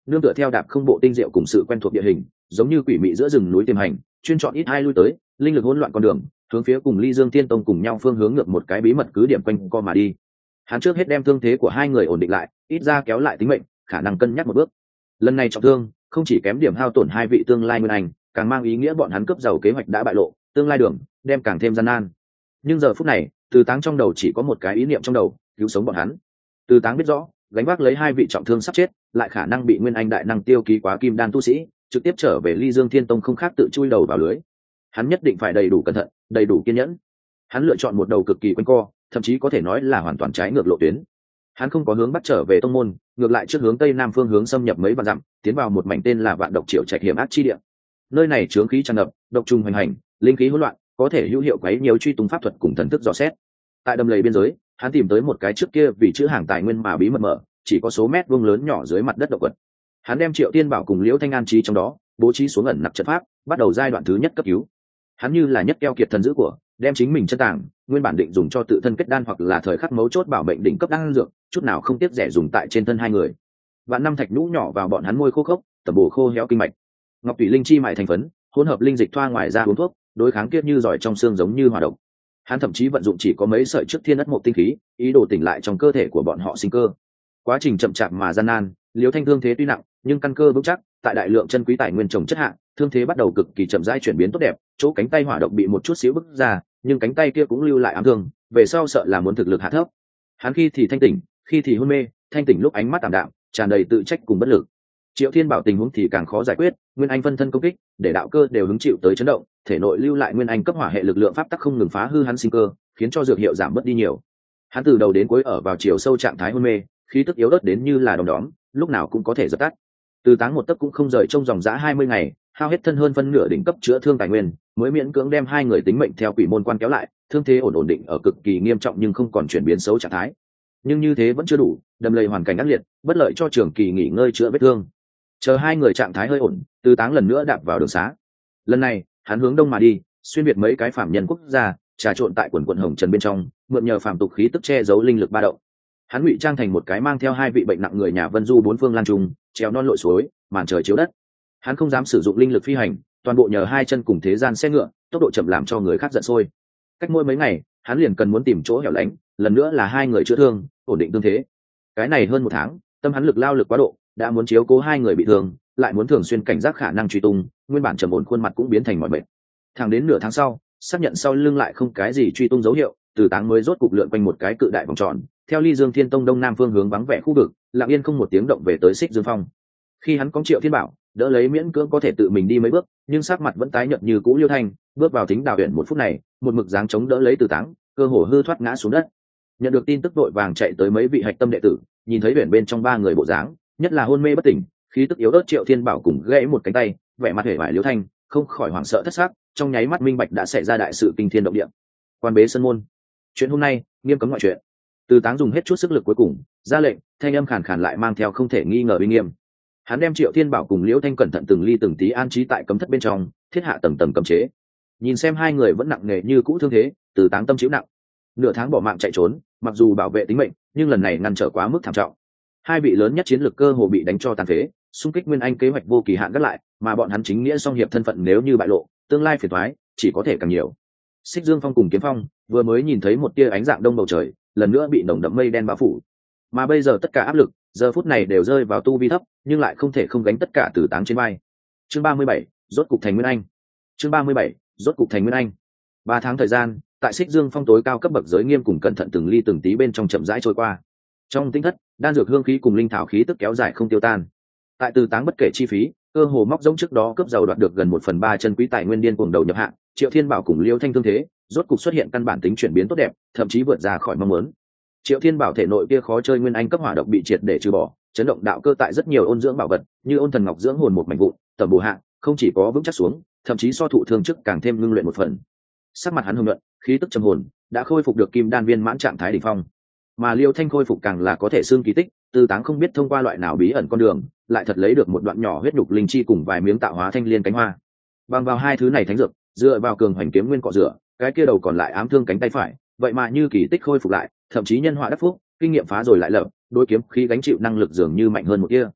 nương tựa theo đạp không bộ tinh diệu cùng sự quen thuộc địa hình, giống như quỷ mị giữa rừng núi tiềm hành, chuyên chọn ít hai lui tới, linh lực hỗn loạn con đường, hướng phía cùng Ly Dương Thiên Tông cùng nhau phương hướng ngược một cái bí mật cứ điểm quanh co mà đi. Hắn trước hết đem thương thế của hai người ổn định lại, ít ra kéo lại tính mệnh, khả năng cân nhắc một bước. Lần này trọng thương, không chỉ kém điểm hao tổn hai vị tương lai nguyên anh, càng mang ý nghĩa bọn hắn cướp giàu kế hoạch đã bại lộ, tương lai đường đem càng thêm gian nan. Nhưng giờ phút này, Từ Táng trong đầu chỉ có một cái ý niệm trong đầu, cứu sống bọn hắn. Từ Táng biết rõ, gánh vác lấy hai vị trọng thương sắp chết, lại khả năng bị nguyên anh đại năng tiêu ký quá kim đan tu sĩ, trực tiếp trở về Ly Dương Thiên Tông không khác tự chui đầu vào lưới. Hắn nhất định phải đầy đủ cẩn thận, đầy đủ kiên nhẫn. Hắn lựa chọn một đầu cực kỳ quanh co, thậm chí có thể nói là hoàn toàn trái ngược lộ tuyến. Hắn không có hướng bắt trở về tông môn, ngược lại trước hướng tây nam phương hướng xâm nhập mấy vạn dặm, tiến vào một mảnh tên là Vạn Độc Triệu Trạch hiểm ác chi địa. Nơi này chướng khí tràn ngập, độc trùng hoành hành, linh khí hỗn loạn, có thể hữu hiệu quấy nhiều truy tung pháp thuật cùng thần thức dò xét. Tại đầm lầy biên giới, hắn tìm tới một cái trước kia vì chữ hàng tài nguyên mà bí mật mở, chỉ có số mét vuông lớn nhỏ dưới mặt đất động quật. Hắn đem Triệu Tiên Bảo cùng Liễu Thanh An trí trong đó, bố trí xuống ẩn nặc trận pháp, bắt đầu giai đoạn thứ nhất cấp cứu. Hắn như là nhất keo kiệt thần dữ của, đem chính mình chân tàng, nguyên bản định dùng cho tự thân kết đan hoặc là thời khắc mấu chốt bảo mệnh đỉnh cấp đan dược, chút nào không tiếc rẻ dùng tại trên thân hai người. Vạn năm thạch nhũ nhỏ vào bọn hắn môi khô khốc, tẩm bổ khô héo kinh mạch. Ngọc thủy linh chi mại thành phấn, hỗn hợp linh dịch thoa ngoài ra uống thuốc, đối kháng kiết như giỏi trong xương giống như hỏa độc. Hắn thậm chí vận dụng chỉ có mấy sợi trước thiên đất mộc tinh khí, ý đồ tỉnh lại trong cơ thể của bọn họ sinh cơ. Quá trình chậm chạp mà gian nan, Liễu Thanh thương thế tuy nặng, nhưng căn cơ vững chắc, tại đại lượng chân quý tài nguyên trồng chất hạ, thương thế bắt đầu cực kỳ chậm rãi chuyển biến tốt đẹp, chỗ cánh tay hỏa độc bị một chút xíu bứt ra, nhưng cánh tay kia cũng lưu lại ám thương, về sau sợ là muốn thực lực hạ thấp. Hắn khi thì thanh tỉnh, khi thì hôn mê, thanh tỉnh lúc ánh mắt tạm đạm, tràn đầy tự trách cùng bất lực. Triệu Thiên Bảo tình huống thì càng khó giải quyết, nguyên anh phân thân công kích, để đạo cơ đều hứng chịu tới chấn động, thể nội lưu lại nguyên anh cấp hỏa hệ lực lượng pháp tắc không ngừng phá hư hắn sinh cơ, khiến cho dược hiệu giảm bớt đi nhiều. Hắn từ đầu đến cuối ở vào chiều sâu trạng thái hôn mê, khí tức yếu ớt đến như là đom đóm, lúc nào cũng có thể dập tắt. Từ Táng một tấc cũng không rời trong dòng dã 20 ngày, hao hết thân hơn phân nửa đỉnh cấp chữa thương tài nguyên, mới miễn cưỡng đem hai người tính mệnh theo quỷ môn quan kéo lại, thương thế ổn định ở cực kỳ nghiêm trọng nhưng không còn chuyển biến xấu trạng thái. Nhưng như thế vẫn chưa đủ, đầm lầy hoàn cảnh ác liệt, bất lợi cho trường kỳ nghỉ ngơi chữa vết thương. Chờ hai người trạng thái hơi ổn, Từ Táng lần nữa đạp vào đường xá. Lần này, hắn hướng đông mà đi, xuyên việt mấy cái phạm nhân quốc gia, trà trộn tại quần quần hồng trần bên trong, mượn nhờ phàm tục khí tức che giấu linh lực ba động. Hắn ngụy trang thành một cái mang theo hai vị bệnh nặng người nhà vân du bốn phương lan trùng, treo non lội suối, màn trời chiếu đất. Hắn không dám sử dụng linh lực phi hành, toàn bộ nhờ hai chân cùng thế gian xe ngựa, tốc độ chậm làm cho người khác giận sôi. Cách mỗi mấy ngày, hắn liền cần muốn tìm chỗ hẻo lánh, lần nữa là hai người chữa thương, ổn định tương thế. Cái này hơn một tháng, tâm hắn lực lao lực quá độ, đã muốn chiếu cố hai người bị thương, lại muốn thường xuyên cảnh giác khả năng truy tung, nguyên bản trầm ổn khuôn mặt cũng biến thành mọi bệnh. Thẳng đến nửa tháng sau, xác nhận sau lưng lại không cái gì truy tung dấu hiệu, Từ Táng mới rốt cục lượn quanh một cái cự đại vòng tròn, theo Ly Dương Thiên Tông đông nam phương hướng vắng vẻ khu vực, lặng yên không một tiếng động về tới Xích Dương Phong. Khi hắn cóng Triệu Thiên Bảo, đỡ lấy miễn cưỡng có thể tự mình đi mấy bước, nhưng sắc mặt vẫn tái nhợt như cũ Liêu Thanh, bước vào thính đào huyện một phút này, một mực dáng chống đỡ lấy Từ Táng, cơ hồ hư thoát ngã xuống đất. Nhận được tin tức vội vàng chạy tới mấy vị hạch tâm đệ tử, nhìn thấy huyện bên trong ba người bộ dáng, nhất là hôn mê bất tỉnh, khí tức yếu ớt Triệu Thiên Bảo cùng gãy một cánh tay, vẻ mặt hề vải Liêu Thanh, không khỏi hoảng sợ thất xác, trong nháy mắt minh bạch đã xảy ra đại sự kinh thiên động địa. Quan bế sân môn, chuyện hôm nay nghiêm cấm ngoại chuyện. Từ Táng dùng hết chút sức lực cuối cùng, ra lệnh, thanh âm khàn khàn lại mang theo không thể nghi ngờ uy nghiêm. Hắn đem Triệu Thiên Bảo cùng Liễu Thanh cẩn thận từng ly từng tí an trí tại cấm thất bên trong, thiết hạ tầng tầng cấm chế. Nhìn xem hai người vẫn nặng nề như cũ thương thế, Từ Táng tâm chịu nặng. Nửa tháng bỏ mạng chạy trốn, mặc dù bảo vệ tính mệnh, nhưng lần này ngăn trở quá mức thảm trọng. Hai vị lớn nhất chiến lược cơ hồ bị đánh cho tàn phế, xung kích nguyên anh kế hoạch vô kỳ hạn gác lại, mà bọn hắn chính nghĩa song hiệp thân phận nếu như bại lộ, tương lai phiền toái chỉ có thể càng nhiều. Xích Dương Phong cùng Kiếm Phong vừa mới nhìn thấy một tia ánh dạng đông bầu trời, lần nữa bị nồng đậm mây đen bao phủ, mà bây giờ tất cả áp lực giờ phút này đều rơi vào tu vi thấp, nhưng lại không thể không gánh tất cả Từ Táng trên vai. Chương 37, rốt cục thành nguyên anh. Chương 37, rốt cục thành nguyên anh. 3 tháng thời gian, tại Xích Dương Phong tối cao cấp bậc giới nghiêm cùng cẩn thận từng ly từng tí bên trong chậm rãi trôi qua. Trong tinh thất, đan dược hương khí cùng linh thảo khí tức kéo dài không tiêu tan. Tại Từ Táng bất kể chi phí, cơ hồ móc giống trước đó cướp giàu đoạt được gần 1/3 chân quý tài nguyên điên cuồng đầu nhập hạ, Triệu Thiên Bảo cùng Liêu Thanh thương thế, rốt cục xuất hiện căn bản tính chuyển biến tốt đẹp, thậm chí vượt ra khỏi mong muốn. Triệu Thiên Bảo thể nội kia khó chơi nguyên anh cấp hỏa độc bị triệt để trừ bỏ, chấn động đạo cơ tại rất nhiều ôn dưỡng bảo vật, như ôn thần ngọc dưỡng hồn một mảnh vụn, tầm bổ hạ, không chỉ có vững chắc xuống, thậm chí so thụ thương trước càng thêm ngưng luyện một phần. Sắc mặt hắn hưng luận, khí tức trầm hồn, đã khôi phục được kim đan viên mãn trạng thái đỉnh phong. Mà Liêu Thanh khôi phục càng là có thể xương kỳ tích, Từ Táng không biết thông qua loại nào bí ẩn con đường, lại thật lấy được một đoạn nhỏ huyết nhục linh chi cùng vài miếng tạo hóa thanh liên cánh hoa. Bằng vào hai thứ này thánh dược, dựa vào cường hoành kiếm nguyên cọ rửa, cái kia đầu còn lại ám thương cánh tay phải, vậy mà như kỳ tích khôi phục lại, thậm chí nhân họa đắc phúc, kinh nghiệm phá rồi lại lập, đối kiếm khí gánh chịu năng lực dường như mạnh hơn một kia.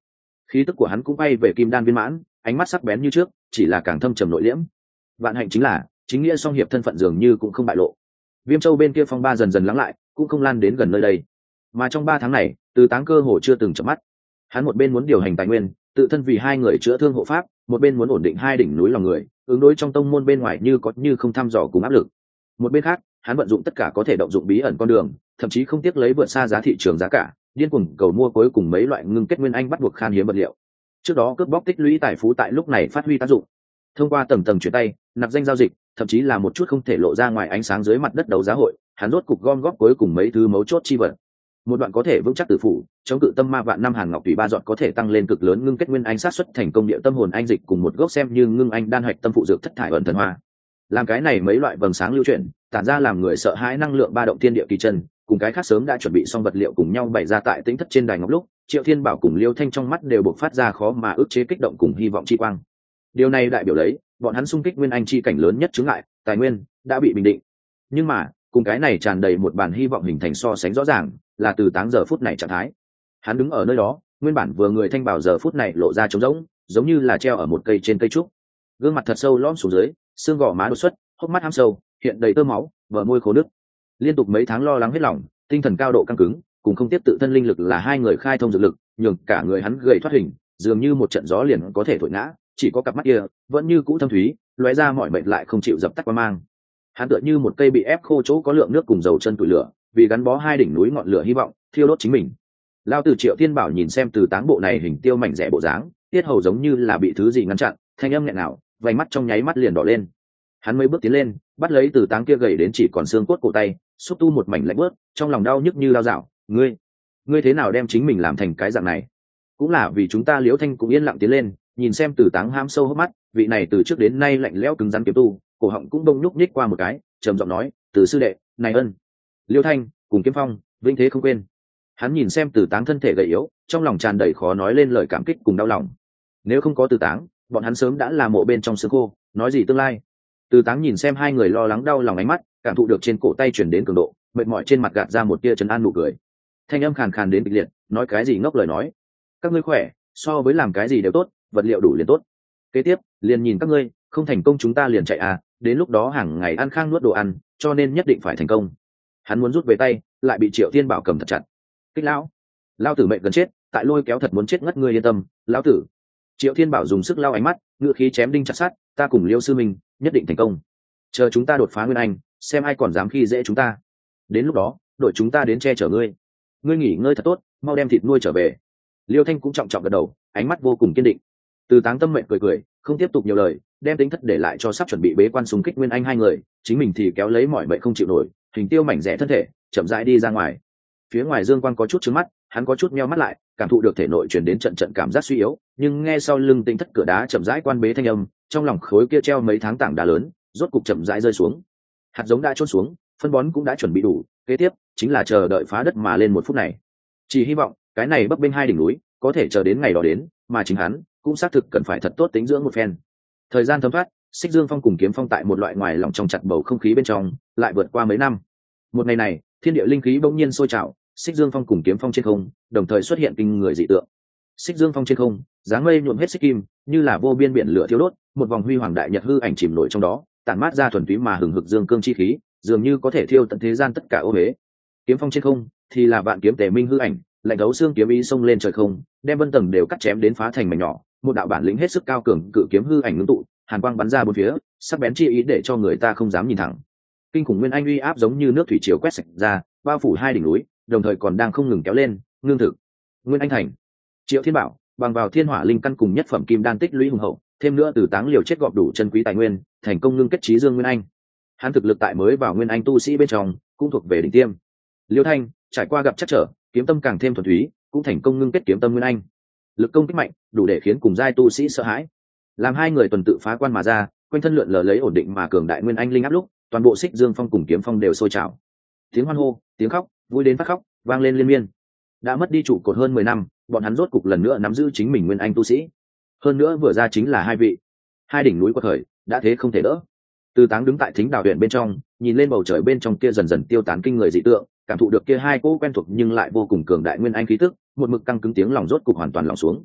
khí tức của hắn cũng bay về kim đan viên mãn, ánh mắt sắc bén như trước, chỉ là càng thâm trầm nội liễm. Vạn hạnh chính là chính nghĩa song hiệp thân phận dường như cũng không bại lộ. Viêm Châu bên kia phong ba dần dần lắng lại, cũng không lan đến gần nơi đây. Mà trong 3 tháng này, Từ Táng cơ hồ chưa từng chợp mắt. Hắn một bên muốn điều hành tài nguyên, tự thân vì hai người chữa thương hộ pháp, một bên muốn ổn định hai đỉnh núi lòng người, ứng đối trong tông môn bên ngoài như có như không thăm dò cùng áp lực. Một bên khác, hắn vận dụng tất cả có thể động dụng bí ẩn con đường, thậm chí không tiếc lấy vượt xa giá thị trường giá cả, điên cuồng cầu mua cuối cùng mấy loại ngưng kết nguyên anh bắt buộc khan hiếm vật liệu. Trước đó cướp bóc tích lũy tài phú tại lúc này phát huy tác dụng. Thông qua tầng tầng chuyển tay, nạp danh giao dịch, thậm chí là một chút không thể lộ ra ngoài ánh sáng dưới mặt đất đấu giá hội, hắn rốt cục gom góp cuối cùng mấy thứ mấu chốt chi vật. Một đoạn có thể vững chắc tử phủ, chống cự tâm ma vạn năm hàn ngọc tùy 3 giọt có thể tăng lên cực lớn ngưng kết nguyên anh sát xuất thành công địa tâm hồn anh dịch cùng một gốc xem như ngưng anh đan hoạch tâm phụ dược thất thải ẩn thần hoa. Làm cái này mấy loại vầng sáng lưu chuyển, tản ra làm người sợ hãi năng lượng ba động thiên địa kỳ chân, cùng cái khác sớm đã chuẩn bị xong vật liệu cùng nhau bày ra tại tĩnh thất trên đài ngọc lúc, Triệu Thiên Bảo cùng Liêu Thanh trong mắt đều bộc phát ra khó mà ức chế kích động cùng hy vọng chi quang. Điều này đại biểu lấy, bọn hắn xung kích nguyên anh chi cảnh lớn nhất chướng ngại, tài nguyên đã bị bình định. Nhưng mà, cùng cái này tràn đầy một bản hy vọng hình thành so sánh rõ ràng, là Từ Táng giờ phút này trạng thái. Hắn đứng ở nơi đó, nguyên bản vừa người thanh bảo giờ phút này lộ ra trống rỗng, giống như là treo ở một cây trên cây trúc. Gương mặt thật sâu lõm xuống dưới, xương gò má đột xuất, hốc mắt hăm sâu, hiện đầy tơ máu, bờ môi khô nứt. Liên tục mấy tháng lo lắng hết lòng, tinh thần cao độ căng cứng, cùng không tiếp tự thân linh lực là hai người khai thông dược lực, nhường cả người hắn gầy thoát hình, dường như một trận gió liền có thể thổi ngã, chỉ có cặp mắt kia vẫn như cũ thâm thúy, lóe ra mọi mệnh lại không chịu dập tắt qua mang. Hắn tựa như một cây bị ép khô chỗ có lượng nước cùng dầu chân tuổi lửa, vì gắn bó hai đỉnh núi ngọn lửa hy vọng, thiêu đốt chính mình. Lao Tử Triệu Thiên Bảo nhìn xem Từ Táng bộ này hình tiêu mảnh rẻ bộ dáng, tiết hầu giống như là bị thứ gì ngăn chặn, thanh âm nghẹn ngào, vành mắt trong nháy mắt liền đỏ lên. Hắn mấy bước tiến lên, bắt lấy Từ Táng kia gầy đến chỉ còn xương cốt cổ tay, xúc tu một mảnh lạnh bớt, trong lòng đau nhức như lao dạo. Ngươi thế nào đem chính mình làm thành cái dạng này? Cũng là vì chúng ta. Liễu Thanh cũng yên lặng tiến lên, nhìn xem Từ Táng ham sâu hốc mắt, vị này từ trước đến nay lạnh lẽo cứng rắn kiếm tu, cổ họng cũng đông nhúc nhích qua một cái, trầm giọng nói, Từ sư đệ, này ân. Liêu Thanh cùng Kiếm Phong vĩnh thế không quên. Hắn nhìn xem Từ Táng thân thể gầy yếu, trong lòng tràn đầy khó nói lên lời cảm kích cùng đau lòng. Nếu không có Từ Táng, bọn hắn sớm đã là mộ bên trong xương khô, nói gì tương lai. Từ Táng nhìn xem hai người lo lắng đau lòng ánh mắt, cảm thụ được trên cổ tay chuyển đến cường độ, mệt mỏi trên mặt gạt ra một tia trấn an nụ cười. Thanh âm khàn khàn đến kịch liệt, nói cái gì ngốc lời nói. Các ngươi khỏe, so với làm cái gì đều tốt, vật liệu đủ liền tốt. Kế tiếp, liền nhìn các ngươi, không thành công chúng ta liền chạy à, đến lúc đó hàng ngày ăn khang nuốt đồ ăn, cho nên nhất định phải thành công. Hắn muốn rút về tay, lại bị Triệu Thiên Bảo cầm thật chặt. Kích lão, lao tử mệnh gần chết, tại lôi kéo thật muốn chết ngất, ngươi yên tâm, lão tử. Triệu Thiên Bảo dùng sức lau ánh mắt, ngựa khí chém đinh chặt sắt, ta cùng Liêu sư minh nhất định thành công. Chờ chúng ta đột phá nguyên anh, xem ai còn dám khi dễ chúng ta. Đến lúc đó, đội chúng ta đến che chở ngươi. Ngươi nghỉ ngơi thật tốt, mau đem thịt nuôi trở về. Liêu Thanh cũng trọng trọng gật đầu, ánh mắt vô cùng kiên định. Từ Táng tâm mệnh cười cười, không tiếp tục nhiều lời, đem tính thất để lại cho sắp chuẩn bị bế quan xung kích nguyên anh hai người, chính mình thì kéo lấy mọi mệnh không chịu nổi, hình tiêu mảnh rẻ thân thể, chậm rãi đi ra ngoài. Phía ngoài dương quang có chút trướng mắt, hắn có chút meo mắt lại, cảm thụ được thể nội truyền đến trận trận cảm giác suy yếu, nhưng nghe sau lưng tính thất cửa đá chậm rãi quan bế thanh âm, trong lòng khối kia treo mấy tháng tảng đá lớn, rốt cục chậm rãi rơi xuống. Hạt giống đã chôn xuống, phân bón cũng đã chuẩn bị đủ, kế tiếp chính là chờ đợi phá đất mà lên một phút này. Chỉ hy vọng cái này bấp bênh hai đỉnh núi có thể chờ đến ngày đó đến, mà chính hắn cũng xác thực cần phải thật tốt tính dưỡng một phen. Thời gian thấm thoát, Xích Dương Phong cùng Kiếm Phong tại một loại ngoài lòng trong chặt bầu không khí bên trong, lại vượt qua mấy năm. Một ngày này, thiên địa linh khí bỗng nhiên sôi trào, Xích Dương Phong cùng Kiếm Phong trên không, đồng thời xuất hiện kinh người dị tượng. Xích Dương Phong trên không, dáng mây nhuộm hết xích kim, như là vô biên biển lửa thiêu đốt, một vòng huy hoàng đại nhật hư ảnh chìm nổi trong đó, tản mát ra thuần túy mà hừng hực dương cương chi khí, dường như có thể thiêu tận thế gian tất cả ô uế. Kiếm Phong trên không thì là vạn kiếm tề minh hư ảnh, lạnh thấu xương kiếm ý xông lên trời không, đem vân tầng đều cắt chém đến phá thành mảnh nhỏ. Một đạo bản lĩnh hết sức cao cường cự kiếm hư ảnh ngưng tụ, hàn quang bắn ra bốn phía, sắc bén chi ý để cho người ta không dám nhìn thẳng. Kinh khủng nguyên anh uy áp giống như nước thủy triều quét sạch ra, bao phủ hai đỉnh núi, đồng thời còn đang không ngừng kéo lên, ngưng thực. Nguyên anh thành. Triệu Thiên Bảo bằng vào thiên hỏa linh căn cùng nhất phẩm kim đan tích lũy hùng hậu, thêm nữa Từ Táng liều chết gọp đủ chân quý tài nguyên, thành công ngưng kết trí dương nguyên anh. Hắn thực lực tại mới vào nguyên anh tu sĩ bên trong, cũng thuộc về đỉnh tiêm. Liêu Thanh trải qua gặp chắc trở, kiếm tâm càng thêm thuần túy, cũng thành công ngưng kết kiếm tâm nguyên anh. Lực công kích mạnh, đủ để khiến cùng giai tu sĩ sợ hãi. Làm hai người tuần tự phá quan mà ra, quanh thân lượn lờ lấy ổn định mà cường đại nguyên anh linh áp lúc, toàn bộ Xích Dương Phong cùng Kiếm Phong đều sôi trào. Tiếng hoan hô, tiếng khóc, vui đến phát khóc, vang lên liên miên. Đã mất đi trụ cột hơn 10 năm, bọn hắn rốt cục lần nữa nắm giữ chính mình nguyên anh tu sĩ. Hơn nữa vừa ra chính là hai vị. Hai đỉnh núi quật khởi, đã thế không thể đỡ. Từ Táng đứng tại thính đào huyện bên trong, nhìn lên bầu trời bên trong kia dần dần tiêu tán kinh người dị tượng, cảm thụ được kia hai cỗ quen thuộc nhưng lại vô cùng cường đại nguyên anh khí tức, một mực căng cứng tiếng lòng rốt cục hoàn toàn lỏng xuống.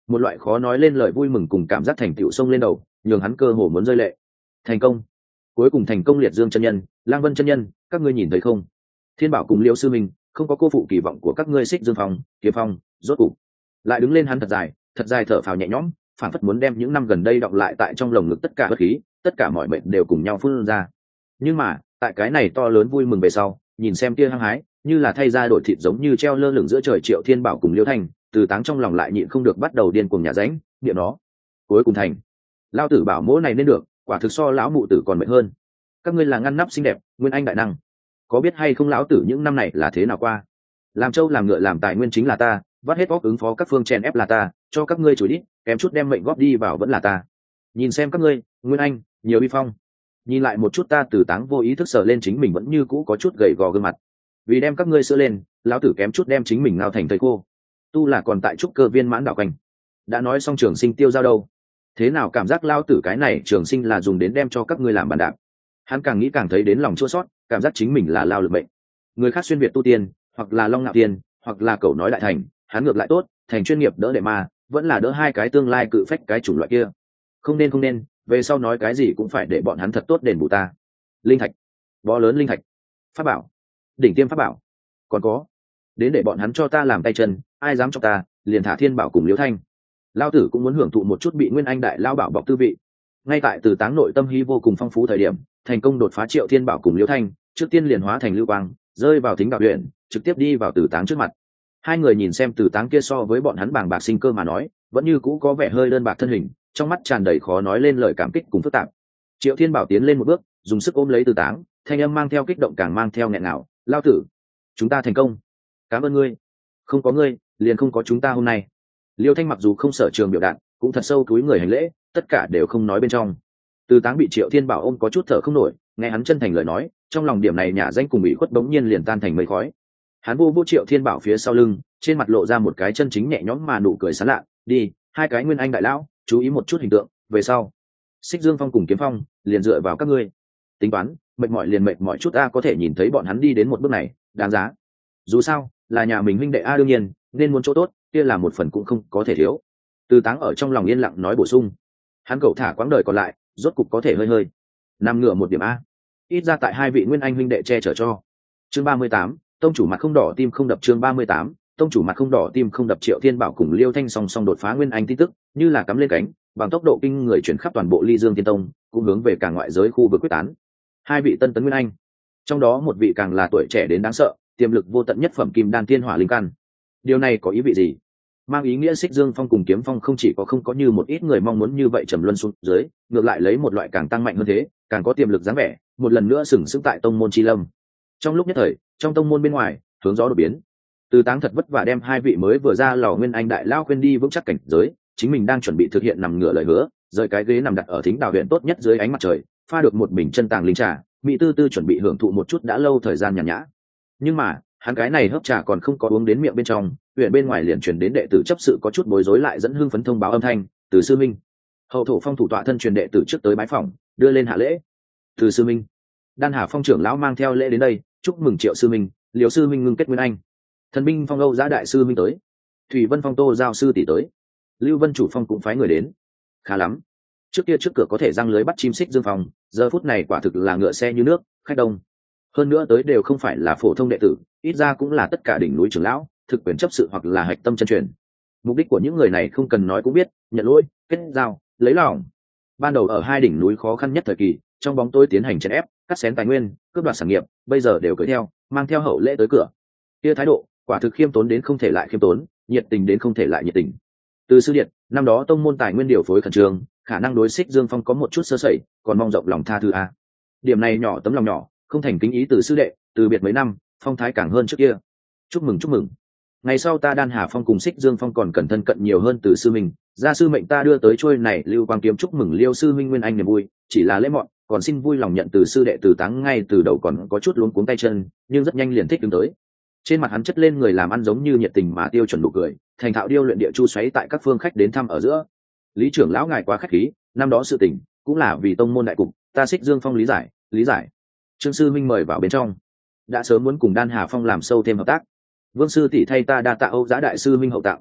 một loại khó nói lên lời vui mừng cùng cảm giác thành tựu sông lên đầu, nhường hắn cơ hồ muốn rơi lệ. Thành công, cuối cùng thành công. Liệt Dương chân nhân, Lang Vân chân nhân, các ngươi nhìn thấy không? Thiên Bảo cùng Liêu sư minh không có cô phụ kỳ vọng của các ngươi. Xích Dương Phong, Kiếm Phong rốt cục lại đứng lên. Hắn thật dài thở phào nhẹ nhõm, phản phất muốn đem những năm gần đây đọng lại tại trong lồng ngực tất cả bất khí, tất cả mọi mệnh đều cùng nhau phun ra. Nhưng mà tại cái này to lớn vui mừng về sau, nhìn xem kia hăng hái như là thay ra đổi thịt giống như treo lơ lửng giữa trời Triệu Thiên Bảo cùng Liêu Thanh, Từ Táng trong lòng lại nhịn không được bắt đầu điên cuồng nhà ránh miệng nó. Cuối cùng thành, lao tử bảo mỗ này nên được, quả thực so lão mụ tử còn mệt hơn. Các ngươi là ngăn nắp xinh đẹp nguyên anh đại năng, có biết hay không lão tử những năm này là thế nào qua? Làm trâu làm ngựa làm tài nguyên chính là ta, vắt hết óc ứng phó các phương chèn ép là ta, cho các ngươi chửi đít kém chút đem mệnh góp đi vào vẫn là ta. Nhìn xem các ngươi nguyên anh nhiều uy phong, nhìn lại một chút ta. Từ Táng vô ý thức sờ lên chính mình vẫn như cũ có chút gầy gò gương mặt. Vì đem các ngươi sữa lên, lão tử kém chút đem chính mình ngao thành thầy cô. Tu là còn tại trúc cơ viên mãn đạo quanh, đã nói xong trường sinh tiêu giao đâu. Thế nào cảm giác lao tử cái này trường sinh là dùng đến đem cho các ngươi làm bàn đạp? Hắn càng nghĩ càng thấy đến lòng chua sót, cảm giác chính mình là lao lực mệnh. Người khác xuyên việt tu tiên, hoặc là long ngạo tiên, hoặc là cẩu nói đại thành, hắn ngược lại tốt, thành chuyên nghiệp đỡ đệ ma, vẫn là đỡ hai cái tương lai cự phách cái chủng loại kia. Không nên, về sau nói cái gì cũng phải để bọn hắn thật tốt đền bù ta. Linh thạch, bó lớn linh thạch, pháp bảo, đỉnh tiêm pháp bảo, còn có đến để bọn hắn cho ta làm tay chân, ai dám cho ta liền thả Thiên Bảo cùng Liễu Thanh. Lao tử cũng muốn hưởng thụ một chút bị nguyên anh đại lao bảo bọc tư vị. Ngay tại Từ Táng nội tâm hy vô cùng phong phú thời điểm, thành công đột phá Triệu Thiên Bảo cùng Liễu Thanh, trước tiên liền hóa thành lưu quang, rơi vào Thính Đạo huyện, trực tiếp đi vào Từ Táng trước mặt. Hai người nhìn xem Từ Táng kia so với bọn hắn bàng bạc sinh cơ mà nói, vẫn như cũ có vẻ hơi đơn bạc thân hình, trong mắt tràn đầy khó nói lên lời cảm kích cùng phức tạp. Triệu Thiên Bảo tiến lên một bước, dùng sức ôm lấy Từ Táng, thanh âm mang theo kích động càng mang theo nghẹn ngào. Lao tử, chúng ta thành công, cảm ơn ngươi, không có ngươi liền không có chúng ta hôm nay. Liêu Thanh mặc dù không sở trường biểu đạt, cũng thật sâu cúi người hành lễ, tất cả đều không nói bên trong. Từ Táng bị Triệu Thiên Bảo ôm có chút thở không nổi, nghe hắn chân thành lời nói, trong lòng điểm này nhả danh cùng bị khuất bỗng nhiên liền tan thành mây khói. Hắn vô Triệu Thiên Bảo phía sau lưng, trên mặt lộ ra một cái chân chính nhẹ nhõm mà nụ cười sán lạ. Đi, hai cái nguyên anh đại lão, chú ý một chút hình tượng, về sau Xích Dương Phong cùng Kiếm Phong liền dựa vào các ngươi. Tính toán mệt mỏi liền mệt mỏi chút, ta có thể nhìn thấy bọn hắn đi đến một bước này, đáng giá. Dù sao là nhà mình huynh đệ a, đương nhiên nên muốn chỗ tốt kia là một phần cũng không có thể thiếu. Từ Táng ở trong lòng yên lặng nói bổ sung. Hắn cậu thả quãng đời còn lại, rốt cục có thể hơi nằm ngửa một điểm a, ít ra tại hai vị nguyên anh huynh đệ che chở cho. Chương 38, tông chủ mặt không đỏ tim không đập. Chương 38, tông chủ mặt không đỏ tim không đập. Triệu Thiên Bảo cùng Liêu Thanh song song đột phá nguyên anh tin tức như là cắm lên cánh, bằng tốc độ kinh người chuyển khắp toàn bộ Ly Dương Tiên Tông, cũng hướng về cả ngoại giới khu vực quyết tán. Hai vị tân tấn nguyên anh, trong đó một vị càng là tuổi trẻ đến đáng sợ, tiềm lực vô tận nhất phẩm kim đan tiên hỏa linh căn. Điều này có ý vị gì? Mang ý nghĩa Xích Dương Phong cùng Kiếm Phong không chỉ có không có như một ít người mong muốn như vậy trầm luân xuống dưới, ngược lại lấy một loại càng tăng mạnh hơn thế, càng có tiềm lực dáng vẻ, một lần nữa sừng sững tại tông môn chi lâm. Trong lúc nhất thời, trong tông môn bên ngoài, hướng gió đột biến. Từ Táng thật vất vả đem hai vị mới vừa ra lò nguyên anh đại lao khuyên đi vững chắc cảnh giới, chính mình đang chuẩn bị thực hiện nằm ngửa lời hứa, rời cái ghế nằm đặt ở Thính Đào huyện tốt nhất dưới ánh mặt trời, pha được một bình chân tàng linh trà, mỹ tư tư chuẩn bị hưởng thụ một chút đã lâu thời gian nhàn nhã. Nhưng mà hắn cái này hớp trà còn không có uống đến miệng bên trong, huyện bên ngoài liền truyền đến đệ tử chấp sự có chút bối rối lại dẫn hưng phấn thông báo âm thanh. Từ sư minh. Hậu thổ phong thủ tọa thân truyền đệ tử trước tới bái phỏng, đưa lên hạ lễ. Từ sư minh. Đan Hà phong trưởng lão mang theo lễ đến đây, chúc mừng Triệu sư minh, Liễu sư minh ngưng kết nguyên anh. Thần binh phong Âu Giá đại sư minh tới, Thủy Vân phong Tô giao sư tỷ tới, Lưu Vân chủ phong cũng phái người đến. Khá lắm, trước kia trước cửa có thể răng lưới bắt chim Xích Dương Phong, giờ phút này quả thực là ngựa xe như nước, khách đông. Hơn nữa tới đều không phải là phổ thông đệ tử, ít ra cũng là tất cả đỉnh núi trưởng lão, thực quyền chấp sự hoặc là hạch tâm chân truyền. Mục đích của những người này không cần nói cũng biết, nhận lỗi, kết giao, lấy lòng. Ban đầu ở hai đỉnh núi khó khăn nhất thời kỳ, trong bóng tối tiến hành chèn ép, cắt xén tài nguyên, cướp đoạt sản nghiệp, bây giờ đều cưỡi theo, mang theo hậu lễ tới cửa. Kia thái độ, quả thực khiêm tốn đến không thể lại khiêm tốn, nhiệt tình đến không thể lại nhiệt tình. Từ sư điện, năm đó tông môn tài nguyên điều phối khẩn trương, khả năng đối Xích Dương Phong có một chút sơ sẩy, còn mong rộng lòng tha thứ a. Điểm này nhỏ tấm lòng nhỏ, không thành kính ý từ sư đệ, từ biệt mấy năm, phong thái càng hơn trước kia. Chúc mừng. Ngày sau ta Đan Hà phong cùng Xích Dương Phong còn cần thân cận nhiều hơn. Từ sư mình, gia sư mệnh ta đưa tới trôi này lưu quang kiếm, chúc mừng Liêu sư minh nguyên anh niềm vui, chỉ là lễ mọn, còn xin vui lòng nhận. Từ sư đệ Từ Táng ngay từ đầu còn có chút luống cuống tay chân, nhưng rất nhanh liền thích ứng tới. Trên mặt hắn chất lên người làm ăn giống như nhiệt tình mà tiêu chuẩn nụ cười, thành thạo điêu luyện địa chu xoáy tại các phương khách đến thăm ở giữa. Lý trưởng lão ngài quá khách khí, năm đó sự tình cũng là vì tông môn đại cục, ta Xích Dương Phong lý giải. Trương sư minh mời vào bên trong, đã sớm muốn cùng Đan Hà phong làm sâu thêm hợp tác. Vương sư tỷ thay ta đa tạ Âu Giá đại sư minh hậu tạo.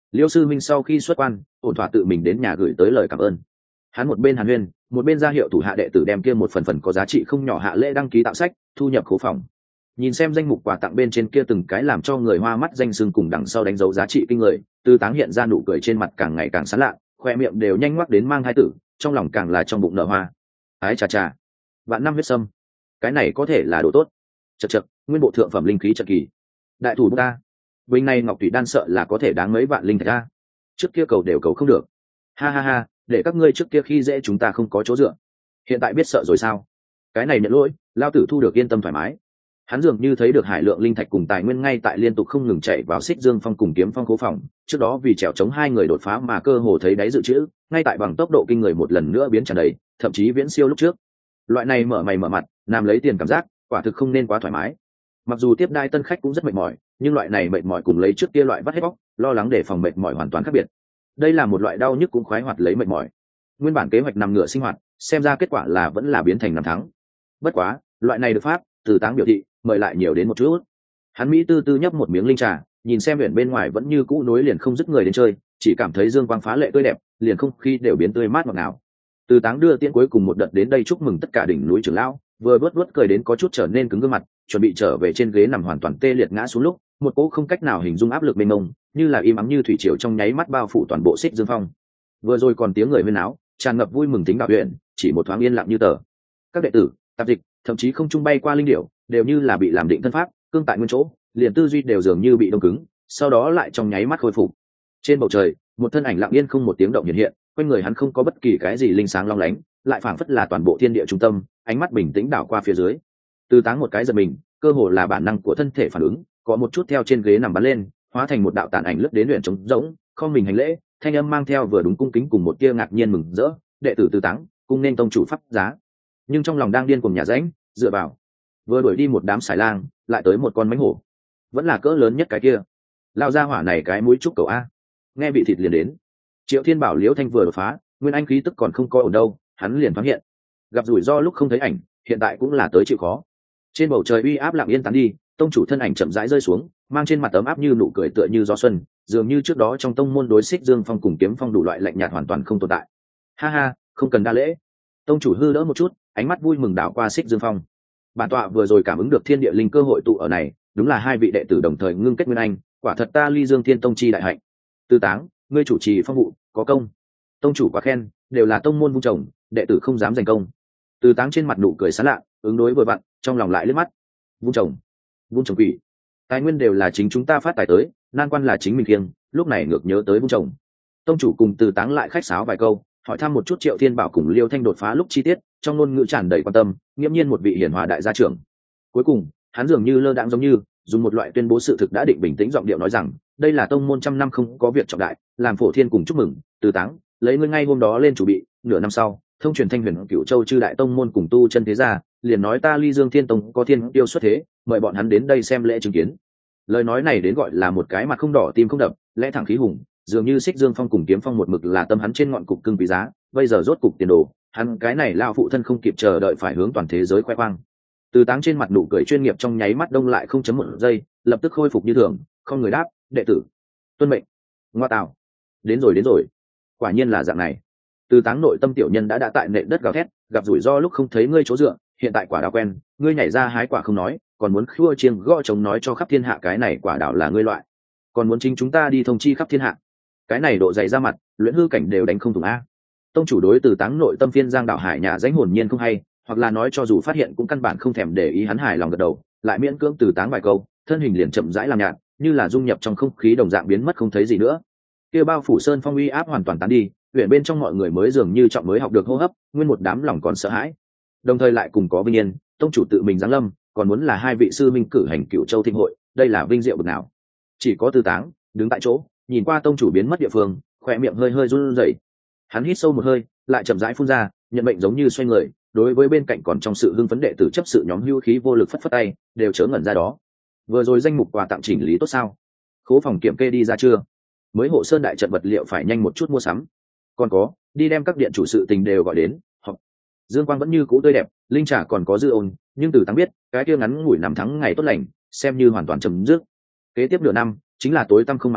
Liêu sư minh sau khi xuất quan, ổn thỏa tự mình đến nhà gửi tới lời cảm ơn. Hắn một bên hàn huyên, một bên ra hiệu thủ hạ đệ tử đem kia một phần có giá trị không nhỏ hạ lễ đăng ký tạo sách, thu nhập khố phòng. Nhìn xem danh mục quà tặng bên trên kia từng cái làm cho người hoa mắt danh xưng cùng đằng sau đánh dấu giá trị kinh người, Tư Táng hiện ra nụ cười trên mặt càng ngày càng sán lạ, khoe miệng đều nhanh ngoắc đến mang hai tử, trong lòng càng là trong bụng nở hoa. Ái chà chà, vạn năm huyết sâm, cái này có thể là đồ tốt. Chậc chậc, nguyên bộ thượng phẩm linh khí trận kỳ. Đại thủ ta, bình này ngọc thủy đan sợ là có thể đáng mấy vạn linh thạch a. Trước kia cầu đều cầu không được. Ha ha ha, để các ngươi trước kia khi dễ chúng ta không có chỗ dựa, hiện tại biết sợ rồi sao? Cái này nhận lỗi, lao tử thu được yên tâm thoải mái. Hắn dường như thấy được hải lượng linh thạch cùng tài nguyên ngay tại liên tục không ngừng chạy vào Xích Dương Phong cùng Kiếm Phong khố phòng, trước đó vì trèo chống hai người đột phá mà cơ hồ thấy đáy dự trữ, ngay tại bằng tốc độ kinh người một lần nữa biến tràn đầy, thậm chí viễn siêu lúc trước. Loại này mở mày mở mặt, làm lấy tiền cảm giác, quả thực không nên quá thoải mái. Mặc dù tiếp đai tân khách cũng rất mệt mỏi, nhưng loại này mệt mỏi cùng lấy trước kia loại vắt hết bóc, lo lắng để phòng mệt mỏi hoàn toàn khác biệt. Đây là một loại đau nhức cũng khoái hoạt lấy mệt mỏi. Nguyên bản kế hoạch nằm ngửa sinh hoạt, xem ra kết quả là vẫn là biến thành năm thắng. Bất quá, loại này được pháp, Từ Táng biểu thị, mời lại nhiều đến một chút. Hắn mỹ tư tư nhấp một miếng linh trà, nhìn xem biển bên ngoài vẫn như cũ nối liền không dứt người đến chơi, chỉ cảm thấy dương quang phá lệ tươi đẹp, liền không khí đều biến tươi mát ngọt ngào. Từ Táng đưa tiễn cuối cùng một đợt đến đây chúc mừng tất cả đỉnh núi trưởng lão, vừa vớt cười đến có chút trở nên cứng gương mặt, chuẩn bị trở về trên ghế nằm hoàn toàn tê liệt ngã xuống lúc, một cỗ không cách nào hình dung áp lực mênh mông, như là im ắng như thủy triều trong nháy mắt bao phủ toàn bộ Xích Dương Phong. Vừa rồi còn tiếng người huyên náo, tràn ngập vui mừng tính đạo huyện, chỉ một thoáng yên lặng như tờ. Các đệ tử, tạp dịch, thậm chí không trung bay qua linh điểu, đều như là bị làm định thân pháp, cương tại nguyên chỗ, liền tư duy đều dường như bị đông cứng, sau đó lại trong nháy mắt khôi phục. Trên bầu trời, một thân ảnh lặng yên không một tiếng động hiện hiện, quanh người hắn không có bất kỳ cái gì linh sáng long lánh, lại phảng phất là toàn bộ thiên địa trung tâm, ánh mắt bình tĩnh đảo qua phía dưới. Từ Táng một cái giật mình, cơ hồ là bản năng của thân thể phản ứng, có một chút theo trên ghế nằm bắn lên, hóa thành một đạo tàn ảnh lướt đến luyện trống rỗng, không mình hành lễ, thanh âm mang theo vừa đúng cung kính cùng một tia ngạc nhiên mừng rỡ, đệ tử Từ Táng, cung nên tông chủ pháp giá. Nhưng trong lòng đang điên cuồng nhà rãnh, dựa vào, vừa đuổi đi một đám xài lang, lại tới một con mãnh hổ, vẫn là cỡ lớn nhất cái kia. Lao ra hỏa này cái mũi trúc cầu a, nghe bị thịt liền đến. Triệu Thiên Bảo Liễu Thanh vừa đột phá, nguyên anh khí tức còn không có ở đâu, hắn liền thoáng hiện. Gặp rủi ro lúc không thấy ảnh, hiện tại cũng là tới chịu khó. Trên bầu trời uy áp lặng yên tán đi, tông chủ thân ảnh chậm rãi rơi xuống, mang trên mặt ấm áp như nụ cười tựa như gió xuân, dường như trước đó trong tông môn đối Xích Dương Phong cùng Kiếm Phong đủ loại lạnh nhạt hoàn toàn không tồn tại. Ha ha, không cần đa lễ. Tông chủ hư đỡ một chút, ánh mắt vui mừng đảo qua Xích Dương Phong. Bản tọa vừa rồi cảm ứng được thiên địa linh cơ hội tụ ở này, đúng là hai vị đệ tử đồng thời ngưng kết nguyên anh, quả thật ta Ly Dương Thiên Tông chi đại hạnh. Từ Táng, ngươi chủ trì phong vụ, có công. Tông chủ quá khen, đều là tông môn vung trồng, đệ tử không dám giành công. Từ Táng trên mặt nụ cười sán lạ, ứng đối vừa vặn, trong lòng lại liếc mắt. Vung trồng quỷ, tài nguyên đều là chính chúng ta phát tài tới, nan quan là chính mình kiêng, lúc này ngược nhớ tới vung trồng. Tông chủ cùng Từ Táng lại khách sáo vài câu, hỏi thăm một chút Triệu Thiên Bảo cùng Liêu Thanh đột phá lúc chi tiết, trong ngôn ngữ tràn đầy quan tâm, nghiễm nhiên một vị hiển hòa đại gia trưởng. Cuối cùng, hắn dường như lơ đãng giống như dùng một loại tuyên bố sự thực đã định bình tĩnh giọng điệu nói rằng, đây là tông môn trăm năm không có việc trọng đại, làm Phổ Thiên cùng chúc mừng. Từ Táng, lấy ngươi ngay hôm đó lên chủ bị, nửa năm sau, thông truyền Thanh Huyền Cửu Châu chư đại tông môn cùng tu chân thế gia, liền nói ta Ly Dương Thiên Tông có thiên tiêu xuất thế, mời bọn hắn đến đây xem lễ chứng kiến. Lời nói này đến gọi là một cái mặt không đỏ tim không đập, lẽ thẳng khí hùng, dường như Xích Dương Phong cùng Kiếm Phong một mực là tâm hắn trên ngọn cục cưng quý giá, bây giờ rốt cục tiền đồ, hắn cái này lao phụ thân không kịp chờ đợi phải hướng toàn thế giới khoe khoang. Từ Táng trên mặt nụ cười chuyên nghiệp trong nháy mắt đông lại 0.1 giây, lập tức khôi phục như thường, không người đáp, đệ tử tuân mệnh. Ngoa tạo, đến rồi, quả nhiên là dạng này. Từ Táng nội tâm tiểu nhân đã tại nền đất gào thét, gặp rủi ro lúc không thấy ngươi chỗ dựa, hiện tại quả đào quen, ngươi nhảy ra hái quả không nói, còn muốn khua chiêng gõ trống nói cho khắp thiên hạ cái này quả đào là ngươi loại, còn muốn chính chúng ta đi thông chi khắp thiên hạ. Cái này độ dày ra mặt, luyện hư cảnh đều đánh không thủng a. Tông chủ đối Từ Táng nội tâm phiên giang đảo hải nhà danh hồn nhiên không hay, hoặc là nói cho dù phát hiện cũng căn bản không thèm để ý, hắn hài lòng gật đầu, lại miễn cưỡng Từ Táng vài câu, thân hình liền chậm rãi làm nhạt, như là dung nhập trong không khí đồng dạng biến mất không thấy gì nữa. Kia bao phủ sơn phong uy áp hoàn toàn tán đi, huyện bên trong mọi người mới dường như trọng mới học được hô hấp, nguyên một đám lòng còn sợ hãi. Đồng thời lại cùng có vinh yên, tông chủ tự mình giáng lâm, còn muốn là hai vị sư minh cử hành Cửu Châu thịnh hội, đây là vinh diệu bực nào. Chỉ có Từ Táng đứng tại chỗ, nhìn qua tông chủ biến mất địa phương, khỏe miệng hơi hơi run rẩy. Hắn hít sâu một hơi, lại chậm rãi phun ra, nhận mệnh giống như xoay người, đối với bên cạnh còn trong sự hưng phấn đệ tử chấp sự nhóm hưu khí vô lực phất phất tay, đều chớ ngẩn ra đó. Vừa rồi danh mục quà tặng chỉnh lý tốt sao? Khố phòng kiểm kê đi ra chưa? Mới hộ sơn đại trận vật liệu phải nhanh một chút mua sắm. Còn có, đi đem các điện chủ sự tình đều gọi đến. Dương quang vẫn như cũ tươi đẹp, linh trà còn có dư ôn, nhưng Từ Táng biết, cái kia ngắn ngủi năm tháng ngày tốt lành, xem như hoàn toàn chấm dứt. Kế tiếp nửa năm, chính là tối tăm không mặt trời,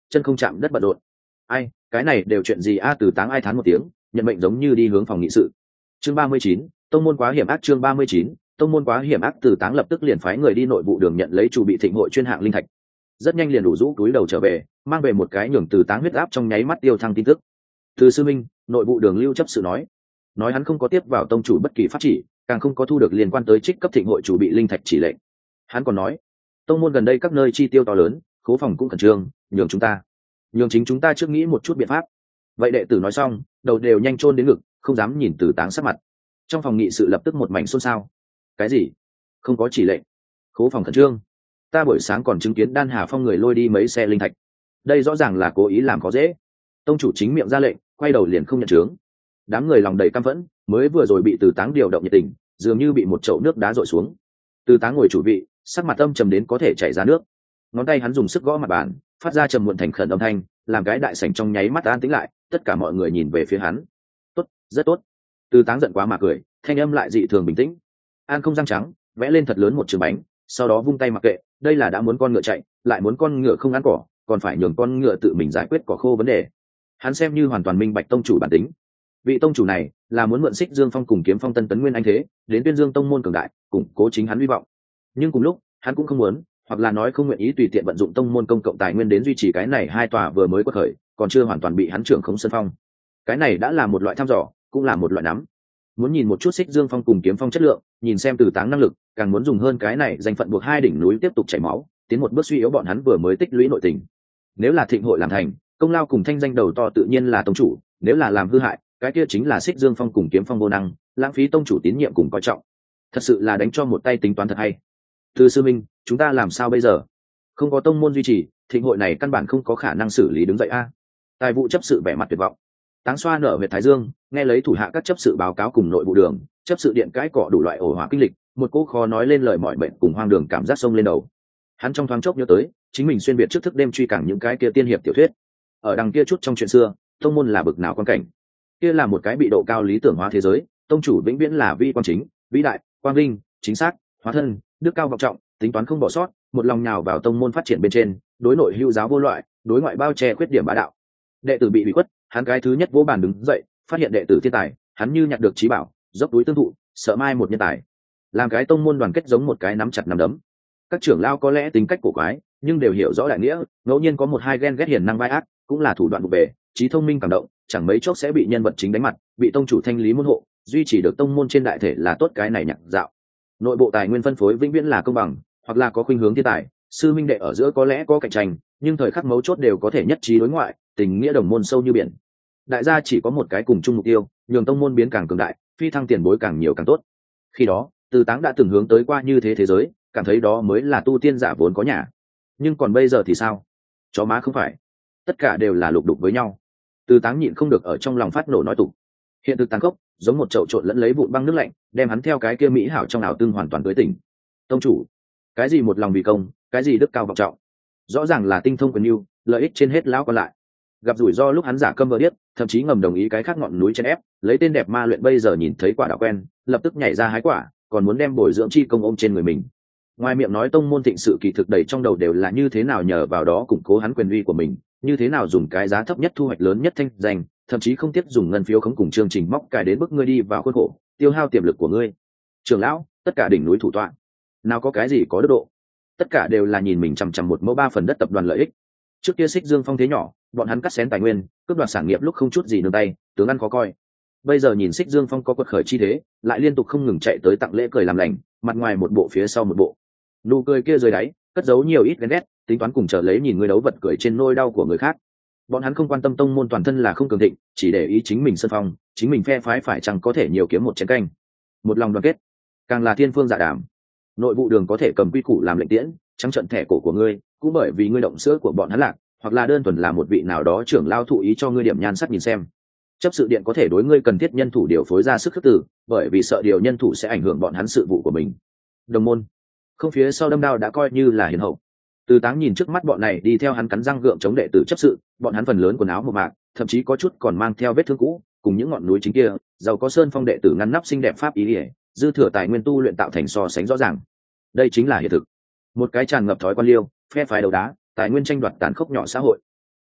chân không chạm đất bận rộn. Ai, cái này đều chuyện gì a? Từ Táng ai thán một tiếng, nhận mệnh giống như đi hướng phòng nghị sự. Chương 39, tông môn quá hiểm ác. Chương 39, tông môn quá hiểm ác. Từ Táng lập tức liền phái người đi nội vụ đường nhận lấy chủ bị thịnh hội chuyên hạng linh thạch. Rất nhanh liền đủ rũ túi đầu trở về, mang về một cái nhường Từ Táng huyết áp trong nháy mắt tiêu thăng tin tức. Từ sư minh, nội vụ đường lưu chấp sự nói hắn không có tiếp vào tông chủ bất kỳ pháp chỉ, càng không có thu được liên quan tới trích cấp thịnh hội chủ bị linh thạch chỉ lệnh. Hắn còn nói, tông môn gần đây các nơi chi tiêu to lớn, khố phòng cũng khẩn trương, nhường chính chúng ta trước nghĩ một chút biện pháp. Vậy đệ tử nói xong, đầu đều nhanh chôn đến ngực, không dám nhìn Từ Táng sắc mặt. Trong phòng nghị sự lập tức một mảnh xôn xao. Cái gì? Không có chỉ lệnh? Khố phòng khẩn trương? Ta buổi sáng còn chứng kiến Đan Hà Phong người lôi đi mấy xe linh thạch, đây rõ ràng là cố ý làm khó dễ. Tông chủ chính miệng ra lệnh, quay đầu liền không nhận chướng. Đám người lòng đầy căm phẫn, mới vừa rồi bị Từ Táng điều động nhiệt tình, dường như bị một chậu nước đá dội xuống. Từ Táng ngồi chủ vị, sắc mặt âm trầm đến có thể chảy ra nước, ngón tay hắn dùng sức gõ mặt bàn, phát ra trầm muộn thành khẩn âm thanh, làm cái đại sảnh trong nháy mắt an tĩnh lại, tất cả mọi người nhìn về phía hắn. Tốt, rất tốt. Từ Táng giận quá mà cười, thanh âm lại dị thường bình tĩnh. An không răng trắng, vẽ lên thật lớn một trường bánh, sau đó vung tay mặc kệ, đây là đã muốn con ngựa chạy, lại muốn con ngựa không ăn cỏ, còn phải nhường con ngựa tự mình giải quyết cỏ khô vấn đề. Hắn xem như hoàn toàn minh bạch tông chủ bản tính. Vị tông chủ này là muốn mượn Xích Dương Phong cùng Kiếm Phong Tân tấn nguyên anh thế, đến tuyên dương tông môn cường đại, củng cố chính hắn hy vọng. Nhưng cùng lúc, hắn cũng không muốn, hoặc là nói không nguyện ý tùy tiện vận dụng tông môn công cộng tài nguyên đến duy trì cái này hai tòa vừa mới quật khởi, còn chưa hoàn toàn bị hắn trưởng khống sân phong. Cái này đã là một loại thăm dò, cũng là một loại nắm. Muốn nhìn một chút Xích Dương Phong cùng Kiếm Phong chất lượng, nhìn xem Từ Táng năng lực, càng muốn dùng hơn cái này danh phận buộc hai đỉnh núi tiếp tục chảy máu, tiến một bước suy yếu bọn hắn vừa mới tích lũy nội tình. Nếu là thịnh hội làm thành, công lao cùng thanh danh đầu to tự nhiên là tông chủ, nếu là làm hư hại, cái kia chính là Xích Dương Phong cùng Kiếm Phong vô năng, lãng phí tông chủ tín nhiệm cùng coi trọng. Thật sự là đánh cho một tay tính toán thật hay. Từ sư minh, chúng ta làm sao bây giờ? Không có tông môn duy trì, thịnh hội này căn bản không có khả năng xử lý đứng dậy a. Tài vụ chấp sự vẻ mặt tuyệt vọng. Táng xoa nở huyệt thái dương, nghe lấy thủ hạ các chấp sự báo cáo cùng nội vụ đường, chấp sự điện cãi cọ đủ loại ổ hỏa kinh lịch, một cô khó nói lên lời mọi bệnh cùng hoang đường cảm giác sông lên đầu. Hắn trong thoáng chốc nhớ tới, chính mình xuyên việt trước thức đêm truy cảng những cái kia tiên hiệp tiểu thuyết. Ở đằng kia chút trong chuyện xưa, tông môn là bực nào quan cảnh? Kia là một cái bị độ cao lý tưởng hóa thế giới, tông chủ vĩnh viễn là vi quan chính, vĩ đại, quang vinh, chính xác, hóa thân, đức cao vọng trọng, tính toán không bỏ sót, một lòng nhào vào tông môn phát triển bên trên, đối nội hưu giáo vô loại, đối ngoại bao che khuyết điểm bá đạo. Đệ tử bị quất, hắn cái thứ nhất vỗ bàn đứng dậy, phát hiện đệ tử thiên tài, hắn như nhặt được trí bảo, dốc túi tương thụ, sợ mai một nhân tài. Làm cái tông môn đoàn kết giống một cái nắm chặt nắm đấm. Các trưởng lao có lẽ tính cách cổ quái, nhưng đều hiểu rõ đại nghĩa, ngẫu nhiên có một hai ghen ghét hiền năng vai ác, cũng là thủ đoạn bục bề, trí thông minh cảm động, chẳng mấy chốc sẽ bị nhân vật chính đánh mặt, bị tông chủ thanh lý môn hộ, duy trì được tông môn trên đại thể là tốt. Cái này nhặt dạo. Nội bộ tài nguyên phân phối vĩnh viễn là công bằng, hoặc là có khuynh hướng thiên tài, sư minh đệ ở giữa có lẽ có cạnh tranh, nhưng thời khắc mấu chốt đều có thể nhất trí đối ngoại, tình nghĩa đồng môn sâu như biển. Đại gia chỉ có một cái cùng chung mục tiêu, nhường tông môn biến càng cường đại, phi thăng tiền bối càng nhiều càng tốt. Khi đó, Từ Táng đã từng hướng tới qua như thế thế giới, cảm thấy đó mới là tu tiên giả vốn có nhà. Nhưng còn bây giờ thì sao? Chó má không phải, tất cả đều là lục đục với nhau. Từ Táng nhịn không được ở trong lòng phát nổ nói tục. Hiện thực tàn khốc, giống một chậu trộn lẫn lấy vụn băng nước lạnh, đem hắn theo cái kia mỹ hảo trong ảo tương hoàn toàn tới tỉnh. Tông chủ, cái gì một lòng vì công, cái gì đức cao vọng trọng, rõ ràng là tinh thông quyền yêu, lợi ích trên hết lão còn lại. Gặp rủi ro lúc hắn giả câm vờ điếc, thậm chí ngầm đồng ý cái khác ngọn núi chen ép, lấy tên đẹp ma luyện bây giờ nhìn thấy quả đạo quen, lập tức nhảy ra hái quả, còn muốn đem bồi dưỡng chi công ôm trên người mình. Ngoài miệng nói tông môn thịnh sự kỳ thực đầy trong đầu đều là như thế nào nhờ vào đó củng cố hắn quyền uy của mình, như thế nào dùng cái giá thấp nhất thu hoạch lớn nhất thanh danh, thậm chí không tiếc dùng ngân phiếu khống cùng chương trình móc cài đến bức ngươi đi vào khuôn khổ, tiêu hao tiềm lực của ngươi. Trưởng lão, tất cả đỉnh núi thủ tọa, nào có cái gì có đức độ, tất cả đều là nhìn mình chằm chằm một mẫu 3 phần đất tập đoàn lợi ích. Trước kia Xích Dương Phong thế nhỏ, bọn hắn cắt xén tài nguyên, cướp đoạt sản nghiệp lúc không chút gì nương tay, tướng ăn khó coi. Bây giờ nhìn Xích Dương Phong có quật khởi chi thế, lại liên tục không ngừng chạy tới tặng lễ cười làm lành, mặt ngoài một bộ phía sau một bộ. Nụ cười kia dưới đáy, cất giấu nhiều ít ghen ghét, tính toán cùng chờ lấy nhìn người đấu vật cười trên nỗi đau của người khác. Bọn hắn không quan tâm tông môn toàn thân là không cường thịnh, chỉ để ý chính mình sân phong, chính mình phe phái phải chăng có thể nhiều kiếm một chén canh. Một lòng đoàn kết, càng là thiên phương dạ đàm. Nội vụ đường có thể cầm quy củ làm lệnh tiễn, trắng trận thẻ cổ của ngươi, cũng bởi vì ngươi động sữa của bọn hắn lạc, hoặc là đơn thuần là một vị nào đó trưởng lao thụ ý cho ngươi điểm nhan sắc nhìn xem. Chấp sự điện có thể đối ngươi cần thiết nhân thủ điều phối ra sức khước từ, bởi vì sợ điều nhân thủ sẽ ảnh hưởng bọn hắn sự vụ của mình. Đồng môn, không phía sau đâm đao đã coi như là hiền hậu. Từ Táng nhìn trước mắt bọn này đi theo hắn cắn răng gượng chống đệ tử chấp sự, bọn hắn phần lớn quần áo một mạc, thậm chí có chút còn mang theo vết thương cũ, cùng những ngọn núi chính kia, giàu có sơn phong đệ tử ngăn nắp xinh đẹp pháp ý ỉa, dư thừa tài nguyên tu luyện tạo thành so sánh rõ ràng. Đây chính là hiện thực. Một cái tràn ngập thói quan liêu, phe phái đầu đá, tài nguyên tranh đoạt tàn khốc nhỏ xã hội.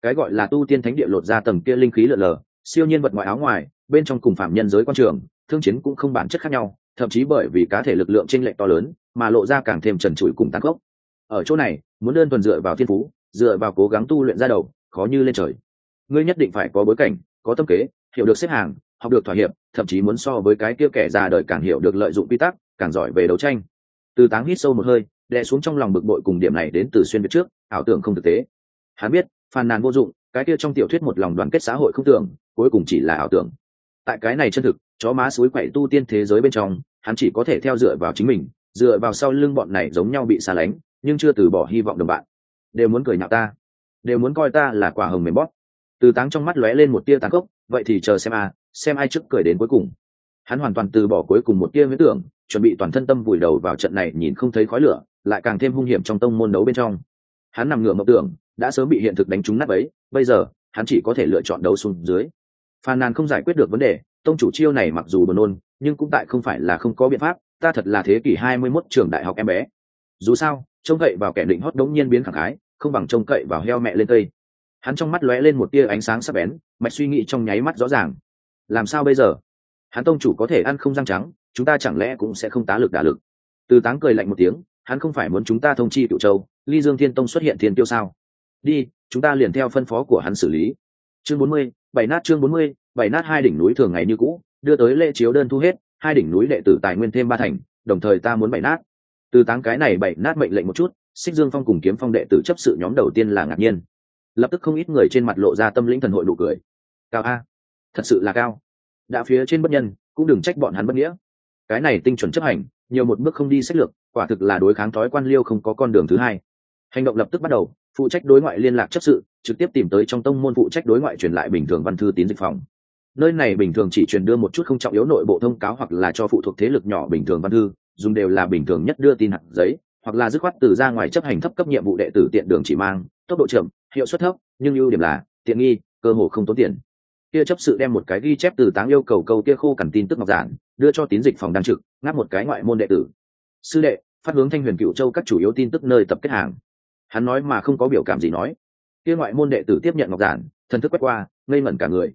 Cái gọi là tu tiên thánh địa lột ra tầng kia linh khí lượn lờ, siêu nhiên vật ngoại áo ngoài, bên trong cùng phạm nhân giới quan trường, thương chiến cũng không bản chất khác nhau, thậm chí bởi vì cá thể lực lượng chênh lệch to lớn, mà lộ ra càng thêm trần trụi cùng tàn khốc. Ở chỗ này, muốn đơn thuần dựa vào thiên phú, dựa vào cố gắng tu luyện ra đầu, khó như lên trời. Ngươi nhất định phải có bối cảnh, có tâm kế, hiểu được xếp hàng, học được thỏa hiệp, thậm chí muốn so với cái kia kẻ già đời càng hiểu được lợi dụng quy tắc, càng giỏi về đấu tranh. Từ Táng hít sâu một hơi, đè xuống trong lòng bực bội cùng điểm này đến từ xuyên việt trước, ảo tưởng không thực tế. Hắn biết, phàn nàn vô dụng, cái kia trong tiểu thuyết một lòng đoàn kết xã hội không tưởng, cuối cùng chỉ là ảo tưởng. Tại cái này chân thực, chó má suối quậy tu tiên thế giới bên trong, hắn chỉ có thể theo dựa vào chính mình, dựa vào sau lưng bọn này giống nhau bị xa lánh, nhưng chưa từ bỏ hy vọng đồng bạn. Đều muốn cười nhạo ta, đều muốn coi ta là quả hồng mềm bóp. Từ Táng trong mắt lóe lên một tia tàn khốc, vậy thì chờ xem ai trước cười đến cuối cùng. Hắn hoàn toàn từ bỏ cuối cùng một tia huyễn tưởng, chuẩn bị toàn thân tâm vùi đầu vào trận này nhìn không thấy khói lửa, lại càng thêm hung hiểm trong tông môn đấu bên trong. Hắn nằm ngửa mộng tưởng, đã sớm bị hiện thực đánh trúng nát bấy, bây giờ hắn chỉ có thể lựa chọn đấu xuống dưới. Phàn nàn không giải quyết được vấn đề, tông chủ chiêu này mặc dù buồn nôn, nhưng cũng tại không phải là không có biện pháp, ta thật là thế kỷ 21 trường đại học em bé. Dù sao, trông cậy vào kẻ định hót đống nhiên biến khẳng khái, không bằng trông cậy vào heo mẹ lên cây. Hắn trong mắt lóe lên một tia ánh sáng sắc bén, mạch suy nghĩ trong nháy mắt rõ ràng. Làm sao bây giờ? Hắn tông chủ có thể ăn không răng trắng, chúng ta chẳng lẽ cũng sẽ không tá lực đả lực? Từ Táng cười lạnh một tiếng, hắn không phải muốn chúng ta thông chi Cửu Châu, Ly Dương Thiên Tông xuất hiện thiên tiêu sao? Đi, chúng ta liền theo phân phó của hắn xử lý. Chương 40, bảy nát chương 40, bảy nát hai đỉnh núi thường ngày như cũ, đưa tới lễ chiếu đơn thu hết, hai đỉnh núi đệ tử tài nguyên thêm 3 thành, đồng thời ta muốn bảy nát. Từ Táng cái này bảy nát mệnh lệnh một chút, Xích Dương Phong cùng Kiếm Phong đệ tử chấp sự nhóm đầu tiên là ngạc nhiên. Lập tức không ít người trên mặt lộ ra tâm lĩnh thần hội nụ cười. Cao a, thật sự là cao. Đã phía trên bất nhân, cũng đừng trách bọn hắn bất nghĩa. Cái này tinh chuẩn chấp hành, nhiều một bước không đi sách lược, quả thực là đối kháng thói quan liêu không có con đường thứ hai. Hành động lập tức bắt đầu, phụ trách đối ngoại liên lạc chấp sự trực tiếp tìm tới trong tông môn phụ trách đối ngoại truyền lại bình thường văn thư tín dịch phòng. Nơi này bình thường chỉ truyền đưa một chút không trọng yếu nội bộ thông cáo hoặc là cho phụ thuộc thế lực nhỏ bình thường văn thư, dùng đều là bình thường nhất đưa tin hạt giấy, hoặc là dứt khoát từ ra ngoài chấp hành thấp cấp nhiệm vụ đệ tử tiện đường chỉ mang, tốc độ chậm, hiệu suất thấp, nhưng ưu điểm là tiện nghi, cơ hồ không tốn tiền. Kia chấp sự đem một cái ghi chép Từ Táng yêu cầu câu kia khô cằn tin tức ngọc giản đưa cho tín dịch phòng đang trực, ngáp một cái ngoại môn đệ tử. Sư đệ, phát hướng Thanh Huyền Cửu Châu các chủ yếu tin tức nơi tập kết hàng. Hắn nói mà không có biểu cảm gì nói. Kia ngoại môn đệ tử tiếp nhận ngọc giản, thần thức quét qua, ngây ngẩn cả người,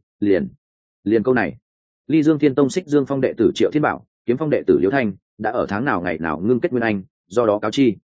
liền câu này. Ly Dương Thiên Tông Xích Dương Phong đệ tử Triệu Thiên Bảo, Kiếm Phong đệ tử Liễu Thanh, đã ở tháng nào ngày nào ngưng kết nguyên anh, do đó cáo chi.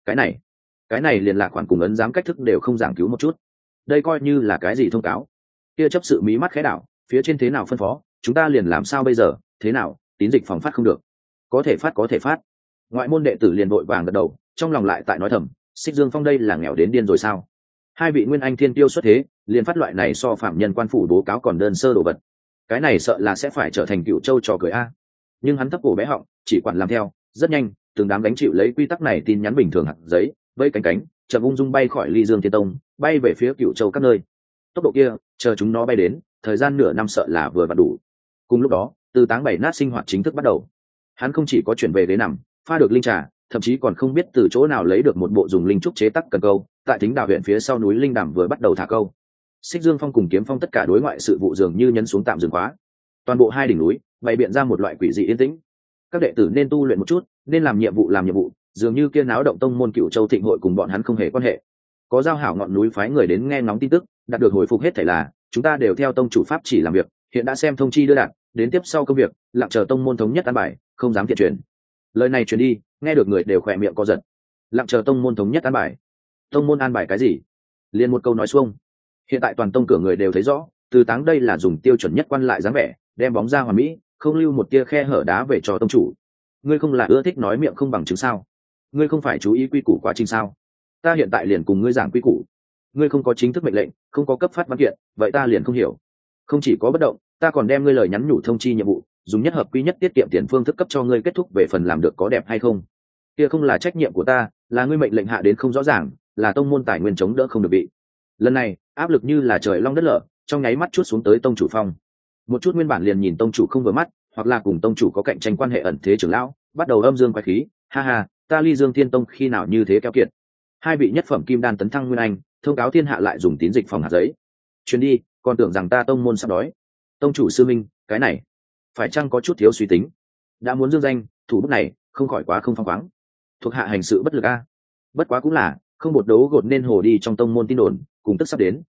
Cái này liền là khoản cùng ấn giám cách thức đều không giảng cứu một chút. Đây coi như là cái gì thông cáo? Kia chấp sự mí mắt khẽ đảo, phía trên thế nào phân phó, chúng ta liền làm sao bây giờ, thế nào, tín dịch phòng phát không được. Có thể phát. Ngoại môn đệ tử liền vội vàng gật đầu, trong lòng lại tại nói thầm, Xích Dương Phong đây là nghèo đến điên rồi sao? Hai vị nguyên anh thiên tiêu xuất thế, liền phát loại này so phạm nhân quan phủ bố cáo còn đơn sơ đồ vật. Cái này sợ là sẽ phải trở thành Cựu Châu trò cười a. Nhưng hắn thấp cổ bé họng, chỉ quản làm theo, rất nhanh, từng đám gánh chịu lấy quy tắc này tin nhắn bình thường hạt giấy, vây cánh, chậm ung dung bay khỏi Ly Dương Thiên Tông, bay về phía Cựu Châu các nơi. Tốc độ kia, chờ chúng nó bay đến, thời gian nửa năm sợ là vừa vặn đủ. Cùng lúc đó, Từ Táng bảy nát sinh hoạt chính thức bắt đầu. Hắn không chỉ có chuyển về ghế nằm, pha được linh trà, thậm chí còn không biết từ chỗ nào lấy được một bộ dùng linh trúc chế tác cần câu, tại Thính Đào huyện phía sau núi Linh Đàm vừa bắt đầu thả câu. Xích Dương Phong cùng Kiếm Phong tất cả đối ngoại sự vụ dường như nhấn xuống tạm dừng khóa. Toàn bộ hai đỉnh núi bày biện ra một loại quỷ dị yên tĩnh. Các đệ tử nên tu luyện một chút, nên làm nhiệm vụ, dường như kia náo động tông môn Cựu Châu thịnh hội cùng bọn hắn không hề quan hệ. Có giao hảo ngọn núi phái người đến nghe ngóng tin tức, đạt được hồi phục hết thảy là chúng ta đều theo tông chủ pháp chỉ làm việc, hiện đã xem thông chi đưa đạt, đến tiếp sau công việc, lặng chờ tông môn thống nhất an bài, không dám thiện truyền. Lời này truyền đi, nghe được người đều khỏe miệng co giật. Lặng chờ tông môn thống nhất an bài. Tông môn an bài cái gì? Liền một câu nói xuông. Hiện tại toàn tông cửa người đều thấy rõ, Từ Táng đây là dùng tiêu chuẩn nhất quan lại dáng vẻ, đem bóng ra hoàn mỹ, không lưu một tia khe hở đá về cho tông chủ. Ngươi không là ưa thích nói miệng không bằng chứng sao? Ngươi không phải chú ý quy củ quá trình sao? Ta hiện tại liền cùng ngươi giảng quy củ. Ngươi không có chính thức mệnh lệnh, không có cấp phát văn kiện, vậy ta liền không hiểu. Không chỉ có bất động, ta còn đem ngươi lời nhắn nhủ thông chi nhiệm vụ, dùng nhất hợp quy nhất tiết kiệm tiền phương thức cấp cho ngươi kết thúc về phần làm được có đẹp hay không. Kia không là trách nhiệm của ta, là ngươi mệnh lệnh hạ đến không rõ ràng, là tông môn tài nguyên chống đỡ không được bị. Lần này áp lực như là trời long đất lở, trong nháy mắt chút xuống tới tông chủ phong. Một chút nguyên bản liền nhìn tông chủ không vừa mắt, hoặc là cùng tông chủ có cạnh tranh quan hệ ẩn thế trưởng lão, bắt đầu âm dương quái khí, ha ha, ta Ly Dương Thiên Tông khi nào như thế keo kiệt. Hai vị nhất phẩm kim đan tấn thăng nguyên anh, thông cáo thiên hạ lại dùng tín dịch phòng hạt giấy. Chuyến đi, còn tưởng rằng ta tông môn sắp đói. Tông chủ sư minh, cái này phải chăng có chút thiếu suy tính? Đã muốn dương danh, thủ bút này không khỏi quá không phăng khoáng. Thuộc hạ hành sự bất lực a. Bất quá cũng là không bột đấu gột nên hồ đi trong tông môn tin đồn, cùng tức sắp đến,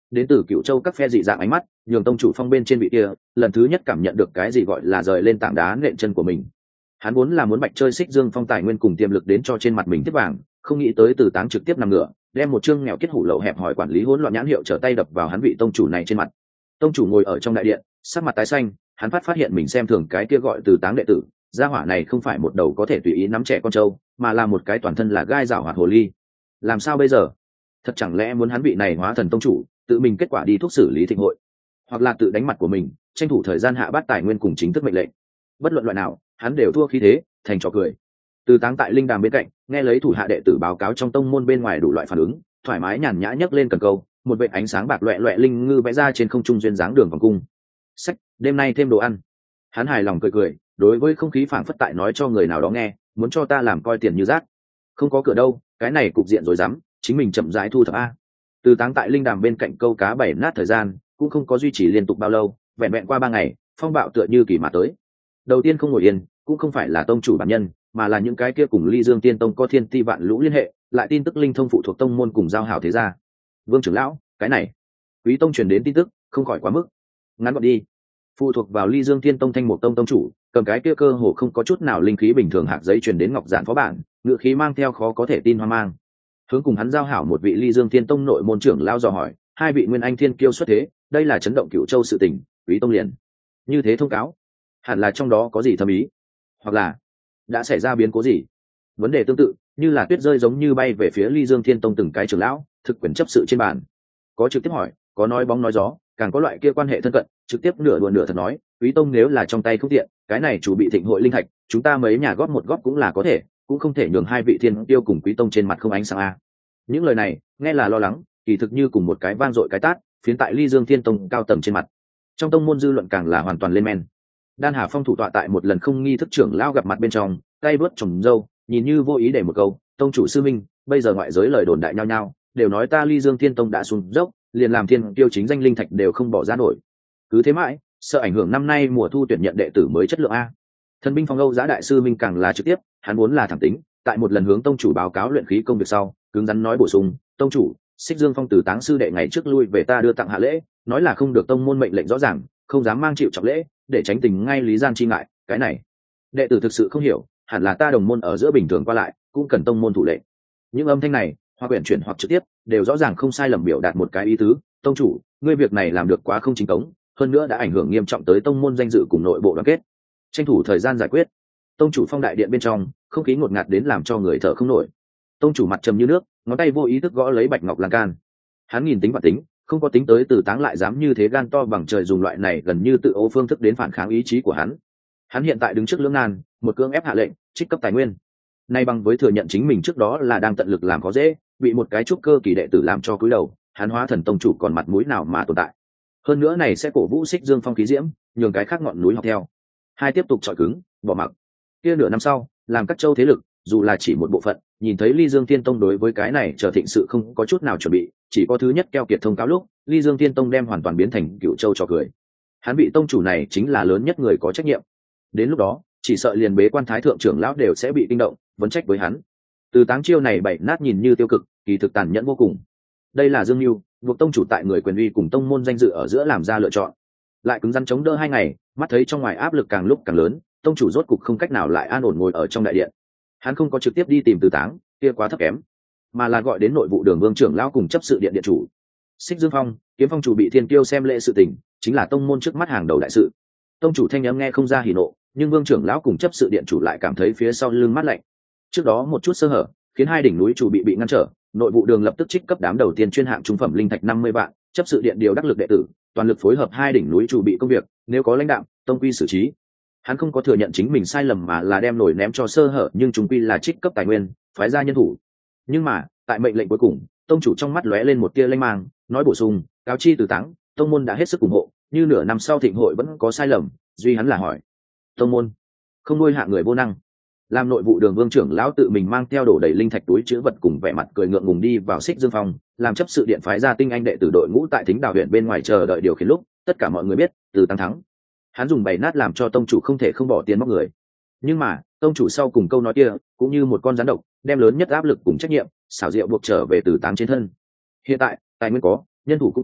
đến từ Cửu Châu các phe dị dạng ánh mắt nhường tông chủ phong bên trên vị kia lần thứ nhất cảm nhận được cái gì gọi là rời lên tảng đá nện chân của mình. Hắn vốn là muốn bạch chơi Xích Dương Phong tài nguyên cùng tiềm lực đến cho trên mặt mình tiếp vàng, không nghĩ tới Từ Táng trực tiếp nằm ngửa đem một chương nghèo kết hủ lậu hẹp hỏi quản lý hỗn loạn nhãn hiệu trở tay đập vào hắn vị tông chủ này trên mặt. Tông chủ ngồi ở trong đại điện sắc mặt tái xanh, hắn phát hiện mình xem thường cái kia gọi Từ Táng đệ tử, gia hỏa này không phải một đầu có thể tùy ý nắm trẻ con trâu, mà là một cái toàn thân là gai rảo hoạt hồ ly. Làm sao bây giờ? Thật chẳng lẽ muốn hắn vị này hóa thần tông chủ tự mình kết quả đi thuốc xử lý thịnh hội, hoặc là tự đánh mặt của mình tranh thủ thời gian hạ bát tài nguyên cùng chính thức mệnh lệnh? Bất luận loại nào hắn đều thua khí thế thành trò cười. Từ Táng tại linh đàm bên cạnh nghe lấy thủ hạ đệ tử báo cáo trong tông môn bên ngoài đủ loại phản ứng, thoải mái nhàn nhã nhấc lên cần câu, một vệt ánh sáng bạc loẹ loẹ linh ngư vẽ ra trên không trung duyên dáng đường vòng cung. Sách, đêm nay thêm đồ ăn. Hắn hài lòng cười cười, đối với không khí phảng phất tại nói cho người nào đó nghe, muốn cho ta làm coi tiền như rác. Không có cửa đâu, cái này cục diện rồi dám, chính mình chậm rãi thu thập a. Từ Táng tại linh đàm bên cạnh câu cá bảy nát thời gian, cũng không có duy trì liên tục bao lâu, vẹn vẹn qua 3 ngày, phong bạo tựa như kỳ mà tới. Đầu tiên không ngồi yên, cũng không phải là tông chủ bản nhân, mà là những cái kia cùng Ly Dương Tiên Tông có thiên ti vạn lũ liên hệ, lại tin tức linh thông phụ thuộc tông môn cùng giao hảo thế gia. Vương trưởng lão, cái này, Quý tông truyền đến tin tức, không khỏi quá mức. Ngắn gọn đi. Phụ thuộc vào Ly Dương Tiên Tông Thanh Mục Tông tông chủ, cầm cái kia cơ hồ không có chút nào linh khí bình thường hạt giấy truyền đến Ngọc Giản phó bản, ngựa khí mang theo khó có thể tin hoang mang. Hướng cùng hắn giao hảo một vị Ly Dương Tiên Tông nội môn trưởng lao dò hỏi, hai vị nguyên anh thiên kiêu xuất thế, đây là chấn động Cửu Châu sự tình, Quý tông liền như thế thông cáo, hẳn là trong đó có gì thâm ý, hoặc là đã xảy ra biến cố gì. Vấn đề tương tự như là tuyết rơi giống như bay về phía Ly Dương Thiên Tông từng cái trưởng lão thực quyền chấp sự trên bàn, có trực tiếp hỏi, có nói bóng nói gió, càng có loại kia quan hệ thân cận trực tiếp nửa đùa nửa thật nói, Quý tông nếu là trong tay không tiện, cái này chủ bị thịnh hội linh thạch, chúng ta mấy nhà góp một góp cũng là có thể, cũng không thể nhường hai vị thiên tiêu cùng Quý tông trên mặt không ánh sáng a. Những lời này nghe là lo lắng, kỳ thực như cùng một cái vang dội cái tát phiến tại Ly Dương Thiên Tông cao tầng trên mặt. Trong tông môn dư luận càng là hoàn toàn lên men. Đan Hà Phong thủ tọa tại một lần không nghi thức trưởng lao gặp mặt bên trong, tay vớt trồng râu, nhìn như vô ý để một câu, tông chủ sư minh, bây giờ ngoại giới lời đồn đại nhau nhau, đều nói ta Ly Dương Thiên Tông đã xuống dốc, liền làm thiên tiêu chính danh linh thạch đều không bỏ ra nổi. Cứ thế mãi, sợ ảnh hưởng năm nay mùa thu tuyển nhận đệ tử mới chất lượng a. Thần binh phong Âu Giá đại sư minh càng là trực tiếp, hắn muốn là thẳng tính, tại một lần hướng tông chủ báo cáo luyện khí công việc sau, cứng rắn nói bổ sung, tông chủ, Xích Dương Phong Từ Táng sư đệ ngày trước lui về ta đưa tặng hạ lễ, nói là không được tông môn mệnh lệnh rõ ràng, không dám mang chịu trọng lễ, để tránh tình ngay lý gian chi ngại, cái này đệ tử thực sự không hiểu, hẳn là ta đồng môn ở giữa bình thường qua lại, cũng cần tông môn thủ lệnh. Những âm thanh này hoặc quyển chuyển hoặc trực tiếp đều rõ ràng không sai lầm biểu đạt một cái ý tứ, tông chủ, ngươi việc này làm được quá không chính cống, hơn nữa đã ảnh hưởng nghiêm trọng tới tông môn danh dự cùng nội bộ đoàn kết, tranh thủ thời gian giải quyết. Tông chủ phong đại điện bên trong không khí ngột ngạt đến làm cho người thở không nổi. Tông chủ mặt trầm như nước, ngón tay vô ý thức gõ lấy bạch ngọc lan can. Hắn nhìn tính và tính, không có tính tới Từ Táng lại dám như thế gan to bằng trời dùng loại này gần như tự ô phương thức đến phản kháng ý chí của hắn. Hắn hiện tại đứng trước lưỡng nan, một cưỡng ép hạ lệnh trích cấp tài nguyên, nay bằng với thừa nhận chính mình trước đó là đang tận lực làm khó dễ, bị một cái trúc cơ kỳ đệ tử làm cho cúi đầu, hắn hóa thần tông chủ còn mặt mũi nào mà tồn tại. Hơn nữa này sẽ cổ vũ Xích Dương Phong khí diễm, nhường cái khác ngọn núi học theo. Hai tiếp tục chọi cứng, bỏ mặc. Kia nửa năm sau, làm các châu thế lực, dù là chỉ một bộ phận, nhìn thấy Ly Dương Thiên Tông đối với cái này trở thịnh sự không có chút nào chuẩn bị, chỉ có thứ nhất keo kiệt thông cáo lúc, Ly Dương Thiên Tông đem hoàn toàn biến thành Cửu Châu trò cười. Hắn bị tông chủ này chính là lớn nhất người có trách nhiệm. Đến lúc đó, chỉ sợ liền bế quan thái thượng trưởng lão đều sẽ bị kinh động, vấn trách với hắn. Từ Táng chiêu này bảy nát nhìn như tiêu cực, kỳ thực tàn nhẫn vô cùng. Đây là Dương Nưu, buộc tông chủ tại người quyền uy cùng tông môn danh dự ở giữa làm ra lựa chọn. Lại cứng rắn chống đỡ 2 ngày, mắt thấy trong ngoài áp lực càng lúc càng lớn, tông chủ rốt cục không cách nào lại an ổn ngồi ở trong đại điện. Hắn không có trực tiếp đi tìm Từ Táng, kia quá thấp kém, mà là gọi đến nội vụ đường vương trưởng lão cùng chấp sự điện điện chủ. Xích Dương Phong, Kiếm Phong chủ bị thiên kiêu xem lễ sự tình, chính là tông môn trước mắt hàng đầu đại sự. Tông chủ thanh âm nghe không ra hỉ nộ, nhưng vương trưởng lão cùng chấp sự điện chủ lại cảm thấy phía sau lưng mát lạnh. Trước đó một chút sơ hở, khiến hai đỉnh núi chủ bị ngăn trở, nội vụ đường lập tức trích cấp đám đầu tiên chuyên hạng trung phẩm linh thạch 50 vạn, chấp sự điện điều đắc lực đệ tử, toàn lực phối hợp hai đỉnh núi chủ bị công việc, nếu có lãnh đạo, tông quy xử trí. Hắn không có thừa nhận chính mình sai lầm mà là đem nổi ném cho sơ hở, nhưng chúng quy là trích cấp tài nguyên, phái ra nhân thủ. Nhưng mà, tại mệnh lệnh cuối cùng, tông chủ trong mắt lóe lên một tia lanh mang, nói bổ sung, cáo chi Từ Táng, tông môn đã hết sức ủng hộ, như nửa năm sau thịnh hội vẫn có sai lầm, duy hắn là hỏi. Tông môn không nuôi hạ người vô năng. Làm nội vụ đường vương trưởng lão tự mình mang theo đổ đầy linh thạch túi chứa vật cùng vẻ mặt cười ngượng ngùng đi vào Xích Dương Phong, làm chấp sự điện phái ra tinh anh đệ tử đội ngũ tại Thính Đào huyện bên ngoài chờ đợi điều khiển lúc, tất cả mọi người biết, Từ Táng thắng. Hắn dùng bày nát làm cho tông chủ không thể không bỏ tiền móc người. Nhưng mà, tông chủ sau cùng câu nói kia, cũng như một con rắn độc, đem lớn nhất áp lực cùng trách nhiệm, xảo diệu buộc trở về Từ Táng trên thân. Hiện tại, tài nguyên có, nhân thủ cũng có,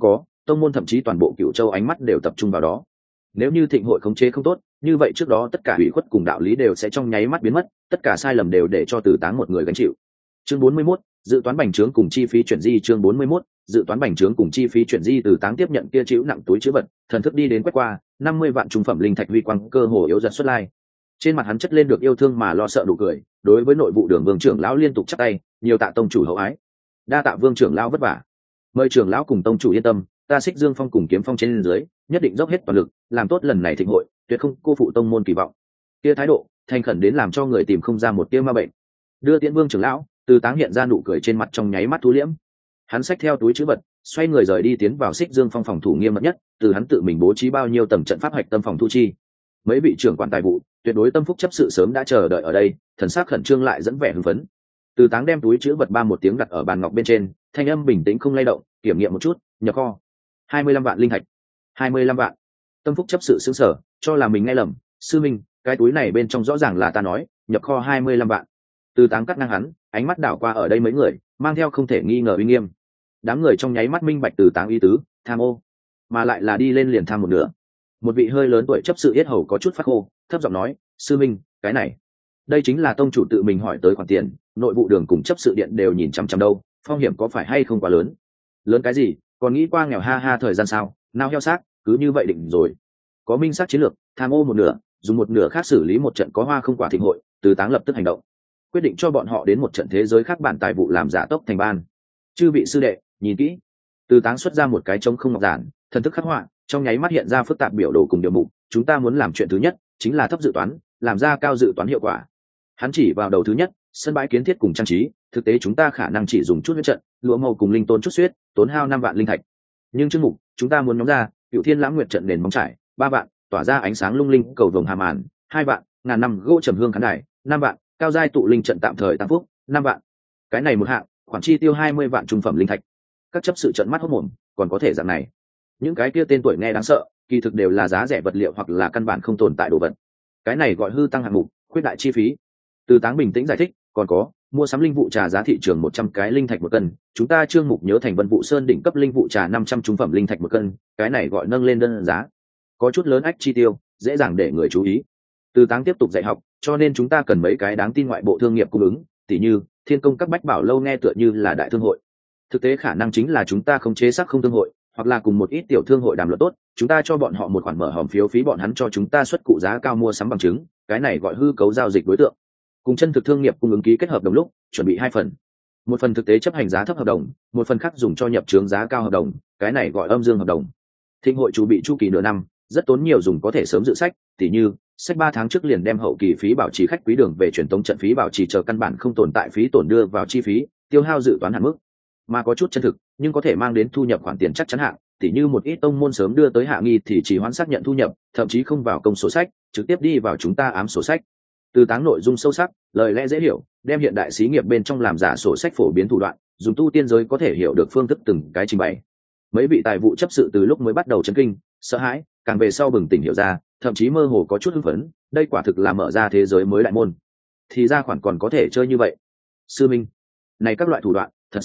tông môn thậm chí toàn bộ Cửu Châu ánh mắt đều tập trung vào đó. Nếu như thịnh hội khống chế không tốt, như vậy trước đó tất cả ủy khuất cùng đạo lý đều sẽ trong nháy mắt biến mất, tất cả sai lầm đều để cho Từ Táng một người gánh chịu. Chương 41, dự toán bành trướng cùng chi phí chuyển di. Chương 41, dự toán bành trướng cùng chi phí chuyển di. Từ Táng tiếp nhận kia chịu nặng túi chữ vật, thần thức đi đến quét qua, 50 vạn trung phẩm linh thạch huy quang cơ hồ yếu dần xuất lai. Trên mặt hắn chất lên được yêu thương mà lo sợ nụ cười, đối với nội vụ đường Vương trưởng lão liên tục chắp tay, nhiều tạ tông chủ hậu ái. Đa tạ Vương trưởng lão vất vả. Mời trưởng lão cùng tông chủ yên tâm, ta Xích Dương Phong cùng Kiếm Phong trên dưới, nhất định dốc hết toàn lực, làm tốt lần này thịnh hội, tuyệt không cô phụ tông môn kỳ vọng. Kia thái độ, thành khẩn đến làm cho người tìm không ra một tia ma bệnh. Đưa tiễn Vương trưởng lão, Từ Táng hiện ra nụ cười trên mặt trong nháy mắt thu liễm. Hắn xách theo túi trữ vật, xoay người rời đi tiến vào Xích Dương Phong phòng thủ nghiêm mật nhất, từ hắn tự mình bố trí bao nhiêu tầng trận pháp hạch tâm phòng thu chi. Mấy vị trưởng quản tài vụ, tuyệt đối tâm phúc chấp sự sớm đã chờ đợi ở đây, thần sắc khẩn trương lại dẫn vẻ hưng phấn. Từ Táng đem túi trữ vật ba một tiếng đặt ở bàn ngọc bên trên, thanh âm bình tĩnh không lay động, kiểm nghiệm một chút, nhập kho. 25 vạn linh thạch. 25 vạn. Tâm phúc chấp sự sững sờ, cho là mình nghe lầm, sư minh, cái túi này bên trong rõ ràng là ta nói, nhập kho 25 vạn. Từ Táng cắt ngang hắn, ánh mắt đảo qua ở đây mấy người, mang theo không thể nghi ngờ uy nghiêm. Đám người trong nháy mắt minh bạch Từ Táng ý tứ, tham ô, mà lại là đi lên liền tham một nửa. Một vị hơi lớn tuổi chấp sự yết hầu có chút phát khô, thấp giọng nói, sư minh, cái này, đây chính là tông chủ tự mình hỏi tới khoản tiền, nội vụ đường cùng chấp sự điện đều nhìn chằm chằm đâu, phong hiểm có phải hay không quá lớn? Lớn cái gì, còn nghĩ qua nghèo ha ha thời gian sao? Nào heo xác, cứ như vậy định rồi. Có minh xác chiến lược, tham ô một nửa, dùng một nửa khác xử lý một trận có hoa không quả thịnh hội. Từ Táng lập tức hành động, quyết định cho bọn họ đến một trận thế giới khác bản tài vụ làm giả tốc thành ban. Chư vị sư đệ, nhìn kỹ. Từ Táng xuất ra một cái trống không ngọc giản, thần thức khắc họa, trong nháy mắt hiện ra phức tạp biểu đồ cùng điều mục. Chúng ta muốn làm chuyện thứ nhất chính là thấp dự toán, làm ra cao dự toán hiệu quả. Hắn chỉ vào đầu thứ nhất, sân bãi kiến thiết cùng trang trí, thực tế chúng ta khả năng chỉ dùng chút huyết trận, lúa màu cùng linh tôn chút xuyết, tốn hao 5 vạn linh thạch. Nhưng chương mục, chúng ta muốn nhóm ra, Cựu Thiên Lãng Nguyệt trận nền móng trải, 3 vạn, tỏa ra ánh sáng lung linh, cầu vồng hà màn, 2 vạn, ngàn năm gỗ trầm hương khán đài, 5 vạn, cao giai tụ linh trận tạm thời tăng phúc, 5 vạn. Cái này một hạng, khoản chi tiêu 20 vạn trung phẩm linh thạch. Các chấp sự trận mắt hốt mồm, còn có thể dạng này. Những cái kia tên tuổi nghe đáng sợ, kỳ thực đều là giá rẻ vật liệu hoặc là căn bản không tồn tại đồ vật. Cái này gọi hư tăng hạng mục, khuyết đại chi phí. Từ Táng bình tĩnh giải thích, còn có mua sắm linh vụ trà giá thị trường 100 cái linh thạch một cân, chúng ta chương mục nhớ thành Vân Vũ Sơn đỉnh cấp linh vụ trà 500 trung phẩm linh thạch một cân, cái này gọi nâng lên đơn giá. Có chút lớn ách chi tiêu, dễ dàng để người chú ý. Từ Táng tiếp tục dạy học, cho nên chúng ta cần mấy cái đáng tin ngoại bộ thương nghiệp cung ứng, tỉ như Thiên Công các Bách Bảo lâu nghe tựa như là đại thương hội. Thực tế khả năng chính là chúng ta không chế sắc không thương hội, hoặc là cùng một ít tiểu thương hội đàm luận tốt, chúng ta cho bọn họ một khoản mở hòm phiếu phí, bọn hắn cho chúng ta xuất cụ giá cao mua sắm bằng chứng, cái này gọi hư cấu giao dịch đối tượng. Cùng chân thực thương nghiệp cung ứng ký kết hợp đồng lúc, chuẩn bị 2 phần. Một phần thực tế chấp hành giá thấp hợp đồng, một phần khác dùng cho nhập trướng giá cao hợp đồng, cái này gọi âm dương hợp đồng. Thịnh hội chuẩn bị chu kỳ nửa năm, rất tốn nhiều dùng có thể sớm dự sách, tỉ như sách 3 tháng trước liền đem hậu kỳ phí bảo trì khách quý đường về truyền tống trận phí bảo trì chờ căn bản không tồn tại phí tổn đưa vào chi phí, tiêu hao dự toán hạn mức. Mà có chút chân thực, nhưng có thể mang đến thu nhập khoản tiền chắc chắn hạng, tỉ như một ít tông môn sớm đưa tới hạ nghi thì chỉ hoãn xác nhận thu nhập, thậm chí không vào công sổ sách, trực tiếp đi vào chúng ta ám sổ sách. Từ Táng nội dung sâu sắc, lời lẽ dễ hiểu, đem hiện đại xí nghiệp bên trong làm giả sổ sách phổ biến thủ đoạn, dùng tu tiên giới có thể hiểu được phương thức từng cái trình bày. Mấy vị tài vụ chấp sự từ lúc mới bắt đầu chấn kinh, sợ hãi, càng về sau bừng tỉnh hiểu ra, thậm chí mơ hồ có chút hưng phấn, đây quả thực là mở ra thế giới mới đại môn. Thì ra khoản còn có thể chơi như vậy. Sư minh, này các loại thủ đoạn, thật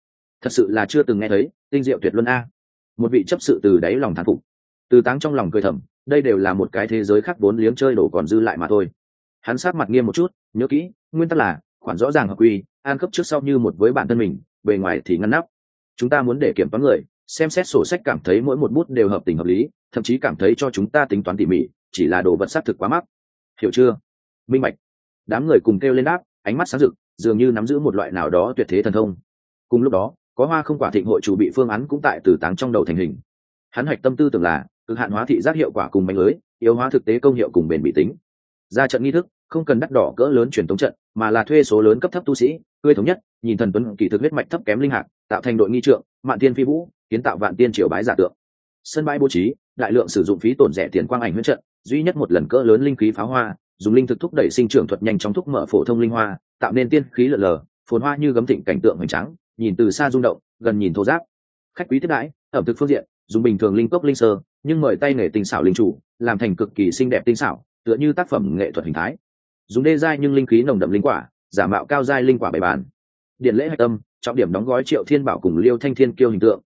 sự là chưa từng nghe thấy, tinh diệu tuyệt luân a. Một vị chấp sự từ đáy lòng thán phục. Từ Táng trong lòng cười thầm, đây đều là một cái thế giới khác vốn liếng chơi đổ còn dư lại mà thôi. Hắn sát mặt nghiêm một chút, nhớ kỹ, nguyên tắc là khoản rõ ràng hợp quy, an cấp trước sau như một với bản thân mình, bề ngoài thì ngăn nắp. Chúng ta muốn để kiểm toán người xem xét sổ sách cảm thấy mỗi một bút đều hợp tình hợp lý, thậm chí cảm thấy cho chúng ta tính toán tỉ mỉ, chỉ là đồ vật xác thực quá mắc. Hiểu chưa? Minh bạch. Đám người cùng kêu lên đáp, ánh mắt sáng rực, dường như nắm giữ một loại nào đó tuyệt thế thần thông. Cùng lúc đó, có hoa không quả thịnh hội chủ bị phương án cũng tại Từ Táng trong đầu thành hình. Hắn hoạch tâm tư tưởng là cực hạn hóa thị giác hiệu quả cùng mánh lưới, yếu hóa thực tế công hiệu cùng bền bỉ tính. Ra trận nghi thức không cần đắt đỏ cỡ lớn truyền tống trận, mà là thuê số lớn cấp thấp tu sĩ, cưỡi thống nhất, nhìn thần tuấn kỳ thực huyết mạch thấp kém linh hạc, tạo thành đội nghi trượng, mạn tiên phi vũ, kiến tạo vạn tiên triều bái giả tượng. Sân bãi bố trí, đại lượng sử dụng phí tổn rẻ tiền quang ảnh huyễn trận, duy nhất một lần cỡ lớn linh khí pháo hoa, dùng linh thực thúc đẩy sinh trưởng thuật nhanh chóng thúc mở phổ thông linh hoa, tạo nên tiên khí lờ lờ, phồn hoa như gấm thịnh cảnh tượng hoành tráng, nhìn từ xa rung động, gần nhìn thô ráp. Khách quý tiếp đãi, ẩm thực phương diện, dùng bình thường linh cốc linh sơ, nhưng mời tay nghề tinh xảo linh chủ, làm thành cực kỳ xinh đẹp tinh xảo, tựa như tác phẩm nghệ thuật hình thái. Dùng đê giai nhưng linh khí nồng đậm linh quả, giả mạo cao giai linh quả bày bàn. Điện lễ hạch tâm, trọng điểm đóng gói Triệu Thiên Bảo cùng Liêu Thanh Thiên kiêu hình tượng,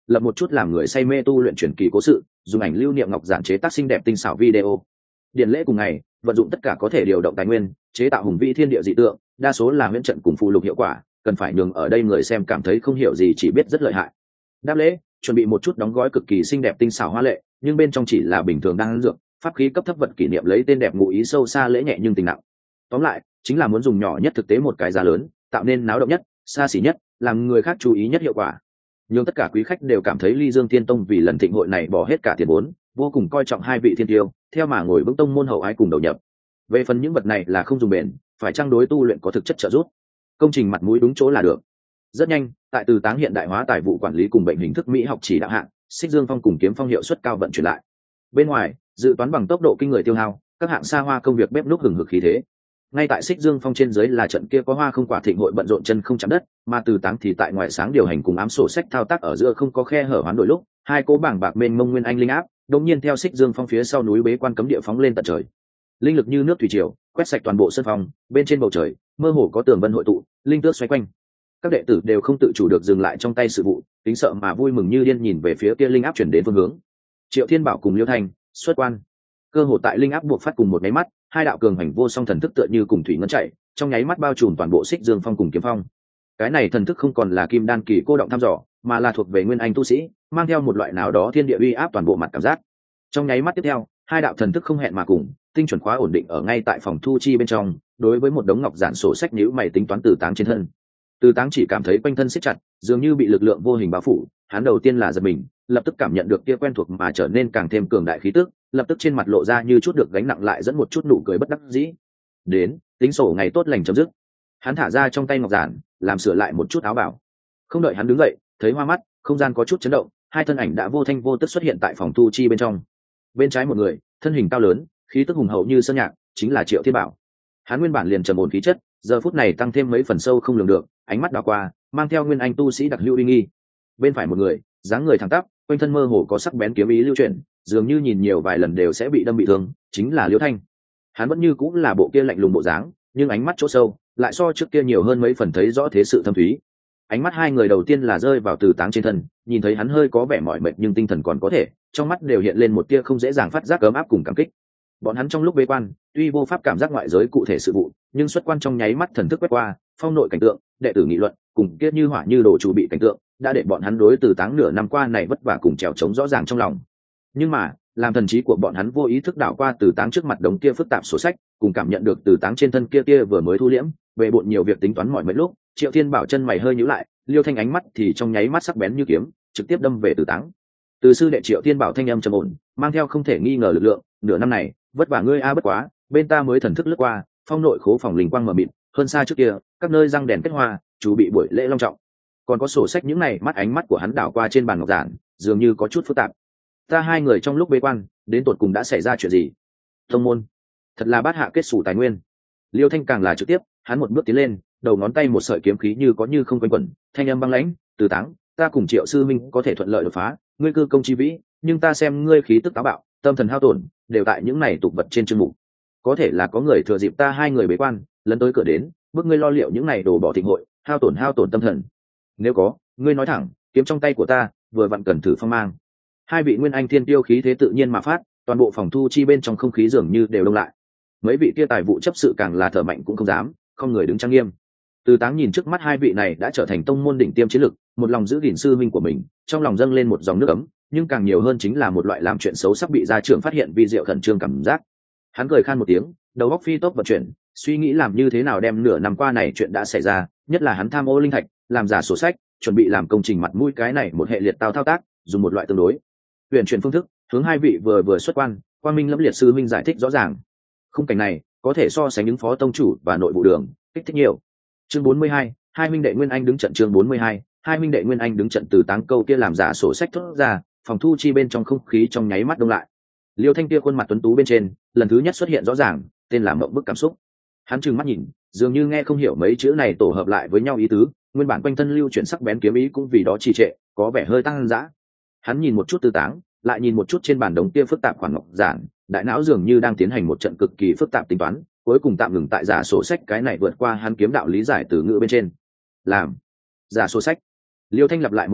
lập một chút làm người say mê tu luyện truyền kỳ cố sự, dùng ảnh lưu niệm ngọc giản chế tác xinh đẹp tinh xảo video. Điện lễ cùng ngày, vận dụng tất cả có thể điều động tài nguyên, chế tạo hùng vĩ thiên địa dị tượng, đa số là huyễn trận cùng phù lục hiệu quả, cần phải nhường ở đây người xem cảm thấy không hiểu gì chỉ biết rất lợi hại. Đáp lễ, chuẩn bị một chút đóng gói cực kỳ xinh đẹp tinh xảo hoa lệ, nhưng bên trong chỉ là bình thường đang dược, pháp khí cấp thấp vật kỷ niệm lấy tên đẹp ngụ ý sâu xa lễ nhẹ nhưng tình nặng. Tóm lại, chính là muốn dùng nhỏ nhất thực tế một cái giá lớn, tạo nên náo động nhất, xa xỉ nhất, làm người khác chú ý nhất hiệu quả. Nhưng tất cả quý khách đều cảm thấy Ly Dương Thiên Tông vì lần thịnh hội này bỏ hết cả tiền vốn, vô cùng coi trọng hai vị thiên tiêu, theo mà ngồi vững tông môn hậu ái cùng đầu nhập. Về phần những vật này là không dùng bền, phải trang đối tu luyện có thực chất trợ giúp. Công trình mặt mũi đúng chỗ là được. Rất nhanh, tại Từ Táng hiện đại hóa tài vụ quản lý cùng bệnh hình thức mỹ học chỉ đạo hạng, Xích Dương Phong cùng Kiếm Phong hiệu suất cao vận chuyển lại. Bên ngoài, dự toán bằng tốc độ kinh người tiêu hao, các hạng xa hoa công việc bếp núc hừng hực khí thế. Ngay tại Xích Dương Phong trên dưới là trận kia có hoa không quả thịnh hội bận rộn chân không chạm đất, mà Từ Táng thì tại ngoài sáng điều hành cùng ám sổ sách thao tác ở giữa không có khe hở hoán đổi lúc, hai cỗ bảng bạc mênh mông nguyên anh linh áp, đột nhiên theo Xích Dương Phong phía sau núi bế quan cấm địa phóng lên tận trời. Linh lực như nước thủy triều, quét sạch toàn bộ sân phòng, bên trên bầu trời, mơ hồ có tường vân hội tụ, linh tước xoay quanh. Các đệ tử đều không tự chủ được dừng lại trong tay sự vụ, tính sợ mà vui mừng như điên nhìn về phía kia linh áp chuyển đến phương hướng. Triệu Thiên Bảo cùng Liêu Thanh xuất quan. Cơ hồ tại linh áp buộc phát cùng một nháy mắt, hai đạo cường hành vô song thần thức tựa như cùng thủy ngân chạy, trong nháy mắt bao trùm toàn bộ Xích Dương Phong cùng Kiếm Phong. Cái này thần thức không còn là kim đan kỳ cô động thăm dò, mà là thuộc về nguyên anh tu sĩ, mang theo một loại nào đó thiên địa uy áp toàn bộ mặt cảm giác. Trong nháy mắt tiếp theo, hai đạo thần thức không hẹn mà cùng, tinh chuẩn khóa ổn định ở ngay tại phòng thu chi bên trong, đối với một đống ngọc giản sổ sách nhíu mày tính toán Từ Táng trên thân. Từ Táng chỉ cảm thấy quanh thân siết chặt, dường như bị lực lượng vô hình bao phủ, hắn đầu tiên là giật mình, lập tức cảm nhận được kia quen thuộc mà trở nên càng thêm cường đại khí tức, lập tức trên mặt lộ ra như chút được gánh nặng lại dẫn một chút nụ cười bất đắc dĩ. Đến, tính sổ ngày tốt lành chấm dứt. Hắn thả ra trong tay ngọc giản, làm sửa lại một chút áo bảo. Không đợi hắn đứng dậy, thấy hoa mắt, không gian có chút chấn động, hai thân ảnh đã vô thanh vô tức xuất hiện tại phòng thu chi bên trong. Bên trái một người, thân hình cao lớn, khí tức hùng hậu như sơn nhạc, chính là Triệu Thiên Bảo. Hắn nguyên bản liền trầm ổn khí chất, giờ phút này tăng thêm mấy phần sâu không lường được, ánh mắt đảo qua, mang theo nguyên anh tu sĩ đặc hữu uy nghi. Bên phải một người, dáng người thẳng tắp, quanh thân mơ hồ có sắc bén kiếm ý lưu chuyển, dường như nhìn nhiều vài lần đều sẽ bị đâm bị thương, chính là Liêu Thanh. Hắn vẫn như cũng là bộ kia lạnh lùng bộ dáng, nhưng ánh mắt chỗ sâu lại so trước kia nhiều hơn mấy phần thấy rõ thế sự thâm thúy. Ánh mắt hai người đầu tiên là rơi vào Từ Táng trên thân, nhìn thấy hắn hơi có vẻ mỏi mệt nhưng tinh thần còn có thể, trong mắt đều hiện lên một tia không dễ dàng phát giác ấm áp cùng cảm kích. Bọn hắn trong lúc bế quan, tuy vô pháp cảm giác ngoại giới cụ thể sự vụ, nhưng xuất quan trong nháy mắt thần thức quét qua, phong nội cảnh tượng, đệ tử nghị luận, cùng kia như hỏa như đồ chủ bị cảnh tượng, đã để bọn hắn đối Từ Táng nửa năm qua này vất vả cùng trèo trống rõ ràng trong lòng. Nhưng mà, làm thần trí của bọn hắn vô ý thức đảo qua Từ Táng trước mặt đống kia phức tạp sổ sách, cùng cảm nhận được Từ Táng trên thân kia vừa mới thu liễm, về bộn nhiều việc tính toán mọi mấy lúc, Triệu Thiên Bảo chân mày hơi nhíu lại, Liêu Thanh ánh mắt thì trong nháy mắt sắc bén như kiếm, trực tiếp đâm về Từ Táng. Từ sư đệ Triệu Thiên Bảo thanh âm trầm ổn, mang theo không thể nghi ngờ lực lượng, nửa năm này, vất vả ngươi a bất quá, bên ta mới thần thức lướt qua, phong nội khố phòng linh quang mờ mịt, hơn xa trước kia, các nơi răng đèn kết hoa, chủ bị buổi lễ long trọng. Còn có sổ sách những này, mắt ánh mắt của hắn đảo qua trên bàn ngọc giản, dường như có chút phức tạp. Ta hai người trong lúc bế quan, đến tột cùng đã xảy ra chuyện gì? Tông môn, thật là bát hạ kết sủ tài nguyên. Liêu Thanh càng là trực tiếp, hắn một bước tiến lên, đầu ngón tay một sợi kiếm khí như có như không quanh quẩn, thanh âm băng lãnh, Từ Táng, ta cùng Triệu sư minh có thể thuận lợi đột phá, ngươi cư công chi vĩ, nhưng ta xem ngươi khí tức táo bạo, tâm thần hao tổn, đều tại những này tục vật trên chương mục. Có thể là có người thừa dịp ta hai người bế quan, lấn tới cửa đến, bước ngươi lo liệu những này đồ bỏ thịnh hội, hao tổn tâm thần. Nếu có, ngươi nói thẳng, kiếm trong tay của ta, vừa vặn cần thử phong mang. Hai vị nguyên anh thiên tiêu khí thế tự nhiên mà phát, toàn bộ phòng thu chi bên trong không khí dường như đều đông lại. Mấy vị kia tài vụ chấp sự càng là thở mạnh cũng không dám, không người đứng trang nghiêm. Từ Táng nhìn trước mắt hai vị này đã trở thành tông môn đỉnh tiêm chiến lực, một lòng giữ gìn sư minh của mình, trong lòng dâng lên một dòng nước ấm, nhưng càng nhiều hơn chính là một loại làm chuyện xấu sắp bị gia trưởng phát hiện vi diệu khẩn trương cảm giác. Hắn cười khan một tiếng, đầu óc phi tốc vận chuyển, suy nghĩ làm như thế nào đem nửa năm qua này chuyện đã xảy ra, nhất là hắn tham ô linh thạch, làm giả sổ sách, chuẩn bị làm công trình mặt mũi cái này một hệ liệt thao tác, dùng một loại tương đối huyền chuyển phương thức, hướng hai vị vừa xuất quan, Quang Minh lẫm liệt sư minh giải thích rõ ràng. Khung cảnh này có thể so sánh những phó tông chủ và nội vụ đường, kích thích nhiều. Chương 42, hai huynh đệ Nguyên Anh đứng trận. Chương 42, hai huynh đệ Nguyên Anh đứng trận. Từ Táng câu kia làm giả sổ sách thốt ra, phòng thu chi bên trong không khí trong nháy mắt đông lại. Liêu Thanh kia khuôn mặt tuấn tú bên trên, lần thứ nhất xuất hiện rõ ràng, tên là mộng bức cảm xúc. Hắn trừng mắt nhìn, dường như nghe không hiểu mấy chữ này tổ hợp lại với nhau ý tứ, nguyên bản quanh thân lưu chuyển sắc bén kiếm ý cũng vì đó trì trệ, có vẻ hơi tăng dã. Hắn nhìn một chút Từ Táng, lại nhìn một chút trên bàn đống kia phức tạp khoản ngọc giản, đại não dường như đang tiến hành một trận cực kỳ phức tạp tính toán, cuối cùng tạm ngừng tại giả sổ sách cái này vượt qua hắn kiếm đạo lý giải từ ngữ bên trên. Làm giả sổ sách. Liêu Thanh lặp lại một lần,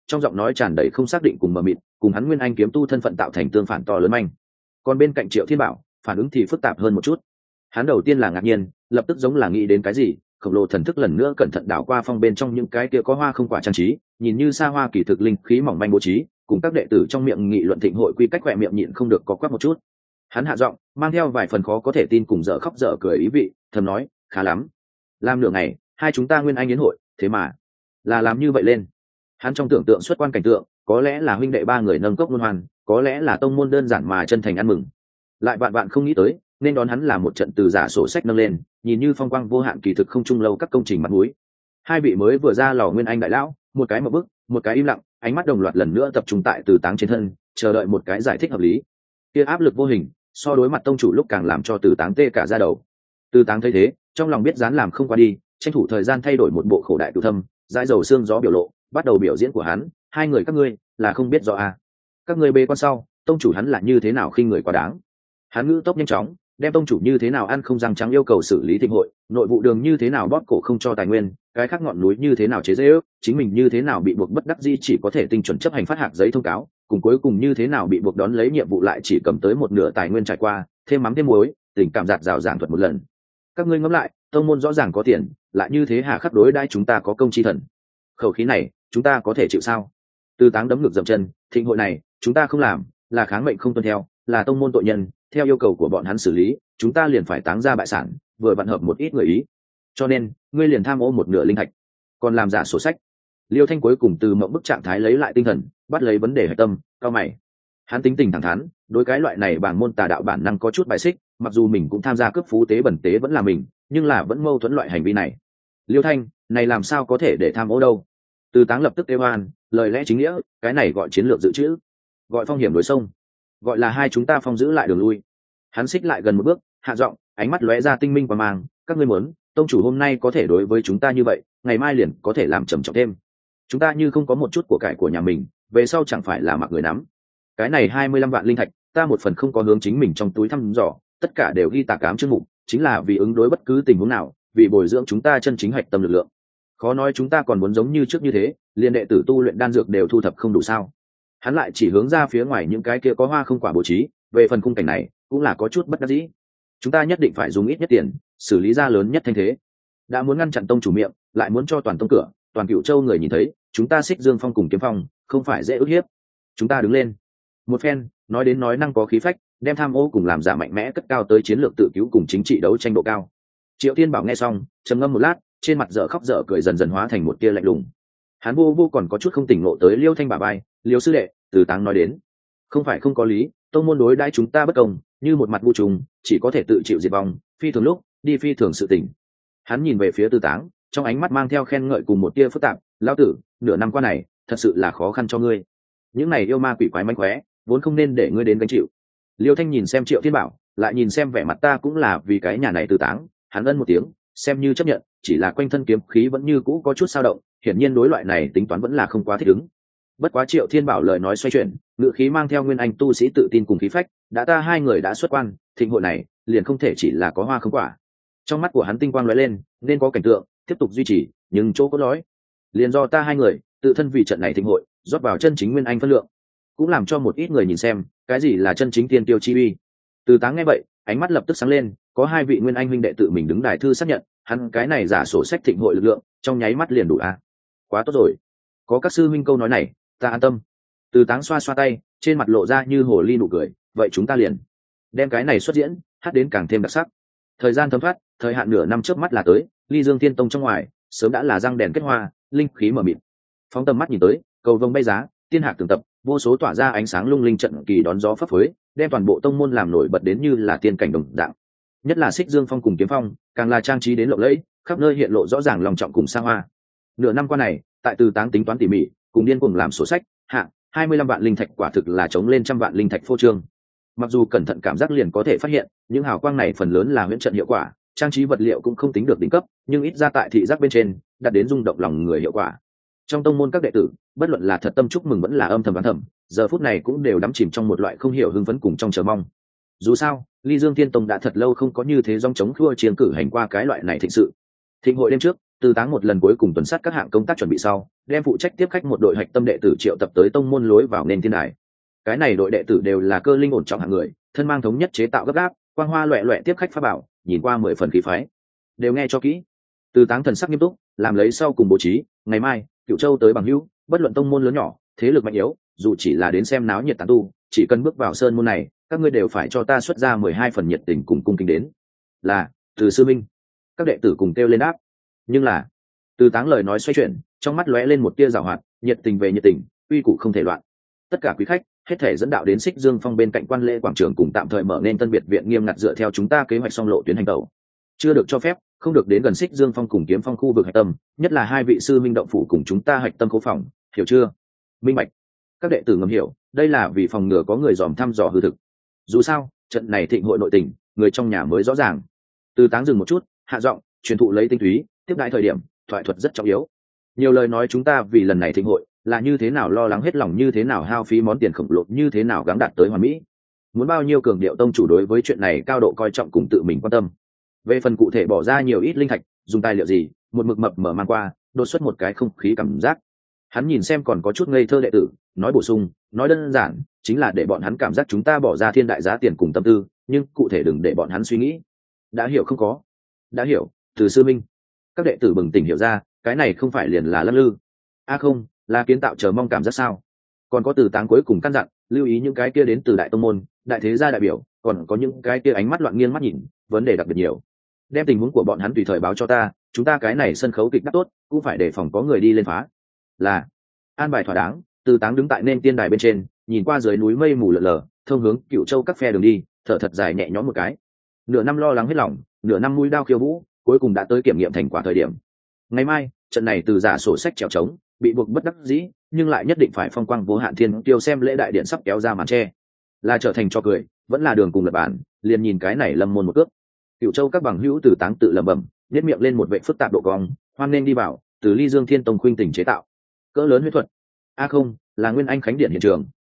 trong giọng nói tràn đầy không xác định cùng mờ mịt, cùng hắn nguyên anh kiếm tu thân phận tạo thành tương phản to lớn manh. Còn bên cạnh Triệu Thiên Bảo phản ứng thì phức tạp hơn một chút. Hắn đầu tiên là ngạc nhiên, lập tức giống là nghĩ đến cái gì, khổng lồ thần thức lần nữa cẩn thận đảo qua phong bên trong những cái kia có hoa không quả trang trí, nhìn như xa hoa kỳ thực linh khí mỏng manh bố trí, cùng các đệ tử trong miệng nghị luận thịnh hội quy cách khỏe miệng nhịn không được có quắc một chút. Hắn hạ giọng, mang theo vài phần khó có thể tin cùng dở khóc dở cười ý vị, thầm nói, khá lắm. Làm nửa ngày, hai chúng ta nguyên anh yến hội, thế mà là làm như vậy lên. Hắn trong tưởng tượng xuất quan cảnh tượng, có lẽ là huynh đệ ba người nâng cốc luân hoàn, có lẽ là tông môn đơn giản mà chân thành ăn mừng. Lại vạn vạn không nghĩ tới, nên đón hắn là một trận từ giả sổ sách nâng lên, nhìn như phong quang vô hạn kỳ thực không trung lâu các công trình mặt mũi. Hai vị mới vừa ra lò nguyên anh đại lão, một cái một bức, một cái im lặng, ánh mắt đồng loạt lần nữa tập trung tại Từ Táng trên thân, chờ đợi một cái giải thích hợp lý. Kia áp lực vô hình, so đối mặt tông chủ lúc càng làm cho Từ Táng tê cả da đầu. Từ Táng thấy thế, trong lòng biết dán làm không qua đi, tranh thủ thời gian thay đổi một bộ khổ đại cửu thâm, dãi dầu xương gió biểu lộ, bắt đầu biểu diễn của hắn. Hai người các ngươi là không biết rõ à? Các ngươi bê quan sau, tông chủ hắn là như thế nào khinh người quá đáng. Hắn ngữ tốc nhanh chóng, đem tông chủ như thế nào ăn không răng trắng yêu cầu xử lý thịnh hội, nội vụ đường như thế nào bóp cổ không cho tài nguyên, cái khác ngọn núi như thế nào chế dễ ước, chính mình như thế nào bị buộc bất đắc dĩ chỉ có thể tinh chuẩn chấp hành phát hạc giấy thông cáo, cùng cuối cùng như thế nào bị buộc đón lấy nhiệm vụ lại chỉ cầm tới một nửa tài nguyên trải qua, thêm mắm thêm muối, tình cảm giạt rào giảng thuật một lần. Các ngươi ngẫm lại, tông môn rõ ràng có tiền, lại như thế hà khắc đối đãi chúng ta có công chi thần. Khẩu khí này, chúng ta có thể chịu sao? Từ Táng đấm ngực dậm chân, thịnh hội này, chúng ta không làm, là kháng mệnh không tuân theo, là tông môn tội nhân, theo yêu cầu của bọn hắn xử lý, chúng ta liền phải táng ra bại sản, vừa vận hợp một ít người ý. Cho nên, ngươi liền tham ô một nửa linh thạch, còn làm giả sổ sách. Liêu Thanh cuối cùng từ mộng bức trạng thái lấy lại tinh thần, bắt lấy vấn đề hạch tâm, cao mày. Hắn tính tình thẳng thắn, đối cái loại này bảng môn tà đạo bản năng có chút bài xích, mặc dù mình cũng tham gia cướp phú tế bẩn tế vẫn là mình, nhưng là vẫn mâu thuẫn loại hành vi này. Liêu Thanh, này làm sao có thể để tham ô đâu? Từ Táng lập tức kêu oan, lời lẽ chính nghĩa, cái này gọi chiến lược dự trữ, gọi phong hiểm đối sông, gọi là hai chúng ta phong giữ lại đường lui. Hắn xích lại gần một bước, hạ giọng, ánh mắt lóe ra tinh minh và màng, các ngươi muốn, tông chủ hôm nay có thể đối với chúng ta như vậy, ngày mai liền có thể làm trầm trọng thêm. Chúng ta như không có một chút của cải của nhà mình, về sau chẳng phải là mặc người nắm. Cái này 25 vạn linh thạch, ta một phần không có hướng chính mình trong túi thăm dò, tất cả đều ghi tạc cám chương mục, chính là vì ứng đối bất cứ tình huống nào, vì bồi dưỡng chúng ta chân chính hạch tâm lực lượng. Khó nói chúng ta còn muốn giống như trước như thế, liền đệ tử tu luyện đan dược đều thu thập không đủ sao? Hắn lại chỉ hướng ra phía ngoài những cái kia có hoa không quả bố trí, về phần khung cảnh này cũng là có chút bất đắc dĩ. Chúng ta nhất định phải dùng ít nhất tiền, xử lý ra lớn nhất thanh thế. Đã muốn ngăn chặn tông chủ miệng, lại muốn cho toàn tông cửa, toàn Cửu Châu người nhìn thấy, chúng ta Xích Dương Phong cùng Kiếm Phong, không phải dễ ức hiếp. Chúng ta đứng lên. Một phen, nói đến nói năng có khí phách, đem tham ô cùng làm giả mạnh mẽ cất cao tới chiến lược tự cứu cùng chính trị đấu tranh độ cao. Triệu Thiên Bảo nghe xong, trầm ngâm một lát, trên mặt dở khóc dở cười dần dần hóa thành một tia lạnh lùng. Hắn vô còn có chút không tỉnh ngộ tới Liêu Thanh bả vai, Liêu sư đệ, Từ Táng nói đến, không phải không có lý, tông môn đối đãi chúng ta bất công, như một mặt vu trùng, chỉ có thể tự chịu diệt vong, phi thường lúc đi phi thường sự tình. Hắn nhìn về phía Từ Táng, trong ánh mắt mang theo khen ngợi cùng một tia phức tạp, lão tử, nửa năm qua này, thật sự là khó khăn cho ngươi. Những này yêu ma quỷ quái manh khóe, vốn không nên để ngươi đến gánh chịu. Liêu Thanh nhìn xem Triệu Thiên Bảo, lại nhìn xem vẻ mặt ta cũng là vì cái nhà này. Từ Táng, hắn ân một tiếng, xem như chấp nhận, chỉ là quanh thân kiếm khí vẫn như cũ có chút dao động, hiển nhiên đối loại này tính toán vẫn là không quá thích ứng. Bất quá Triệu Thiên Bảo lời nói xoay chuyển, ngữ khí mang theo nguyên anh tu sĩ tự tin cùng khí phách, đã ta hai người đã xuất quan, thịnh hội này liền không thể chỉ là có hoa không quả. Trong mắt của hắn tinh quang lóe lên, nên có cảnh tượng tiếp tục duy trì, nhưng chỗ có nói, liền do ta hai người tự thân vì trận này thịnh hội rót vào chân chính nguyên anh phân lượng, cũng làm cho một ít người nhìn xem cái gì là chân chính tiên tiêu chi uy. Từ Táng nghe vậy, ánh mắt lập tức sáng lên, có hai vị nguyên anh huynh đệ tự mình đứng đài thư xác nhận, hắn cái này giả sổ sách thịnh hội lực lượng, trong nháy mắt liền đủ a. Quá tốt rồi, có các sư huynh câu nói này, ta an tâm. Từ Táng xoa xoa tay, trên mặt lộ ra như hồ ly nụ cười, vậy chúng ta liền đem cái này xuất diễn, hát đến càng thêm đặc sắc. Thời gian thấm thoát, thời hạn nửa năm trước mắt là tới, Ly Dương Tiên Tông trong ngoài sớm đã là răng đèn kết hoa, linh khí mở mịt. Phóng tầm mắt nhìn tới, cầu vồng bay giá, tiên hạc tường tập, vô số tỏa ra ánh sáng lung linh trận kỳ đón gió phấp phới, đem toàn bộ tông môn làm nổi bật đến như là tiên cảnh đồng dạng. Nhất là Xích Dương Phong cùng Kiếm Phong, càng là trang trí đến lộng lẫy, khắp nơi hiện lộ rõ ràng lòng trọng cùng xa hoa. Nửa năm qua này, tại Từ Táng tính toán tỉ mỉ, cùng điên cuồng làm sổ sách, hạ 25 vạn linh thạch quả thực là chống lên trăm vạn linh thạch phô trương. Mặc dù cẩn thận cảm giác liền có thể phát hiện, những hào quang này phần lớn là huyễn trận hiệu quả, trang trí vật liệu cũng không tính được đỉnh cấp, nhưng ít ra tại thị giác bên trên, đạt đến rung động lòng người hiệu quả. Trong tông môn các đệ tử, bất luận là thật tâm chúc mừng vẫn là âm thầm đoán thầm, giờ phút này cũng đều đắm chìm trong một loại không hiểu hưng phấn cùng trong chờ mong. Dù sao, Ly Dương Thiên Tông đã thật lâu không có như thế dòng chống khua chiến cử hành qua cái loại này thịnh sự. Thịnh hội đêm trước, Từ Táng một lần cuối cùng tuần sát các hạng công tác chuẩn bị sau, đem phụ trách tiếp khách một đội hạch tâm đệ tử triệu tập tới tông môn lối vào nên thiên đài. Cái này đội đệ tử đều là cơ linh ổn trọng hạng người, thân mang thống nhất chế tạo gấp gáp, quang hoa loẹt loẹt tiếp khách pháp bảo, nhìn qua 10 phần khí phái. Đều nghe cho kỹ. Từ Táng thần sắc nghiêm túc, làm lấy sau cùng bố trí, ngày mai, Cửu Châu tới bằng hữu, bất luận tông môn lớn nhỏ, thế lực mạnh yếu, dù chỉ là đến xem náo nhiệt tán tu, chỉ cần bước vào sơn môn này, các ngươi đều phải cho ta xuất ra 12 phần nhiệt tình cùng cung kính đến. Là, Từ sư minh. Các đệ tử cùng kêu lên đáp. Nhưng là, Từ Táng lời nói xoay chuyển, trong mắt lóe lên một tia giảo hoạt, nhiệt tình về nhiệt tình, uy củ không thể loạn. Tất cả quý khách, hết thể dẫn đạo đến Xích Dương Phong bên cạnh quan lễ quảng trường cùng tạm thời mở nên Tân Biệt viện nghiêm ngặt dựa theo chúng ta kế hoạch song lộ tuyến hành tẩu. Chưa được cho phép, không được đến gần Xích Dương Phong cùng Kiếm Phong khu vực hạch tâm, nhất là hai vị sư minh động phủ cùng chúng ta hạch tâm cố phòng, hiểu chưa? Minh bạch. Các đệ tử ngầm hiểu, đây là vì phòng ngừa có người dòm thăm dò hư thực. Dù sao, trận này thịnh hội nội tình, người trong nhà mới rõ ràng. Từ Táng dừng một chút, hạ giọng, truyền thụ lấy tinh túy, tiếp đại thời điểm, thoại thuật rất trọng yếu. Nhiều lời nói chúng ta vì lần này thịnh hội là như thế nào lo lắng hết lòng, như thế nào hao phí món tiền khổng lồ, như thế nào gắng đạt tới hoàn mỹ. Muốn bao nhiêu cường điệu tông chủ đối với chuyện này cao độ coi trọng cùng tự mình quan tâm. Về phần cụ thể bỏ ra nhiều ít linh thạch, dùng tài liệu gì, một mực mập mở mang qua, đột xuất một cái không khí cảm giác. Hắn nhìn xem còn có chút ngây thơ đệ tử, nói bổ sung, nói đơn giản, chính là để bọn hắn cảm giác chúng ta bỏ ra thiên đại giá tiền cùng tâm tư, nhưng cụ thể đừng để bọn hắn suy nghĩ. Đã hiểu không có? Đã hiểu, Từ sư minh. Các đệ tử bừng tỉnh hiểu ra, cái này không phải liền là lắc lư. Không, là kiến tạo chờ mong cảm giác sao? Còn có Từ Táng cuối cùng căn dặn, lưu ý những cái kia đến từ đại tông môn, đại thế gia đại biểu, còn có những cái kia ánh mắt loạn nghiêng mắt nhìn, vấn đề đặc biệt nhiều. Đem tình huống của bọn hắn tùy thời báo cho ta, chúng ta cái này sân khấu kịch đắt tốt, cũng phải đề phòng có người đi lên phá. Là, an bài thỏa đáng. Từ Táng đứng tại nên tiên đài bên trên, nhìn qua dưới núi mây mù lờ lờ, thông hướng Cửu Châu các phe đường đi, thở thật dài nhẹ nhõm một cái. Nửa năm lo lắng hết lòng, nửa năm mũi đao khiêu vũ, cuối cùng đã tới kiểm nghiệm thành quả thời điểm. Ngày mai, trận này từ giả sổ sách trèo trống, bị buộc bất đắc dĩ, nhưng lại nhất định phải phong quang vô hạn thiên tiêu xem lễ đại điện sắp kéo ra màn che. Là trở thành cho cười, vẫn là đường cùng lập bản, liền nhìn cái này lâm môn một cước. Cửu Châu các bằng hữu Từ Táng tự lẩm bẩm, nhếch miệng lên một vệ phức tạp độ cong, hoan nên đi vào, từ Ly Dương Thiên Tông khuynh tỉnh chế tạo. Cỡ lớn huyết thuật. Không, là Nguyên Anh Khánh Điện hiện trường.